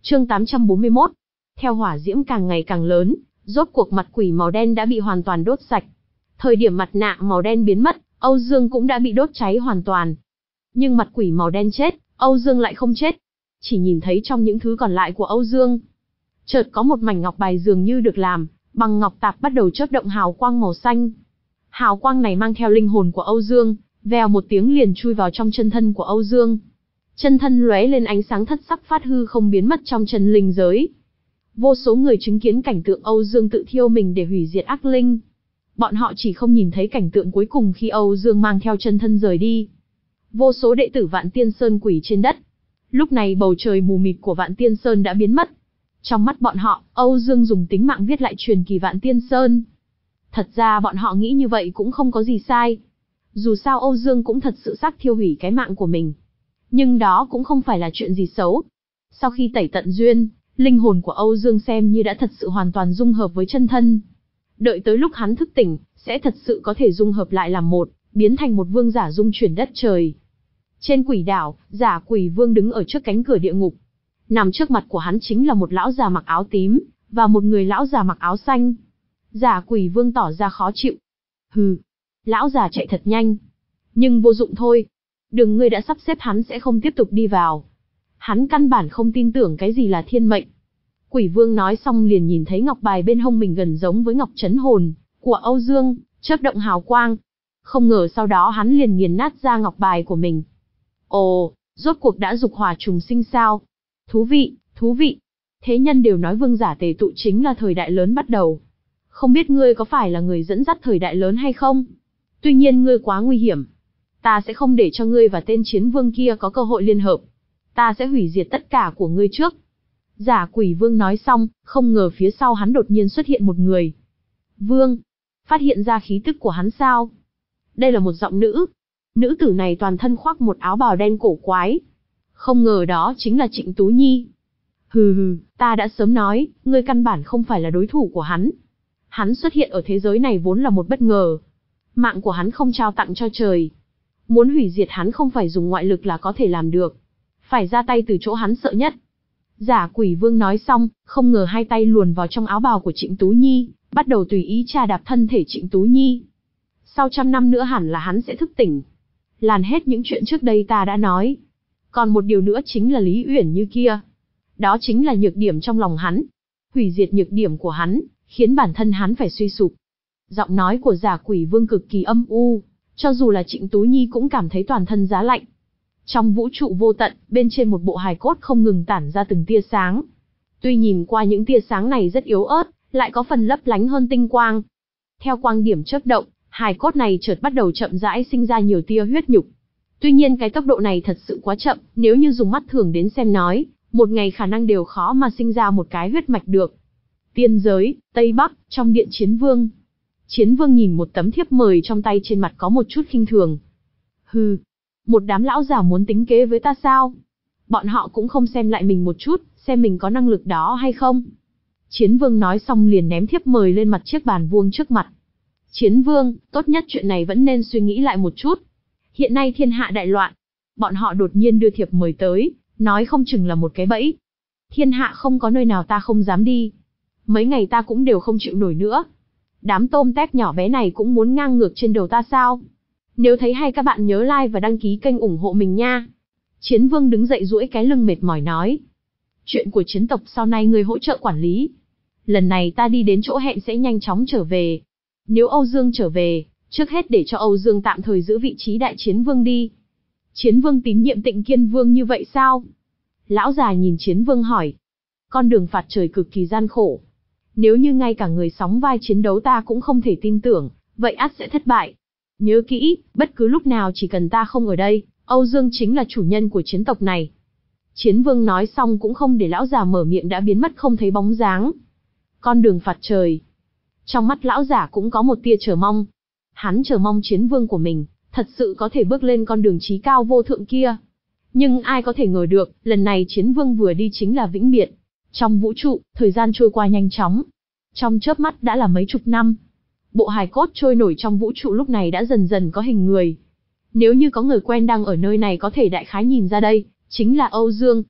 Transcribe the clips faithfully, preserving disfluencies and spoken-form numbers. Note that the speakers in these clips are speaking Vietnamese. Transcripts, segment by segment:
Chương tám trăm bốn mươi mốt. Theo hỏa diễm càng ngày càng lớn, rốt cuộc mặt quỷ màu đen đã bị hoàn toàn đốt sạch. Thời điểm mặt nạ màu đen biến mất, Âu Dương cũng đã bị đốt cháy hoàn toàn. Nhưng mặt quỷ màu đen chết, Âu Dương lại không chết. Chỉ nhìn thấy trong những thứ còn lại của Âu Dương, chợt có một mảnh ngọc bài dường như được làm bằng ngọc tạp bắt đầu chớp động hào quang màu xanh. Hào quang này mang theo linh hồn của Âu Dương, vèo một tiếng liền chui vào trong chân thân của Âu Dương. Chân thân lóe lên ánh sáng thất sắc phát hư không biến mất trong chân linh giới. Vô số người chứng kiến cảnh tượng Âu Dương tự thiêu mình để hủy diệt ác linh. Bọn họ chỉ không nhìn thấy cảnh tượng cuối cùng khi Âu Dương mang theo chân thân rời đi. Vô số đệ tử Vạn Tiên Sơn quỳ trên đất. Lúc này bầu trời mù mịt của Vạn Tiên Sơn đã biến mất. Trong mắt bọn họ, Âu Dương dùng tính mạng viết lại truyền kỳ Vạn Tiên Sơn. Thật ra bọn họ nghĩ như vậy cũng không có gì sai. Dù sao Âu Dương cũng thật sự xác thiêu hủy cái mạng của mình. Nhưng đó cũng không phải là chuyện gì xấu. Sau khi tẩy tận duyên, linh hồn của Âu Dương xem như đã thật sự hoàn toàn dung hợp với chân thân. Đợi tới lúc hắn thức tỉnh, sẽ thật sự có thể dung hợp lại làm một, biến thành một vương giả dung chuyển đất trời. Trên quỷ đảo, giả quỷ vương đứng ở trước cánh cửa địa ngục. Nằm trước mặt của hắn chính là một lão già mặc áo tím, và một người lão già mặc áo xanh. Giả quỷ vương tỏ ra khó chịu. Hừ, lão già chạy thật nhanh. Nhưng vô dụng thôi. Đường ngươi đã sắp xếp hắn sẽ không tiếp tục đi vào. Hắn căn bản không tin tưởng cái gì là thiên mệnh. Quỷ vương nói xong liền nhìn thấy ngọc bài bên hông mình gần giống với ngọc trấn hồn của Âu Dương, chớp động hào quang. Không ngờ sau đó hắn liền nghiền nát ra ngọc bài của mình. Ồ, rốt cuộc đã dục hỏa trùng sinh sao? Thú vị, thú vị. Thế nhân đều nói vương giả tề tụ chính là thời đại lớn bắt đầu. Không biết ngươi có phải là người dẫn dắt thời đại lớn hay không? Tuy nhiên ngươi quá nguy hiểm. Ta sẽ không để cho ngươi và tên chiến vương kia có cơ hội liên hợp. Ta sẽ hủy diệt tất cả của ngươi trước. Giả quỷ vương nói xong, không ngờ phía sau hắn đột nhiên xuất hiện một người. Vương, phát hiện ra khí tức của hắn sao? Đây là một giọng nữ. Nữ tử này toàn thân khoác một áo bào đen cổ quái. Không ngờ đó chính là Trịnh Tú Nhi. Hừ hừ, ta đã sớm nói, ngươi căn bản không phải là đối thủ của hắn. Hắn xuất hiện ở thế giới này vốn là một bất ngờ. Mạng của hắn không trao tặng cho trời. Muốn hủy diệt hắn không phải dùng ngoại lực là có thể làm được. Phải ra tay từ chỗ hắn sợ nhất. Giả quỷ vương nói xong, không ngờ hai tay luồn vào trong áo bào của Trịnh Tú Nhi, bắt đầu tùy ý chà đạp thân thể Trịnh Tú Nhi. Sau trăm năm nữa hẳn là hắn sẽ thức tỉnh. Làn hết những chuyện trước đây ta đã nói. Còn một điều nữa chính là Lý Uyển Như kia. Đó chính là nhược điểm trong lòng hắn. Hủy diệt nhược điểm của hắn, khiến bản thân hắn phải suy sụp. Giọng nói của giả quỷ vương cực kỳ âm u, cho dù là Trịnh Tú Nhi cũng cảm thấy toàn thân giá lạnh. Trong vũ trụ vô tận, bên trên một bộ hài cốt không ngừng tản ra từng tia sáng. Tuy nhìn qua những tia sáng này rất yếu ớt, lại có phần lấp lánh hơn tinh quang. Theo quang điểm chớp động, hài cốt này chợt bắt đầu chậm rãi sinh ra nhiều tia huyết nhục. Tuy nhiên cái tốc độ này thật sự quá chậm, nếu như dùng mắt thường đến xem nói, một ngày khả năng đều khó mà sinh ra một cái huyết mạch được. Tiên giới, Tây Bắc, trong điện Chiến Vương. Chiến Vương nhìn một tấm thiếp mời trong tay, trên mặt có một chút khinh thường. Hừ, một đám lão già muốn tính kế với ta sao? Bọn họ cũng không xem lại mình một chút, xem mình có năng lực đó hay không. Chiến Vương nói xong liền ném thiếp mời lên mặt chiếc bàn vuông trước mặt. Chiến Vương, tốt nhất chuyện này vẫn nên suy nghĩ lại một chút. Hiện nay thiên hạ đại loạn. Bọn họ đột nhiên đưa thiệp mời tới, nói không chừng là một cái bẫy. Thiên hạ không có nơi nào ta không dám đi. Mấy ngày ta cũng đều không chịu nổi nữa. Đám tôm tép nhỏ bé này cũng muốn ngang ngược trên đầu ta sao? Nếu thấy hay các bạn nhớ like và đăng ký kênh ủng hộ mình nha. Chiến Vương đứng dậy duỗi cái lưng mệt mỏi nói. Chuyện của chiến tộc sau này người hỗ trợ quản lý. Lần này ta đi đến chỗ hẹn sẽ nhanh chóng trở về. Nếu Âu Dương trở về, trước hết để cho Âu Dương tạm thời giữ vị trí đại chiến vương đi. Chiến Vương tín nhiệm Tịnh Kiên Vương như vậy sao? Lão già nhìn Chiến Vương hỏi. Con đường phạt trời cực kỳ gian khổ. Nếu như ngay cả người sóng vai chiến đấu ta cũng không thể tin tưởng, vậy ắt sẽ thất bại. Nhớ kỹ, bất cứ lúc nào chỉ cần ta không ở đây, Âu Dương chính là chủ nhân của chiến tộc này. Chiến Vương nói xong cũng không để lão già mở miệng đã biến mất không thấy bóng dáng. Con đường phạt trời. Trong mắt lão già cũng có một tia chờ mong. Hắn chờ mong Chiến Vương của mình thật sự có thể bước lên con đường chí cao vô thượng kia. Nhưng ai có thể ngờ được, lần này Chiến Vương vừa đi chính là vĩnh biệt. Trong vũ trụ, thời gian trôi qua nhanh chóng. Trong chớp mắt đã là mấy chục năm. Bộ hài cốt trôi nổi trong vũ trụ lúc này đã dần dần có hình người. Nếu như có người quen đang ở nơi này có thể đại khái nhìn ra đây, chính là Âu Dương.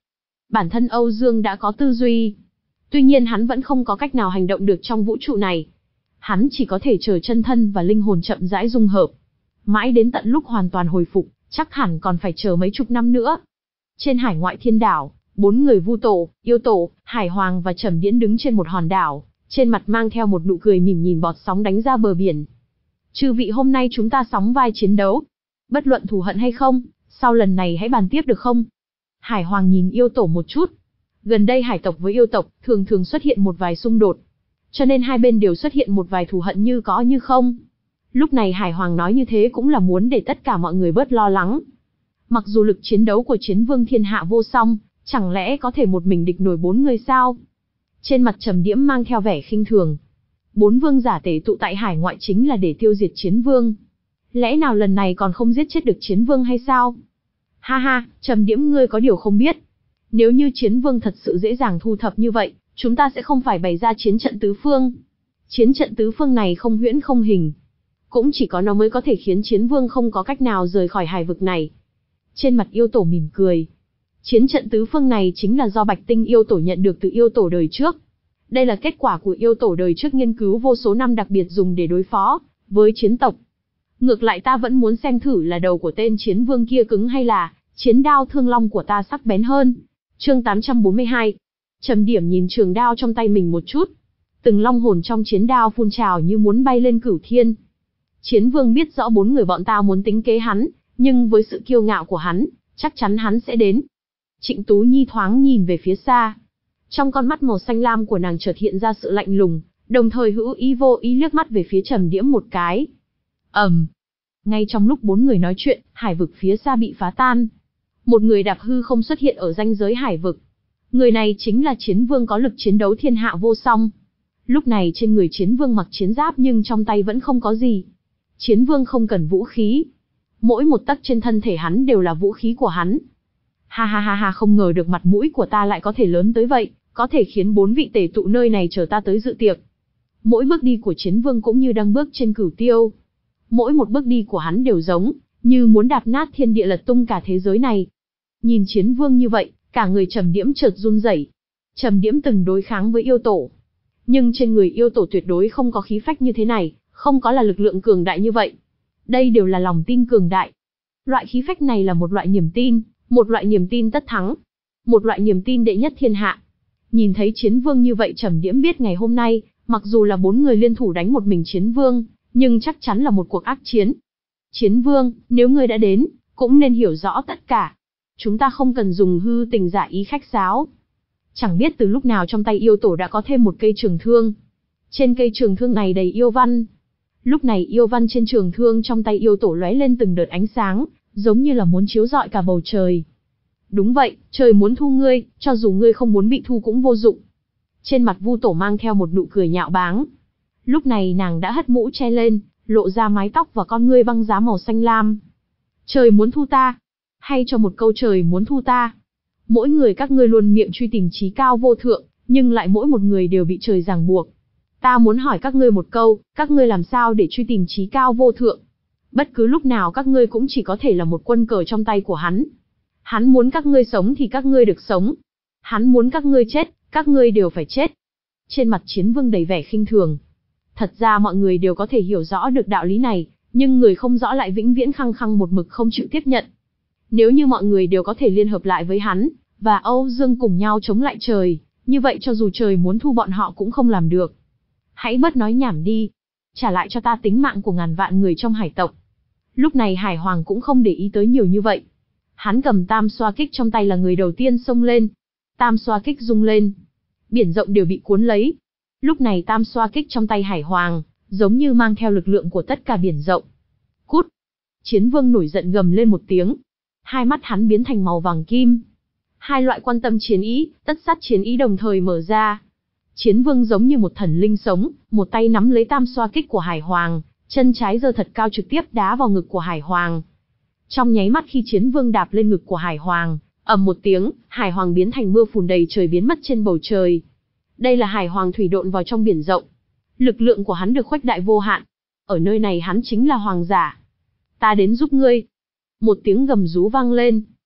Bản thân Âu Dương đã có tư duy. Tuy nhiên hắn vẫn không có cách nào hành động được trong vũ trụ này. Hắn chỉ có thể chờ chân thân và linh hồn chậm rãi dung hợp. Mãi đến tận lúc hoàn toàn hồi phục, chắc hẳn còn phải chờ mấy chục năm nữa. Trên hải ngoại thiên đảo, bốn người Vu Tổ, Yêu Tổ, Hải Hoàng và Trầm Điễn đứng trên một hòn đảo, trên mặt mang theo một nụ cười mỉm nhìn bọt sóng đánh ra bờ biển. Chư vị, hôm nay chúng ta sóng vai chiến đấu. Bất luận thù hận hay không, sau lần này hãy bàn tiếp được không? Hải Hoàng nhìn Yêu Tổ một chút. Gần đây hải tộc với yêu tộc thường thường xuất hiện một vài xung đột, cho nên hai bên đều xuất hiện một vài thù hận như có như không. Lúc này Hải Hoàng nói như thế cũng là muốn để tất cả mọi người bớt lo lắng. Mặc dù lực chiến đấu của Chiến Vương thiên hạ vô song, chẳng lẽ có thể một mình địch nổi bốn người sao? Trên mặt Trầm Điễm mang theo vẻ khinh thường. Bốn vương giả tề tụ tại hải ngoại chính là để tiêu diệt Chiến Vương. Lẽ nào lần này còn không giết chết được Chiến Vương hay sao? Ha ha, Trầm Điễm, ngươi có điều không biết. Nếu như Chiến Vương thật sự dễ dàng thu thập như vậy, chúng ta sẽ không phải bày ra chiến trận tứ phương. Chiến trận tứ phương này không huyễn không hình. Cũng chỉ có nó mới có thể khiến Chiến Vương không có cách nào rời khỏi hải vực này. Trên mặt Yêu Tổ mỉm cười. Chiến trận tứ phương này chính là do Bạch Tinh Yêu Tổ nhận được từ Yêu Tổ đời trước. Đây là kết quả của Yêu Tổ đời trước nghiên cứu vô số năm đặc biệt dùng để đối phó với chiến tộc. Ngược lại ta vẫn muốn xem thử là đầu của tên Chiến Vương kia cứng hay là chiến đao thương long của ta sắc bén hơn. Chương tám trăm bốn mươi hai. Trầm Điểm nhìn trường đao trong tay mình một chút. Từng long hồn trong chiến đao phun trào như muốn bay lên cửu thiên. Chiến Vương biết rõ bốn người bọn ta muốn tính kế hắn, nhưng với sự kiêu ngạo của hắn, chắc chắn hắn sẽ đến. Trịnh Tú Nhi thoáng nhìn về phía xa. Trong con mắt màu xanh lam của nàng chợt hiện ra sự lạnh lùng, đồng thời hữu ý vô ý liếc mắt về phía Trầm Điểm một cái. ầm, um. Ngay trong lúc bốn người nói chuyện, hải vực phía xa bị phá tan. Một người đạp hư không xuất hiện ở ranh giới hải vực. Người này chính là Chiến Vương có lực chiến đấu thiên hạ vô song. Lúc này trên người Chiến Vương mặc chiến giáp nhưng trong tay vẫn không có gì. Chiến Vương không cần vũ khí. Mỗi một tấc trên thân thể hắn đều là vũ khí của hắn. Ha ha ha ha, không ngờ được mặt mũi của ta lại có thể lớn tới vậy, có thể khiến bốn vị tề tụ nơi này chờ ta tới dự tiệc. Mỗi bước đi của Chiến Vương cũng như đang bước trên cửu tiêu. Mỗi một bước đi của hắn đều giống như muốn đạp nát thiên địa, lật tung cả thế giới này. Nhìn Chiến Vương như vậy, cả người Trầm Điễm chợt run rẩy. Trầm Điễm từng đối kháng với Yêu Tổ, nhưng trên người Yêu Tổ tuyệt đối không có khí phách như thế này, không có là lực lượng cường đại như vậy. Đây đều là lòng tin cường đại. Loại khí phách này là một loại niềm tin, một loại niềm tin tất thắng, một loại niềm tin đệ nhất thiên hạ. Nhìn thấy Chiến Vương như vậy, Trầm Điễm biết ngày hôm nay, mặc dù là bốn người liên thủ đánh một mình Chiến Vương, nhưng chắc chắn là một cuộc ác chiến. Chiến Vương, nếu ngươi đã đến, cũng nên hiểu rõ tất cả. Chúng ta không cần dùng hư tình giả ý khách sáo. Chẳng biết từ lúc nào trong tay Yêu Tổ đã có thêm một cây trường thương. Trên cây trường thương này đầy yêu văn. Lúc này yêu văn trên trường thương trong tay Yêu Tổ lóe lên từng đợt ánh sáng, giống như là muốn chiếu rọi cả bầu trời. Đúng vậy, trời muốn thu ngươi, cho dù ngươi không muốn bị thu cũng vô dụng. Trên mặt Vu Tổ mang theo một nụ cười nhạo báng. Lúc này nàng đã hất mũ che lên, lộ ra mái tóc và con ngươi băng giá màu xanh lam. Trời muốn thu ta? Hay cho một câu trời muốn thu ta? Mỗi người các ngươi luôn miệng truy tìm chí cao vô thượng, nhưng lại mỗi một người đều bị trời ràng buộc. Ta muốn hỏi các ngươi một câu, các ngươi làm sao để truy tìm chí cao vô thượng? Bất cứ lúc nào các ngươi cũng chỉ có thể là một quân cờ trong tay của hắn. Hắn muốn các ngươi sống thì các ngươi được sống. Hắn muốn các ngươi chết, các ngươi đều phải chết. Trên mặt Chiến Vương đầy vẻ khinh thường. Thật ra mọi người đều có thể hiểu rõ được đạo lý này, nhưng người không rõ lại vĩnh viễn khăng khăng một mực không chịu tiếp nhận. Nếu như mọi người đều có thể liên hợp lại với hắn, và Âu Dương cùng nhau chống lại trời, như vậy cho dù trời muốn thu bọn họ cũng không làm được. Hãy bớt nói nhảm đi. Trả lại cho ta tính mạng của ngàn vạn người trong hải tộc. Lúc này Hải Hoàng cũng không để ý tới nhiều như vậy. Hắn cầm tam xoa kích trong tay là người đầu tiên xông lên. Tam xoa kích rung lên. Biển rộng đều bị cuốn lấy. Lúc này tam xoa kích trong tay Hải Hoàng, giống như mang theo lực lượng của tất cả biển rộng. Cút! Chiến Vương nổi giận gầm lên một tiếng. Hai mắt hắn biến thành màu vàng kim. Hai loại quan tâm chiến ý, tất sát chiến ý đồng thời mở ra. Chiến Vương giống như một thần linh sống, một tay nắm lấy tam xoa kích của Hải Hoàng, chân trái giơ thật cao trực tiếp đá vào ngực của Hải Hoàng. Trong nháy mắt khi Chiến Vương đạp lên ngực của Hải Hoàng, ầm một tiếng, Hải Hoàng biến thành mưa phùn đầy trời biến mất trên bầu trời. Đây là Hải Hoàng thủy độn vào trong biển rộng. Lực lượng của hắn được khuếch đại vô hạn. Ở nơi này hắn chính là hoàng giả. Ta đến giúp ngươi. Một tiếng gầm rú vang lên.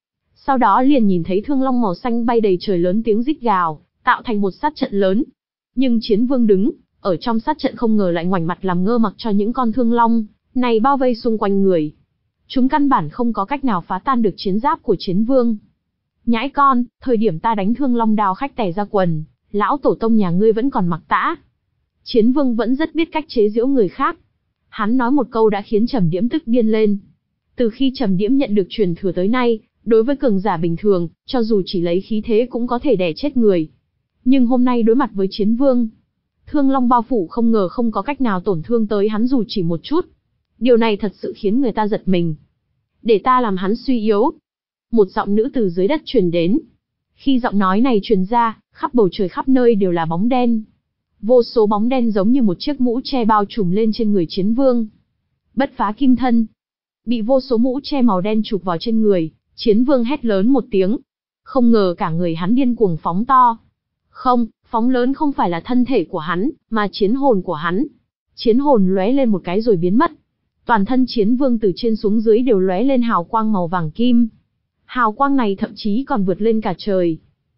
Sau đó liền nhìn thấy thương long màu xanh bay đầy trời lớn tiếng rít gào, tạo thành một sát trận lớn. Nhưng Chiến Vương đứng ở trong sát trận không ngờ lại ngoảnh mặt làm ngơ mặc cho những con thương long này bao vây xung quanh người. Chúng căn bản không có cách nào phá tan được chiến giáp của Chiến Vương. Nhãi con, thời điểm ta đánh thương long đao khách tè ra quần, lão tổ tông nhà ngươi vẫn còn mặc tã. Chiến Vương vẫn rất biết cách chế giễu người khác. Hắn nói một câu đã khiến Trầm Điễm tức điên lên. Từ khi Trầm Điễm nhận được truyền thừa tới nay, đối với cường giả bình thường, cho dù chỉ lấy khí thế cũng có thể đè chết người. Nhưng hôm nay đối mặt với Chiến Vương, thương long bao phủ không ngờ không có cách nào tổn thương tới hắn dù chỉ một chút. Điều này thật sự khiến người ta giật mình. Để ta làm hắn suy yếu. Một giọng nữ từ dưới đất truyền đến. Khi giọng nói này truyền ra, khắp bầu trời khắp nơi đều là bóng đen. Vô số bóng đen giống như một chiếc mũ che bao trùm lên trên người Chiến Vương. Bất phá kim thân. Bị vô số mũ che màu đen chụp vào trên người, Chiến Vương hét lớn một tiếng. Không ngờ cả người hắn điên cuồng phóng to. Không, phóng lớn không phải là thân thể của hắn, mà chiến hồn của hắn. Chiến hồn lóe lên một cái rồi biến mất. Toàn thân Chiến Vương từ trên xuống dưới đều lóe lên hào quang màu vàng kim. Hào quang này thậm chí còn vượt lên cả trời.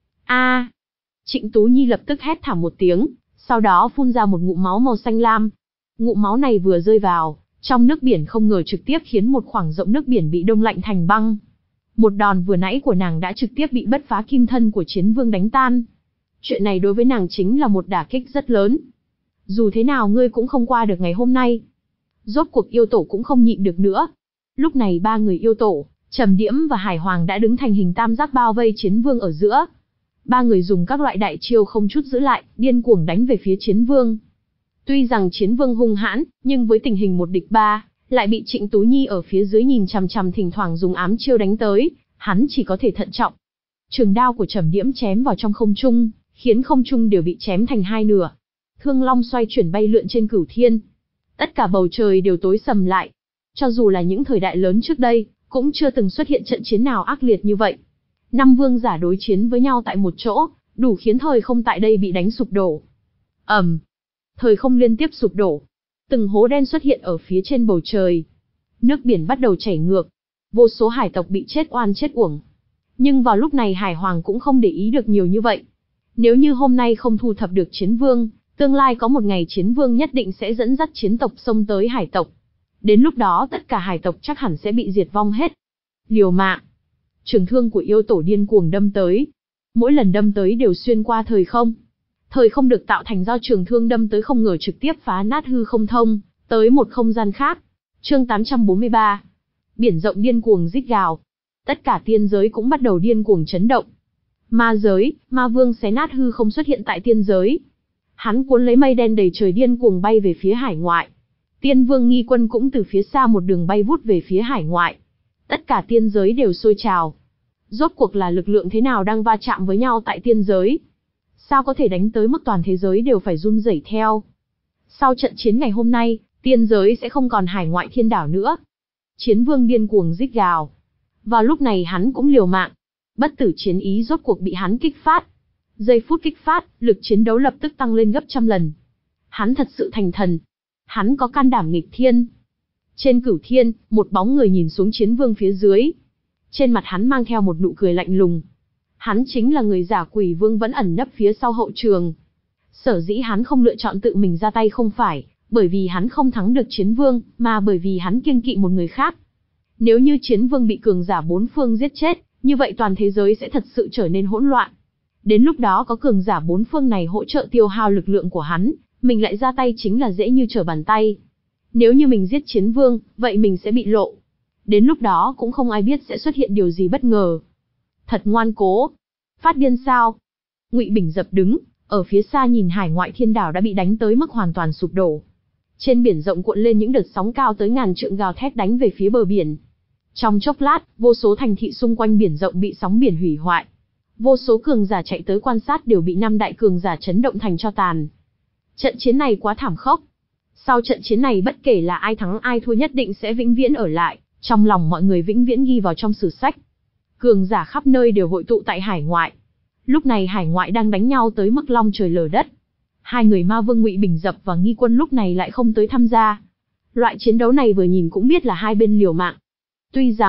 A! Trịnh Tú Nhi lập tức hét thảm một tiếng, sau đó phun ra một ngụm máu màu xanh lam. Ngụm máu này vừa rơi vào trong nước biển không ngờ trực tiếp khiến một khoảng rộng nước biển bị đông lạnh thành băng. Một đòn vừa nãy của nàng đã trực tiếp bị bất phá kim thân của Chiến Vương đánh tan. Chuyện này đối với nàng chính là một đả kích rất lớn. Dù thế nào ngươi cũng không qua được ngày hôm nay. Rốt cuộc yêu tổ cũng không nhịn được nữa. Lúc này ba người yêu tổ, Trầm Điễm và Hải Hoàng đã đứng thành hình tam giác bao vây Chiến Vương ở giữa. Ba người dùng các loại đại chiêu không chút giữ lại, điên cuồng đánh về phía Chiến Vương. Tuy rằng Chiến Vương hung hãn, nhưng với tình hình một địch ba, lại bị Trịnh Tú Nhi ở phía dưới nhìn chằm chằm thỉnh thoảng dùng ám chiêu đánh tới, hắn chỉ có thể thận trọng. Trường đao của Trầm Điễm chém vào trong không trung, khiến không trung đều bị chém thành hai nửa. Thương long xoay chuyển bay lượn trên cửu thiên. Tất cả bầu trời đều tối sầm lại. Cho dù là những thời đại lớn trước đây, cũng chưa từng xuất hiện trận chiến nào ác liệt như vậy. Năm vương giả đối chiến với nhau tại một chỗ, đủ khiến thời không tại đây bị đánh sụp đổ. ầm, um, thời không liên tiếp sụp đổ. Từng hố đen xuất hiện ở phía trên bầu trời. Nước biển bắt đầu chảy ngược. Vô số hải tộc bị chết oan chết uổng. Nhưng vào lúc này Hải Hoàng cũng không để ý được nhiều như vậy. Nếu như hôm nay không thu thập được Chiến Vương, tương lai có một ngày Chiến Vương nhất định sẽ dẫn dắt chiến tộc xông tới hải tộc. Đến lúc đó tất cả hải tộc chắc hẳn sẽ bị diệt vong hết. Liều mạng. Trường thương của yêu tổ điên cuồng đâm tới. Mỗi lần đâm tới đều xuyên qua thời không. Thời không được tạo thành do trường thương đâm tới không ngờ trực tiếp phá nát hư không thông, tới một không gian khác. Chương tám trăm bốn mươi ba. Biển rộng điên cuồng rít gào. Tất cả tiên giới cũng bắt đầu điên cuồng chấn động. Ma giới, ma vương xé nát hư không xuất hiện tại tiên giới. Hắn cuốn lấy mây đen đầy trời điên cuồng bay về phía hải ngoại. Tiên vương Nghi Quân cũng từ phía xa một đường bay vút về phía hải ngoại. Tất cả tiên giới đều sôi trào. Rốt cuộc là lực lượng thế nào đang va chạm với nhau tại tiên giới? Sao có thể đánh tới mức toàn thế giới đều phải run rẩy theo? Sau trận chiến ngày hôm nay, tiên giới sẽ không còn hải ngoại thiên đảo nữa. Chiến vương điên cuồng rít gào. Vào lúc này hắn cũng liều mạng. Bất tử chiến ý rốt cuộc bị hắn kích phát. Giây phút kích phát, lực chiến đấu lập tức tăng lên gấp trăm lần. Hắn thật sự thành thần. Hắn có can đảm nghịch thiên. Trên cửu thiên, một bóng người nhìn xuống Chiến Vương phía dưới. Trên mặt hắn mang theo một nụ cười lạnh lùng. Hắn chính là người giả Quỷ Vương vẫn ẩn nấp phía sau hậu trường. Sở dĩ hắn không lựa chọn tự mình ra tay không phải bởi vì hắn không thắng được Chiến Vương, mà bởi vì hắn kiêng kỵ một người khác. Nếu như Chiến Vương bị cường giả bốn phương giết chết, như vậy toàn thế giới sẽ thật sự trở nên hỗn loạn. Đến lúc đó có cường giả bốn phương này hỗ trợ tiêu hao lực lượng của hắn, mình lại ra tay chính là dễ như trở bàn tay. Nếu như mình giết Chiến Vương, vậy mình sẽ bị lộ. Đến lúc đó cũng không ai biết sẽ xuất hiện điều gì bất ngờ. Thật ngoan cố. Phát điên sao? Ngụy Bình Dập đứng ở phía xa nhìn hải ngoại thiên đảo đã bị đánh tới mức hoàn toàn sụp đổ. Trên biển rộng cuộn lên những đợt sóng cao tới ngàn trượng gào thét đánh về phía bờ biển. Trong chốc lát, vô số thành thị xung quanh biển rộng bị sóng biển hủy hoại. Vô số cường giả chạy tới quan sát đều bị năm đại cường giả chấn động thành tro tàn. Trận chiến này quá thảm khốc. Sau trận chiến này bất kể là ai thắng ai thua nhất định sẽ vĩnh viễn ở lại, trong lòng mọi người vĩnh viễn ghi vào trong sử sách. Cường giả khắp nơi đều hội tụ tại hải ngoại. Lúc này hải ngoại đang đánh nhau tới mức long trời lở đất. Hai người ma vương Ngụy Bình Dập và Nghi Quân lúc này lại không tới tham gia. Loại chiến đấu này vừa nhìn cũng biết là hai bên liều mạng. Tuy rằng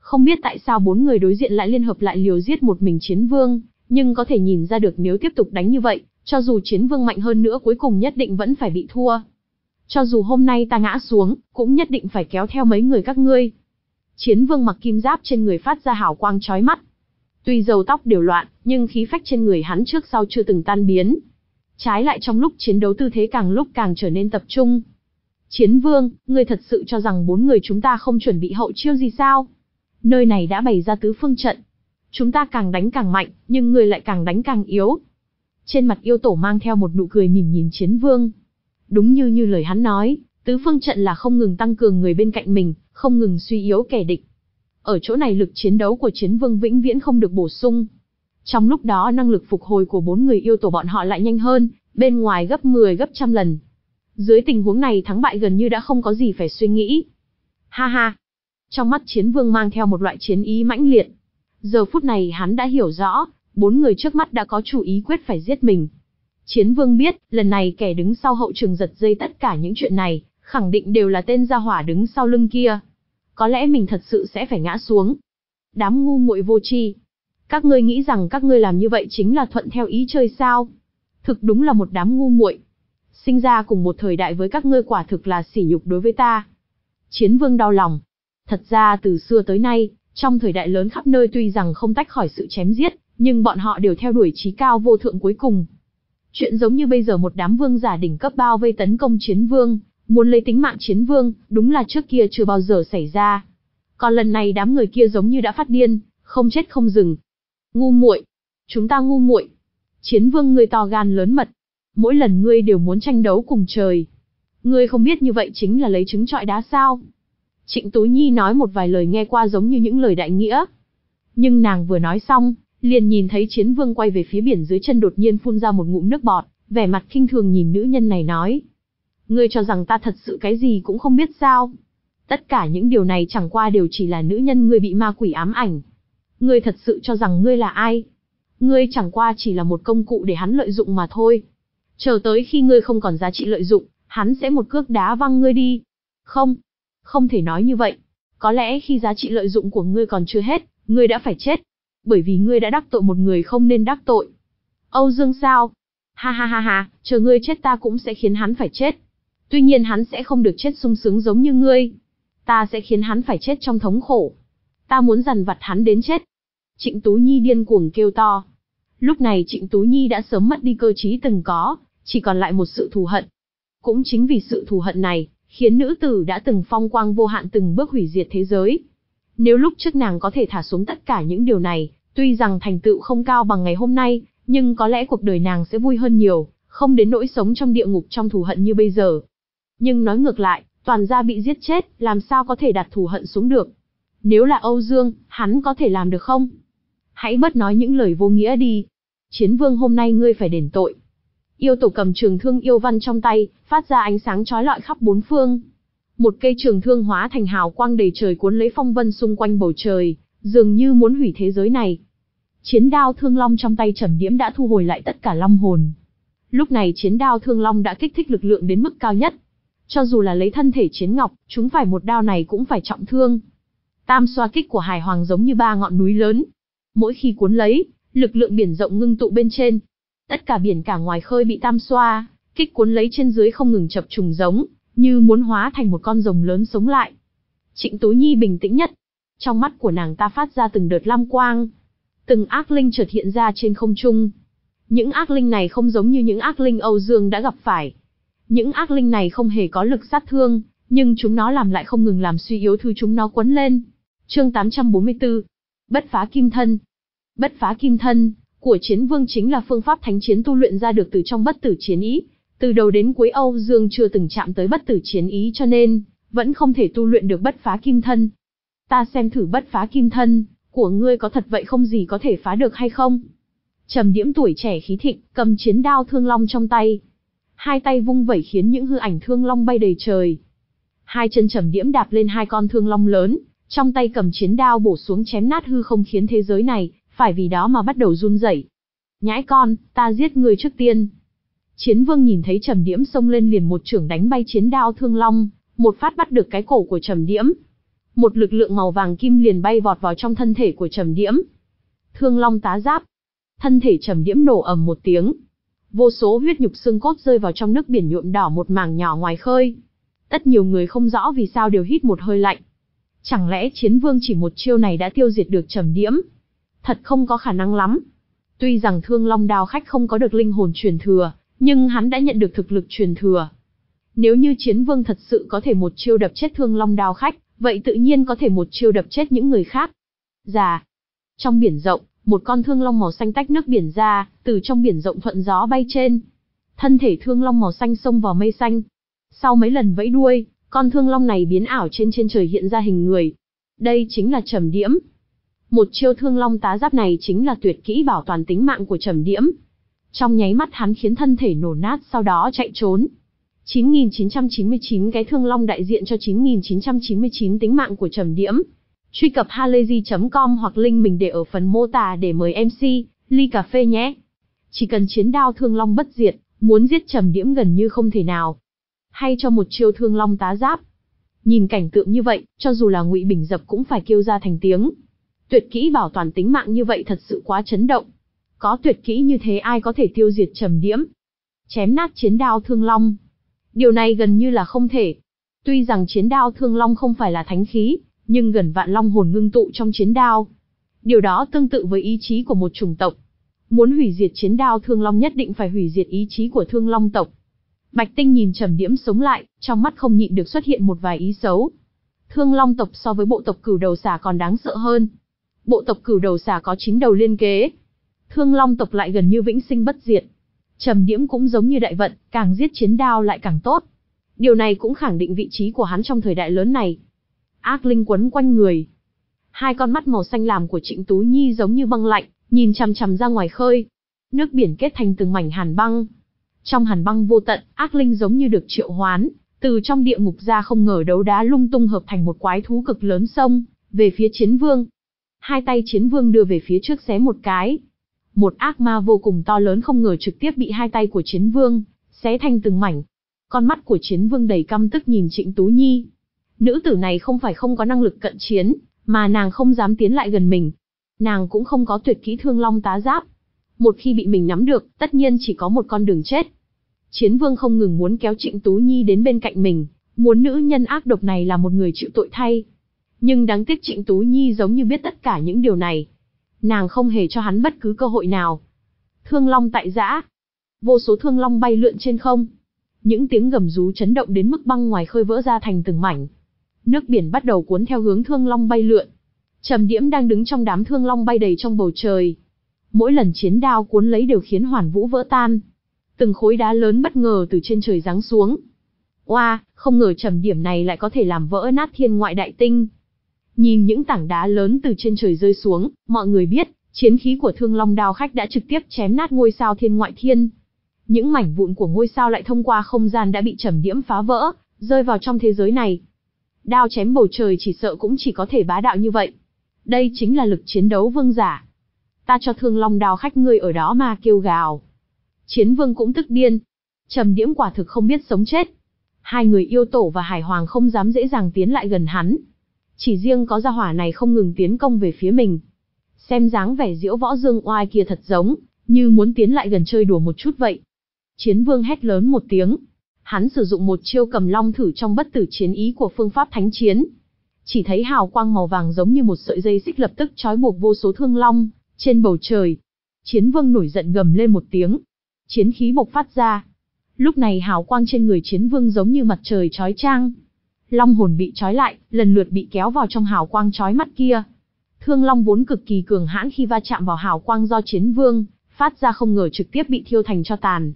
Không biết tại sao bốn người đối diện lại liên hợp lại liều giết một mình Chiến Vương, nhưng có thể nhìn ra được nếu tiếp tục đánh như vậy, cho dù Chiến Vương mạnh hơn nữa cuối cùng nhất định vẫn phải bị thua. Cho dù hôm nay ta ngã xuống, cũng nhất định phải kéo theo mấy người các ngươi. Chiến Vương mặc kim giáp trên người phát ra hào quang chói mắt. Tuy râu tóc đều loạn, nhưng khí phách trên người hắn trước sau chưa từng tan biến. Trái lại trong lúc chiến đấu tư thế càng lúc càng trở nên tập trung. Chiến Vương, ngươi thật sự cho rằng bốn người chúng ta không chuẩn bị hậu chiêu gì sao? Nơi này đã bày ra tứ phương trận. Chúng ta càng đánh càng mạnh, nhưng ngươi lại càng đánh càng yếu. Trên mặt yêu tổ mang theo một nụ cười mỉm nhìn Chiến Vương. Đúng như như lời hắn nói, tứ phương trận là không ngừng tăng cường người bên cạnh mình, không ngừng suy yếu kẻ địch. Ở chỗ này lực chiến đấu của Chiến Vương vĩnh viễn không được bổ sung. Trong lúc đó năng lực phục hồi của bốn người yêu tổ bọn họ lại nhanh hơn, bên ngoài gấp mười gấp trăm lần. Dưới tình huống này thắng bại gần như đã không có gì phải suy nghĩ. Ha ha! Trong mắt Chiến Vương mang theo một loại chiến ý mãnh liệt. Giờ phút này hắn đã hiểu rõ, bốn người trước mắt đã có chủ ý quyết phải giết mình. Chiến Vương biết, lần này kẻ đứng sau hậu trường giật dây tất cả những chuyện này, khẳng định đều là tên gia hỏa đứng sau lưng kia. Có lẽ mình thật sự sẽ phải ngã xuống. Đám ngu muội vô tri. Các ngươi nghĩ rằng các ngươi làm như vậy chính là thuận theo ý trời sao? Thực đúng là một đám ngu muội. Sinh ra cùng một thời đại với các ngươi quả thực là sỉ nhục đối với ta. Chiến Vương đau lòng. Thật ra từ xưa tới nay, trong thời đại lớn khắp nơi tuy rằng không tách khỏi sự chém giết, nhưng bọn họ đều theo đuổi chí cao vô thượng cuối cùng. Chuyện giống như bây giờ một đám vương giả đỉnh cấp bao vây tấn công Chiến Vương, muốn lấy tính mạng Chiến Vương, đúng là trước kia chưa bao giờ xảy ra. Còn lần này đám người kia giống như đã phát điên, không chết không dừng. Ngu muội, chúng ta ngu muội. Chiến Vương ngươi to gan lớn mật, mỗi lần ngươi đều muốn tranh đấu cùng trời. Ngươi không biết như vậy chính là lấy trứng trọi đá sao? Trịnh Tú Nhi nói một vài lời nghe qua giống như những lời đại nghĩa. Nhưng nàng vừa nói xong, liền nhìn thấy Chiến Vương quay về phía biển dưới chân đột nhiên phun ra một ngụm nước bọt, vẻ mặt khinh thường nhìn nữ nhân này nói. Ngươi cho rằng ta thật sự cái gì cũng không biết sao? Tất cả những điều này chẳng qua đều chỉ là nữ nhân ngươi bị ma quỷ ám ảnh. Ngươi thật sự cho rằng ngươi là ai? Ngươi chẳng qua chỉ là một công cụ để hắn lợi dụng mà thôi. Chờ tới khi ngươi không còn giá trị lợi dụng, hắn sẽ một cước đá văng ngươi đi. Không, không thể nói như vậy. Có lẽ khi giá trị lợi dụng của ngươi còn chưa hết, ngươi đã phải chết. Bởi vì ngươi đã đắc tội một người không nên đắc tội. Âu Dương sao? Ha ha ha ha, chờ ngươi chết ta cũng sẽ khiến hắn phải chết. Tuy nhiên hắn sẽ không được chết sung sướng giống như ngươi. Ta sẽ khiến hắn phải chết trong thống khổ. Ta muốn dằn vặt hắn đến chết. Trịnh Tú Nhi điên cuồng kêu to. Lúc này Trịnh Tú Nhi đã sớm mất đi cơ trí từng có, chỉ còn lại một sự thù hận. Cũng chính vì sự thù hận này, khiến nữ tử đã từng phong quang vô hạn từng bước hủy diệt thế giới. Nếu lúc trước nàng có thể thả xuống tất cả những điều này, tuy rằng thành tựu không cao bằng ngày hôm nay, nhưng có lẽ cuộc đời nàng sẽ vui hơn nhiều, không đến nỗi sống trong địa ngục trong thù hận như bây giờ. Nhưng nói ngược lại, toàn gia bị giết chết, làm sao có thể đặt thù hận xuống được? Nếu là Âu Dương, hắn có thể làm được không? Hãy bớt nói những lời vô nghĩa đi. Chiến Vương hôm nay ngươi phải đền tội. Yêu tổ cầm trường thương yêu văn trong tay, phát ra ánh sáng chói lọi khắp bốn phương. Một cây trường thương hóa thành hào quang đầy trời cuốn lấy phong vân xung quanh bầu trời, dường như muốn hủy thế giới này. Chiến đao thương long trong tay Trầm Diễm đã thu hồi lại tất cả long hồn. Lúc này chiến đao thương long đã kích thích lực lượng đến mức cao nhất. Cho dù là lấy thân thể Chiến Ngọc, chúng phải một đao này cũng phải trọng thương. Tam xoa kích của Hải Hoàng giống như ba ngọn núi lớn. Mỗi khi cuốn lấy, lực lượng biển rộng ngưng tụ bên trên. Tất cả biển cả ngoài khơi bị tam xoa kích cuốn lấy trên dưới không ngừng chập trùng giống, như muốn hóa thành một con rồng lớn sống lại. Trịnh Tú Nhi bình tĩnh nhất. Trong mắt của nàng ta phát ra từng đợt lam quang. Từng ác linh chợt hiện ra trên không trung. Những ác linh này không giống như những ác linh Âu Dương đã gặp phải. Những ác linh này không hề có lực sát thương, nhưng chúng nó làm lại không ngừng làm suy yếu thứ chúng nó quấn lên. Chương tám trăm bốn mươi tư. Bất phá kim thân. Bất phá kim thân của Chiến Vương chính là phương pháp thánh chiến tu luyện ra được từ trong bất tử chiến ý. Từ đầu đến cuối Âu Dương chưa từng chạm tới bất tử chiến ý cho nên vẫn không thể tu luyện được bất phá kim thân. Ta xem thử bất phá kim thân của ngươi có thật vậy không gì có thể phá được hay không? Trầm Diễm tuổi trẻ khí thịnh, cầm chiến đao thương long trong tay. Hai tay vung vẩy khiến những hư ảnh thương long bay đầy trời. Hai chân Trầm Diễm đạp lên hai con thương long lớn, trong tay cầm chiến đao bổ xuống chém nát hư không khiến thế giới này phải vì đó mà bắt đầu run rẩy. Nhãi con, ta giết ngươi trước tiên. Chiến Vương nhìn thấy Trầm Diễm xông lên liền một chưởng đánh bay chiến đao thương long, một phát bắt được cái cổ của Trầm Diễm. một lực lượng màu vàng kim liền bay vọt vào trong thân thể của Trầm Điễm. Thương Long tá giáp. Thân thể Trầm Điễm nổ ầm một tiếng. Vô số huyết nhục xương cốt rơi vào trong nước biển nhuộm đỏ một mảng nhỏ ngoài khơi. Tất nhiều người không rõ vì sao đều hít một hơi lạnh. Chẳng lẽ Chiến Vương chỉ một chiêu này đã tiêu diệt được Trầm Điễm? Thật không có khả năng lắm. Tuy rằng Thương Long Đao Khách không có được linh hồn truyền thừa, nhưng hắn đã nhận được thực lực truyền thừa. Nếu như Chiến Vương thật sự có thể một chiêu đập chết Thương Long Đao Khách, vậy tự nhiên có thể một chiêu đập chết những người khác. Già. Trong biển rộng, một con thương long màu xanh tách nước biển ra, từ trong biển rộng thuận gió bay trên. Thân thể thương long màu xanh xông vào mây xanh. Sau mấy lần vẫy đuôi, con thương long này biến ảo trên trên trời hiện ra hình người. Đây chính là Trầm Điễm. Một chiêu thương long tá giáp này chính là tuyệt kỹ bảo toàn tính mạng của Trầm Điễm. Trong nháy mắt hắn khiến thân thể nổ nát, sau đó chạy trốn. chín nghìn chín trăm chín mươi chín cái thương long đại diện cho chín nghìn chín trăm chín mươi chín tính mạng của Trầm Điễm. Truy cập halayzi chấm com hoặc link mình để ở phần mô tả để mời em xê, ly cà phê nhé. Chỉ cần chiến đao thương long bất diệt, muốn giết Trầm Điễm gần như không thể nào. Hay cho một chiêu thương long tá giáp. Nhìn cảnh tượng như vậy, cho dù là Ngụy Bình Dập cũng phải kêu ra thành tiếng. Tuyệt kỹ bảo toàn tính mạng như vậy thật sự quá chấn động. Có tuyệt kỹ như thế ai có thể tiêu diệt Trầm Điễm? Chém nát chiến đao thương long. Điều này gần như là không thể. Tuy rằng chiến đao thương long không phải là thánh khí, nhưng gần vạn long hồn ngưng tụ trong chiến đao. Điều đó tương tự với ý chí của một chủng tộc. Muốn hủy diệt chiến đao thương long nhất định phải hủy diệt ý chí của thương long tộc. Bạch Tinh nhìn Trầm Điễm sống lại, trong mắt không nhịn được xuất hiện một vài ý xấu. Thương long tộc so với bộ tộc cửu đầu xà còn đáng sợ hơn. Bộ tộc cửu đầu xà có chín đầu liên kế. Thương long tộc lại gần như vĩnh sinh bất diệt. Trầm Điễm cũng giống như đại vận, càng giết chiến đao lại càng tốt. Điều này cũng khẳng định vị trí của hắn trong thời đại lớn này. Ác linh quấn quanh người. Hai con mắt màu xanh lam của Trịnh Tú Nhi giống như băng lạnh, nhìn chằm chằm ra ngoài khơi. Nước biển kết thành từng mảnh hàn băng. Trong hàn băng vô tận, ác linh giống như được triệu hoán, từ trong địa ngục ra không ngờ đấu đá lung tung hợp thành một quái thú cực lớn xông về phía Chiến Vương. Hai tay Chiến Vương đưa về phía trước xé một cái. Một ác ma vô cùng to lớn không ngờ trực tiếp bị hai tay của Chiến Vương xé thành từng mảnh. Con mắt của Chiến Vương đầy căm tức nhìn Trịnh Tú Nhi. Nữ tử này không phải không có năng lực cận chiến, mà nàng không dám tiến lại gần mình. Nàng cũng không có tuyệt kỹ thương long tá giáp. Một khi bị mình nắm được, tất nhiên chỉ có một con đường chết. Chiến Vương không ngừng muốn kéo Trịnh Tú Nhi đến bên cạnh mình, muốn nữ nhân ác độc này là một người chịu tội thay. Nhưng đáng tiếc Trịnh Tú Nhi giống như biết tất cả những điều này. Nàng không hề cho hắn bất cứ cơ hội nào. Thương long tại giã. Vô số thương long bay lượn trên không. Những tiếng gầm rú chấn động đến mức băng ngoài khơi vỡ ra thành từng mảnh. Nước biển bắt đầu cuốn theo hướng thương long bay lượn. Trầm Điễm đang đứng trong đám thương long bay đầy trong bầu trời. Mỗi lần chiến đao cuốn lấy đều khiến hoàn vũ vỡ tan. Từng khối đá lớn bất ngờ từ trên trời giáng xuống. Oa, wow, không ngờ Trầm Điễm này lại có thể làm vỡ nát thiên ngoại đại tinh. Nhìn những tảng đá lớn từ trên trời rơi xuống, mọi người biết, chiến khí của Thương Long Đao Khách đã trực tiếp chém nát ngôi sao thiên ngoại thiên. Những mảnh vụn của ngôi sao lại thông qua không gian đã bị Trầm Điễm phá vỡ, rơi vào trong thế giới này. Đao chém bầu trời chỉ sợ cũng chỉ có thể bá đạo như vậy. Đây chính là lực chiến đấu vương giả. Ta cho Thương Long Đao Khách ngươi ở đó mà kêu gào. Chiến Vương cũng tức điên. Trầm Điễm quả thực không biết sống chết. Hai người yêu tổ và Hải Hoàng không dám dễ dàng tiến lại gần hắn. Chỉ riêng có gia hỏa này không ngừng tiến công về phía mình. Xem dáng vẻ diễu võ dương oai kia thật giống như muốn tiến lại gần chơi đùa một chút vậy. Chiến Vương hét lớn một tiếng. Hắn sử dụng một chiêu cầm long thử trong bất tử chiến ý của phương pháp thánh chiến. Chỉ thấy hào quang màu vàng giống như một sợi dây xích lập tức trói buộc vô số thương long trên bầu trời. Chiến Vương nổi giận gầm lên một tiếng. Chiến khí bộc phát ra. Lúc này hào quang trên người Chiến Vương giống như mặt trời chói chang. Long hồn bị trói lại, lần lượt bị kéo vào trong hào quang chói mắt kia. Thương long vốn cực kỳ cường hãn khi va chạm vào hào quang do Chiến Vương phát ra không ngờ trực tiếp bị thiêu thành tro tàn.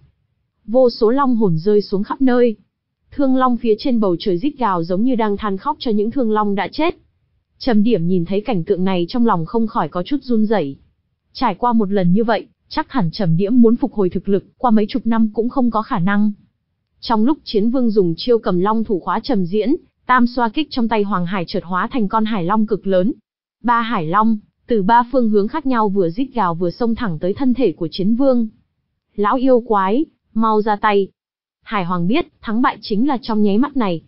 Vô số long hồn rơi xuống khắp nơi. Thương long phía trên bầu trời rít gào giống như đang than khóc cho những thương long đã chết. Trầm Điểm nhìn thấy cảnh tượng này trong lòng không khỏi có chút run rẩy. Trải qua một lần như vậy, chắc hẳn Trầm Điểm muốn phục hồi thực lực qua mấy chục năm cũng không có khả năng. Trong lúc Chiến Vương dùng chiêu cầm long thủ khóa trầm diễn, tam xoa kích trong tay Hoàng Hải chợt hóa thành con hải long cực lớn. Ba hải long, từ ba phương hướng khác nhau vừa rít gào vừa xông thẳng tới thân thể của Chiến Vương. Lão yêu quái, mau ra tay. Hải Hoàng biết, thắng bại chính là trong nháy mắt này.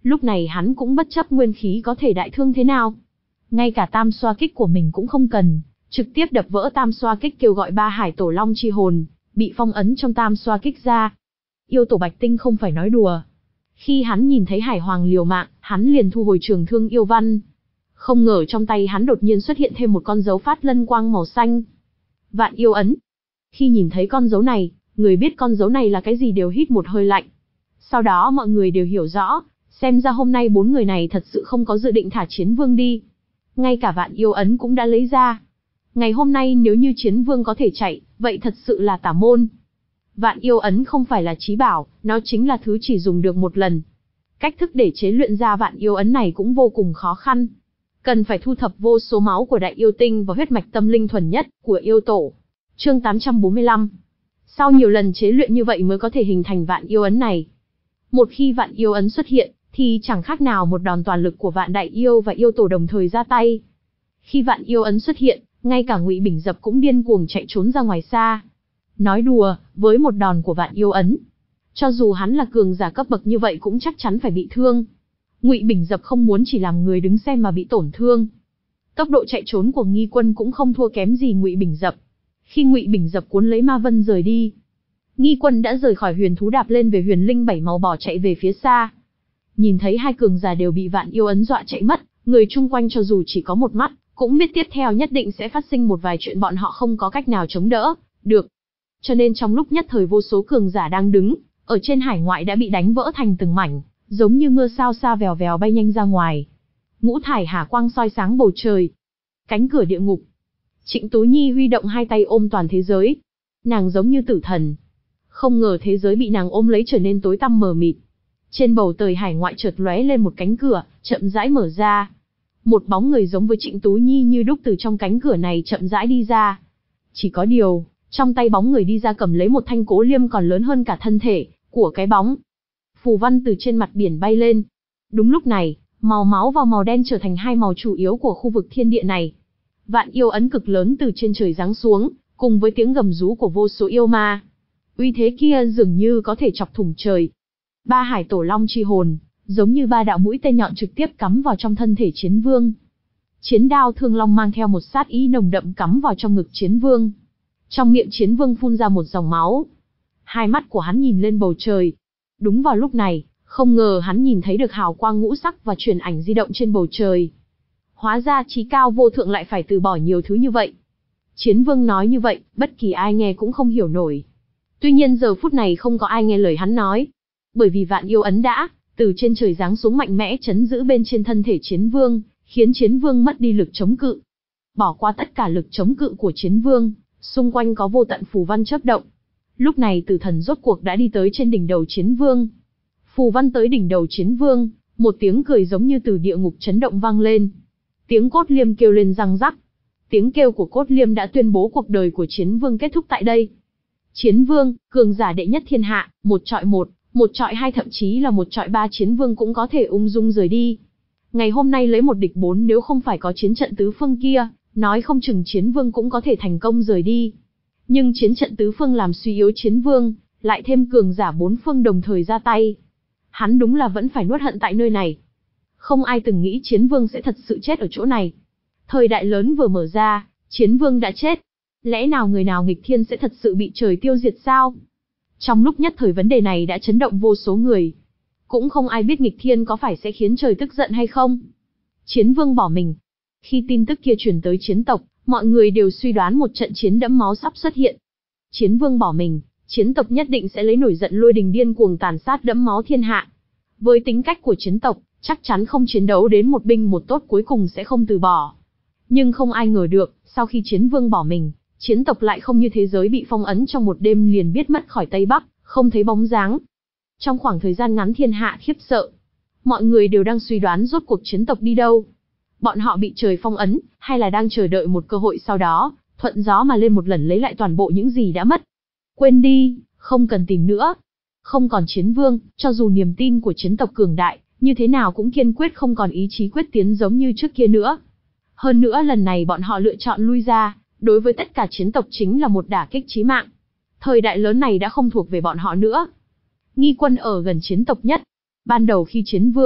Lúc này hắn cũng bất chấp nguyên khí có thể đại thương thế nào. Ngay cả tam xoa kích của mình cũng không cần, trực tiếp đập vỡ tam xoa kích kêu gọi ba hải tổ long chi hồn, bị phong ấn trong tam xoa kích ra. Yêu tổ Bạch Tinh không phải nói đùa. Khi hắn nhìn thấy hải hoàng liều mạng, hắn liền thu hồi trường thương yêu văn. Không ngờ trong tay hắn đột nhiên xuất hiện thêm một con dấu phát lân quang màu xanh. Vạn yêu ấn. Khi nhìn thấy con dấu này, người biết con dấu này là cái gì đều hít một hơi lạnh. Sau đó mọi người đều hiểu rõ, xem ra hôm nay bốn người này thật sự không có dự định thả Chiến Vương đi. Ngay cả vạn yêu ấn cũng đã lấy ra. Ngày hôm nay nếu như Chiến Vương có thể chạy, vậy thật sự là tà môn. Vạn yêu ấn không phải là trí bảo, nó chính là thứ chỉ dùng được một lần. Cách thức để chế luyện ra vạn yêu ấn này cũng vô cùng khó khăn. Cần phải thu thập vô số máu của đại yêu tinh và huyết mạch tâm linh thuần nhất của yêu tổ. Chương tám trăm bốn mươi lăm. Sau nhiều lần chế luyện như vậy mới có thể hình thành vạn yêu ấn này. Một khi vạn yêu ấn xuất hiện, thì chẳng khác nào một đòn toàn lực của vạn đại yêu và yêu tổ đồng thời ra tay. Khi vạn yêu ấn xuất hiện, ngay cả Ngụy Bình Dập cũng điên cuồng chạy trốn ra ngoài xa. Nói đùa, với một đòn của vạn yêu ấn, cho dù hắn là cường giả cấp bậc như vậy cũng chắc chắn phải bị thương. Ngụy Bình Dập không muốn chỉ làm người đứng xem mà bị tổn thương. Tốc độ chạy trốn của Nghi Quân cũng không thua kém gì Ngụy Bình Dập. Khi Ngụy Bình Dập cuốn lấy Ma Vân rời đi, Nghi Quân đã rời khỏi huyền thú đạp lên về huyền linh bảy màu bỏ chạy về phía xa. Nhìn thấy hai cường giả đều bị vạn yêu ấn dọa chạy mất, người chung quanh cho dù chỉ có một mắt, cũng biết tiếp theo nhất định sẽ phát sinh một vài chuyện bọn họ không có cách nào chống đỡ được. Cho nên trong lúc nhất thời vô số cường giả đang đứng ở trên hải ngoại đã bị đánh vỡ thành từng mảnh, giống như mưa sao sa vèo vèo bay nhanh ra ngoài. Ngũ thải hà quang soi sáng bầu trời. Cánh cửa địa ngục. Trịnh Tú Nhi huy động hai tay ôm toàn thế giới. Nàng giống như tử thần. Không ngờ thế giới bị nàng ôm lấy trở nên tối tăm mờ mịt. Trên bầu trời hải ngoại chợt lóe lên một cánh cửa, chậm rãi mở ra. Một bóng người giống với Trịnh Tú Nhi như đúc từ trong cánh cửa này chậm rãi đi ra. Chỉ có điều, trong tay bóng người đi ra cầm lấy một thanh cố liêm còn lớn hơn cả thân thể của cái bóng. Phù văn từ trên mặt biển bay lên. Đúng lúc này, màu máu và màu đen trở thành hai màu chủ yếu của khu vực thiên địa này. Vạn yêu ấn cực lớn từ trên trời giáng xuống, cùng với tiếng gầm rú của vô số yêu ma. Uy thế kia dường như có thể chọc thủng trời. Ba hải tổ long chi hồn, giống như ba đạo mũi tên nhọn trực tiếp cắm vào trong thân thể Chiến Vương. Chiến đao thương long mang theo một sát ý nồng đậm cắm vào trong ngực Chiến Vương. Trong miệng Chiến Vương phun ra một dòng máu. Hai mắt của hắn nhìn lên bầu trời. Đúng vào lúc này, không ngờ hắn nhìn thấy được hào quang ngũ sắc và truyền ảnh di động trên bầu trời. Hóa ra chí cao vô thượng lại phải từ bỏ nhiều thứ như vậy. Chiến Vương nói như vậy, bất kỳ ai nghe cũng không hiểu nổi. Tuy nhiên giờ phút này không có ai nghe lời hắn nói. Bởi vì vạn yêu ấn đã từ trên trời giáng xuống mạnh mẽ chấn giữ bên trên thân thể Chiến Vương, khiến Chiến Vương mất đi lực chống cự. Bỏ qua tất cả lực chống cự của Chiến Vương, xung quanh có vô tận phù văn chớp động. Lúc này Tử Thần rốt cuộc đã đi tới trên đỉnh đầu Chiến Vương. Phù văn tới đỉnh đầu Chiến Vương, một tiếng cười giống như từ địa ngục chấn động vang lên. Tiếng cốt liêm kêu lên răng rắc. Tiếng kêu của cốt liêm đã tuyên bố cuộc đời của Chiến Vương kết thúc tại đây. Chiến Vương, cường giả đệ nhất thiên hạ, một trọi một, một trọi hai thậm chí là một trọi ba Chiến Vương cũng có thể ung dung rời đi. Ngày hôm nay lấy một địch bốn nếu không phải có chiến trận tứ phương kia, nói không chừng Chiến Vương cũng có thể thành công rời đi. Nhưng chiến trận tứ phương làm suy yếu Chiến Vương, lại thêm cường giả bốn phương đồng thời ra tay. Hắn đúng là vẫn phải nuốt hận tại nơi này. Không ai từng nghĩ Chiến Vương sẽ thật sự chết ở chỗ này. Thời đại lớn vừa mở ra, Chiến Vương đã chết. Lẽ nào người nào nghịch thiên sẽ thật sự bị trời tiêu diệt sao? Trong lúc nhất thời vấn đề này đã chấn động vô số người. Cũng không ai biết nghịch thiên có phải sẽ khiến trời tức giận hay không. Chiến Vương bỏ mình. Khi tin tức kia truyền tới chiến tộc, mọi người đều suy đoán một trận chiến đẫm máu sắp xuất hiện. Chiến Vương bỏ mình, chiến tộc nhất định sẽ lấy nổi giận lôi đình điên cuồng tàn sát đẫm máu thiên hạ. Với tính cách của chiến tộc, chắc chắn không chiến đấu đến một binh một tốt cuối cùng sẽ không từ bỏ. Nhưng không ai ngờ được, sau khi Chiến Vương bỏ mình, chiến tộc lại không như thế giới bị phong ấn trong một đêm liền biết mất khỏi Tây Bắc, không thấy bóng dáng. Trong khoảng thời gian ngắn thiên hạ khiếp sợ, mọi người đều đang suy đoán rốt cuộc chiến tộc đi đâu. Bọn họ bị trời phong ấn, hay là đang chờ đợi một cơ hội sau đó, thuận gió mà lên một lần lấy lại toàn bộ những gì đã mất. Quên đi, không cần tìm nữa. Không còn Chiến Vương, cho dù niềm tin của chiến tộc cường đại, như thế nào cũng kiên quyết không còn ý chí quyết tiến giống như trước kia nữa. Hơn nữa lần này bọn họ lựa chọn lui ra, đối với tất cả chiến tộc chính là một đả kích chí mạng. Thời đại lớn này đã không thuộc về bọn họ nữa. Nghi Quân ở gần chiến tộc nhất. Ban đầu khi Chiến Vương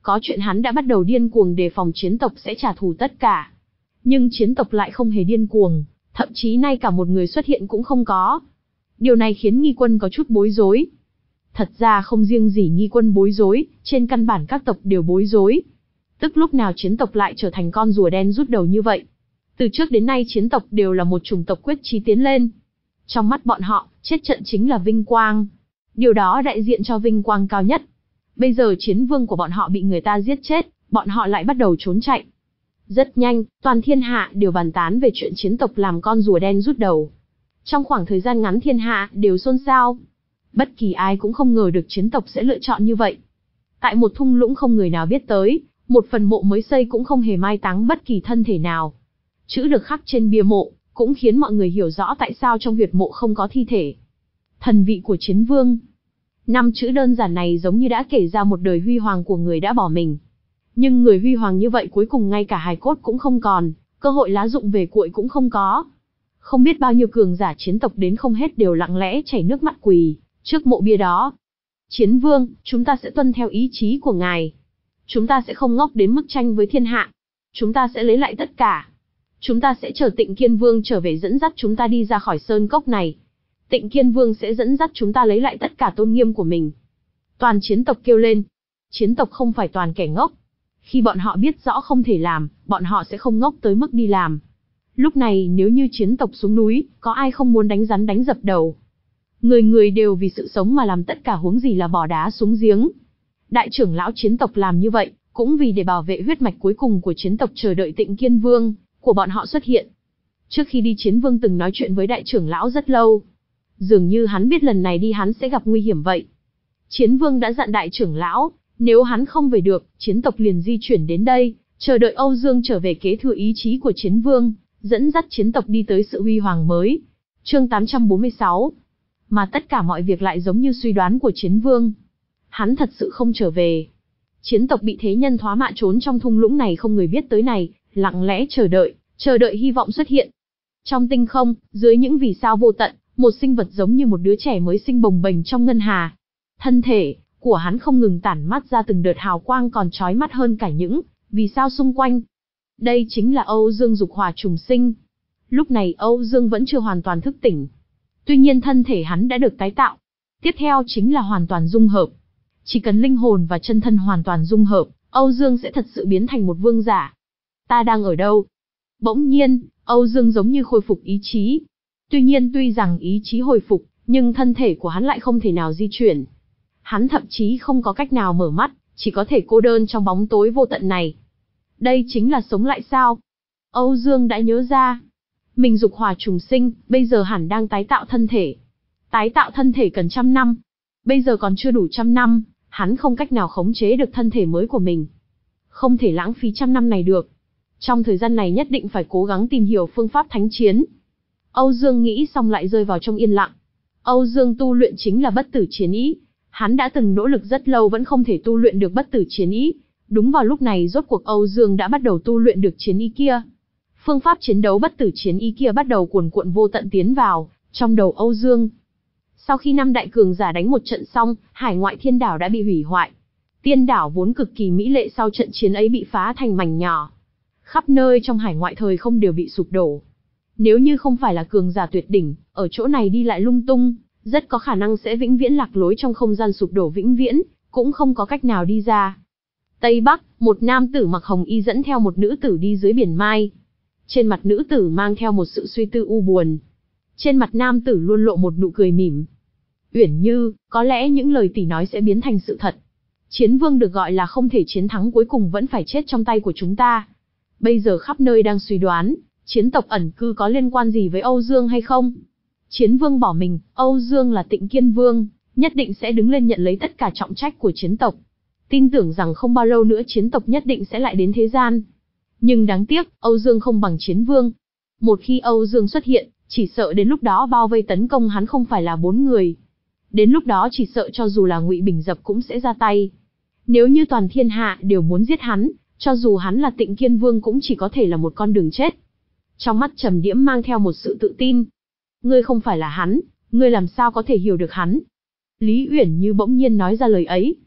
có chuyện hắn đã bắt đầu điên cuồng đề phòng chiến tộc sẽ trả thù tất cả. Nhưng chiến tộc lại không hề điên cuồng, thậm chí ngay cả một người xuất hiện cũng không có. Điều này khiến Nghi Quân có chút bối rối. Thật ra không riêng gì Nghi Quân bối rối, trên căn bản các tộc đều bối rối. Tức lúc nào chiến tộc lại trở thành con rùa đen rút đầu như vậy? Từ trước đến nay chiến tộc đều là một chủng tộc quyết chí tiến lên. Trong mắt bọn họ, chết trận chính là vinh quang. Điều đó đại diện cho vinh quang cao nhất. Bây giờ chiến vương của bọn họ bị người ta giết chết, bọn họ lại bắt đầu trốn chạy. Rất nhanh, toàn thiên hạ đều bàn tán về chuyện chiến tộc làm con rùa đen rút đầu. Trong khoảng thời gian ngắn thiên hạ đều xôn xao. Bất kỳ ai cũng không ngờ được chiến tộc sẽ lựa chọn như vậy. Tại một thung lũng không người nào biết tới, một phần mộ mới xây cũng không hề mai táng bất kỳ thân thể nào. Chữ được khắc trên bia mộ, cũng khiến mọi người hiểu rõ tại sao trong huyệt mộ không có thi thể. Thần vị của chiến vương. Năm chữ đơn giản này giống như đã kể ra một đời huy hoàng của người đã bỏ mình. Nhưng người huy hoàng như vậy cuối cùng ngay cả hài cốt cũng không còn, cơ hội lá dụng về cuội cũng không có. Không biết bao nhiêu cường giả chiến tộc đến không hết đều lặng lẽ chảy nước mắt quỳ trước mộ bia đó. Chiến vương, chúng ta sẽ tuân theo ý chí của ngài. Chúng ta sẽ không ngốc đến mức tranh với thiên hạ. Chúng ta sẽ lấy lại tất cả. Chúng ta sẽ chờ Tịnh Kiên Vương trở về dẫn dắt chúng ta đi ra khỏi sơn cốc này. Tịnh Kiên Vương sẽ dẫn dắt chúng ta lấy lại tất cả tôn nghiêm của mình. Toàn chiến tộc kêu lên. Chiến tộc không phải toàn kẻ ngốc. Khi bọn họ biết rõ không thể làm, bọn họ sẽ không ngốc tới mức đi làm. Lúc này nếu như chiến tộc xuống núi, có ai không muốn đánh rắn đánh dập đầu. Người người đều vì sự sống mà làm tất cả, huống gì là bỏ đá xuống giếng. Đại trưởng lão chiến tộc làm như vậy, cũng vì để bảo vệ huyết mạch cuối cùng của chiến tộc, chờ đợi Tịnh Kiên Vương của bọn họ xuất hiện. Trước khi đi chiến vương từng nói chuyện với đại trưởng lão rất lâu. Dường như hắn biết lần này đi hắn sẽ gặp nguy hiểm vậy. Chiến vương đã dặn đại trưởng lão, nếu hắn không về được, chiến tộc liền di chuyển đến đây, chờ đợi Âu Dương trở về kế thừa ý chí của chiến vương, dẫn dắt chiến tộc đi tới sự huy hoàng mới. Chương tám trăm bốn mươi sáu. Mà tất cả mọi việc lại giống như suy đoán của chiến vương. Hắn thật sự không trở về. Chiến tộc bị thế nhân thoá mạ trốn trong thung lũng này không người biết tới này, lặng lẽ chờ đợi, chờ đợi hy vọng xuất hiện. Trong tinh không, dưới những vì sao vô tận, một sinh vật giống như một đứa trẻ mới sinh bồng bềnh trong ngân hà. Thân thể của hắn không ngừng tản mắt ra từng đợt hào quang còn chói mắt hơn cả những vì sao xung quanh. Đây chính là Âu Dương Dục Hỏa trùng sinh. Lúc này Âu Dương vẫn chưa hoàn toàn thức tỉnh. Tuy nhiên thân thể hắn đã được tái tạo. Tiếp theo chính là hoàn toàn dung hợp. Chỉ cần linh hồn và chân thân hoàn toàn dung hợp, Âu Dương sẽ thật sự biến thành một vương giả. Ta đang ở đâu? Bỗng nhiên, Âu Dương giống như khôi phục ý chí. Tuy nhiên tuy rằng ý chí hồi phục, nhưng thân thể của hắn lại không thể nào di chuyển. Hắn thậm chí không có cách nào mở mắt, chỉ có thể cô đơn trong bóng tối vô tận này. Đây chính là sống lại sao? Âu Dương đã nhớ ra. Mình dục hỏa trùng sinh, bây giờ hẳn đang tái tạo thân thể. Tái tạo thân thể cần trăm năm. Bây giờ còn chưa đủ trăm năm, hắn không cách nào khống chế được thân thể mới của mình. Không thể lãng phí trăm năm này được. Trong thời gian này nhất định phải cố gắng tìm hiểu phương pháp thánh chiến. Âu Dương nghĩ xong lại rơi vào trong yên lặng. Âu Dương tu luyện chính là bất tử chiến ý. Hắn đã từng nỗ lực rất lâu vẫn không thể tu luyện được bất tử chiến ý. Đúng vào lúc này rốt cuộc Âu Dương đã bắt đầu tu luyện được chiến ý kia. Phương pháp chiến đấu bất tử chiến ý kia bắt đầu cuồn cuộn vô tận tiến vào trong đầu Âu Dương. Sau khi năm đại cường giả đánh một trận xong, hải ngoại thiên đảo đã bị hủy hoại. Tiên đảo vốn cực kỳ mỹ lệ sau trận chiến ấy bị phá thành mảnh nhỏ. Khắp nơi trong hải ngoại thời không đều bị sụp đổ. Nếu như không phải là cường giả tuyệt đỉnh, ở chỗ này đi lại lung tung, rất có khả năng sẽ vĩnh viễn lạc lối trong không gian sụp đổ vĩnh viễn, cũng không có cách nào đi ra. Tây Bắc, một nam tử mặc hồng y dẫn theo một nữ tử đi dưới biển Mai. Trên mặt nữ tử mang theo một sự suy tư u buồn. Trên mặt nam tử luôn lộ một nụ cười mỉm. Uyển Như, có lẽ những lời tỷ nói sẽ biến thành sự thật. Chiến vương được gọi là không thể chiến thắng cuối cùng vẫn phải chết trong tay của chúng ta. Bây giờ khắp nơi đang suy đoán, chiến tộc ẩn cư có liên quan gì với Âu Dương hay không? Chiến vương bỏ mình, Âu Dương là Tịnh Kiên Vương, nhất định sẽ đứng lên nhận lấy tất cả trọng trách của chiến tộc. Tin tưởng rằng không bao lâu nữa chiến tộc nhất định sẽ lại đến thế gian. Nhưng đáng tiếc, Âu Dương không bằng chiến vương. Một khi Âu Dương xuất hiện, chỉ sợ đến lúc đó bao vây tấn công hắn không phải là bốn người. Đến lúc đó chỉ sợ cho dù là Ngụy Bình Dập cũng sẽ ra tay. Nếu như toàn thiên hạ đều muốn giết hắn, cho dù hắn là Tịnh Kiên Vương cũng chỉ có thể là một con đường chết. Trong mắt Trầm Diễm mang theo một sự tự tin. Ngươi không phải là hắn, ngươi làm sao có thể hiểu được hắn? Lý Uyển Như bỗng nhiên nói ra lời ấy.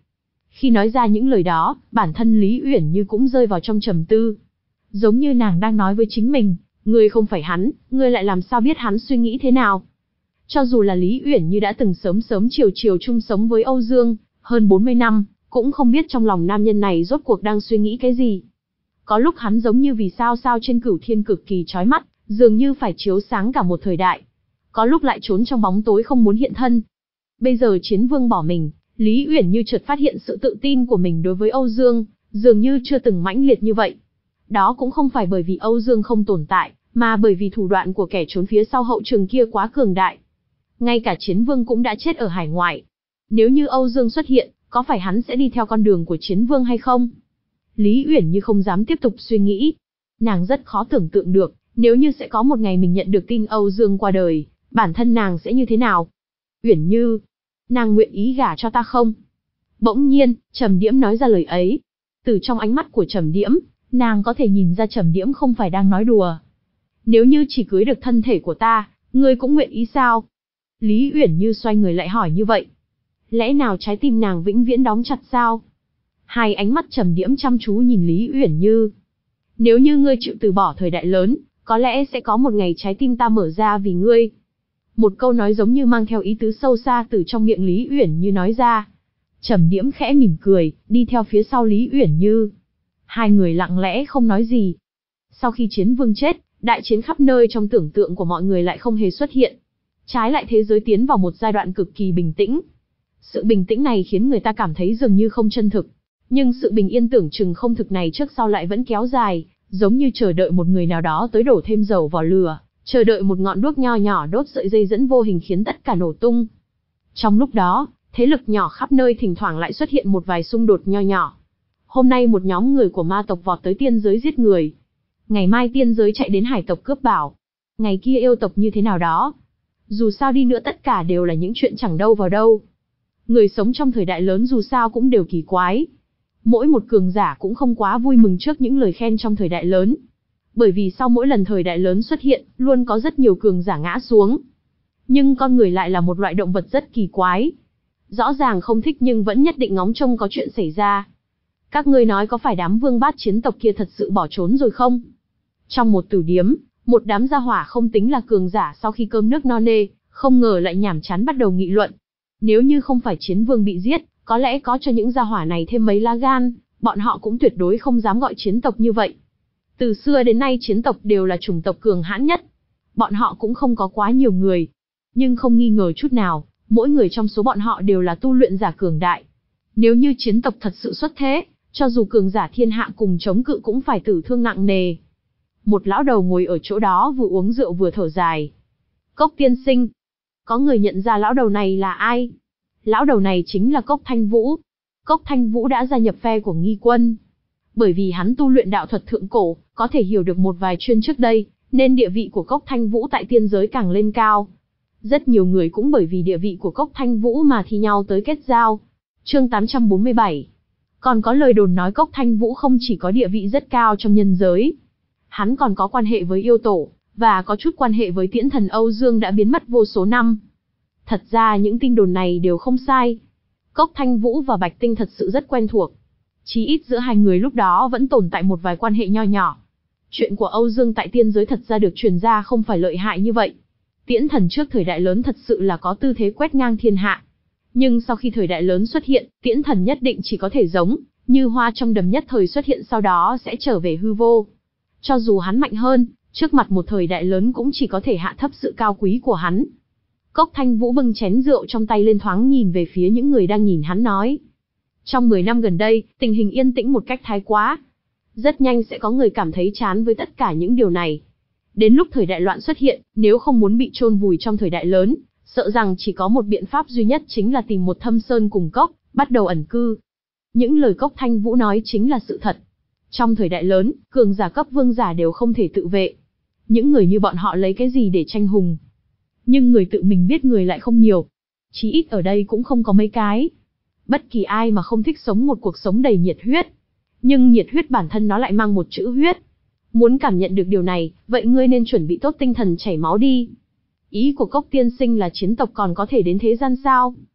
Khi nói ra những lời đó, bản thân Lý Uyển Như cũng rơi vào trong trầm tư. Giống như nàng đang nói với chính mình, ngươi không phải hắn, ngươi lại làm sao biết hắn suy nghĩ thế nào? Cho dù là Lý Uyển Như đã từng sớm sớm chiều chiều chung sống với Âu Dương, hơn bốn mươi năm, cũng không biết trong lòng nam nhân này rốt cuộc đang suy nghĩ cái gì. Có lúc hắn giống như vì sao sao trên cửu thiên cực kỳ chói mắt, dường như phải chiếu sáng cả một thời đại. Có lúc lại trốn trong bóng tối không muốn hiện thân. Bây giờ Chiến Vương bỏ mình, Lý Uyển Như chợt phát hiện sự tự tin của mình đối với Âu Dương, dường như chưa từng mãnh liệt như vậy. Đó cũng không phải bởi vì Âu Dương không tồn tại, mà bởi vì thủ đoạn của kẻ trốn phía sau hậu trường kia quá cường đại. Ngay cả Chiến Vương cũng đã chết ở hải ngoại. Nếu như Âu Dương xuất hiện, có phải hắn sẽ đi theo con đường của Chiến Vương hay không? Lý Uyển Như không dám tiếp tục suy nghĩ. Nàng rất khó tưởng tượng được, nếu như sẽ có một ngày mình nhận được tin Âu Dương qua đời, bản thân nàng sẽ như thế nào? Uyển Như, nàng nguyện ý gả cho ta không? Bỗng nhiên, Trầm Diễm nói ra lời ấy. Từ trong ánh mắt của Trầm Diễm, nàng có thể nhìn ra Trầm Diễm không phải đang nói đùa. Nếu như chỉ cưới được thân thể của ta, ngươi cũng nguyện ý sao? Lý Uyển Như xoay người lại hỏi như vậy. Lẽ nào trái tim nàng vĩnh viễn đóng chặt sao? Hai ánh mắt Trầm Diễm chăm chú nhìn Lý Uyển Như. Nếu như ngươi chịu từ bỏ thời đại lớn, có lẽ sẽ có một ngày trái tim ta mở ra vì ngươi. Một câu nói giống như mang theo ý tứ sâu xa từ trong miệng Lý Uyển Như nói ra. Trầm Diễm khẽ mỉm cười, đi theo phía sau Lý Uyển Như. Hai người lặng lẽ không nói gì. Sau khi Chiến Vương chết, đại chiến khắp nơi trong tưởng tượng của mọi người lại không hề xuất hiện. Trái lại thế giới tiến vào một giai đoạn cực kỳ bình tĩnh. Sự bình tĩnh này khiến người ta cảm thấy dường như không chân thực. Nhưng sự bình yên tưởng chừng không thực này trước sau lại vẫn kéo dài, giống như chờ đợi một người nào đó tới đổ thêm dầu vào lửa, chờ đợi một ngọn đuốc nho nhỏ đốt sợi dây dẫn vô hình khiến tất cả nổ tung. Trong lúc đó, thế lực nhỏ khắp nơi thỉnh thoảng lại xuất hiện một vài xung đột nho nhỏ. Hôm nay một nhóm người của ma tộc vọt tới tiên giới giết người. Ngày mai tiên giới chạy đến hải tộc cướp bảo. Ngày kia yêu tộc như thế nào đó. Dù sao đi nữa tất cả đều là những chuyện chẳng đâu vào đâu. Người sống trong thời đại lớn dù sao cũng đều kỳ quái. Mỗi một cường giả cũng không quá vui mừng trước những lời khen trong thời đại lớn. Bởi vì sau mỗi lần thời đại lớn xuất hiện, luôn có rất nhiều cường giả ngã xuống. Nhưng con người lại là một loại động vật rất kỳ quái. Rõ ràng không thích nhưng vẫn nhất định ngóng trông có chuyện xảy ra. Các ngươi nói có phải đám vương bát chiến tộc kia thật sự bỏ trốn rồi không? Trong một tử điếm, một đám gia hỏa không tính là cường giả sau khi cơm nước no nê, không ngờ lại nhảm chán bắt đầu nghị luận. Nếu như không phải Chiến Vương bị giết, có lẽ có cho những gia hỏa này thêm mấy lá gan, bọn họ cũng tuyệt đối không dám gọi chiến tộc như vậy. Từ xưa đến nay chiến tộc đều là chủng tộc cường hãn nhất. Bọn họ cũng không có quá nhiều người. Nhưng không nghi ngờ chút nào, mỗi người trong số bọn họ đều là tu luyện giả cường đại. Nếu như chiến tộc thật sự xuất thế, cho dù cường giả thiên hạ cùng chống cự cũng phải tử thương nặng nề. Một lão đầu ngồi ở chỗ đó vừa uống rượu vừa thở dài. Cốc tiên sinh. Có người nhận ra lão đầu này là ai? Lão đầu này chính là Cốc Thanh Vũ. Cốc Thanh Vũ đã gia nhập phe của Nghi Quân. Bởi vì hắn tu luyện đạo thuật thượng cổ, có thể hiểu được một vài chuyên trước đây, nên địa vị của Cốc Thanh Vũ tại tiên giới càng lên cao. Rất nhiều người cũng bởi vì địa vị của Cốc Thanh Vũ mà thi nhau tới kết giao. Chương tám trăm bốn mươi bảy. Còn có lời đồn nói Cốc Thanh Vũ không chỉ có địa vị rất cao trong nhân giới. Hắn còn có quan hệ với yêu tổ, và có chút quan hệ với tiễn thần Âu Dương đã biến mất vô số năm. Thật ra những tin đồn này đều không sai. Cốc Thanh Vũ và Bạch Tinh thật sự rất quen thuộc. Chí ít giữa hai người lúc đó vẫn tồn tại một vài quan hệ nho nhỏ. Chuyện của Âu Dương tại tiên giới thật ra được truyền ra không phải lợi hại như vậy. Tiễn thần trước thời đại lớn thật sự là có tư thế quét ngang thiên hạ. Nhưng sau khi thời đại lớn xuất hiện, tiễn thần nhất định chỉ có thể giống như hoa trong đầm nhất thời xuất hiện sau đó sẽ trở về hư vô. Cho dù hắn mạnh hơn, trước mặt một thời đại lớn cũng chỉ có thể hạ thấp sự cao quý của hắn. Cốc Thanh Vũ bưng chén rượu trong tay lên thoáng nhìn về phía những người đang nhìn hắn nói. Trong mười năm gần đây, tình hình yên tĩnh một cách thái quá. Rất nhanh sẽ có người cảm thấy chán với tất cả những điều này. Đến lúc thời đại loạn xuất hiện, nếu không muốn bị chôn vùi trong thời đại lớn, sợ rằng chỉ có một biện pháp duy nhất chính là tìm một thâm sơn cùng cốc, bắt đầu ẩn cư. Những lời Cốc Thanh Vũ nói chính là sự thật. Trong thời đại lớn, cường giả cấp vương giả đều không thể tự vệ. Những người như bọn họ lấy cái gì để tranh hùng? Nhưng người tự mình biết người lại không nhiều. Chí ít ở đây cũng không có mấy cái. Bất kỳ ai mà không thích sống một cuộc sống đầy nhiệt huyết. Nhưng nhiệt huyết bản thân nó lại mang một chữ huyết. Muốn cảm nhận được điều này, vậy ngươi nên chuẩn bị tốt tinh thần chảy máu đi. Ý của Cốc tiên sinh là chiến tộc còn có thể đến thế gian sao?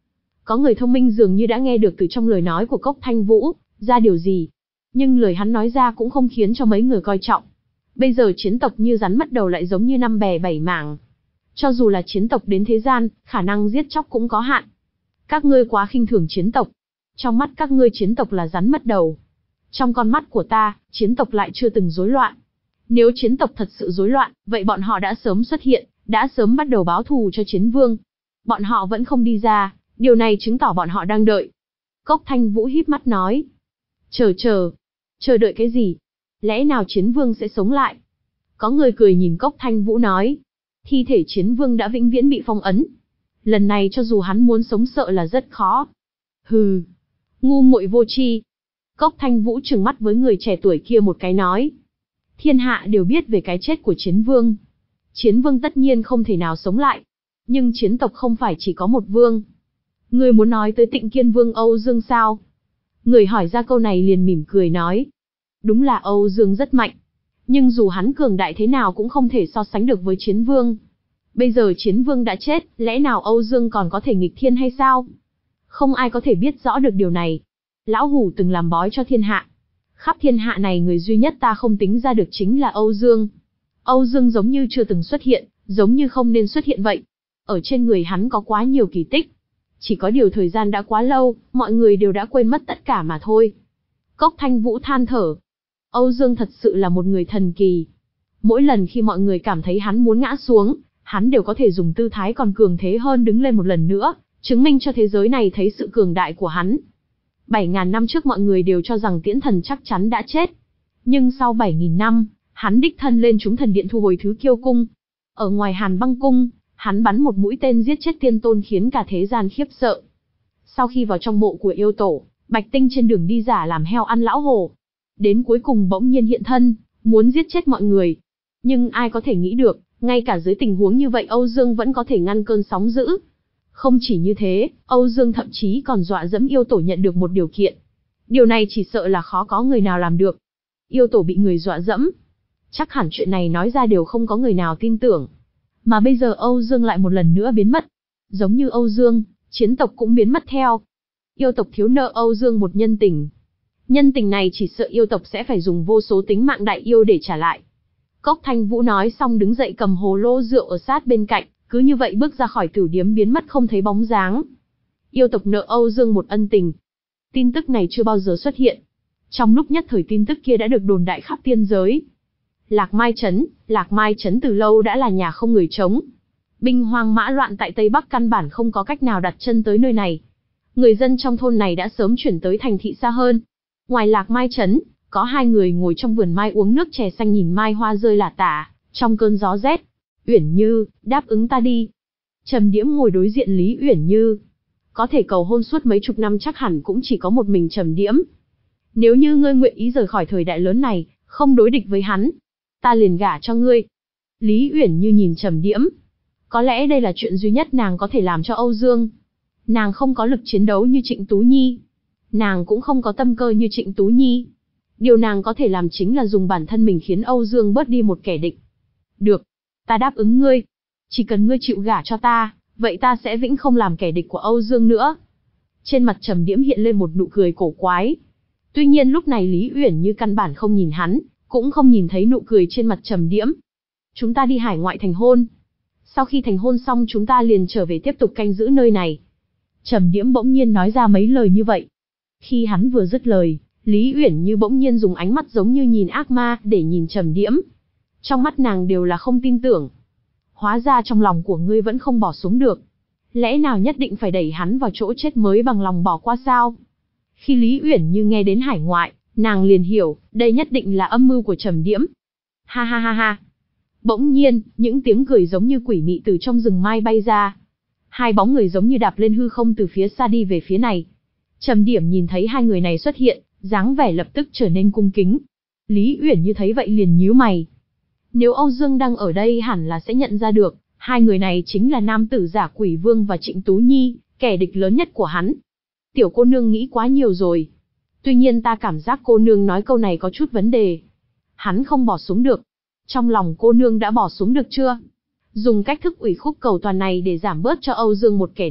Có người thông minh dường như đã nghe được từ trong lời nói của Cốc Thanh Vũ ra điều gì. Nhưng lời hắn nói ra cũng không khiến cho mấy người coi trọng. Bây giờ chiến tộc như rắn mất đầu lại giống như năm bè bảy mảng. Cho dù là chiến tộc đến thế gian, khả năng giết chóc cũng có hạn. Các ngươi quá khinh thường chiến tộc. Trong mắt các ngươi chiến tộc là rắn mất đầu. Trong con mắt của ta, chiến tộc lại chưa từng rối loạn. Nếu chiến tộc thật sự rối loạn, vậy bọn họ đã sớm xuất hiện, đã sớm bắt đầu báo thù cho chiến vương. Bọn họ vẫn không đi ra, điều này chứng tỏ bọn họ đang đợi. Cốc Thanh Vũ híp mắt nói. Chờ chờ. Chờ đợi cái gì? Lẽ nào chiến vương sẽ sống lại? Có người cười nhìn Cốc Thanh Vũ nói. Thi thể chiến vương đã vĩnh viễn bị phong ấn. Lần này cho dù hắn muốn sống sợ là rất khó. Hừ. Ngu muội vô tri. Cốc Thanh Vũ trừng mắt với người trẻ tuổi kia một cái nói. Thiên hạ đều biết về cái chết của chiến vương. Chiến vương tất nhiên không thể nào sống lại. Nhưng chiến tộc không phải chỉ có một vương. Người muốn nói tới Tịnh Kiên Vương Âu Dương sao? Người hỏi ra câu này liền mỉm cười nói. Đúng là Âu Dương rất mạnh. Nhưng dù hắn cường đại thế nào cũng không thể so sánh được với chiến vương. Bây giờ chiến vương đã chết, lẽ nào Âu Dương còn có thể nghịch thiên hay sao? Không ai có thể biết rõ được điều này. Lão Hủ từng làm bói cho thiên hạ. Khắp thiên hạ này người duy nhất ta không tính ra được chính là Âu Dương. Âu Dương giống như chưa từng xuất hiện, giống như không nên xuất hiện vậy. Ở trên người hắn có quá nhiều kỳ tích. Chỉ có điều thời gian đã quá lâu, mọi người đều đã quên mất tất cả mà thôi. Cốc Thanh Vũ than thở. Âu Dương thật sự là một người thần kỳ. Mỗi lần khi mọi người cảm thấy hắn muốn ngã xuống, hắn đều có thể dùng tư thái còn cường thế hơn đứng lên một lần nữa, chứng minh cho thế giới này thấy sự cường đại của hắn. Bảy ngàn năm trước mọi người đều cho rằng Tiễn Thần chắc chắn đã chết. Nhưng sau bảy nghìn năm, hắn đích thân lên Chúng Thần Điện thu hồi Thứ Kiêu Cung. Ở ngoài Hàn Băng Cung, hắn bắn một mũi tên giết chết tiên tôn khiến cả thế gian khiếp sợ. Sau khi vào trong mộ của yêu tổ, Bạch Tinh trên đường đi giả làm heo ăn lão hổ. Đến cuối cùng bỗng nhiên hiện thân, muốn giết chết mọi người. Nhưng ai có thể nghĩ được, ngay cả dưới tình huống như vậy Âu Dương vẫn có thể ngăn cơn sóng dữ. Không chỉ như thế, Âu Dương thậm chí còn dọa dẫm yêu tổ nhận được một điều kiện. Điều này chỉ sợ là khó có người nào làm được. Yêu tổ bị người dọa dẫm. Chắc hẳn chuyện này nói ra đều không có người nào tin tưởng. Mà bây giờ Âu Dương lại một lần nữa biến mất. Giống như Âu Dương, chiến tộc cũng biến mất theo. Yêu tộc thiếu nợ Âu Dương một nhân tình. Nhân tình này chỉ sợ yêu tộc sẽ phải dùng vô số tính mạng đại yêu để trả lại. Cốc Thanh Vũ nói xong đứng dậy cầm hồ lô rượu ở sát bên cạnh, cứ như vậy bước ra khỏi tử điếm biến mất không thấy bóng dáng. Yêu tộc nợ Âu Dương một ân tình. Tin tức này chưa bao giờ xuất hiện. Trong lúc nhất thời tin tức kia đã được đồn đại khắp tiên giới. Lạc Mai Trấn, Lạc Mai Trấn từ lâu đã là nhà không người trống. Binh hoang mã loạn tại Tây Bắc căn bản không có cách nào đặt chân tới nơi này. Người dân trong thôn này đã sớm chuyển tới thành thị xa hơn. Ngoài Lạc Mai Trấn, có hai người ngồi trong vườn mai uống nước chè xanh nhìn mai hoa rơi lả tả, trong cơn gió rét. Uyển Như, đáp ứng ta đi. Trầm Điễm ngồi đối diện Lý Uyển Như. Có thể cầu hôn suốt mấy chục năm chắc hẳn cũng chỉ có một mình Trầm Điễm. Nếu như ngươi nguyện ý rời khỏi thời đại lớn này, không đối địch với hắn, ta liền gả cho ngươi. Lý Uyển Như nhìn Trầm Điễm. Có lẽ đây là chuyện duy nhất nàng có thể làm cho Âu Dương. Nàng không có lực chiến đấu như Trịnh Tú Nhi. Nàng cũng không có tâm cơ như Trịnh Tú Nhi. Điều nàng có thể làm chính là dùng bản thân mình khiến Âu Dương bớt đi một kẻ địch. Được, ta đáp ứng ngươi. Chỉ cần ngươi chịu gả cho ta, vậy ta sẽ vĩnh không làm kẻ địch của Âu Dương nữa. Trên mặt Trầm Điễm hiện lên một nụ cười cổ quái. Tuy nhiên lúc này Lý Uyển Như căn bản không nhìn hắn, cũng không nhìn thấy nụ cười trên mặt Trầm Điễm. Chúng ta đi hải ngoại thành hôn. Sau khi thành hôn xong chúng ta liền trở về tiếp tục canh giữ nơi này. Trầm Điễm bỗng nhiên nói ra mấy lời như vậy. Khi hắn vừa dứt lời, Lý Uyển Như bỗng nhiên dùng ánh mắt giống như nhìn ác ma để nhìn Trầm Điễm. Trong mắt nàng đều là không tin tưởng. Hóa ra trong lòng của ngươi vẫn không bỏ xuống được. Lẽ nào nhất định phải đẩy hắn vào chỗ chết mới bằng lòng bỏ qua sao? Khi Lý Uyển Như nghe đến hải ngoại, nàng liền hiểu, đây nhất định là âm mưu của Trầm Điễm. Ha ha ha ha. Bỗng nhiên, những tiếng cười giống như quỷ mị từ trong rừng mai bay ra. Hai bóng người giống như đạp lên hư không từ phía xa đi về phía này. Trầm Điễm nhìn thấy hai người này xuất hiện, dáng vẻ lập tức trở nên cung kính. Lý Uyển Như thấy vậy liền nhíu mày. Nếu Âu Dương đang ở đây hẳn là sẽ nhận ra được, hai người này chính là nam tử giả Quỷ Vương và Trịnh Tú Nhi, kẻ địch lớn nhất của hắn. Tiểu cô nương nghĩ quá nhiều rồi. Tuy nhiên ta cảm giác cô nương nói câu này có chút vấn đề. Hắn không bỏ xuống được. Trong lòng cô nương đã bỏ xuống được chưa? Dùng cách thức ủy khúc cầu toàn này để giảm bớt cho Âu Dương một kẻ địch,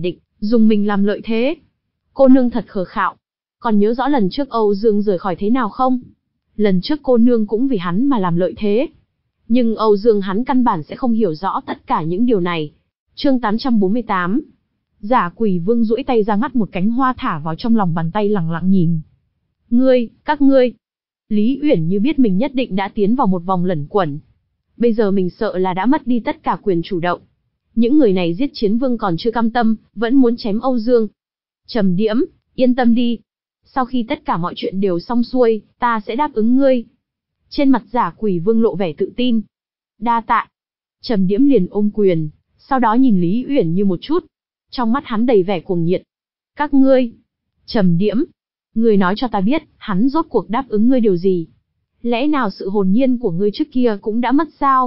Dùng mình làm lợi thế. Cô nương thật khờ khạo. Còn nhớ rõ lần trước Âu Dương rời khỏi thế nào không? Lần trước cô nương cũng vì hắn mà làm lợi thế. Nhưng Âu Dương hắn căn bản sẽ không hiểu rõ tất cả những điều này. Chương tám trăm bốn mươi tám. Giả Quỷ Vương duỗi tay ra ngắt một cánh hoa thả vào trong lòng bàn tay, lẳng lặng nhìn. Ngươi, các ngươi. Lý Uyển Như biết mình nhất định đã tiến vào một vòng lẩn quẩn. Bây giờ mình sợ là đã mất đi tất cả quyền chủ động. Những người này giết Chiến Vương còn chưa cam tâm, vẫn muốn chém Âu Dương. Trầm Diễm, yên tâm đi. Sau khi tất cả mọi chuyện đều xong xuôi, ta sẽ đáp ứng ngươi. Trên mặt Giả Quỷ Vương lộ vẻ tự tin. Đa tạ. Trầm Diễm liền ôm quyền, sau đó nhìn Lý Uyển Như một chút. Trong mắt hắn đầy vẻ cuồng nhiệt. Các ngươi. Trầm Diễm, ngươi nói cho ta biết, hắn rốt cuộc đáp ứng ngươi điều gì? Lẽ nào sự hồn nhiên của ngươi trước kia cũng đã mất sao?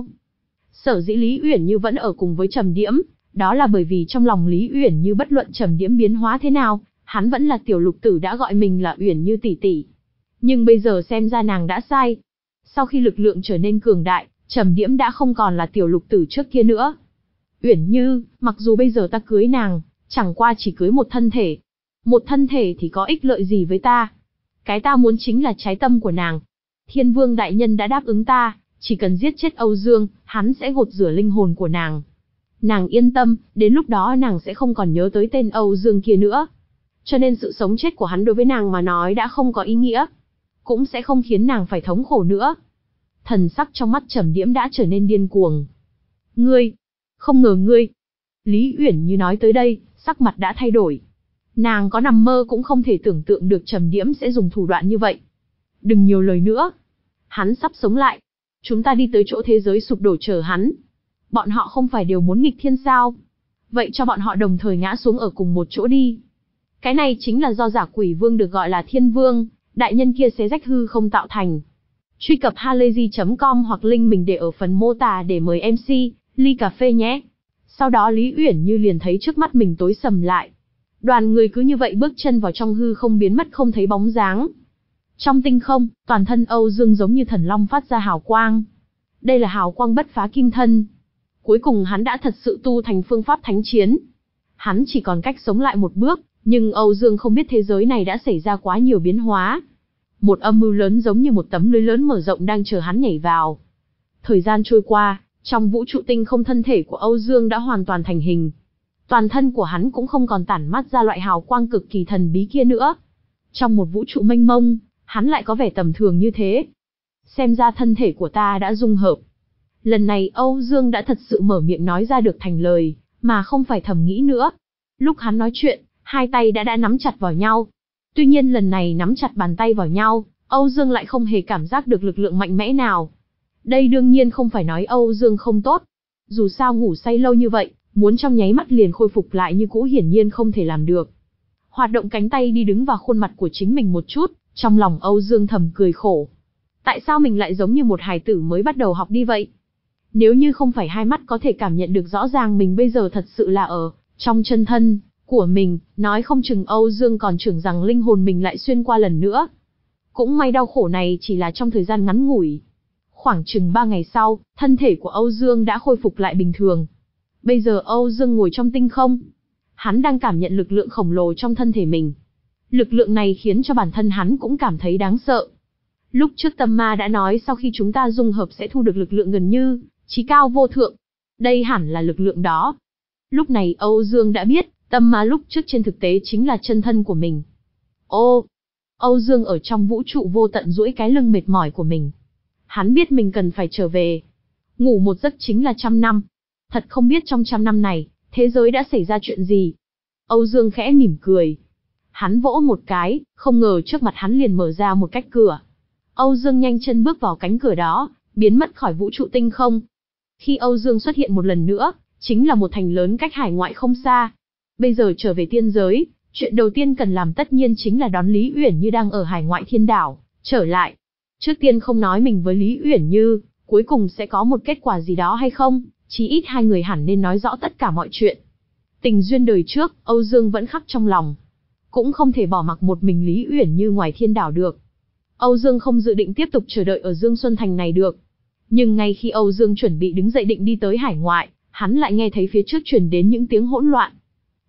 Sở dĩ Lý Uyển Như vẫn ở cùng với Trầm Diễm, đó là bởi vì trong lòng Lý Uyển Như bất luận Trầm Diễm biến hóa thế nào, hắn vẫn là tiểu lục tử đã gọi mình là Uyển Như tỷ tỷ. Nhưng bây giờ xem ra nàng đã sai. Sau khi lực lượng trở nên cường đại, Trầm Diễm đã không còn là tiểu lục tử trước kia nữa. Uyển Như, mặc dù bây giờ ta cưới nàng, chẳng qua chỉ cưới một thân thể. Một thân thể thì có ích lợi gì với ta? Cái ta muốn chính là trái tâm của nàng. Thiên Vương đại nhân đã đáp ứng ta, chỉ cần giết chết Âu Dương, hắn sẽ gột rửa linh hồn của nàng. Nàng yên tâm, đến lúc đó nàng sẽ không còn nhớ tới tên Âu Dương kia nữa. Cho nên sự sống chết của hắn đối với nàng mà nói đã không có ý nghĩa. Cũng sẽ không khiến nàng phải thống khổ nữa. Thần sắc trong mắt Trầm Diễm đã trở nên điên cuồng. Ngươi, không ngờ ngươi. Lý Uyển Như nói tới đây, sắc mặt đã thay đổi. Nàng có nằm mơ cũng không thể tưởng tượng được Trầm Diễm sẽ dùng thủ đoạn như vậy. Đừng nhiều lời nữa. Hắn sắp sống lại. Chúng ta đi tới chỗ thế giới sụp đổ chờ hắn. Bọn họ không phải đều muốn nghịch thiên sao? Vậy cho bọn họ đồng thời ngã xuống ở cùng một chỗ đi. Cái này chính là do Giả Quỷ Vương được gọi là Thiên Vương, đại nhân kia xé rách hư không tạo thành. Truy cập halayzi chấm com hoặc link mình để ở phần mô tả để mời em xê, ly cà phê nhé. Sau đó Lý Uyển Như liền thấy trước mắt mình tối sầm lại. Đoàn người cứ như vậy bước chân vào trong hư không biến mất không thấy bóng dáng. Trong tinh không, toàn thân Âu Dương giống như thần long phát ra hào quang. Đây là hào quang bất phá kim thân. Cuối cùng hắn đã thật sự tu thành phương pháp thánh chiến. Hắn chỉ còn cách sống lại một bước, nhưng Âu Dương không biết thế giới này đã xảy ra quá nhiều biến hóa. Một âm mưu lớn giống như một tấm lưới lớn mở rộng đang chờ hắn nhảy vào. Thời gian trôi qua, trong vũ trụ tinh không thân thể của Âu Dương đã hoàn toàn thành hình. Toàn thân của hắn cũng không còn tản mát ra loại hào quang cực kỳ thần bí kia nữa. Trong một vũ trụ mênh mông, hắn lại có vẻ tầm thường như thế. Xem ra thân thể của ta đã dung hợp. Lần này Âu Dương đã thật sự mở miệng nói ra được thành lời, mà không phải thầm nghĩ nữa. Lúc hắn nói chuyện, hai tay đã đã nắm chặt vào nhau. Tuy nhiên lần này nắm chặt bàn tay vào nhau, Âu Dương lại không hề cảm giác được lực lượng mạnh mẽ nào. Đây đương nhiên không phải nói Âu Dương không tốt. Dù sao ngủ say lâu như vậy, muốn trong nháy mắt liền khôi phục lại như cũ hiển nhiên không thể làm được. Hoạt động cánh tay đi đứng vào khuôn mặt của chính mình một chút, trong lòng Âu Dương thầm cười khổ. Tại sao mình lại giống như một hài tử mới bắt đầu học đi vậy? Nếu như không phải hai mắt có thể cảm nhận được rõ ràng mình bây giờ thật sự là ở trong chân thân của mình, nói không chừng Âu Dương còn tưởng rằng linh hồn mình lại xuyên qua lần nữa. Cũng may đau khổ này chỉ là trong thời gian ngắn ngủi. Khoảng chừng ba ngày sau, thân thể của Âu Dương đã khôi phục lại bình thường. Bây giờ Âu Dương ngồi trong tinh không. Hắn đang cảm nhận lực lượng khổng lồ trong thân thể mình. Lực lượng này khiến cho bản thân hắn cũng cảm thấy đáng sợ. Lúc trước Tâm Ma đã nói sau khi chúng ta dung hợp sẽ thu được lực lượng gần như chí cao vô thượng. Đây hẳn là lực lượng đó. Lúc này Âu Dương đã biết, Tâm Ma lúc trước trên thực tế chính là chân thân của mình. Ô, Âu Dương ở trong vũ trụ vô tận duỗi cái lưng mệt mỏi của mình. Hắn biết mình cần phải trở về. Ngủ một giấc chính là trăm năm. Thật không biết trong trăm năm này, thế giới đã xảy ra chuyện gì. Âu Dương khẽ mỉm cười. Hắn vỗ một cái, không ngờ trước mặt hắn liền mở ra một cách cửa. Âu Dương nhanh chân bước vào cánh cửa đó, biến mất khỏi vũ trụ tinh không. Khi Âu Dương xuất hiện một lần nữa, chính là một thành lớn cách hải ngoại không xa. Bây giờ trở về tiên giới, chuyện đầu tiên cần làm tất nhiên chính là đón Lý Uyển Như đang ở hải ngoại thiên đảo, trở lại. Trước tiên không nói mình với Lý Uyển Như, cuối cùng sẽ có một kết quả gì đó hay không, chí ít hai người hẳn nên nói rõ tất cả mọi chuyện. Tình duyên đời trước, Âu Dương vẫn khắc trong lòng. Cũng không thể bỏ mặc một mình Lý Uyển Như ngoài thiên đảo được. Âu Dương không dự định tiếp tục chờ đợi ở Dương Xuân Thành này được. Nhưng ngay khi Âu Dương chuẩn bị đứng dậy định đi tới hải ngoại, hắn lại nghe thấy phía trước truyền đến những tiếng hỗn loạn.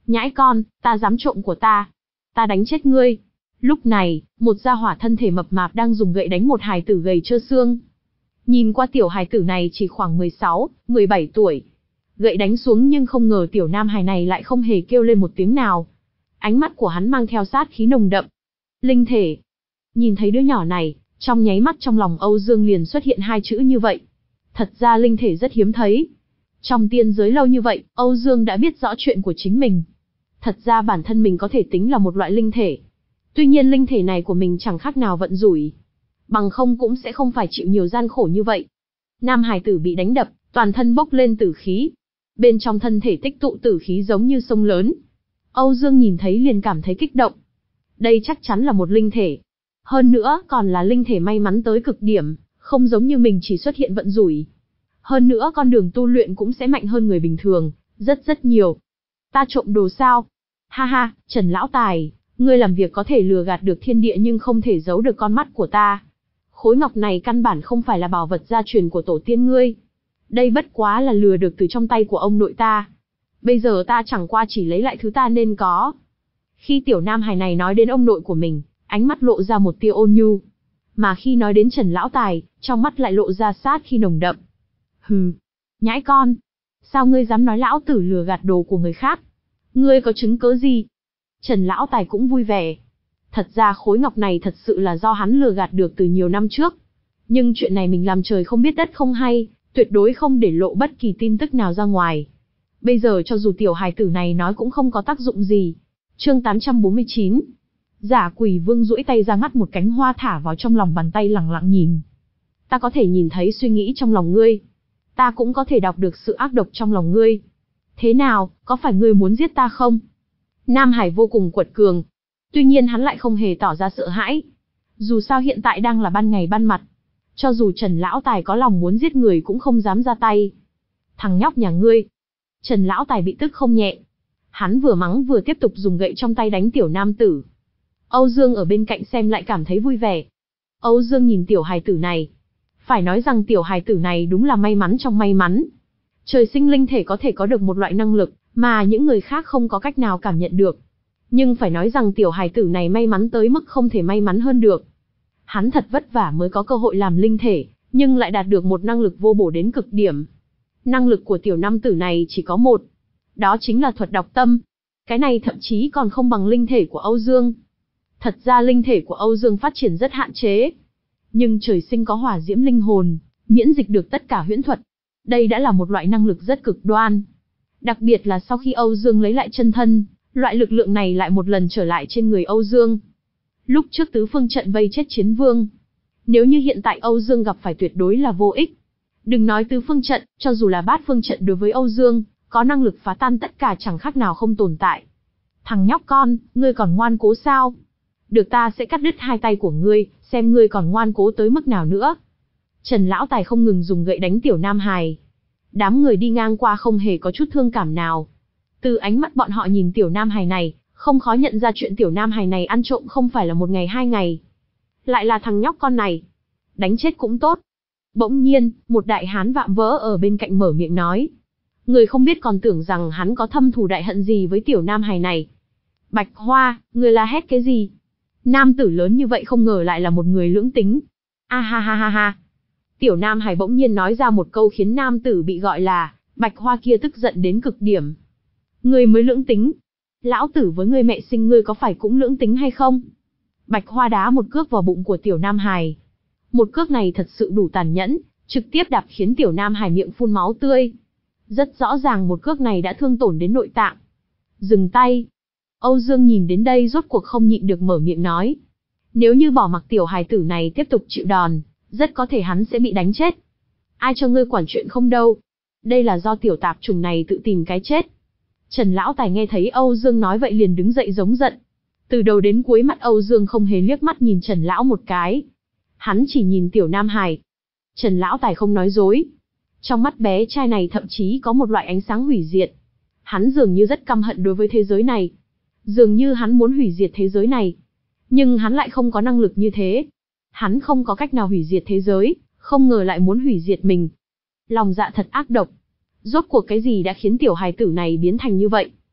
Nhãi con, ta dám trộm của ta. Ta đánh chết ngươi. Lúc này, một gia hỏa thân thể mập mạp đang dùng gậy đánh một hài tử gầy trơ xương. Nhìn qua tiểu hài tử này chỉ khoảng mười sáu, mười bảy tuổi. Gậy đánh xuống nhưng không ngờ tiểu nam hài này lại không hề kêu lên một tiếng nào. Ánh mắt của hắn mang theo sát khí nồng đậm. Linh thể. Nhìn thấy đứa nhỏ này, trong nháy mắt trong lòng Âu Dương liền xuất hiện hai chữ như vậy. Thật ra linh thể rất hiếm thấy. Trong tiên giới lâu như vậy, Âu Dương đã biết rõ chuyện của chính mình. Thật ra bản thân mình có thể tính là một loại linh thể. Tuy nhiên linh thể này của mình chẳng khác nào vận rủi. Bằng không cũng sẽ không phải chịu nhiều gian khổ như vậy. Nam hài tử bị đánh đập, toàn thân bốc lên tử khí. Bên trong thân thể tích tụ tử khí giống như sông lớn. Âu Dương nhìn thấy liền cảm thấy kích động. Đây chắc chắn là một linh thể. Hơn nữa còn là linh thể may mắn tới cực điểm, không giống như mình chỉ xuất hiện vận rủi. Hơn nữa con đường tu luyện cũng sẽ mạnh hơn người bình thường, rất rất nhiều. Ta trộm đồ sao? Ha ha, Trần Lão Tài, ngươi làm việc có thể lừa gạt được thiên địa nhưng không thể giấu được con mắt của ta. Khối ngọc này căn bản không phải là bảo vật gia truyền của tổ tiên ngươi. Đây bất quá là lừa được từ trong tay của ông nội ta. Bây giờ ta chẳng qua chỉ lấy lại thứ ta nên có. Khi tiểu nam hài này nói đến ông nội của mình, ánh mắt lộ ra một tia ôn nhu. Mà khi nói đến Trần Lão Tài, trong mắt lại lộ ra sát khi nồng đậm. Hừ, nhãi con. Sao ngươi dám nói lão tử lừa gạt đồ của người khác? Ngươi có chứng cớ gì? Trần Lão Tài cũng vui vẻ. Thật ra khối ngọc này thật sự là do hắn lừa gạt được từ nhiều năm trước. Nhưng chuyện này mình làm trời không biết đất không hay, tuyệt đối không để lộ bất kỳ tin tức nào ra ngoài. Bây giờ cho dù tiểu hài tử này nói cũng không có tác dụng gì. Chương tám trăm bốn mươi chín. Giả Quỷ Vương duỗi tay ra ngắt một cánh hoa thả vào trong lòng bàn tay lẳng lặng nhìn. Ta có thể nhìn thấy suy nghĩ trong lòng ngươi. Ta cũng có thể đọc được sự ác độc trong lòng ngươi. Thế nào, có phải ngươi muốn giết ta không? Nam Hải vô cùng quật cường. Tuy nhiên hắn lại không hề tỏ ra sợ hãi. Dù sao hiện tại đang là ban ngày ban mặt. Cho dù Trần Lão Tài có lòng muốn giết người cũng không dám ra tay. Thằng nhóc nhà ngươi. Trần Lão Tài bị tức không nhẹ. Hắn vừa mắng vừa tiếp tục dùng gậy trong tay đánh tiểu nam tử. Âu Dương ở bên cạnh xem lại cảm thấy vui vẻ. Âu Dương nhìn tiểu hài tử này. Phải nói rằng tiểu hài tử này đúng là may mắn trong may mắn. Trời sinh linh thể có thể có được một loại năng lực mà những người khác không có cách nào cảm nhận được. Nhưng phải nói rằng tiểu hài tử này may mắn tới mức không thể may mắn hơn được. Hắn thật vất vả mới có cơ hội làm linh thể, nhưng lại đạt được một năng lực vô bổ đến cực điểm. Năng lực của tiểu nam tử này chỉ có một. Đó chính là thuật đọc tâm. Cái này thậm chí còn không bằng linh thể của Âu Dương. Thật ra linh thể của Âu Dương phát triển rất hạn chế. Nhưng trời sinh có hỏa diễm linh hồn, miễn dịch được tất cả huyễn thuật. Đây đã là một loại năng lực rất cực đoan. Đặc biệt là sau khi Âu Dương lấy lại chân thân, loại lực lượng này lại một lần trở lại trên người Âu Dương. Lúc trước tứ phương trận vây chết chiến vương. Nếu như hiện tại Âu Dương gặp phải tuyệt đối là vô ích. Đừng nói tứ phương trận, cho dù là bát phương trận đối với Âu Dương, có năng lực phá tan tất cả chẳng khác nào không tồn tại. Thằng nhóc con, ngươi còn ngoan cố sao? Được ta sẽ cắt đứt hai tay của ngươi, xem ngươi còn ngoan cố tới mức nào nữa. Trần Lão Tài không ngừng dùng gậy đánh tiểu nam hài. Đám người đi ngang qua không hề có chút thương cảm nào. Từ ánh mắt bọn họ nhìn tiểu nam hài này, không khó nhận ra chuyện tiểu nam hài này ăn trộm không phải là một ngày hai ngày. Lại là thằng nhóc con này. Đánh chết cũng tốt. Bỗng nhiên, một đại hán vạm vỡ ở bên cạnh mở miệng nói. Người không biết còn tưởng rằng hắn có thâm thù đại hận gì với tiểu nam hài này. Bạch Hoa, người la hét cái gì? Nam tử lớn như vậy không ngờ lại là một người lưỡng tính. A ha ha ha ha. Tiểu nam hài bỗng nhiên nói ra một câu khiến nam tử bị gọi là Bạch Hoa kia tức giận đến cực điểm. Ngươi mới lưỡng tính. Lão tử với người mẹ sinh ngươi có phải cũng lưỡng tính hay không? Bạch Hoa đá một cước vào bụng của tiểu nam hài. Một cước này thật sự đủ tàn nhẫn, trực tiếp đạp khiến tiểu nam hài miệng phun máu tươi. Rất rõ ràng một cước này đã thương tổn đến nội tạng. Dừng tay. Âu Dương nhìn đến đây rốt cuộc không nhịn được mở miệng nói. Nếu như bỏ mặc tiểu hài tử này tiếp tục chịu đòn, rất có thể hắn sẽ bị đánh chết. Ai cho ngươi quản chuyện không đâu. Đây là do tiểu tạp trùng này tự tìm cái chết. Trần Lão Tài nghe thấy Âu Dương nói vậy liền đứng dậy giống giận. Từ đầu đến cuối mắt Âu Dương không hề liếc mắt nhìn Trần Lão một cái. Hắn chỉ nhìn tiểu nam hài. Trần Lão Tài không nói dối. Trong mắt bé trai này thậm chí có một loại ánh sáng hủy diệt. Hắn dường như rất căm hận đối với thế giới này. Dường như hắn muốn hủy diệt thế giới này. Nhưng hắn lại không có năng lực như thế. Hắn không có cách nào hủy diệt thế giới, không ngờ lại muốn hủy diệt mình. Lòng dạ thật ác độc. Rốt cuộc cái gì đã khiến tiểu hài tử này biến thành như vậy?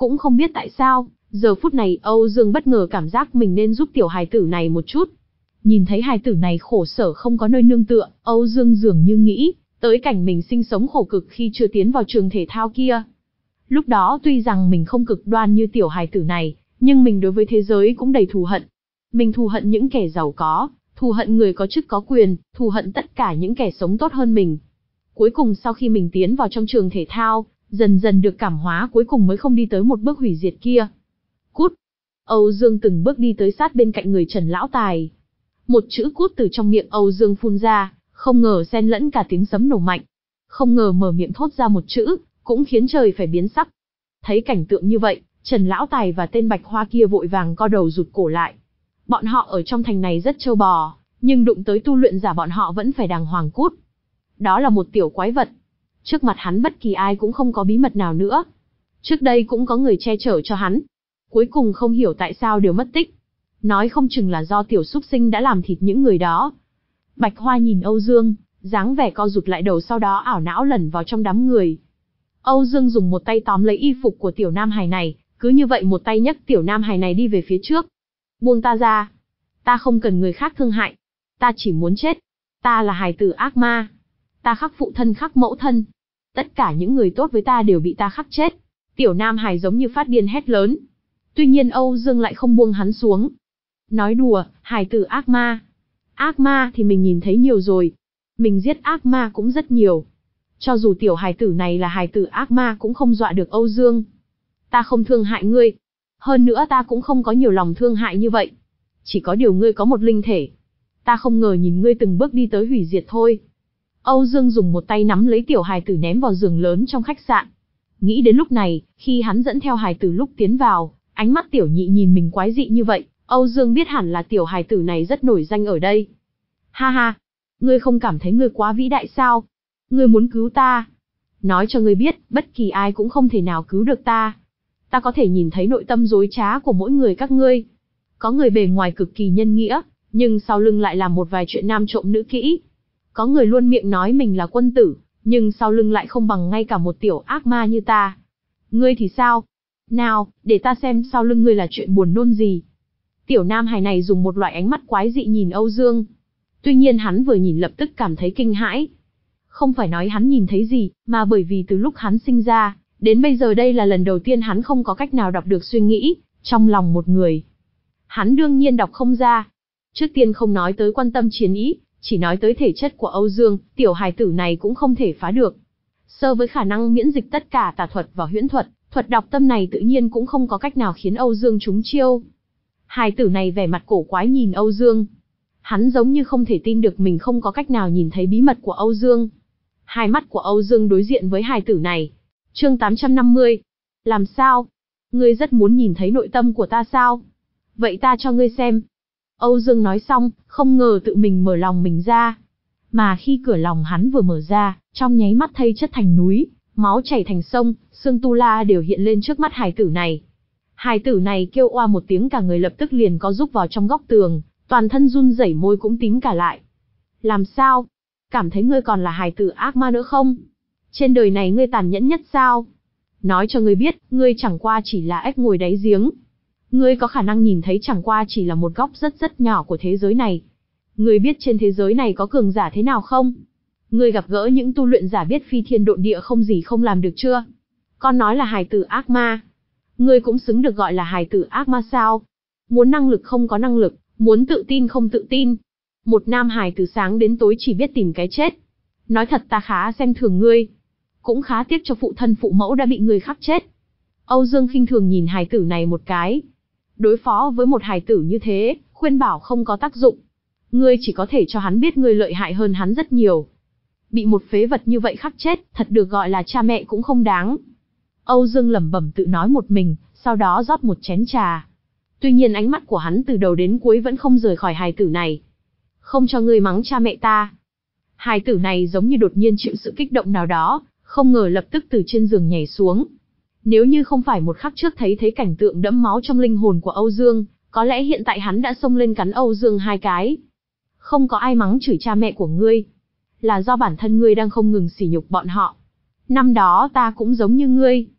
Cũng không biết tại sao, giờ phút này Âu Dương bất ngờ cảm giác mình nên giúp tiểu hài tử này một chút. Nhìn thấy hài tử này khổ sở không có nơi nương tựa, Âu Dương dường như nghĩ tới cảnh mình sinh sống khổ cực khi chưa tiến vào trường thể thao kia. Lúc đó tuy rằng mình không cực đoan như tiểu hài tử này, nhưng mình đối với thế giới cũng đầy thù hận. Mình thù hận những kẻ giàu có, thù hận người có chức có quyền, thù hận tất cả những kẻ sống tốt hơn mình. Cuối cùng sau khi mình tiến vào trong trường thể thao, dần dần được cảm hóa, cuối cùng mới không đi tới một bước hủy diệt kia. Cút! Âu Dương từng bước đi tới sát bên cạnh người Trần Lão Tài. Một chữ cút từ trong miệng Âu Dương phun ra, không ngờ xen lẫn cả tiếng sấm nổ mạnh. Không ngờ mở miệng thốt ra một chữ, cũng khiến trời phải biến sắc. Thấy cảnh tượng như vậy, Trần Lão Tài và tên Bạch Hoa kia vội vàng co đầu rụt cổ lại. Bọn họ ở trong thành này rất trâu bò, nhưng đụng tới tu luyện giả bọn họ vẫn phải đàng hoàng cút. Đó là một tiểu quái vật. Trước mặt hắn bất kỳ ai cũng không có bí mật nào nữa. Trước đây cũng có người che chở cho hắn. Cuối cùng không hiểu tại sao đều mất tích. Nói không chừng là do tiểu súc sinh đã làm thịt những người đó. Bạch Hoa nhìn Âu Dương, dáng vẻ co rụt lại đầu, sau đó ảo não lẩn vào trong đám người. Âu Dương dùng một tay tóm lấy y phục của tiểu nam hài này, cứ như vậy một tay nhấc tiểu nam hài này đi về phía trước. Buông ta ra. Ta không cần người khác thương hại. Ta chỉ muốn chết. Ta là hài tử ác ma. Ta khắc phụ thân khắc mẫu thân. Tất cả những người tốt với ta đều bị ta khắc chết. Tiểu nam hài giống như phát điên hét lớn. Tuy nhiên Âu Dương lại không buông hắn xuống. Nói đùa, hài tử ác ma. Ác ma thì mình nhìn thấy nhiều rồi. Mình giết ác ma cũng rất nhiều. Cho dù tiểu hài tử này là hài tử ác ma cũng không dọa được Âu Dương. Ta không thương hại ngươi. Hơn nữa ta cũng không có nhiều lòng thương hại như vậy. Chỉ có điều ngươi có một linh thể. Ta không ngờ nhìn ngươi từng bước đi tới hủy diệt thôi. Âu Dương dùng một tay nắm lấy tiểu hài tử ném vào giường lớn trong khách sạn. Nghĩ đến lúc này, khi hắn dẫn theo hài tử lúc tiến vào, ánh mắt tiểu nhị nhìn mình quái dị như vậy, Âu Dương biết hẳn là tiểu hài tử này rất nổi danh ở đây. Ha ha, ngươi không cảm thấy ngươi quá vĩ đại sao? Ngươi muốn cứu ta? Nói cho ngươi biết, bất kỳ ai cũng không thể nào cứu được ta. Ta có thể nhìn thấy nội tâm dối trá của mỗi người các ngươi. Có người bề ngoài cực kỳ nhân nghĩa, nhưng sau lưng lại làm một vài chuyện nam trộm nữ kỹ. Có người luôn miệng nói mình là quân tử, nhưng sau lưng lại không bằng ngay cả một tiểu ác ma như ta. Ngươi thì sao? Nào, để ta xem sau lưng ngươi là chuyện buồn nôn gì. Tiểu nam hài này dùng một loại ánh mắt quái dị nhìn Âu Dương. Tuy nhiên hắn vừa nhìn lập tức cảm thấy kinh hãi. Không phải nói hắn nhìn thấy gì, mà bởi vì từ lúc hắn sinh ra, đến bây giờ đây là lần đầu tiên hắn không có cách nào đọc được suy nghĩ trong lòng một người. Hắn đương nhiên đọc không ra. Trước tiên không nói tới quan tâm chiến ý, chỉ nói tới thể chất của Âu Dương, tiểu hài tử này cũng không thể phá được. Sơ với khả năng miễn dịch tất cả tà thuật và huyễn thuật, thuật đọc tâm này tự nhiên cũng không có cách nào khiến Âu Dương trúng chiêu. Hài tử này vẻ mặt cổ quái nhìn Âu Dương. Hắn giống như không thể tin được mình không có cách nào nhìn thấy bí mật của Âu Dương. Hai mắt của Âu Dương đối diện với hài tử này. Chương tám trăm năm mươi. Làm sao? Ngươi rất muốn nhìn thấy nội tâm của ta sao? Vậy ta cho ngươi xem. Âu Dương nói xong, không ngờ tự mình mở lòng mình ra. Mà khi cửa lòng hắn vừa mở ra, trong nháy mắt thây chất thành núi, máu chảy thành sông, xương tu la đều hiện lên trước mắt hài tử này. Hài tử này kêu oa một tiếng, cả người lập tức liền có rúc vào trong góc tường, toàn thân run rẩy, môi cũng tím cả lại. Làm sao? Cảm thấy ngươi còn là hài tử ác ma nữa không? Trên đời này ngươi tàn nhẫn nhất sao? Nói cho ngươi biết, ngươi chẳng qua chỉ là ếch ngồi đáy giếng. Ngươi có khả năng nhìn thấy chẳng qua chỉ là một góc rất rất nhỏ của thế giới này. Ngươi biết trên thế giới này có cường giả thế nào không? Ngươi gặp gỡ những tu luyện giả biết phi thiên độn địa không gì không làm được chưa? Con nói là hài tử ác ma. Ngươi cũng xứng được gọi là hài tử ác ma sao? Muốn năng lực không có năng lực, muốn tự tin không tự tin. Một nam hài từ sáng đến tối chỉ biết tìm cái chết. Nói thật ta khá xem thường ngươi. Cũng khá tiếc cho phụ thân phụ mẫu đã bị ngươi khắc chết. Âu Dương khinh thường nhìn hài tử này một cái. Đối phó với một hài tử như thế, khuyên bảo không có tác dụng. Ngươi chỉ có thể cho hắn biết ngươi lợi hại hơn hắn rất nhiều. Bị một phế vật như vậy khắc chết, thật được gọi là cha mẹ cũng không đáng. Âu Dương lẩm bẩm tự nói một mình, sau đó rót một chén trà. Tuy nhiên ánh mắt của hắn từ đầu đến cuối vẫn không rời khỏi hài tử này. Không cho ngươi mắng cha mẹ ta. Hài tử này giống như đột nhiên chịu sự kích động nào đó, không ngờ lập tức từ trên giường nhảy xuống. Nếu như không phải một khắc trước thấy thấy cảnh tượng đẫm máu trong linh hồn của Âu Dương, có lẽ hiện tại hắn đã xông lên cắn Âu Dương hai cái. Không có ai mắng chửi cha mẹ của ngươi. Là do bản thân ngươi đang không ngừng sỉ nhục bọn họ. Năm đó ta cũng giống như ngươi.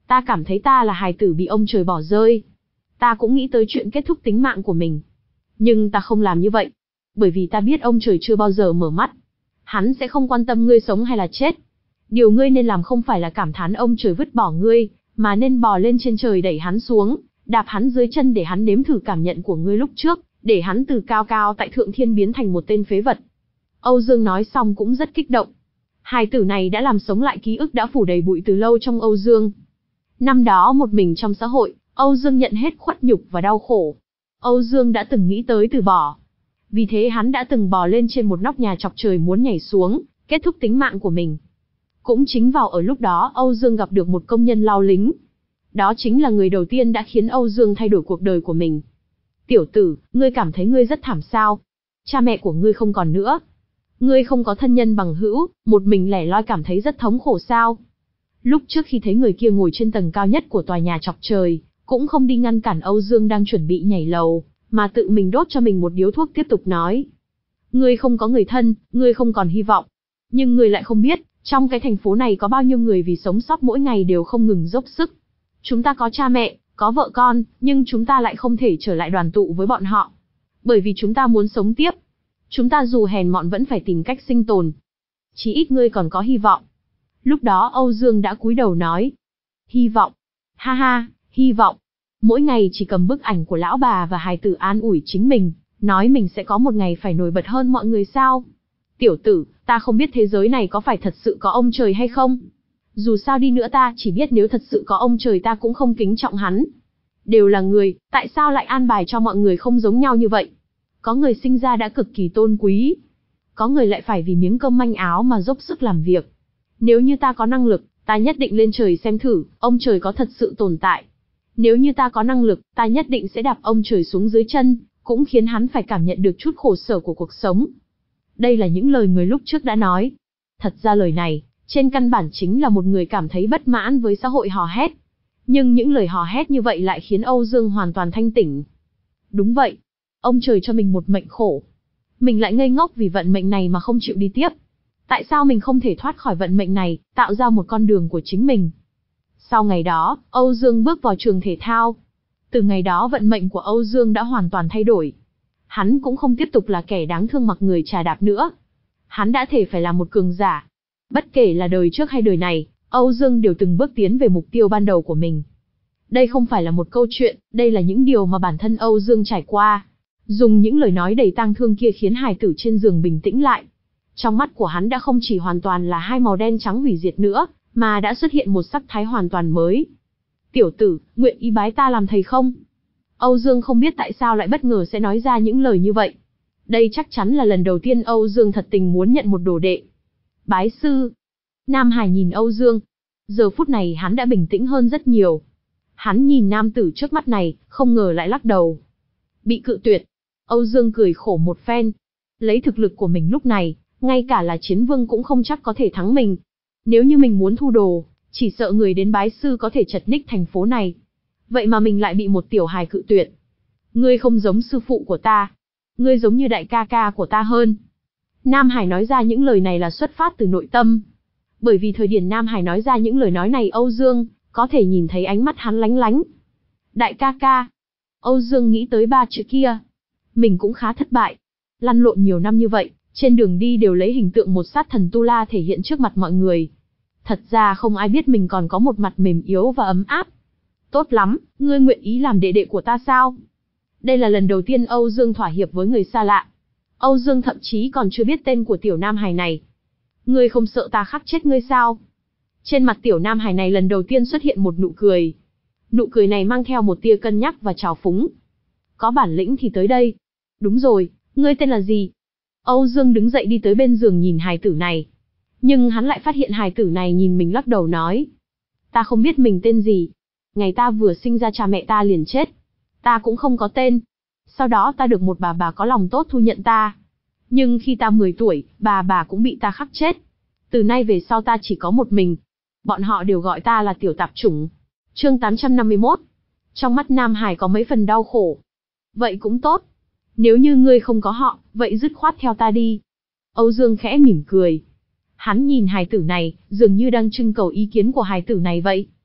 Ta cảm thấy ta là hài tử bị ông trời bỏ rơi. Ta cũng nghĩ tới chuyện kết thúc tính mạng của mình. Nhưng ta không làm như vậy. Bởi vì ta biết ông trời chưa bao giờ mở mắt. Hắn sẽ không quan tâm ngươi sống hay là chết. Điều ngươi nên làm không phải là cảm thán ông trời vứt bỏ ngươi, mà nên bò lên trên trời đẩy hắn xuống, đạp hắn dưới chân để hắn nếm thử cảm nhận của ngươi lúc trước, để hắn từ cao cao tại thượng thiên biến thành một tên phế vật. Âu Dương nói xong cũng rất kích động. Hài tử này đã làm sống lại ký ức đã phủ đầy bụi từ lâu trong Âu Dương. Năm đó một mình trong xã hội, Âu Dương nhận hết khuất nhục và đau khổ. Âu Dương đã từng nghĩ tới từ bỏ. Vì thế hắn đã từng bò lên trên một nóc nhà chọc trời muốn nhảy xuống, kết thúc tính mạng của mình. Cũng chính vào ở lúc đó Âu Dương gặp được một công nhân lao lính. Đó chính là người đầu tiên đã khiến Âu Dương thay đổi cuộc đời của mình. Tiểu tử, ngươi cảm thấy ngươi rất thảm sao? Cha mẹ của ngươi không còn nữa. Ngươi không có thân nhân bằng hữu, một mình lẻ loi cảm thấy rất thống khổ sao? Lúc trước khi thấy người kia ngồi trên tầng cao nhất của tòa nhà chọc trời, cũng không đi ngăn cản Âu Dương đang chuẩn bị nhảy lầu, mà tự mình đốt cho mình một điếu thuốc tiếp tục nói. Ngươi không có người thân, ngươi không còn hy vọng. Nhưng ngươi lại không biết, trong cái thành phố này có bao nhiêu người vì sống sót mỗi ngày đều không ngừng dốc sức. Chúng ta có cha mẹ, có vợ con, nhưng chúng ta lại không thể trở lại đoàn tụ với bọn họ. Bởi vì chúng ta muốn sống tiếp. Chúng ta dù hèn mọn vẫn phải tìm cách sinh tồn. Chỉ ít ngươi còn có hy vọng. Lúc đó Âu Dương đã cúi đầu nói. Hy vọng. Ha ha, hy vọng. Mỗi ngày chỉ cầm bức ảnh của lão bà và hài tử an ủi chính mình, nói mình sẽ có một ngày phải nổi bật hơn mọi người sao. Tiểu tử, ta không biết thế giới này có phải thật sự có ông trời hay không. Dù sao đi nữa ta chỉ biết nếu thật sự có ông trời ta cũng không kính trọng hắn. Đều là người, tại sao lại an bài cho mọi người không giống nhau như vậy? Có người sinh ra đã cực kỳ tôn quý. Có người lại phải vì miếng cơm manh áo mà dốc sức làm việc. Nếu như ta có năng lực, ta nhất định lên trời xem thử, ông trời có thật sự tồn tại. Nếu như ta có năng lực, ta nhất định sẽ đạp ông trời xuống dưới chân, cũng khiến hắn phải cảm nhận được chút khổ sở của cuộc sống. Đây là những lời người lúc trước đã nói. Thật ra lời này, trên căn bản chính là một người cảm thấy bất mãn với xã hội hò hét. Nhưng những lời hò hét như vậy lại khiến Âu Dương hoàn toàn thanh tỉnh. Đúng vậy, ông trời cho mình một mệnh khổ. Mình lại ngây ngốc vì vận mệnh này mà không chịu đi tiếp. Tại sao mình không thể thoát khỏi vận mệnh này, tạo ra một con đường của chính mình? Sau ngày đó, Âu Dương bước vào trường thể thao. Từ ngày đó vận mệnh của Âu Dương đã hoàn toàn thay đổi. Hắn cũng không tiếp tục là kẻ đáng thương mặc người trà đạp nữa. Hắn đã thể phải là một cường giả. Bất kể là đời trước hay đời này, Âu Dương đều từng bước tiến về mục tiêu ban đầu của mình. Đây không phải là một câu chuyện, đây là những điều mà bản thân Âu Dương trải qua. Dùng những lời nói đầy tang thương kia khiến hài tử trên giường bình tĩnh lại. Trong mắt của hắn đã không chỉ hoàn toàn là hai màu đen trắng hủy diệt nữa, mà đã xuất hiện một sắc thái hoàn toàn mới. Tiểu tử, nguyện ý bái ta làm thầy không? Âu Dương không biết tại sao lại bất ngờ sẽ nói ra những lời như vậy. Đây chắc chắn là lần đầu tiên Âu Dương thật tình muốn nhận một đồ đệ. Bái sư. Nam Hải nhìn Âu Dương. Giờ phút này hắn đã bình tĩnh hơn rất nhiều. Hắn nhìn nam tử trước mắt này, không ngờ lại lắc đầu. Bị cự tuyệt. Âu Dương cười khổ một phen. Lấy thực lực của mình lúc này, ngay cả là chiến vương cũng không chắc có thể thắng mình. Nếu như mình muốn thu đồ, chỉ sợ người đến bái sư có thể chật ních thành phố này. Vậy mà mình lại bị một tiểu hài cự tuyệt. Ngươi không giống sư phụ của ta. Ngươi giống như đại ca ca của ta hơn. Nam Hải nói ra những lời này là xuất phát từ nội tâm. Bởi vì thời điểm Nam Hải nói ra những lời nói này Âu Dương, có thể nhìn thấy ánh mắt hắn lánh lánh. Đại ca ca. Âu Dương nghĩ tới ba chữ kia. Mình cũng khá thất bại. Lăn lộn nhiều năm như vậy, trên đường đi đều lấy hình tượng một sát thần Tu La thể hiện trước mặt mọi người. Thật ra không ai biết mình còn có một mặt mềm yếu và ấm áp. Tốt lắm, ngươi nguyện ý làm đệ đệ của ta sao? Đây là lần đầu tiên Âu Dương thỏa hiệp với người xa lạ. Âu Dương thậm chí còn chưa biết tên của tiểu Nam Hải này. Ngươi không sợ ta khắc chết ngươi sao? Trên mặt tiểu Nam Hải này lần đầu tiên xuất hiện một nụ cười. Nụ cười này mang theo một tia cân nhắc và trào phúng. Có bản lĩnh thì tới đây. Đúng rồi, ngươi tên là gì? Âu Dương đứng dậy đi tới bên giường nhìn hài tử này. Nhưng hắn lại phát hiện hài tử này nhìn mình lắc đầu nói. Ta không biết mình tên gì. Ngày ta vừa sinh ra cha mẹ ta liền chết. Ta cũng không có tên. Sau đó ta được một bà bà có lòng tốt thu nhận ta. Nhưng khi ta mười tuổi, bà bà cũng bị ta khắc chết. Từ nay về sau ta chỉ có một mình. Bọn họ đều gọi ta là tiểu tạp chủng. Chương tám trăm năm mươi mốt. Trong mắt Nam Hải có mấy phần đau khổ. Vậy cũng tốt. Nếu như ngươi không có họ, vậy dứt khoát theo ta đi. Âu Dương khẽ mỉm cười. Hắn nhìn hài tử này, dường như đang trưng cầu ý kiến của hài tử này vậy.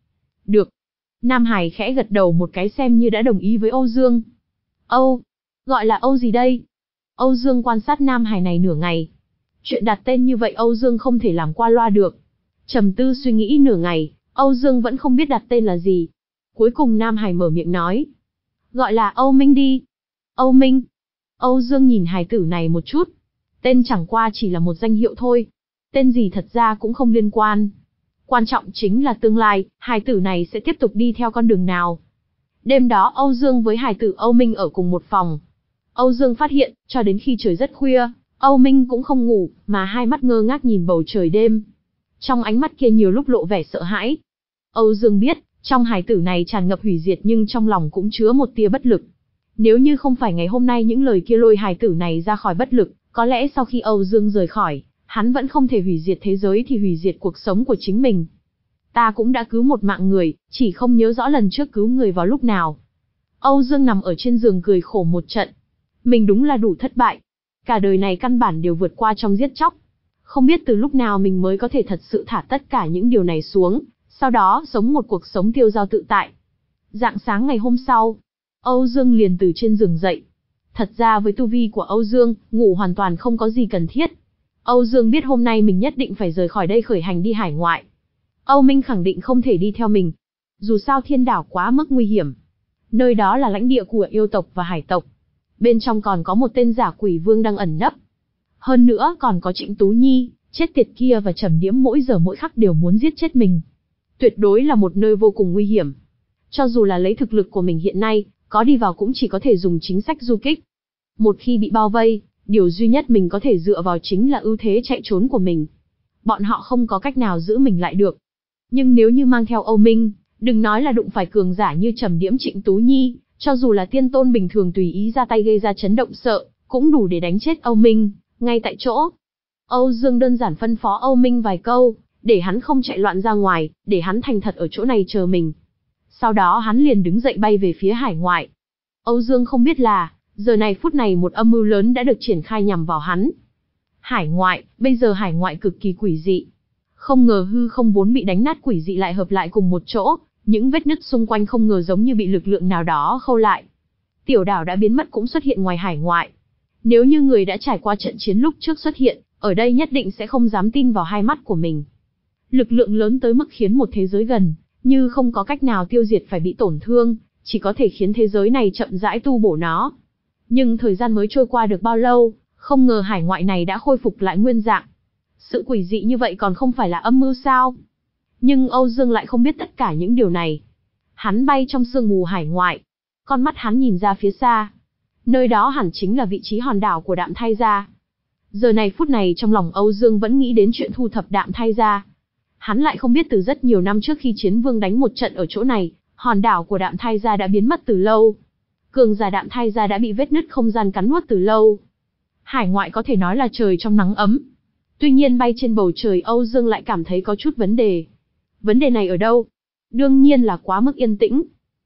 Được. Nam Hải khẽ gật đầu một cái xem như đã đồng ý với Âu Dương. Âu? Gọi là Âu gì đây? Âu Dương quan sát Nam Hải này nửa ngày. Chuyện đặt tên như vậy Âu Dương không thể làm qua loa được. Trầm tư suy nghĩ nửa ngày, Âu Dương vẫn không biết đặt tên là gì. Cuối cùng Nam Hải mở miệng nói. Gọi là Âu Minh đi. Âu Minh. Âu Dương nhìn hài tử này một chút. Tên chẳng qua chỉ là một danh hiệu thôi. Tên gì thật ra cũng không liên quan. Quan trọng chính là tương lai, hài tử này sẽ tiếp tục đi theo con đường nào. Đêm đó Âu Dương với hài tử Âu Minh ở cùng một phòng. Âu Dương phát hiện, cho đến khi trời rất khuya, Âu Minh cũng không ngủ, mà hai mắt ngơ ngác nhìn bầu trời đêm. Trong ánh mắt kia nhiều lúc lộ vẻ sợ hãi. Âu Dương biết, trong hài tử này tràn ngập hủy diệt nhưng trong lòng cũng chứa một tia bất lực. Nếu như không phải ngày hôm nay những lời kia lôi hài tử này ra khỏi bất lực, có lẽ sau khi Âu Dương rời khỏi, hắn vẫn không thể hủy diệt thế giới thì hủy diệt cuộc sống của chính mình. Ta cũng đã cứu một mạng người, chỉ không nhớ rõ lần trước cứu người vào lúc nào. Âu Dương nằm ở trên giường cười khổ một trận. Mình đúng là đủ thất bại. Cả đời này căn bản đều vượt qua trong giết chóc. Không biết từ lúc nào mình mới có thể thật sự thả tất cả những điều này xuống, sau đó sống một cuộc sống tiêu dao tự tại. Rạng sáng ngày hôm sau, Âu Dương liền từ trên giường dậy. Thật ra với tu vi của Âu Dương, ngủ hoàn toàn không có gì cần thiết. Âu Dương biết hôm nay mình nhất định phải rời khỏi đây khởi hành đi hải ngoại. Âu Minh khẳng định không thể đi theo mình. Dù sao thiên đảo quá mức nguy hiểm. Nơi đó là lãnh địa của yêu tộc và hải tộc. Bên trong còn có một tên giả quỷ vương đang ẩn nấp. Hơn nữa còn có Trịnh Tú Nhi, chết tiệt kia và Trầm Điếm mỗi giờ mỗi khắc đều muốn giết chết mình. Tuyệt đối là một nơi vô cùng nguy hiểm. Cho dù là lấy thực lực của mình hiện nay, có đi vào cũng chỉ có thể dùng chính sách du kích. Một khi bị bao vây, điều duy nhất mình có thể dựa vào chính là ưu thế chạy trốn của mình. Bọn họ không có cách nào giữ mình lại được. Nhưng nếu như mang theo Âu Minh, đừng nói là đụng phải cường giả như Trầm Điếm Trịnh Tú Nhi, cho dù là tiên tôn bình thường tùy ý ra tay gây ra chấn động sợ, cũng đủ để đánh chết Âu Minh, ngay tại chỗ. Âu Dương đơn giản phân phó Âu Minh vài câu, để hắn không chạy loạn ra ngoài, để hắn thành thật ở chỗ này chờ mình. Sau đó hắn liền đứng dậy bay về phía hải ngoại. Âu Dương không biết là, giờ này phút này một âm mưu lớn đã được triển khai nhằm vào hắn. Hải ngoại, bây giờ hải ngoại cực kỳ quỷ dị. Không ngờ hư không vốn bị đánh nát quỷ dị lại hợp lại cùng một chỗ, những vết nứt xung quanh không ngờ giống như bị lực lượng nào đó khâu lại. Tiểu đảo đã biến mất cũng xuất hiện ngoài hải ngoại. Nếu như người đã trải qua trận chiến lúc trước xuất hiện, ở đây nhất định sẽ không dám tin vào hai mắt của mình. Lực lượng lớn tới mức khiến một thế giới gần, như không có cách nào tiêu diệt phải bị tổn thương, chỉ có thể khiến thế giới này chậm rãi tu bổ nó. Nhưng thời gian mới trôi qua được bao lâu, không ngờ hải ngoại này đã khôi phục lại nguyên dạng. Sự quỷ dị như vậy còn không phải là âm mưu sao? Nhưng Âu Dương lại không biết tất cả những điều này. Hắn bay trong sương mù hải ngoại. Con mắt hắn nhìn ra phía xa. Nơi đó hẳn chính là vị trí hòn đảo của Đạm Thai Gia. Giờ này phút này trong lòng Âu Dương vẫn nghĩ đến chuyện thu thập Đạm Thai Gia. Hắn lại không biết từ rất nhiều năm trước khi Chiến Vương đánh một trận ở chỗ này, hòn đảo của Đạm Thai Gia đã biến mất từ lâu. Cường giả Đạm Thai Gia đã bị vết nứt không gian cắn nuốt từ lâu. Hải ngoại có thể nói là trời trong nắng ấm. Tuy nhiên bay trên bầu trời Âu Dương lại cảm thấy có chút vấn đề. Vấn đề này ở đâu? Đương nhiên là quá mức yên tĩnh.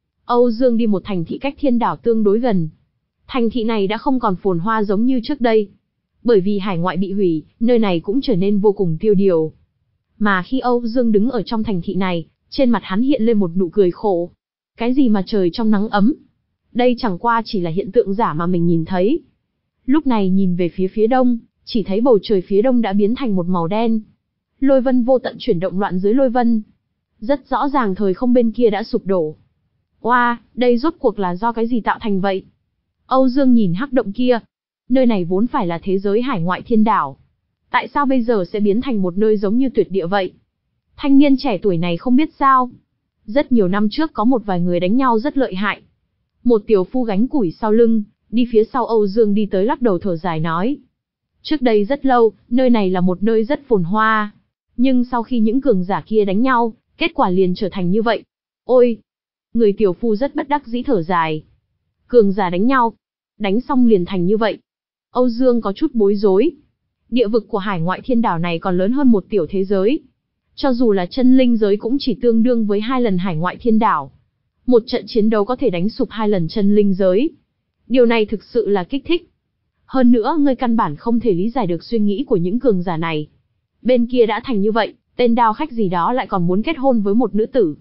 Âu Dương đi một thành thị cách thiên đảo tương đối gần. Thành thị này đã không còn phồn hoa giống như trước đây. Bởi vì hải ngoại bị hủy, nơi này cũng trở nên vô cùng tiêu điều. Mà khi Âu Dương đứng ở trong thành thị này, trên mặt hắn hiện lên một nụ cười khổ. Cái gì mà trời trong nắng ấm? Đây chẳng qua chỉ là hiện tượng giả mà mình nhìn thấy. Lúc này nhìn về phía phía đông, chỉ thấy bầu trời phía đông đã biến thành một màu đen. Lôi vân vô tận chuyển động loạn dưới lôi vân. Rất rõ ràng thời không bên kia đã sụp đổ. Oa, wow, đây rốt cuộc là do cái gì tạo thành vậy? Âu Dương nhìn hắc động kia. Nơi này vốn phải là thế giới hải ngoại thiên đảo. Tại sao bây giờ sẽ biến thành một nơi giống như tuyệt địa vậy? Thanh niên trẻ tuổi này không biết sao. Rất nhiều năm trước có một vài người đánh nhau rất lợi hại. Một tiểu phu gánh củi sau lưng, đi phía sau Âu Dương đi tới lắc đầu thở dài nói. Trước đây rất lâu, nơi này là một nơi rất phồn hoa. Nhưng sau khi những cường giả kia đánh nhau, kết quả liền trở thành như vậy. Ôi! Người tiểu phu rất bất đắc dĩ thở dài. Cường giả đánh nhau, đánh xong liền thành như vậy. Âu Dương có chút bối rối. Địa vực của hải ngoại thiên đảo này còn lớn hơn một tiểu thế giới. Cho dù là chân linh giới cũng chỉ tương đương với hai lần hải ngoại thiên đảo. Một trận chiến đấu có thể đánh sụp hai lần chân linh giới. Điều này thực sự là kích thích. Hơn nữa ngươi căn bản không thể lý giải được suy nghĩ của những cường giả này. Bên kia đã thành như vậy, tên đao khách gì đó lại còn muốn kết hôn với một nữ tử.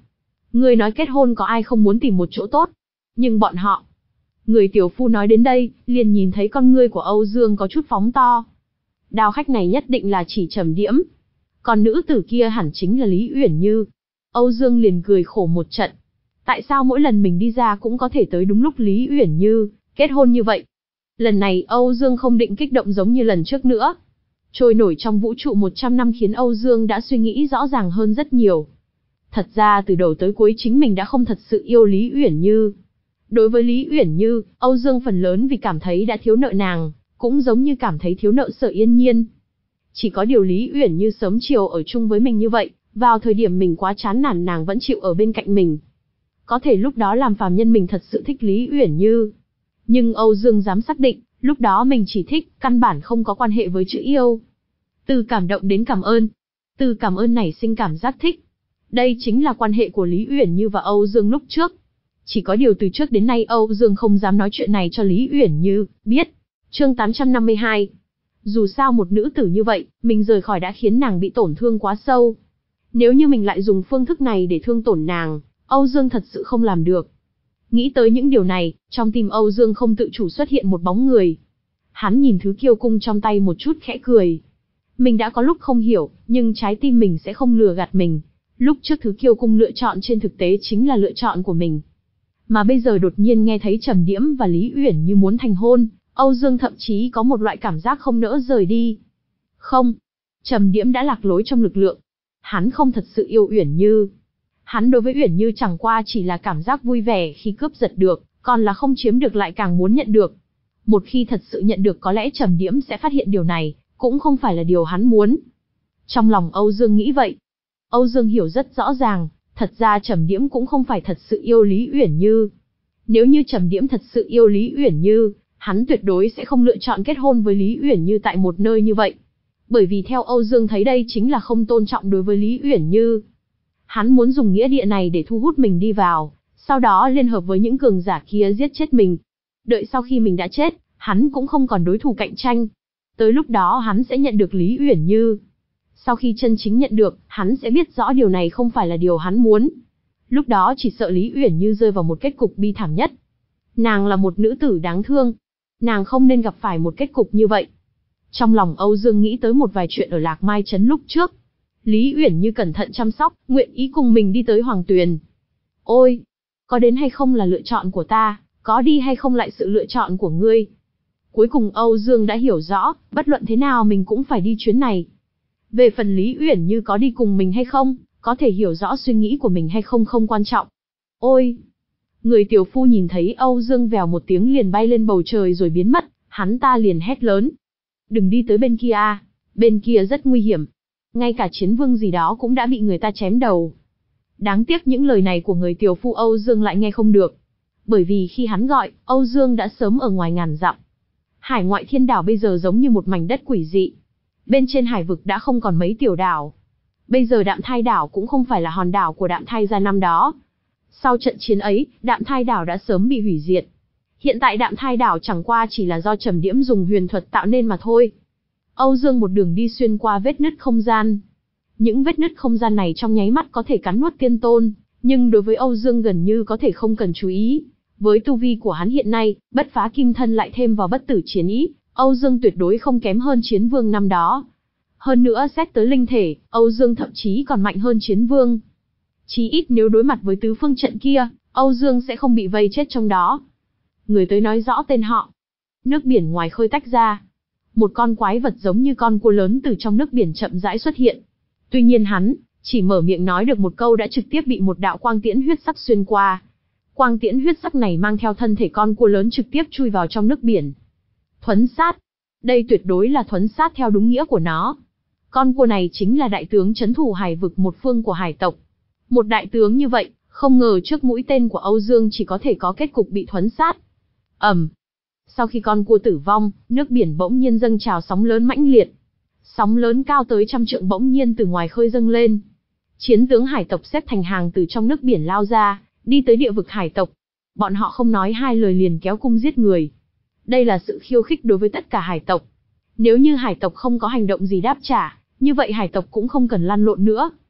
Ngươi nói kết hôn có ai không muốn tìm một chỗ tốt, nhưng bọn họ... Người tiểu phu nói đến đây, liền nhìn thấy con ngươi của Âu Dương có chút phóng to. Đao khách này nhất định là chỉ Trầm Diễm. Còn nữ tử kia hẳn chính là Lý Uyển Như. Âu Dương liền cười khổ một trận. Tại sao mỗi lần mình đi ra cũng có thể tới đúng lúc Lý Uyển Như kết hôn như vậy? Lần này Âu Dương không định kích động giống như lần trước nữa. Trôi nổi trong vũ trụ một trăm năm khiến Âu Dương đã suy nghĩ rõ ràng hơn rất nhiều. Thật ra từ đầu tới cuối chính mình đã không thật sự yêu Lý Uyển Như. Đối với Lý Uyển Như, Âu Dương phần lớn vì cảm thấy đã thiếu nợ nàng, cũng giống như cảm thấy thiếu nợ Sở Yên Nhiên. Chỉ có điều Lý Uyển Như sớm chiều ở chung với mình như vậy, vào thời điểm mình quá chán nản nàng vẫn chịu ở bên cạnh mình. Có thể lúc đó làm phàm nhân mình thật sự thích Lý Uyển Như. Nhưng Âu Dương dám xác định, lúc đó mình chỉ thích, căn bản không có quan hệ với chữ yêu. Từ cảm động đến cảm ơn. Từ cảm ơn nảy sinh cảm giác thích. Đây chính là quan hệ của Lý Uyển Như và Âu Dương lúc trước. Chỉ có điều từ trước đến nay Âu Dương không dám nói chuyện này cho Lý Uyển Như biết. Chương tám trăm năm mươi hai. Dù sao một nữ tử như vậy, mình rời khỏi đã khiến nàng bị tổn thương quá sâu. Nếu như mình lại dùng phương thức này để thương tổn nàng, Âu Dương thật sự không làm được. Nghĩ tới những điều này, trong tim Âu Dương không tự chủ xuất hiện một bóng người. Hắn nhìn thứ kiêu cung trong tay một chút khẽ cười. Mình đã có lúc không hiểu, nhưng trái tim mình sẽ không lừa gạt mình. Lúc trước thứ kiêu cung lựa chọn trên thực tế chính là lựa chọn của mình. Mà bây giờ đột nhiên nghe thấy Trầm Diễm và Lý Uyển Như muốn thành hôn, Âu Dương thậm chí có một loại cảm giác không nỡ rời đi. Không, Trầm Diễm đã lạc lối trong lực lượng. Hắn không thật sự yêu Uyển Như. Hắn đối với Uyển Như chẳng qua chỉ là cảm giác vui vẻ khi cướp giật được, còn là không chiếm được lại càng muốn nhận được. Một khi thật sự nhận được có lẽ Trầm Diễm sẽ phát hiện điều này, cũng không phải là điều hắn muốn. Trong lòng Âu Dương nghĩ vậy. Âu Dương hiểu rất rõ ràng, thật ra Trầm Diễm cũng không phải thật sự yêu Lý Uyển Như. Nếu như Trầm Diễm thật sự yêu Lý Uyển Như, hắn tuyệt đối sẽ không lựa chọn kết hôn với Lý Uyển Như tại một nơi như vậy. Bởi vì theo Âu Dương thấy đây chính là không tôn trọng đối với Lý Uyển Như. Hắn muốn dùng nghĩa địa này để thu hút mình đi vào, sau đó liên hợp với những cường giả kia giết chết mình. Đợi sau khi mình đã chết, hắn cũng không còn đối thủ cạnh tranh. Tới lúc đó hắn sẽ nhận được Lý Uyển Như. Sau khi chân chính nhận được, hắn sẽ biết rõ điều này không phải là điều hắn muốn. Lúc đó chỉ sợ Lý Uyển Như rơi vào một kết cục bi thảm nhất. Nàng là một nữ tử đáng thương. Nàng không nên gặp phải một kết cục như vậy. Trong lòng Âu Dương nghĩ tới một vài chuyện ở Lạc Mai Trấn lúc trước. Lý Uyển Như cẩn thận chăm sóc, nguyện ý cùng mình đi tới Hoàng Tuyền. Ôi, có đến hay không là lựa chọn của ta, có đi hay không lại sự lựa chọn của ngươi. Cuối cùng Âu Dương đã hiểu rõ, bất luận thế nào mình cũng phải đi chuyến này. Về phần Lý Uyển Như có đi cùng mình hay không, có thể hiểu rõ suy nghĩ của mình hay không không quan trọng. Ôi! Người tiểu phu nhìn thấy Âu Dương vèo một tiếng liền bay lên bầu trời rồi biến mất, hắn ta liền hét lớn. Đừng đi tới bên kia a, bên kia rất nguy hiểm. Ngay cả chiến vương gì đó cũng đã bị người ta chém đầu. Đáng tiếc những lời này của người tiểu phu Âu Dương lại nghe không được. Bởi vì khi hắn gọi, Âu Dương đã sớm ở ngoài ngàn dặm. Hải ngoại thiên đảo bây giờ giống như một mảnh đất quỷ dị. Bên trên hải vực đã không còn mấy tiểu đảo. Bây giờ Đạm Thai đảo cũng không phải là hòn đảo của Đạm Thai gia năm đó. Sau trận chiến ấy, Đạm Thai đảo đã sớm bị hủy diệt. Hiện tại Đạm Thai đảo chẳng qua chỉ là do Trầm Diễm dùng huyền thuật tạo nên mà thôi. Âu Dương một đường đi xuyên qua vết nứt không gian. Những vết nứt không gian này trong nháy mắt có thể cắn nuốt tiên tôn, nhưng đối với Âu Dương gần như có thể không cần chú ý. Với tu vi của hắn hiện nay, bất phá kim thân lại thêm vào bất tử chiến ý, Âu Dương tuyệt đối không kém hơn chiến vương năm đó. Hơn nữa xét tới linh thể, Âu Dương thậm chí còn mạnh hơn chiến vương. Chí ít nếu đối mặt với tứ phương trận kia, Âu Dương sẽ không bị vây chết trong đó. Người tới nói rõ tên họ. Nước biển ngoài khơi tách ra. Một con quái vật giống như con cua lớn từ trong nước biển chậm rãi xuất hiện. Tuy nhiên hắn, chỉ mở miệng nói được một câu đã trực tiếp bị một đạo quang tiễn huyết sắc xuyên qua. Quang tiễn huyết sắc này mang theo thân thể con cua lớn trực tiếp chui vào trong nước biển. Thuấn sát. Đây tuyệt đối là thuấn sát theo đúng nghĩa của nó. Con cua này chính là đại tướng trấn thủ hải vực một phương của hải tộc. Một đại tướng như vậy, không ngờ trước mũi tên của Âu Dương chỉ có thể có kết cục bị thuấn sát. Ầm. Sau khi con cua tử vong, nước biển bỗng nhiên dâng trào sóng lớn mãnh liệt. Sóng lớn cao tới trăm trượng bỗng nhiên từ ngoài khơi dâng lên. Chiến tướng hải tộc xếp thành hàng từ trong nước biển lao ra, đi tới địa vực hải tộc. Bọn họ không nói hai lời liền kéo cung giết người. Đây là sự khiêu khích đối với tất cả hải tộc. Nếu như hải tộc không có hành động gì đáp trả, như vậy hải tộc cũng không cần lăn lộn nữa.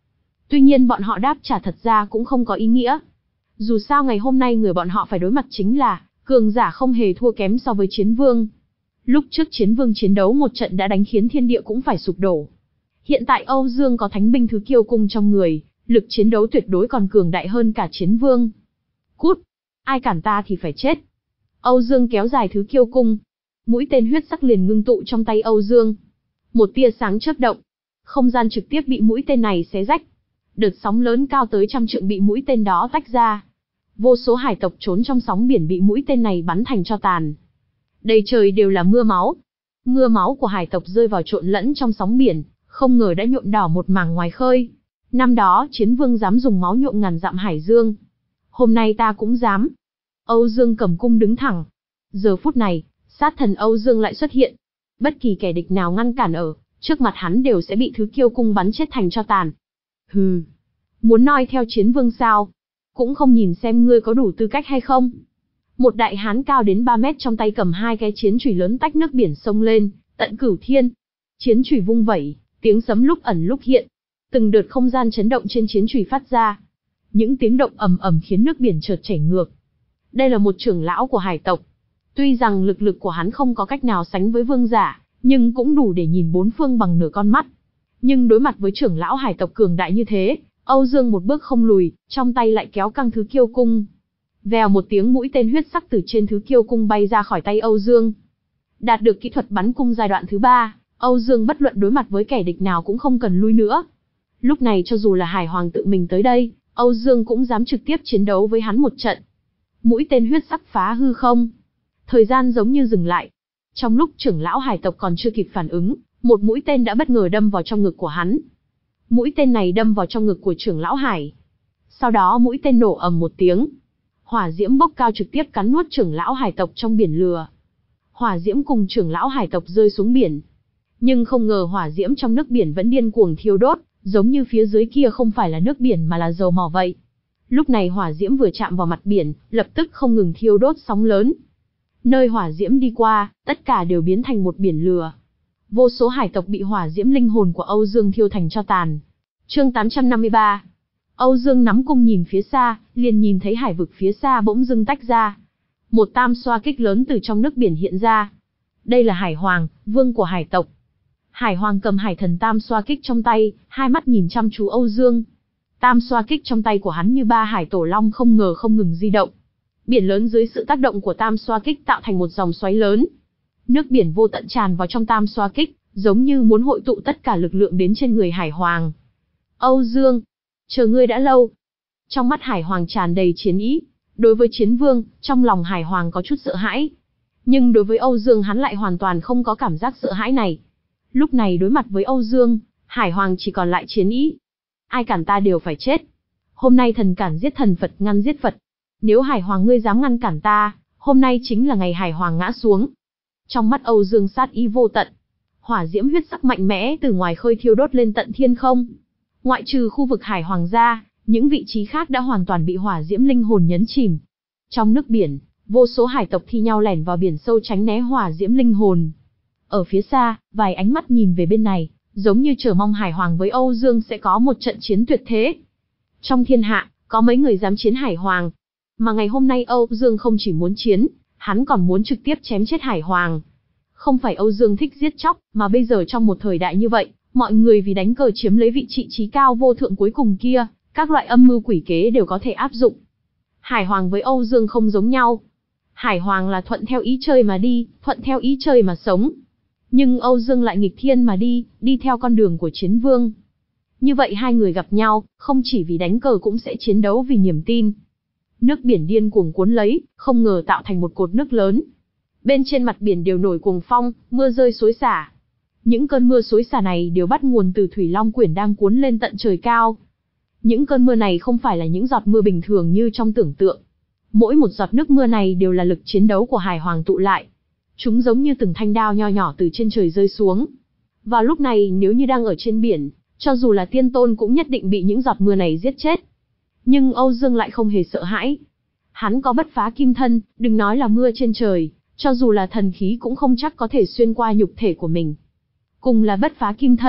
Tuy nhiên bọn họ đáp trả thật ra cũng không có ý nghĩa. Dù sao ngày hôm nay người bọn họ phải đối mặt chính là cường giả không hề thua kém so với Chiến Vương. Lúc trước Chiến Vương chiến đấu một trận đã đánh khiến thiên địa cũng phải sụp đổ. Hiện tại Âu Dương có thánh binh thứ kiêu cung trong người, lực chiến đấu tuyệt đối còn cường đại hơn cả Chiến Vương. Cút! Ai cản ta thì phải chết. Âu Dương kéo dài thứ kiêu cung. Mũi tên huyết sắc liền ngưng tụ trong tay Âu Dương. Một tia sáng chớp động. Không gian trực tiếp bị mũi tên này xé rách. Đợt sóng lớn cao tới trăm trượng bị mũi tên đó tách ra. Vô số hải tộc trốn trong sóng biển bị mũi tên này bắn thành tro tàn. Đầy trời đều là mưa máu. Mưa máu của hải tộc rơi vào trộn lẫn trong sóng biển, không ngờ đã nhuộm đỏ một mảng ngoài khơi. Năm đó Chiến Vương dám dùng máu nhuộm ngàn dặm hải dương. Hôm nay ta cũng dám. Âu Dương cầm cung đứng thẳng. Giờ phút này, sát thần Âu Dương lại xuất hiện. Bất kỳ kẻ địch nào ngăn cản ở trước mặt hắn đều sẽ bị thứ kiêu cung bắn chết thành tro tàn. Hừ, muốn noi theo Chiến Vương sao? Cũng không nhìn xem ngươi có đủ tư cách hay không. Một đại hán cao đến ba mét trong tay cầm hai cái chiến chùy lớn tách nước biển sông lên, tận cửu thiên. Chiến chùy vung vẩy, tiếng sấm lúc ẩn lúc hiện. Từng đợt không gian chấn động trên chiến chùy phát ra. Những tiếng động ầm ầm khiến nước biển chợt chảy ngược. Đây là một trưởng lão của hải tộc. Tuy rằng lực lực của hắn không có cách nào sánh với vương giả, nhưng cũng đủ để nhìn bốn phương bằng nửa con mắt. Nhưng đối mặt với trưởng lão hải tộc cường đại như thế, Âu Dương một bước không lùi, trong tay lại kéo căng thứ kiêu cung. Vèo một tiếng mũi tên huyết sắc từ trên thứ kiêu cung bay ra khỏi tay Âu Dương. Đạt được kỹ thuật bắn cung giai đoạn thứ ba, Âu Dương bất luận đối mặt với kẻ địch nào cũng không cần lui nữa. Lúc này cho dù là Hải Hoàng tự mình tới đây, Âu Dương cũng dám trực tiếp chiến đấu với hắn một trận. Mũi tên huyết sắc phá hư không. Thời gian giống như dừng lại. Trong lúc trưởng lão hải tộc còn chưa kịp phản ứng, một mũi tên đã bất ngờ đâm vào trong ngực của hắn. Mũi tên này đâm vào trong ngực của trưởng lão hải. Sau đó mũi tên nổ ầm một tiếng. Hỏa diễm bốc cao trực tiếp cắn nuốt trưởng lão hải tộc trong biển lửa. Hỏa diễm cùng trưởng lão hải tộc rơi xuống biển. Nhưng không ngờ hỏa diễm trong nước biển vẫn điên cuồng thiêu đốt, giống như phía dưới kia không phải là nước biển mà là dầu mỏ vậy. Lúc này hỏa diễm vừa chạm vào mặt biển, lập tức không ngừng thiêu đốt sóng lớn. Nơi hỏa diễm đi qua, tất cả đều biến thành một biển lửa. Vô số hải tộc bị hỏa diễm linh hồn của Âu Dương thiêu thành tro tàn. Chương tám trăm năm mươi ba. Âu Dương nắm cung nhìn phía xa, liền nhìn thấy hải vực phía xa bỗng dưng tách ra. Một tam xoa kích lớn từ trong nước biển hiện ra. Đây là Hải Hoàng, vương của hải tộc. Hải Hoàng cầm hải thần tam xoa kích trong tay, hai mắt nhìn chăm chú Âu Dương. Tam xoa kích trong tay của hắn như ba hải tổ long không ngờ không ngừng di động. Biển lớn dưới sự tác động của tam xoa kích tạo thành một dòng xoáy lớn. Nước biển vô tận tràn vào trong tam xoa kích, giống như muốn hội tụ tất cả lực lượng đến trên người Hải Hoàng. Âu Dương, chờ ngươi đã lâu. Trong mắt Hải Hoàng tràn đầy chiến ý. Đối với Chiến Vương, trong lòng Hải Hoàng có chút sợ hãi. Nhưng đối với Âu Dương hắn lại hoàn toàn không có cảm giác sợ hãi này. Lúc này đối mặt với Âu Dương, Hải Hoàng chỉ còn lại chiến ý. Ai cản ta đều phải chết. Hôm nay thần cản giết thần, Phật ngăn giết Phật. Nếu Hải Hoàng ngươi dám ngăn cản ta, hôm nay chính là ngày Hải Hoàng ngã xuống. Trong mắt Âu Dương sát ý vô tận. Hỏa diễm huyết sắc mạnh mẽ từ ngoài khơi thiêu đốt lên tận thiên không. Ngoại trừ khu vực Hải Hoàng ra, những vị trí khác đã hoàn toàn bị hỏa diễm linh hồn nhấn chìm. Trong nước biển, vô số hải tộc thi nhau lẻn vào biển sâu tránh né hỏa diễm linh hồn. Ở phía xa, vài ánh mắt nhìn về bên này, giống như chờ mong Hải Hoàng với Âu Dương sẽ có một trận chiến tuyệt thế. Trong thiên hạ, có mấy người dám chiến Hải Hoàng. Mà ngày hôm nay Âu Dương không chỉ muốn chiến, hắn còn muốn trực tiếp chém chết Hải Hoàng. Không phải Âu Dương thích giết chóc, mà bây giờ trong một thời đại như vậy, mọi người vì đánh cờ chiếm lấy vị trí trí cao vô thượng cuối cùng kia, các loại âm mưu quỷ kế đều có thể áp dụng. Hải Hoàng với Âu Dương không giống nhau. Hải Hoàng là thuận theo ý trời mà đi, thuận theo ý trời mà sống. Nhưng Âu Dương lại nghịch thiên mà đi, đi theo con đường của Chiến Vương. Như vậy hai người gặp nhau, không chỉ vì đánh cờ cũng sẽ chiến đấu vì niềm tin. Nước biển điên cuồng cuốn lấy, không ngờ tạo thành một cột nước lớn. Bên trên mặt biển đều nổi cuồng phong, mưa rơi xối xả. Những cơn mưa xối xả này đều bắt nguồn từ Thủy Long Quyển đang cuốn lên tận trời cao. Những cơn mưa này không phải là những giọt mưa bình thường như trong tưởng tượng. Mỗi một giọt nước mưa này đều là lực chiến đấu của Hải Hoàng tụ lại. Chúng giống như từng thanh đao nho nhỏ từ trên trời rơi xuống. Vào lúc này nếu như đang ở trên biển, cho dù là tiên tôn cũng nhất định bị những giọt mưa này giết chết. Nhưng Âu Dương lại không hề sợ hãi. Hắn có bất phá kim thân, đừng nói là mưa trên trời, cho dù là thần khí cũng không chắc có thể xuyên qua nhục thể của mình. Cùng là bất phá kim thân,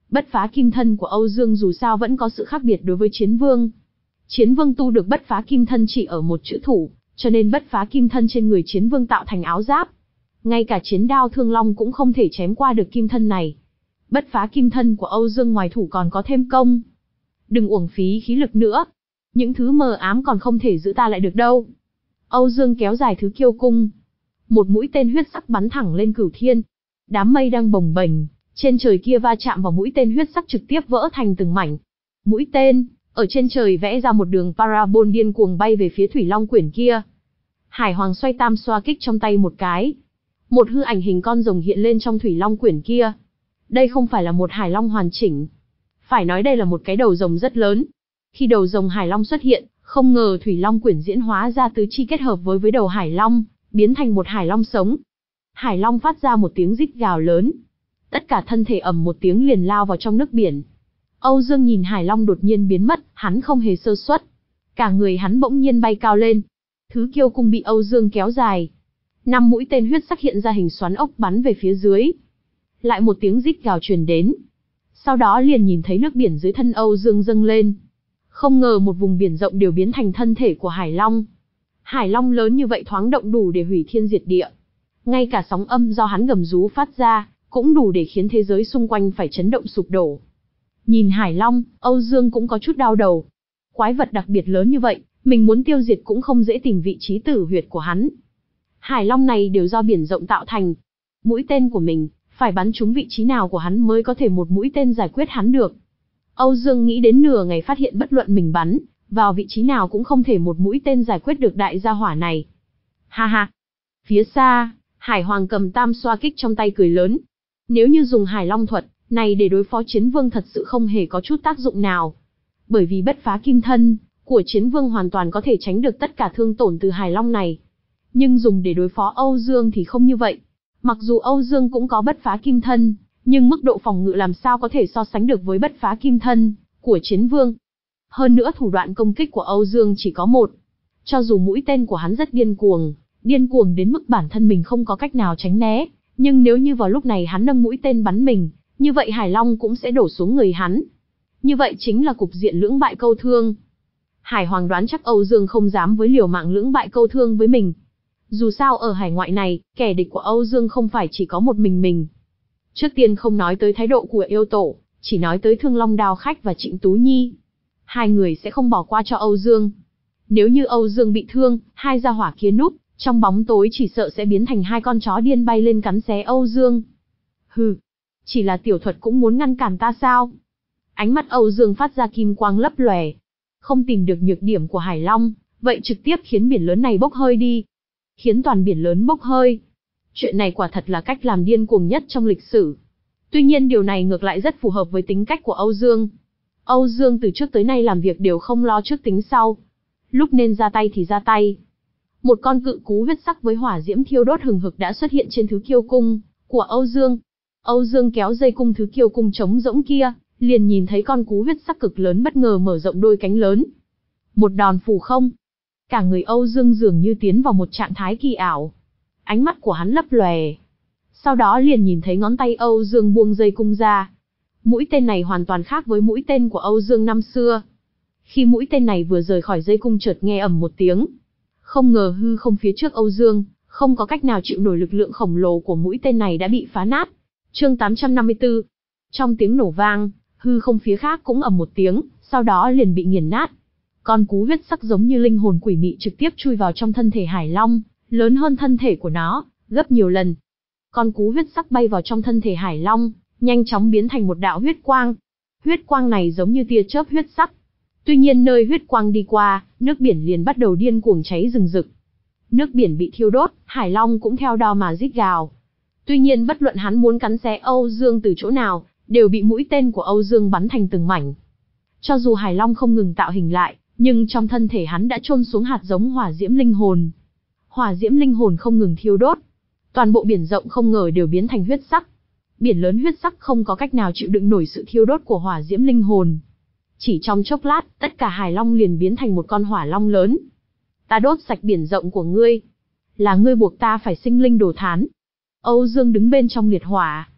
Bất phá kim thân của Âu Dương dù sao vẫn có sự khác biệt đối với Chiến Vương. Chiến Vương tu được bất phá kim thân chỉ ở một chữ thủ, cho nên bất phá kim thân trên người Chiến Vương tạo thành áo giáp. Ngay cả chiến đao Thương Long cũng không thể chém qua được kim thân này. Bất phá kim thân của Âu Dương ngoài thủ còn có thêm công. Đừng uổng phí khí lực nữa. Những thứ mờ ám còn không thể giữ ta lại được đâu. Âu Dương kéo dài thứ kiêu cung. Một mũi tên huyết sắc bắn thẳng lên cửu thiên. Đám mây đang bồng bềnh, trên trời kia va chạm vào mũi tên huyết sắc trực tiếp vỡ thành từng mảnh. Mũi tên, ở trên trời vẽ ra một đường parabol điên cuồng bay về phía Thủy Long quyển kia. Hải Hoàng xoay tam xoa kích trong tay một cái. Một hư ảnh hình con rồng hiện lên trong Thủy Long quyển kia. Đây không phải là một Hải Long hoàn chỉnh. Phải nói đây là một cái đầu rồng rất lớn. Khi đầu rồng Hải Long xuất hiện, không ngờ Thủy Long quyển diễn hóa ra tứ chi kết hợp với với đầu Hải Long, biến thành một Hải Long sống. Hải Long phát ra một tiếng rít gào lớn. Tất cả thân thể ầm một tiếng liền lao vào trong nước biển. Âu Dương nhìn Hải Long đột nhiên biến mất, hắn không hề sơ suất. Cả người hắn bỗng nhiên bay cao lên. Thứ kiêu cung bị Âu Dương kéo dài. Năm mũi tên huyết sắc hiện ra hình xoắn ốc bắn về phía dưới. Lại một tiếng rít gào truyền đến. Sau đó liền nhìn thấy nước biển dưới thân Âu Dương dâng lên. Không ngờ một vùng biển rộng đều biến thành thân thể của Hải Long. Hải Long lớn như vậy thoáng động đủ để hủy thiên diệt địa. Ngay cả sóng âm do hắn gầm rú phát ra, cũng đủ để khiến thế giới xung quanh phải chấn động sụp đổ. Nhìn Hải Long, Âu Dương cũng có chút đau đầu. Quái vật đặc biệt lớn như vậy, mình muốn tiêu diệt cũng không dễ tìm vị trí tử huyệt của hắn. Hải Long này đều do biển rộng tạo thành. Mũi tên của mình, phải bắn trúng vị trí nào của hắn mới có thể một mũi tên giải quyết hắn được. Âu Dương nghĩ đến nửa ngày phát hiện bất luận mình bắn vào vị trí nào cũng không thể một mũi tên giải quyết được đại gia hỏa này. Ha ha. Phía xa, Hải Hoàng cầm tam xoa kích trong tay cười lớn. Nếu như dùng Hải Long thuật này để đối phó Chiến Vương thật sự không hề có chút tác dụng nào. Bởi vì bất phá kim thân của Chiến Vương hoàn toàn có thể tránh được tất cả thương tổn từ Hải Long này. Nhưng dùng để đối phó Âu Dương thì không như vậy. Mặc dù Âu Dương cũng có bất phá kim thân, nhưng mức độ phòng ngự làm sao có thể so sánh được với bất phá kim thân của Chiến Vương. Hơn nữa thủ đoạn công kích của Âu Dương chỉ có một. Cho dù mũi tên của hắn rất điên cuồng, điên cuồng đến mức bản thân mình không có cách nào tránh né, nhưng nếu như vào lúc này hắn nâng mũi tên bắn mình, như vậy Hải Long cũng sẽ đổ xuống người hắn. Như vậy chính là cục diện lưỡng bại câu thương. Hải Hoàng đoán chắc Âu Dương không dám với liều mạng lưỡng bại câu thương với mình. Dù sao ở hải ngoại này, kẻ địch của Âu Dương không phải chỉ có một mình mình. Trước tiên không nói tới thái độ của yêu tổ, chỉ nói tới Thương Long Đao Khách và Trịnh Tú Nhi. Hai người sẽ không bỏ qua cho Âu Dương. Nếu như Âu Dương bị thương, hai gia hỏa kia núp trong bóng tối chỉ sợ sẽ biến thành hai con chó điên bay lên cắn xé Âu Dương. Hừ, chỉ là tiểu thuật cũng muốn ngăn cản ta sao? Ánh mắt Âu Dương phát ra kim quang lấp lòe. Không tìm được nhược điểm của Hải Long, vậy trực tiếp khiến biển lớn này bốc hơi đi. Khiến toàn biển lớn bốc hơi. Chuyện này quả thật là cách làm điên cuồng nhất trong lịch sử. Tuy nhiên điều này ngược lại rất phù hợp với tính cách của Âu Dương. Âu Dương từ trước tới nay làm việc đều không lo trước tính sau. Lúc nên ra tay thì ra tay. Một con cự cú huyết sắc với hỏa diễm thiêu đốt hừng hực đã xuất hiện trên thứ kiêu cung của Âu Dương. Âu Dương kéo dây cung thứ kiêu cung trống rỗng kia, liền nhìn thấy con cú huyết sắc cực lớn bất ngờ mở rộng đôi cánh lớn. Một đòn phủ không. Cả người Âu Dương dường như tiến vào một trạng thái kỳ ảo. Ánh mắt của hắn lấp lòe. Sau đó liền nhìn thấy ngón tay Âu Dương buông dây cung ra. Mũi tên này hoàn toàn khác với mũi tên của Âu Dương năm xưa. Khi mũi tên này vừa rời khỏi dây cung chợt nghe ầm một tiếng. Không ngờ hư không phía trước Âu Dương, không có cách nào chịu nổi lực lượng khổng lồ của mũi tên này đã bị phá nát. Chương tám trăm năm mươi tư. Trong tiếng nổ vang, hư không phía khác cũng ầm một tiếng, sau đó liền bị nghiền nát. Con cú huyết sắc giống như linh hồn quỷ mị trực tiếp chui vào trong thân thể Hải Long, lớn hơn thân thể của nó, gấp nhiều lần. Con cú huyết sắc bay vào trong thân thể Hải Long, nhanh chóng biến thành một đạo huyết quang. Huyết quang này giống như tia chớp huyết sắc. Tuy nhiên nơi huyết quang đi qua, nước biển liền bắt đầu điên cuồng cháy rừng rực. Nước biển bị thiêu đốt, Hải Long cũng theo đó mà rít gào. Tuy nhiên bất luận hắn muốn cắn xé Âu Dương từ chỗ nào, đều bị mũi tên của Âu Dương bắn thành từng mảnh. Cho dù Hải Long không ngừng tạo hình lại, nhưng trong thân thể hắn đã chôn xuống hạt giống hỏa diễm linh hồn. Hỏa diễm linh hồn không ngừng thiêu đốt. Toàn bộ biển rộng không ngờ đều biến thành huyết sắc. Biển lớn huyết sắc không có cách nào chịu đựng nổi sự thiêu đốt của hỏa diễm linh hồn. Chỉ trong chốc lát, tất cả Hải Long liền biến thành một con hỏa long lớn. Ta đốt sạch biển rộng của ngươi. Là ngươi buộc ta phải sinh linh đồ thán. Âu Dương đứng bên trong liệt hỏa.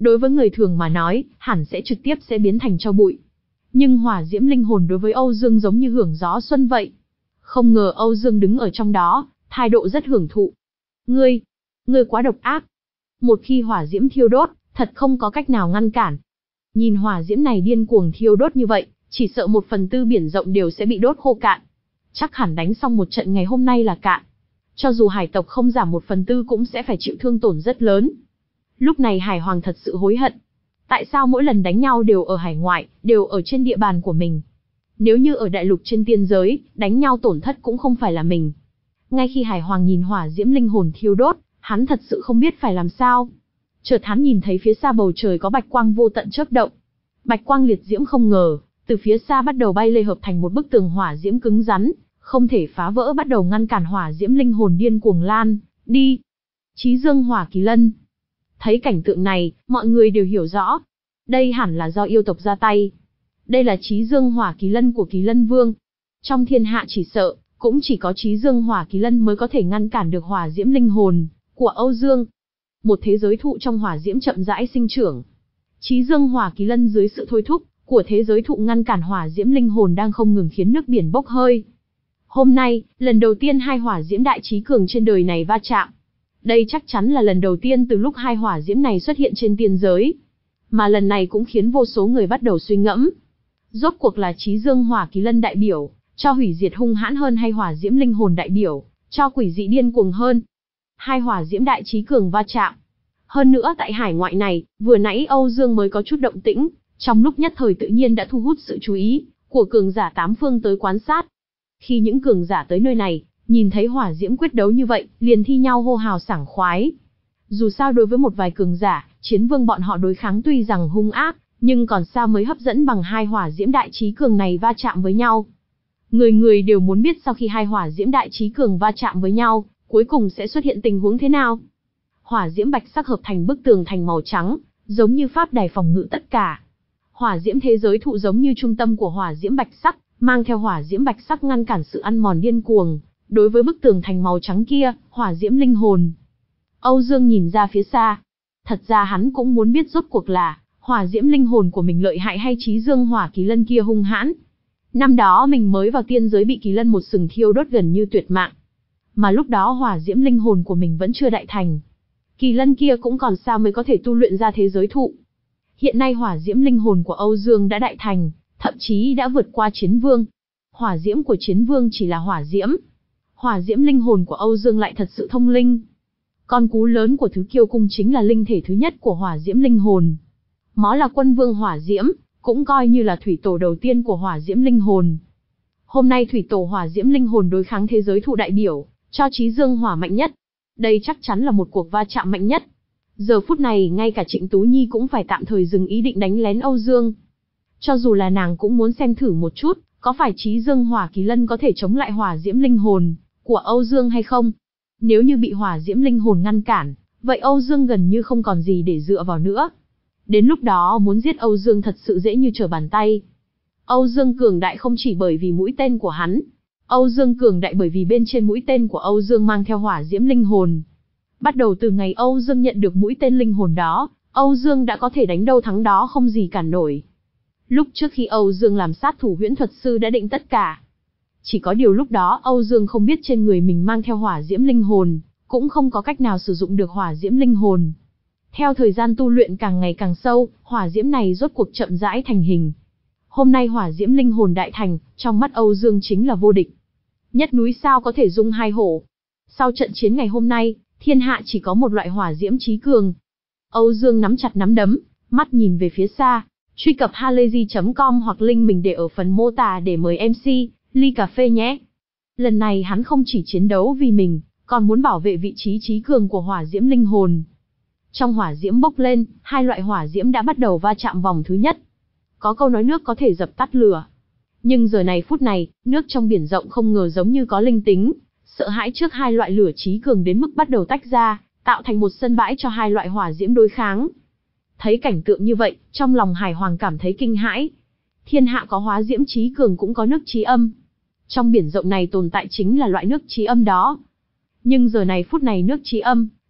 đối với người thường mà nói, hẳn sẽ trực tiếp sẽ biến thành tro bụi. Nhưng hỏa diễm linh hồn đối với Âu Dương giống như hưởng gió xuân vậy. Không ngờ Âu Dương đứng ở trong đó, thái độ rất hưởng thụ. Ngươi, ngươi quá độc ác. Một khi hỏa diễm thiêu đốt, thật không có cách nào ngăn cản. Nhìn hỏa diễm này điên cuồng thiêu đốt như vậy, chỉ sợ một phần tư biển rộng đều sẽ bị đốt khô cạn. Chắc hẳn đánh xong một trận ngày hôm nay là cạn. Cho dù hải tộc không giảm một phần tư cũng sẽ phải chịu thương tổn rất lớn. Lúc này Hải Hoàng thật sự hối hận. Tại sao mỗi lần đánh nhau đều ở hải ngoại, đều ở trên địa bàn của mình? Nếu như ở đại lục trên tiên giới, đánh nhau tổn thất cũng không phải là mình. Ngay khi Hải Hoàng nhìn hỏa diễm linh hồn thiêu đốt, hắn thật sự không biết phải làm sao. Chợt hắn nhìn thấy phía xa bầu trời có bạch quang vô tận chớp động. Bạch quang liệt diễm không ngờ, từ phía xa bắt đầu bay lên hợp thành một bức tường hỏa diễm cứng rắn, không thể phá vỡ, bắt đầu ngăn cản hỏa diễm linh hồn điên cuồng lan đi. Chí Dương Hỏa Kỳ Lân. Thấy cảnh tượng này, mọi người đều hiểu rõ. Đây hẳn là do yêu tộc ra tay. Đây là Chí Dương Hỏa Kỳ Lân của Kỳ Lân Vương. Trong thiên hạ chỉ sợ, cũng chỉ có Chí Dương Hỏa Kỳ Lân mới có thể ngăn cản được hỏa diễm linh hồn của Âu Dương. Một thế giới thụ trong hỏa diễm chậm rãi sinh trưởng. Chí Dương Hỏa Kỳ Lân dưới sự thôi thúc của thế giới thụ ngăn cản hỏa diễm linh hồn đang không ngừng khiến nước biển bốc hơi. Hôm nay, lần đầu tiên hai hỏa diễm đại chí cường trên đời này va chạm. Đây chắc chắn là lần đầu tiên từ lúc hai hỏa diễm này xuất hiện trên tiên giới. Mà lần này cũng khiến vô số người bắt đầu suy ngẫm. Rốt cuộc là Chí Dương Hỏa Kỳ Lân đại biểu, cho hủy diệt hung hãn hơn hay hỏa diễm linh hồn đại biểu, cho quỷ dị điên cuồng hơn? Hai hỏa diễm đại chí cường va chạm. Hơn nữa tại hải ngoại này, vừa nãy Âu Dương mới có chút động tĩnh, trong lúc nhất thời tự nhiên đã thu hút sự chú ý của cường giả tám phương tới quan sát. Khi những cường giả tới nơi này, nhìn thấy hỏa diễm quyết đấu như vậy, liền thi nhau hô hào sảng khoái. Dù sao đối với một vài cường giả, chiến vương bọn họ đối kháng tuy rằng hung ác, nhưng còn xa mới hấp dẫn bằng hai hỏa diễm đại chí cường này va chạm với nhau. Người người đều muốn biết sau khi hai hỏa diễm đại chí cường va chạm với nhau, cuối cùng sẽ xuất hiện tình huống thế nào. Hỏa diễm bạch sắc hợp thành bức tường thành màu trắng, giống như pháp đài phòng ngự tất cả. Hỏa diễm thế giới thụ giống như trung tâm của hỏa diễm bạch sắc, mang theo hỏa diễm bạch sắc ngăn cản sự ăn mòn điên cuồng. Đối với bức tường thành màu trắng kia, hỏa diễm linh hồn. Âu Dương nhìn ra phía xa. Thật ra hắn cũng muốn biết rốt cuộc là hỏa diễm linh hồn của mình lợi hại hay Chí Dương Hỏa Kỳ Lân kia hung hãn. Năm đó mình mới vào tiên giới bị Kỳ Lân một sừng thiêu đốt gần như tuyệt mạng. Mà lúc đó hỏa diễm linh hồn của mình vẫn chưa đại thành. Kỳ Lân kia cũng còn xa mới có thể tu luyện ra thế giới thụ. Hiện nay hỏa diễm linh hồn của Âu Dương đã đại thành, thậm chí đã vượt qua Chiến Vương. Hỏa diễm của Chiến Vương chỉ là hỏa diễm. Hỏa diễm linh hồn của Âu Dương lại thật sự thông linh. Con cú lớn của Thứ Kiêu Cung chính là linh thể thứ nhất của hỏa diễm linh hồn. Nó là quân vương hỏa diễm, cũng coi như là thủy tổ đầu tiên của hỏa diễm linh hồn. Hôm nay thủy tổ hỏa diễm linh hồn đối kháng thế giới thụ đại biểu, cho Chí Dương Hỏa mạnh nhất. Đây chắc chắn là một cuộc va chạm mạnh nhất. Giờ phút này ngay cả Trịnh Tú Nhi cũng phải tạm thời dừng ý định đánh lén Âu Dương. Cho dù là nàng cũng muốn xem thử một chút, có phải Chí Dương Hỏa Kỳ Lân có thể chống lại hỏa diễm linh hồn của Âu Dương hay không? Nếu như bị hỏa diễm linh hồn ngăn cản, vậy Âu Dương gần như không còn gì để dựa vào nữa. Đến lúc đó muốn giết Âu Dương thật sự dễ như trở bàn tay. Âu Dương cường đại không chỉ bởi vì mũi tên của hắn. Âu Dương cường đại bởi vì bên trên mũi tên của Âu Dương mang theo hỏa diễm linh hồn. Bắt đầu từ ngày Âu Dương nhận được mũi tên linh hồn đó, Âu Dương đã có thể đánh đâu thắng đó không gì cản nổi. Lúc trước khi Âu Dương làm sát thủ huyễn thuật sư đã định tất cả. Chỉ có điều lúc đó Âu Dương không biết trên người mình mang theo hỏa diễm linh hồn, cũng không có cách nào sử dụng được hỏa diễm linh hồn. Theo thời gian tu luyện càng ngày càng sâu, hỏa diễm này rốt cuộc chậm rãi thành hình. Hôm nay hỏa diễm linh hồn đại thành, trong mắt Âu Dương chính là vô địch. Nhất núi sao có thể dung hai hổ. Sau trận chiến ngày hôm nay, thiên hạ chỉ có một loại hỏa diễm chí cường. Âu Dương nắm chặt nắm đấm, mắt nhìn về phía xa. Truy cập halayzi chấm com hoặc link mình để ở phần mô tả để mời em xê, ly cà phê nhé. Lần này hắn không chỉ chiến đấu vì mình, còn muốn bảo vệ vị trí chí cường của hỏa diễm linh hồn. Trong hỏa diễm bốc lên, hai loại hỏa diễm đã bắt đầu va chạm vòng thứ nhất. Có câu nói nước có thể dập tắt lửa. Nhưng giờ này phút này, nước trong biển rộng không ngờ giống như có linh tính, sợ hãi trước hai loại lửa chí cường đến mức bắt đầu tách ra, tạo thành một sân bãi cho hai loại hỏa diễm đối kháng. Thấy cảnh tượng như vậy, trong lòng Hải Hoàng cảm thấy kinh hãi. Thiên hạ có hóa diễm chí cường cũng có nước chí âm. Trong biển rộng này tồn tại chính là loại nước chí âm đó. Nhưng giờ này phút này nước chí âm,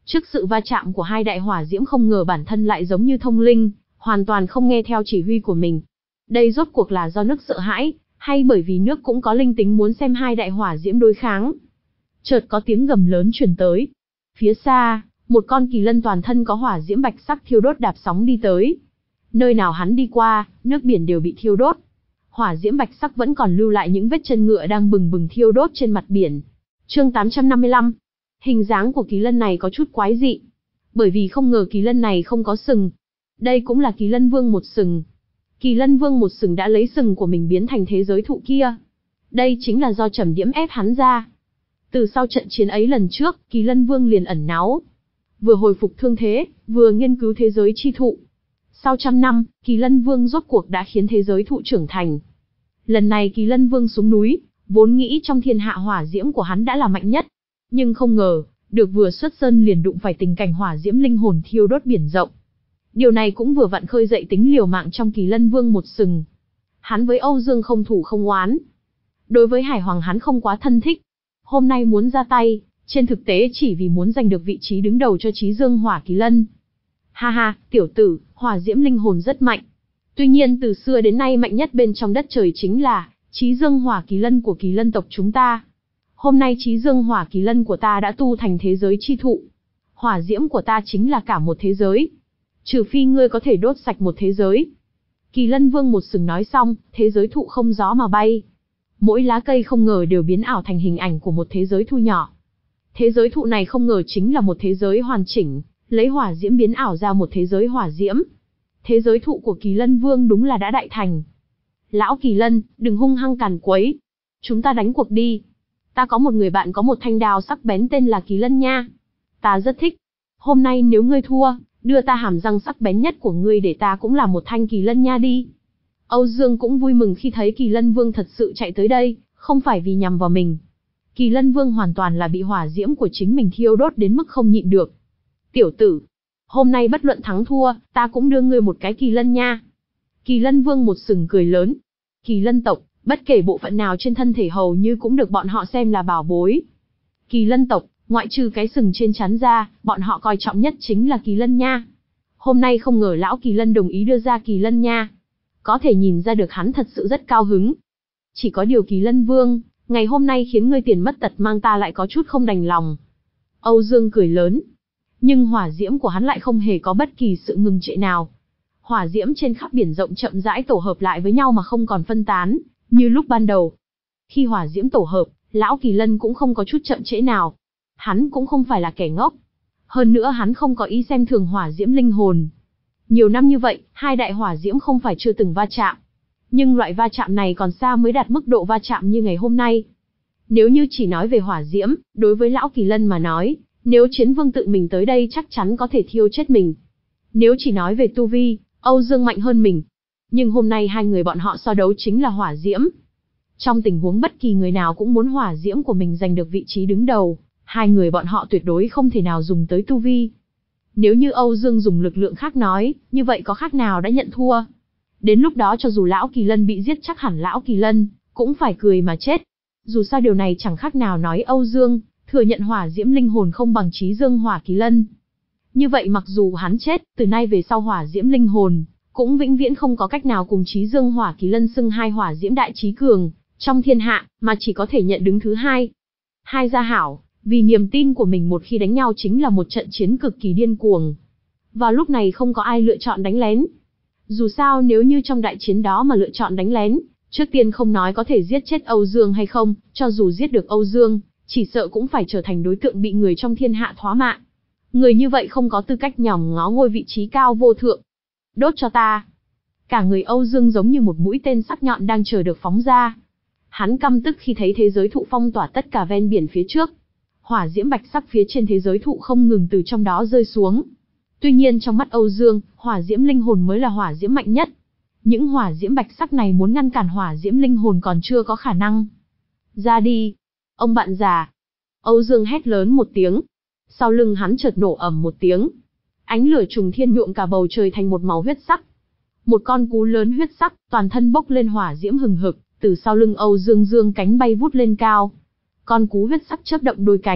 Trước sự va chạm của hai đại hỏa diễm không ngờ bản thân lại giống như thông linh, hoàn toàn không nghe theo chỉ huy của mình. Đây rốt cuộc là do nước sợ hãi, hay bởi vì nước cũng có linh tính muốn xem hai đại hỏa diễm đối kháng. Chợt có tiếng gầm lớn truyền tới. Phía xa, một con kỳ lân toàn thân có hỏa diễm bạch sắc thiêu đốt đạp sóng đi tới. Nơi nào hắn đi qua, nước biển đều bị thiêu đốt. Hỏa diễm bạch sắc vẫn còn lưu lại những vết chân ngựa đang bừng bừng thiêu đốt trên mặt biển. Chương tám trăm năm mươi lăm. Hình dáng của kỳ lân này có chút quái dị. Bởi vì không ngờ kỳ lân này không có sừng. Đây cũng là kỳ lân vương một sừng. Kỳ lân vương một sừng đã lấy sừng của mình biến thành thế giới thụ kia. Đây chính là do Trầm Diễm ép hắn ra. Từ sau trận chiến ấy lần trước, kỳ lân vương liền ẩn náu. Vừa hồi phục thương thế, vừa nghiên cứu thế giới chi thụ. Sau trăm năm, kỳ lân vương rốt cuộc đã khiến thế giới thụ trưởng thành. Lần này kỳ lân vương xuống núi, vốn nghĩ trong thiên hạ hỏa diễm của hắn đã là mạnh nhất. Nhưng không ngờ, được vừa xuất sơn liền đụng phải tình cảnh hỏa diễm linh hồn thiêu đốt biển rộng. Điều này cũng vừa vặn khơi dậy tính liều mạng trong kỳ lân vương một sừng. Hắn với Âu Dương không thủ không oán. Đối với Hải Hoàng hắn không quá thân thích. Hôm nay muốn ra tay, trên thực tế chỉ vì muốn giành được vị trí đứng đầu cho Chí Dương Hỏa Kỳ Lân. Ha ha, tiểu tử, hỏa diễm linh hồn rất mạnh. Tuy nhiên từ xưa đến nay mạnh nhất bên trong đất trời chính là Chí Dương Hỏa Kỳ Lân của Kỳ Lân tộc chúng ta. Hôm nay Chí Dương Hỏa Kỳ Lân của ta đã tu thành thế giới chi thụ. Hỏa diễm của ta chính là cả một thế giới. Trừ phi ngươi có thể đốt sạch một thế giới. Kỳ Lân Vương một sừng nói xong, thế giới thụ không gió mà bay. Mỗi lá cây không ngờ đều biến ảo thành hình ảnh của một thế giới thu nhỏ. Thế giới thụ này không ngờ chính là một thế giới hoàn chỉnh, lấy hỏa diễm biến ảo ra một thế giới hỏa diễm. Thế giới thụ của Kỳ Lân Vương đúng là đã đại thành. Lão Kỳ Lân, đừng hung hăng càn quấy. Chúng ta đánh cuộc đi. Ta có một người bạn có một thanh đao sắc bén tên là Kỳ Lân nha. Ta rất thích. Hôm nay nếu ngươi thua, đưa ta hàm răng sắc bén nhất của ngươi để ta cũng làm một thanh Kỳ Lân nha đi. Âu Dương cũng vui mừng khi thấy Kỳ Lân Vương thật sự chạy tới đây, không phải vì nhằm vào mình. Kỳ Lân Vương hoàn toàn là bị hỏa diễm của chính mình thiêu đốt đến mức không nhịn được. Tiểu tử, hôm nay bất luận thắng thua, ta cũng đưa ngươi một cái Kỳ Lân nha. Kỳ Lân Vương một sừng cười lớn. Kỳ Lân tộc, bất kể bộ phận nào trên thân thể hầu như cũng được bọn họ xem là bảo bối. Kỳ Lân tộc, ngoại trừ cái sừng trên trán ra, bọn họ coi trọng nhất chính là Kỳ Lân nha. Hôm nay không ngờ lão Kỳ Lân đồng ý đưa ra Kỳ Lân nha. Có thể nhìn ra được hắn thật sự rất cao hứng. Chỉ có điều Kỳ Lân Vương, ngày hôm nay khiến ngươi tiền mất tật mang ta lại có chút không đành lòng. Âu Dương cười lớn. Nhưng hỏa diễm của hắn lại không hề có bất kỳ sự ngừng trệ nào. Hỏa diễm trên khắp biển rộng chậm rãi tổ hợp lại với nhau mà không còn phân tán, như lúc ban đầu. Khi hỏa diễm tổ hợp, lão Kỳ Lân cũng không có chút chậm trễ nào. Hắn cũng không phải là kẻ ngốc. Hơn nữa hắn không có ý xem thường hỏa diễm linh hồn. Nhiều năm như vậy, hai đại hỏa diễm không phải chưa từng va chạm. Nhưng loại va chạm này còn xa mới đạt mức độ va chạm như ngày hôm nay. Nếu như chỉ nói về hỏa diễm, đối với lão Kỳ Lân mà nói, nếu Chiến Vương tự mình tới đây chắc chắn có thể thiêu chết mình. Nếu chỉ nói về tu vi, Âu Dương mạnh hơn mình. Nhưng hôm nay hai người bọn họ so đấu chính là hỏa diễm. Trong tình huống bất kỳ người nào cũng muốn hỏa diễm của mình giành được vị trí đứng đầu, hai người bọn họ tuyệt đối không thể nào dùng tới tu vi. Nếu như Âu Dương dùng lực lượng khác nói, như vậy có khác nào đã nhận thua. Đến lúc đó cho dù lão Kỳ Lân bị giết chắc hẳn lão Kỳ Lân cũng phải cười mà chết. Dù sao điều này chẳng khác nào nói Âu Dương thừa nhận hỏa diễm linh hồn không bằng Chí Dương Hỏa Kỳ Lân. Như vậy mặc dù hắn chết, từ nay về sau hỏa diễm linh hồn cũng vĩnh viễn không có cách nào cùng Chí Dương Hỏa Kỳ Lân xưng hai hỏa diễm đại chí cường trong thiên hạ, mà chỉ có thể nhận đứng thứ hai. Hai gia hảo, vì niềm tin của mình một khi đánh nhau chính là một trận chiến cực kỳ điên cuồng. Vào lúc này không có ai lựa chọn đánh lén. Dù sao nếu như trong đại chiến đó mà lựa chọn đánh lén, trước tiên không nói có thể giết chết Âu Dương hay không, cho dù giết được Âu Dương, chỉ sợ cũng phải trở thành đối tượng bị người trong thiên hạ thoá mạ. Người như vậy không có tư cách nhòm ngó ngôi vị trí cao vô thượng. Đốt cho ta. Cả người Âu Dương giống như một mũi tên sắc nhọn đang chờ được phóng ra. Hắn căm tức khi thấy thế giới thụ phong tỏa tất cả ven biển phía trước. Hỏa diễm bạch sắc phía trên thế giới thụ không ngừng từ trong đó rơi xuống. Tuy nhiên trong mắt Âu Dương, hỏa diễm linh hồn mới là hỏa diễm mạnh nhất. Những hỏa diễm bạch sắc này muốn ngăn cản hỏa diễm linh hồn còn chưa có khả năng. Ra đi, ông bạn già. Âu Dương hét lớn một tiếng. Sau lưng hắn chợt nổ ầm một tiếng. Ánh lửa trùng thiên nhuộm cả bầu trời thành một màu huyết sắc. Một con cú lớn huyết sắc, toàn thân bốc lên hỏa diễm hừng hực, từ sau lưng Âu Dương dương cánh bay vút lên cao. Con cú huyết sắc chớp động đôi cánh,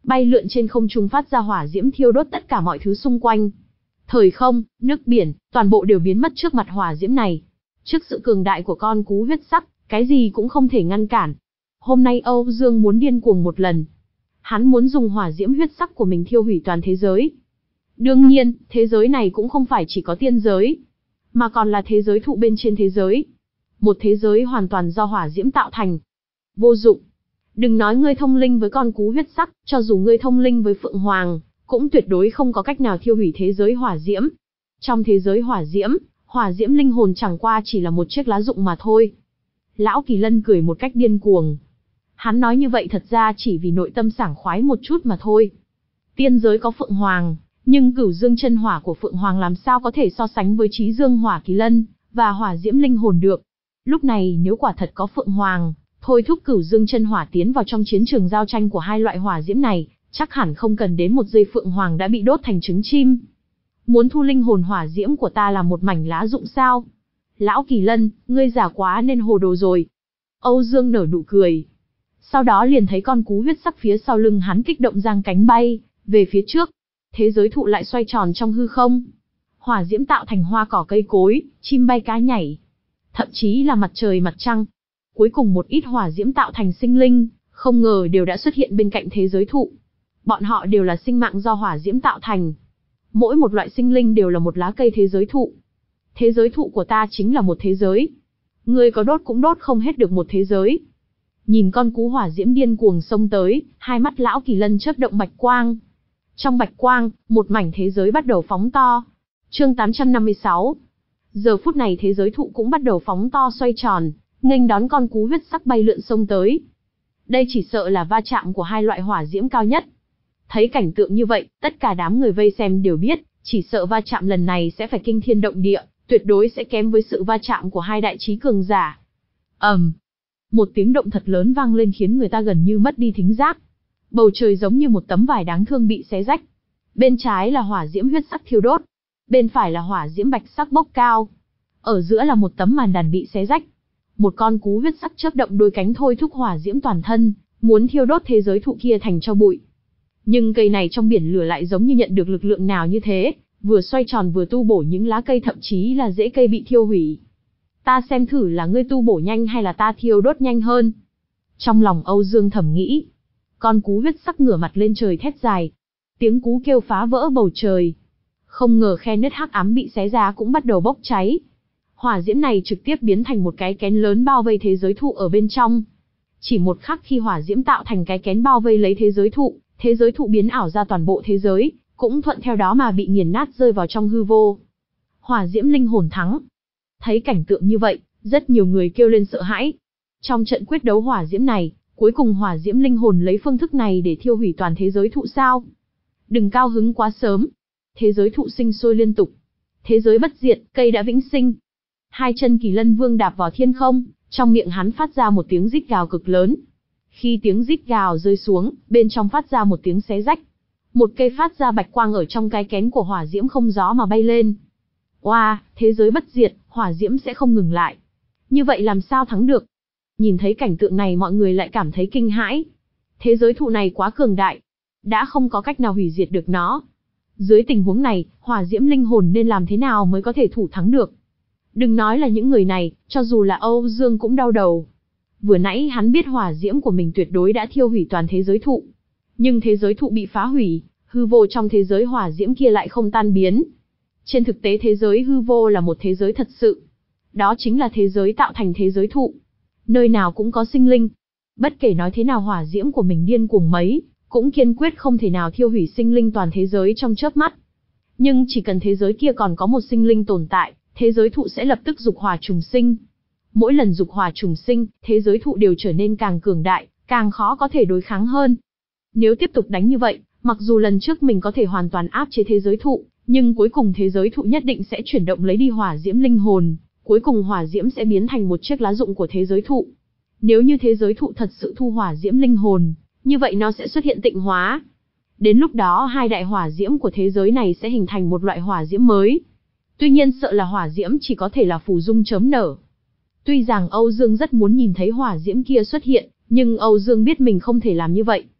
bay lượn trên không trung phát ra hỏa diễm thiêu đốt tất cả mọi thứ xung quanh. Thời không, nước biển, toàn bộ đều biến mất trước mặt hỏa diễm này. Trước sự cường đại của con cú huyết sắc, cái gì cũng không thể ngăn cản. Hôm nay Âu Dương muốn điên cuồng một lần. Hắn muốn dùng hỏa diễm huyết sắc của mình thiêu hủy toàn thế giới. Đương nhiên, thế giới này cũng không phải chỉ có tiên giới, mà còn là thế giới thụ bên trên thế giới. Một thế giới hoàn toàn do hỏa diễm tạo thành. Vô dụng. Đừng nói ngươi thông linh với con cú huyết sắc, cho dù ngươi thông linh với Phượng Hoàng, cũng tuyệt đối không có cách nào thiêu hủy thế giới hỏa diễm. Trong thế giới hỏa diễm, hỏa diễm linh hồn chẳng qua chỉ là một chiếc lá rụng mà thôi. Lão Kỳ Lân cười một cách điên cuồng. Hắn nói như vậy thật ra chỉ vì nội tâm sảng khoái một chút mà thôi. Tiên giới có Phượng Hoàng, nhưng cửu dương chân hỏa của Phượng Hoàng làm sao có thể so sánh với trí dương hỏa Kỳ Lân và hỏa diễm linh hồn được. Lúc này nếu quả thật có Phượng Hoàng, thôi thúc cửu dương chân hỏa tiến vào trong chiến trường giao tranh của hai loại hỏa diễm này, chắc hẳn không cần đến một giây Phượng Hoàng đã bị đốt thành trứng chim. Muốn thu linh hồn hỏa diễm của ta là một mảnh lá rụng sao? Lão Kỳ Lân, ngươi già quá nên hồ đồ rồi. Âu Dương nở nụ cười. Sau đó liền thấy con cú huyết sắc phía sau lưng hắn kích động giang cánh bay về phía trước. Thế giới thụ lại xoay tròn trong hư không. Hỏa diễm tạo thành hoa cỏ cây cối, chim bay cá nhảy, thậm chí là mặt trời mặt trăng. Cuối cùng một ít hỏa diễm tạo thành sinh linh, không ngờ đều đã xuất hiện bên cạnh thế giới thụ. Bọn họ đều là sinh mạng do hỏa diễm tạo thành. Mỗi một loại sinh linh đều là một lá cây thế giới thụ. Thế giới thụ của ta chính là một thế giới. Ngươi có đốt cũng đốt không hết được một thế giới. Nhìn con cú hỏa diễm điên cuồng xông tới, hai mắt lão Kỳ Lân chớp động bạch quang. Trong bạch quang, một mảnh thế giới bắt đầu phóng to. Chương tám trăm năm mươi sáu. Giờ phút này thế giới thụ cũng bắt đầu phóng to xoay tròn, nghênh đón con cú huyết sắc bay lượn xông tới. Đây chỉ sợ là va chạm của hai loại hỏa diễm cao nhất. Thấy cảnh tượng như vậy, tất cả đám người vây xem đều biết, chỉ sợ va chạm lần này sẽ phải kinh thiên động địa, tuyệt đối sẽ kém với sự va chạm của hai đại chí cường giả. ầm, um, một tiếng động thật lớn vang lên khiến người ta gần như mất đi thính giác. Bầu trời giống như một tấm vải đáng thương bị xé rách. Bên trái là hỏa diễm huyết sắc thiêu đốt, bên phải là hỏa diễm bạch sắc bốc cao. Ở giữa là một tấm màn đàn bị xé rách. Một con cú huyết sắc chớp động đôi cánh thôi thúc hỏa diễm toàn thân, muốn thiêu đốt thế giới thụ kia thành tro bụi. Nhưng cây này trong biển lửa lại giống như nhận được lực lượng nào như thế, vừa xoay tròn vừa tu bổ những lá cây thậm chí là rễ cây bị thiêu hủy. Ta xem thử là ngươi tu bổ nhanh hay là ta thiêu đốt nhanh hơn. Trong lòng Âu Dương thầm nghĩ. Con cú huyết sắc ngửa mặt lên trời thét dài. Tiếng cú kêu phá vỡ bầu trời. Không ngờ khe nứt hắc ám bị xé ra cũng bắt đầu bốc cháy. Hỏa diễm này trực tiếp biến thành một cái kén lớn bao vây thế giới thụ ở bên trong. Chỉ một khắc khi hỏa diễm tạo thành cái kén bao vây lấy thế giới thụ, thế giới thụ biến ảo ra toàn bộ thế giới, cũng thuận theo đó mà bị nghiền nát rơi vào trong hư vô. Hỏa diễm linh hồn thắng. Thấy cảnh tượng như vậy, rất nhiều người kêu lên sợ hãi. Trong trận quyết đấu hỏa diễm này, cuối cùng hỏa diễm linh hồn lấy phương thức này để thiêu hủy toàn thế giới thụ sao? Đừng cao hứng quá sớm. Thế giới thụ sinh sôi liên tục. Thế giới bất diệt, cây đã vĩnh sinh. Hai chân Kỳ Lân Vương đạp vào thiên không, trong miệng hắn phát ra một tiếng rít gào cực lớn. Khi tiếng rít gào rơi xuống, bên trong phát ra một tiếng xé rách. Một cây phát ra bạch quang ở trong cái kén của hỏa diễm không gió mà bay lên. Oa, wow, thế giới bất diệt, hỏa diễm sẽ không ngừng lại. Như vậy làm sao thắng được? Nhìn thấy cảnh tượng này mọi người lại cảm thấy kinh hãi. Thế giới thụ này quá cường đại, đã không có cách nào hủy diệt được nó. Dưới tình huống này, hỏa diễm linh hồn nên làm thế nào mới có thể thủ thắng được? Đừng nói là những người này, cho dù là Âu Dương cũng đau đầu. Vừa nãy hắn biết hỏa diễm của mình tuyệt đối đã thiêu hủy toàn thế giới thụ. Nhưng thế giới thụ bị phá hủy, hư vô trong thế giới hỏa diễm kia lại không tan biến. Trên thực tế thế giới hư vô là một thế giới thật sự. Đó chính là thế giới tạo thành thế giới thụ. Nơi nào cũng có sinh linh. Bất kể nói thế nào hỏa diễm của mình điên cuồng mấy, cũng kiên quyết không thể nào thiêu hủy sinh linh toàn thế giới trong chớp mắt. Nhưng chỉ cần thế giới kia còn có một sinh linh tồn tại, thế giới thụ sẽ lập tức dục hỏa trùng sinh. Mỗi lần dục hỏa trùng sinh, thế giới thụ đều trở nên càng cường đại, càng khó có thể đối kháng hơn. Nếu tiếp tục đánh như vậy, mặc dù lần trước mình có thể hoàn toàn áp chế thế giới thụ, nhưng cuối cùng thế giới thụ nhất định sẽ chuyển động lấy đi hỏa diễm linh hồn, cuối cùng hỏa diễm sẽ biến thành một chiếc lá rụng của thế giới thụ. Nếu như thế giới thụ thật sự thu hỏa diễm linh hồn, như vậy nó sẽ xuất hiện tịnh hóa. Đến lúc đó hai đại hỏa diễm của thế giới này sẽ hình thành một loại hỏa diễm mới. Tuy nhiên sợ là hỏa diễm chỉ có thể là phù dung chớm nở. Tuy rằng Âu Dương rất muốn nhìn thấy hỏa diễm kia xuất hiện, nhưng Âu Dương biết mình không thể làm như vậy.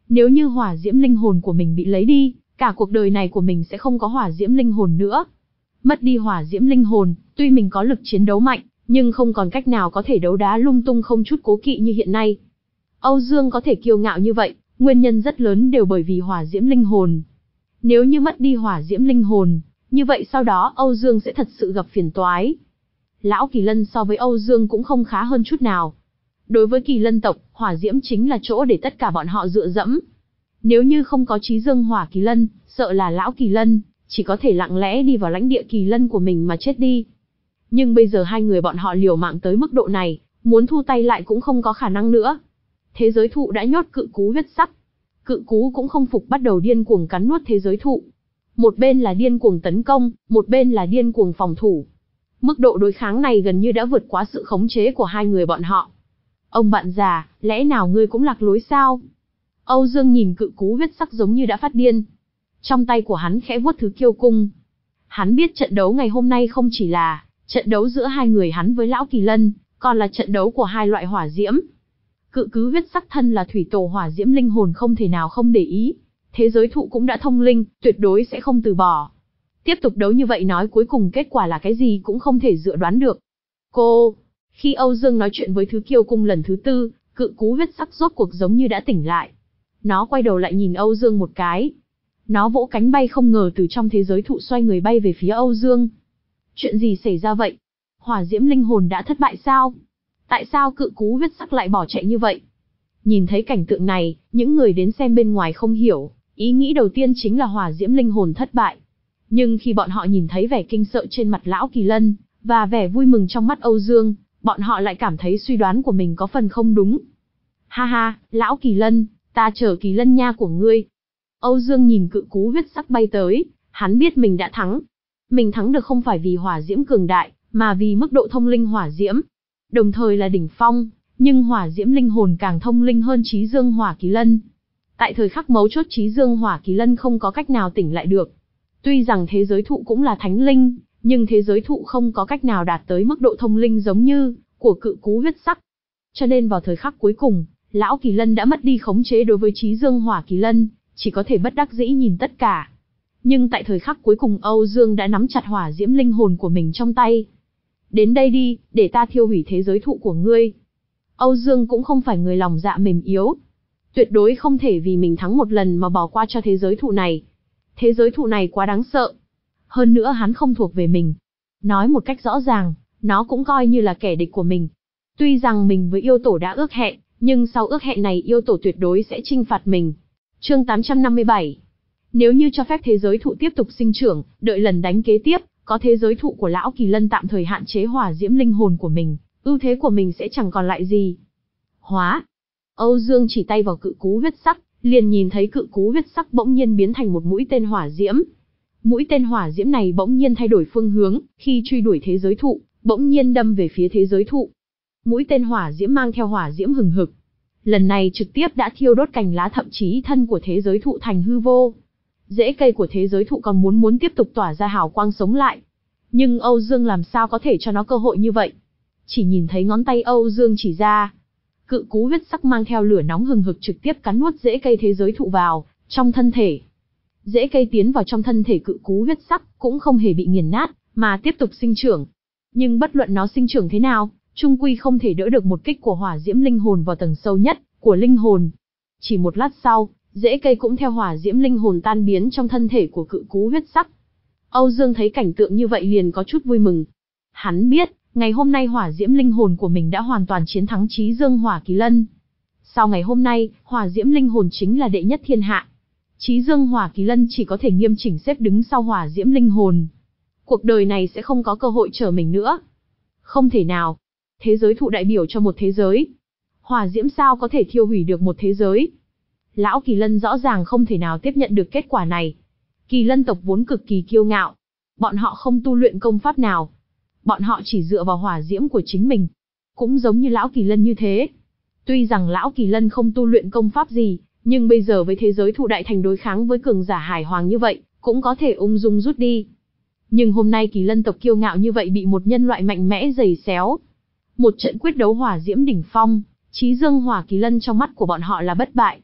Nếu như hỏa diễm linh hồn của mình bị lấy đi, cả cuộc đời này của mình sẽ không có hỏa diễm linh hồn nữa. Mất đi hỏa diễm linh hồn, tuy mình có lực chiến đấu mạnh, nhưng không còn cách nào có thể đấu đá lung tung không chút cố kỵ như hiện nay. Âu Dương có thể kiêu ngạo như vậy, nguyên nhân rất lớn đều bởi vì hỏa diễm linh hồn. Nếu như mất đi hỏa diễm linh hồn, như vậy sau đó Âu Dương sẽ thật sự gặp phiền toái. Lão Kỳ Lân so với Âu Dương cũng không khá hơn chút nào. Đối với Kỳ Lân tộc, hỏa diễm chính là chỗ để tất cả bọn họ dựa dẫm. Nếu như không có Chí Dương Hỏa Kỳ Lân, sợ là lão Kỳ Lân chỉ có thể lặng lẽ đi vào lãnh địa Kỳ Lân của mình mà chết đi. Nhưng bây giờ hai người bọn họ liều mạng tới mức độ này, muốn thu tay lại cũng không có khả năng nữa. Thế giới thụ đã nhốt cự cú huyết sắc. Cự cú cũng không phục, bắt đầu điên cuồng cắn nuốt thế giới thụ. Một bên là điên cuồng tấn công, một bên là điên cuồng phòng thủ. Mức độ đối kháng này gần như đã vượt quá sự khống chế của hai người bọn họ. Ông bạn già, lẽ nào ngươi cũng lạc lối sao? Âu Dương nhìn cự cú huyết sắc giống như đã phát điên. Trong tay của hắn khẽ vuốt thứ kiêu cung. Hắn biết trận đấu ngày hôm nay không chỉ là trận đấu giữa hai người hắn với lão Kỳ Lân, còn là trận đấu của hai loại hỏa diễm. Cự cứ huyết sắc thân là thủy tổ hỏa diễm linh hồn không thể nào không để ý. Thế giới thụ cũng đã thông linh, tuyệt đối sẽ không từ bỏ. Tiếp tục đấu như vậy nói cuối cùng kết quả là cái gì cũng không thể dự đoán được. Cô, khi Âu Dương nói chuyện với thứ kiêu cung lần thứ tư, cự cú huyết sắc rốt cuộc giống như đã tỉnh lại. Nó quay đầu lại nhìn Âu Dương một cái. Nó vỗ cánh bay không ngờ từ trong thế giới thụ xoay người bay về phía Âu Dương. Chuyện gì xảy ra vậy? Hỏa diễm linh hồn đã thất bại sao? Tại sao cự cú huyết sắc lại bỏ chạy như vậy? Nhìn thấy cảnh tượng này, những người đến xem bên ngoài không hiểu, ý nghĩ đầu tiên chính là hỏa diễm linh hồn thất bại. Nhưng khi bọn họ nhìn thấy vẻ kinh sợ trên mặt lão Kỳ Lân, và vẻ vui mừng trong mắt Âu Dương, bọn họ lại cảm thấy suy đoán của mình có phần không đúng. Ha ha, lão Kỳ Lân, ta chờ Kỳ Lân nha của ngươi. Âu Dương nhìn cự cú huyết sắc bay tới, hắn biết mình đã thắng. Mình thắng được không phải vì hỏa diễm cường đại, mà vì mức độ thông linh hỏa diễm. Đồng thời là đỉnh phong, nhưng hỏa diễm linh hồn càng thông linh hơn Chí Dương Hỏa Kỳ Lân. Tại thời khắc mấu chốt Chí Dương Hỏa Kỳ Lân không có cách nào tỉnh lại được. Tuy rằng thế giới thụ cũng là thánh linh, nhưng thế giới thụ không có cách nào đạt tới mức độ thông linh giống như của cự cú huyết sắc. Cho nên vào thời khắc cuối cùng, lão Kỳ Lân đã mất đi khống chế đối với Chí Dương Hỏa Kỳ Lân, chỉ có thể bất đắc dĩ nhìn tất cả. Nhưng tại thời khắc cuối cùng Âu Dương đã nắm chặt hỏa diễm linh hồn của mình trong tay. Đến đây đi, để ta thiêu hủy thế giới thụ của ngươi. Âu Dương cũng không phải người lòng dạ mềm yếu. Tuyệt đối không thể vì mình thắng một lần mà bỏ qua cho thế giới thụ này. Thế giới thụ này quá đáng sợ. Hơn nữa hắn không thuộc về mình. Nói một cách rõ ràng, nó cũng coi như là kẻ địch của mình. Tuy rằng mình với yêu tổ đã ước hẹn, nhưng sau ước hẹn này yêu tổ tuyệt đối sẽ trinh phạt mình. Chương tám trăm năm mươi bảy. Nếu như cho phép thế giới thụ tiếp tục sinh trưởng, đợi lần đánh kế tiếp, có thế giới thụ của lão Kỳ Lân tạm thời hạn chế hỏa diễm linh hồn của mình, ưu thế của mình sẽ chẳng còn lại gì. Hóa. Âu Dương chỉ tay vào cự cú huyết sắc, liền nhìn thấy cự cú huyết sắc bỗng nhiên biến thành một mũi tên hỏa diễm. Mũi tên hỏa diễm này bỗng nhiên thay đổi phương hướng, khi truy đuổi thế giới thụ, bỗng nhiên đâm về phía thế giới thụ. Mũi tên hỏa diễm mang theo hỏa diễm hừng hực. Lần này trực tiếp đã thiêu đốt cành lá thậm chí thân của thế giới thụ thành hư vô. Rễ cây của thế giới thụ còn muốn muốn tiếp tục tỏa ra hào quang sống lại. Nhưng Âu Dương làm sao có thể cho nó cơ hội như vậy? Chỉ nhìn thấy ngón tay Âu Dương chỉ ra. Cự cú huyết sắc mang theo lửa nóng hừng hực trực tiếp cắn nuốt rễ cây thế giới thụ vào trong thân thể. Rễ cây tiến vào trong thân thể cự cú huyết sắc cũng không hề bị nghiền nát, mà tiếp tục sinh trưởng. Nhưng bất luận nó sinh trưởng thế nào, chung quy không thể đỡ được một kích của hỏa diễm linh hồn vào tầng sâu nhất của linh hồn. Chỉ một lát sau, rễ cây cũng theo hỏa diễm linh hồn tan biến trong thân thể của cự cú huyết sắc. Âu Dương thấy cảnh tượng như vậy liền có chút vui mừng. Hắn biết, ngày hôm nay hỏa diễm linh hồn của mình đã hoàn toàn chiến thắng Chí Dương Hỏa Kỳ Lân. Sau ngày hôm nay, hỏa diễm linh hồn chính là đệ nhất thiên hạ. Chí Dương Hỏa Kỳ Lân chỉ có thể nghiêm chỉnh xếp đứng sau hỏa diễm linh hồn. Cuộc đời này sẽ không có cơ hội trở mình nữa. Không thể nào. Thế giới thụ đại biểu cho một thế giới. Hỏa diễm sao có thể thiêu hủy được một thế giới? Lão Kỳ Lân rõ ràng không thể nào tiếp nhận được kết quả này. Kỳ Lân tộc vốn cực kỳ kiêu ngạo. Bọn họ không tu luyện công pháp nào. Bọn họ chỉ dựa vào hỏa diễm của chính mình. Cũng giống như Lão Kỳ Lân như thế. Tuy rằng Lão Kỳ Lân không tu luyện công pháp gì, nhưng bây giờ với thế giới thụ đại thành đối kháng với cường giả hải hoàng như vậy, cũng có thể ung dung rút đi. Nhưng hôm nay Kỳ Lân tộc kiêu ngạo như vậy bị một nhân loại mạnh mẽ giày xéo. Một trận quyết đấu hỏa diễm đỉnh phong, Chí Dương Hỏa Kỳ Lân trong mắt của bọn họ là bất bại.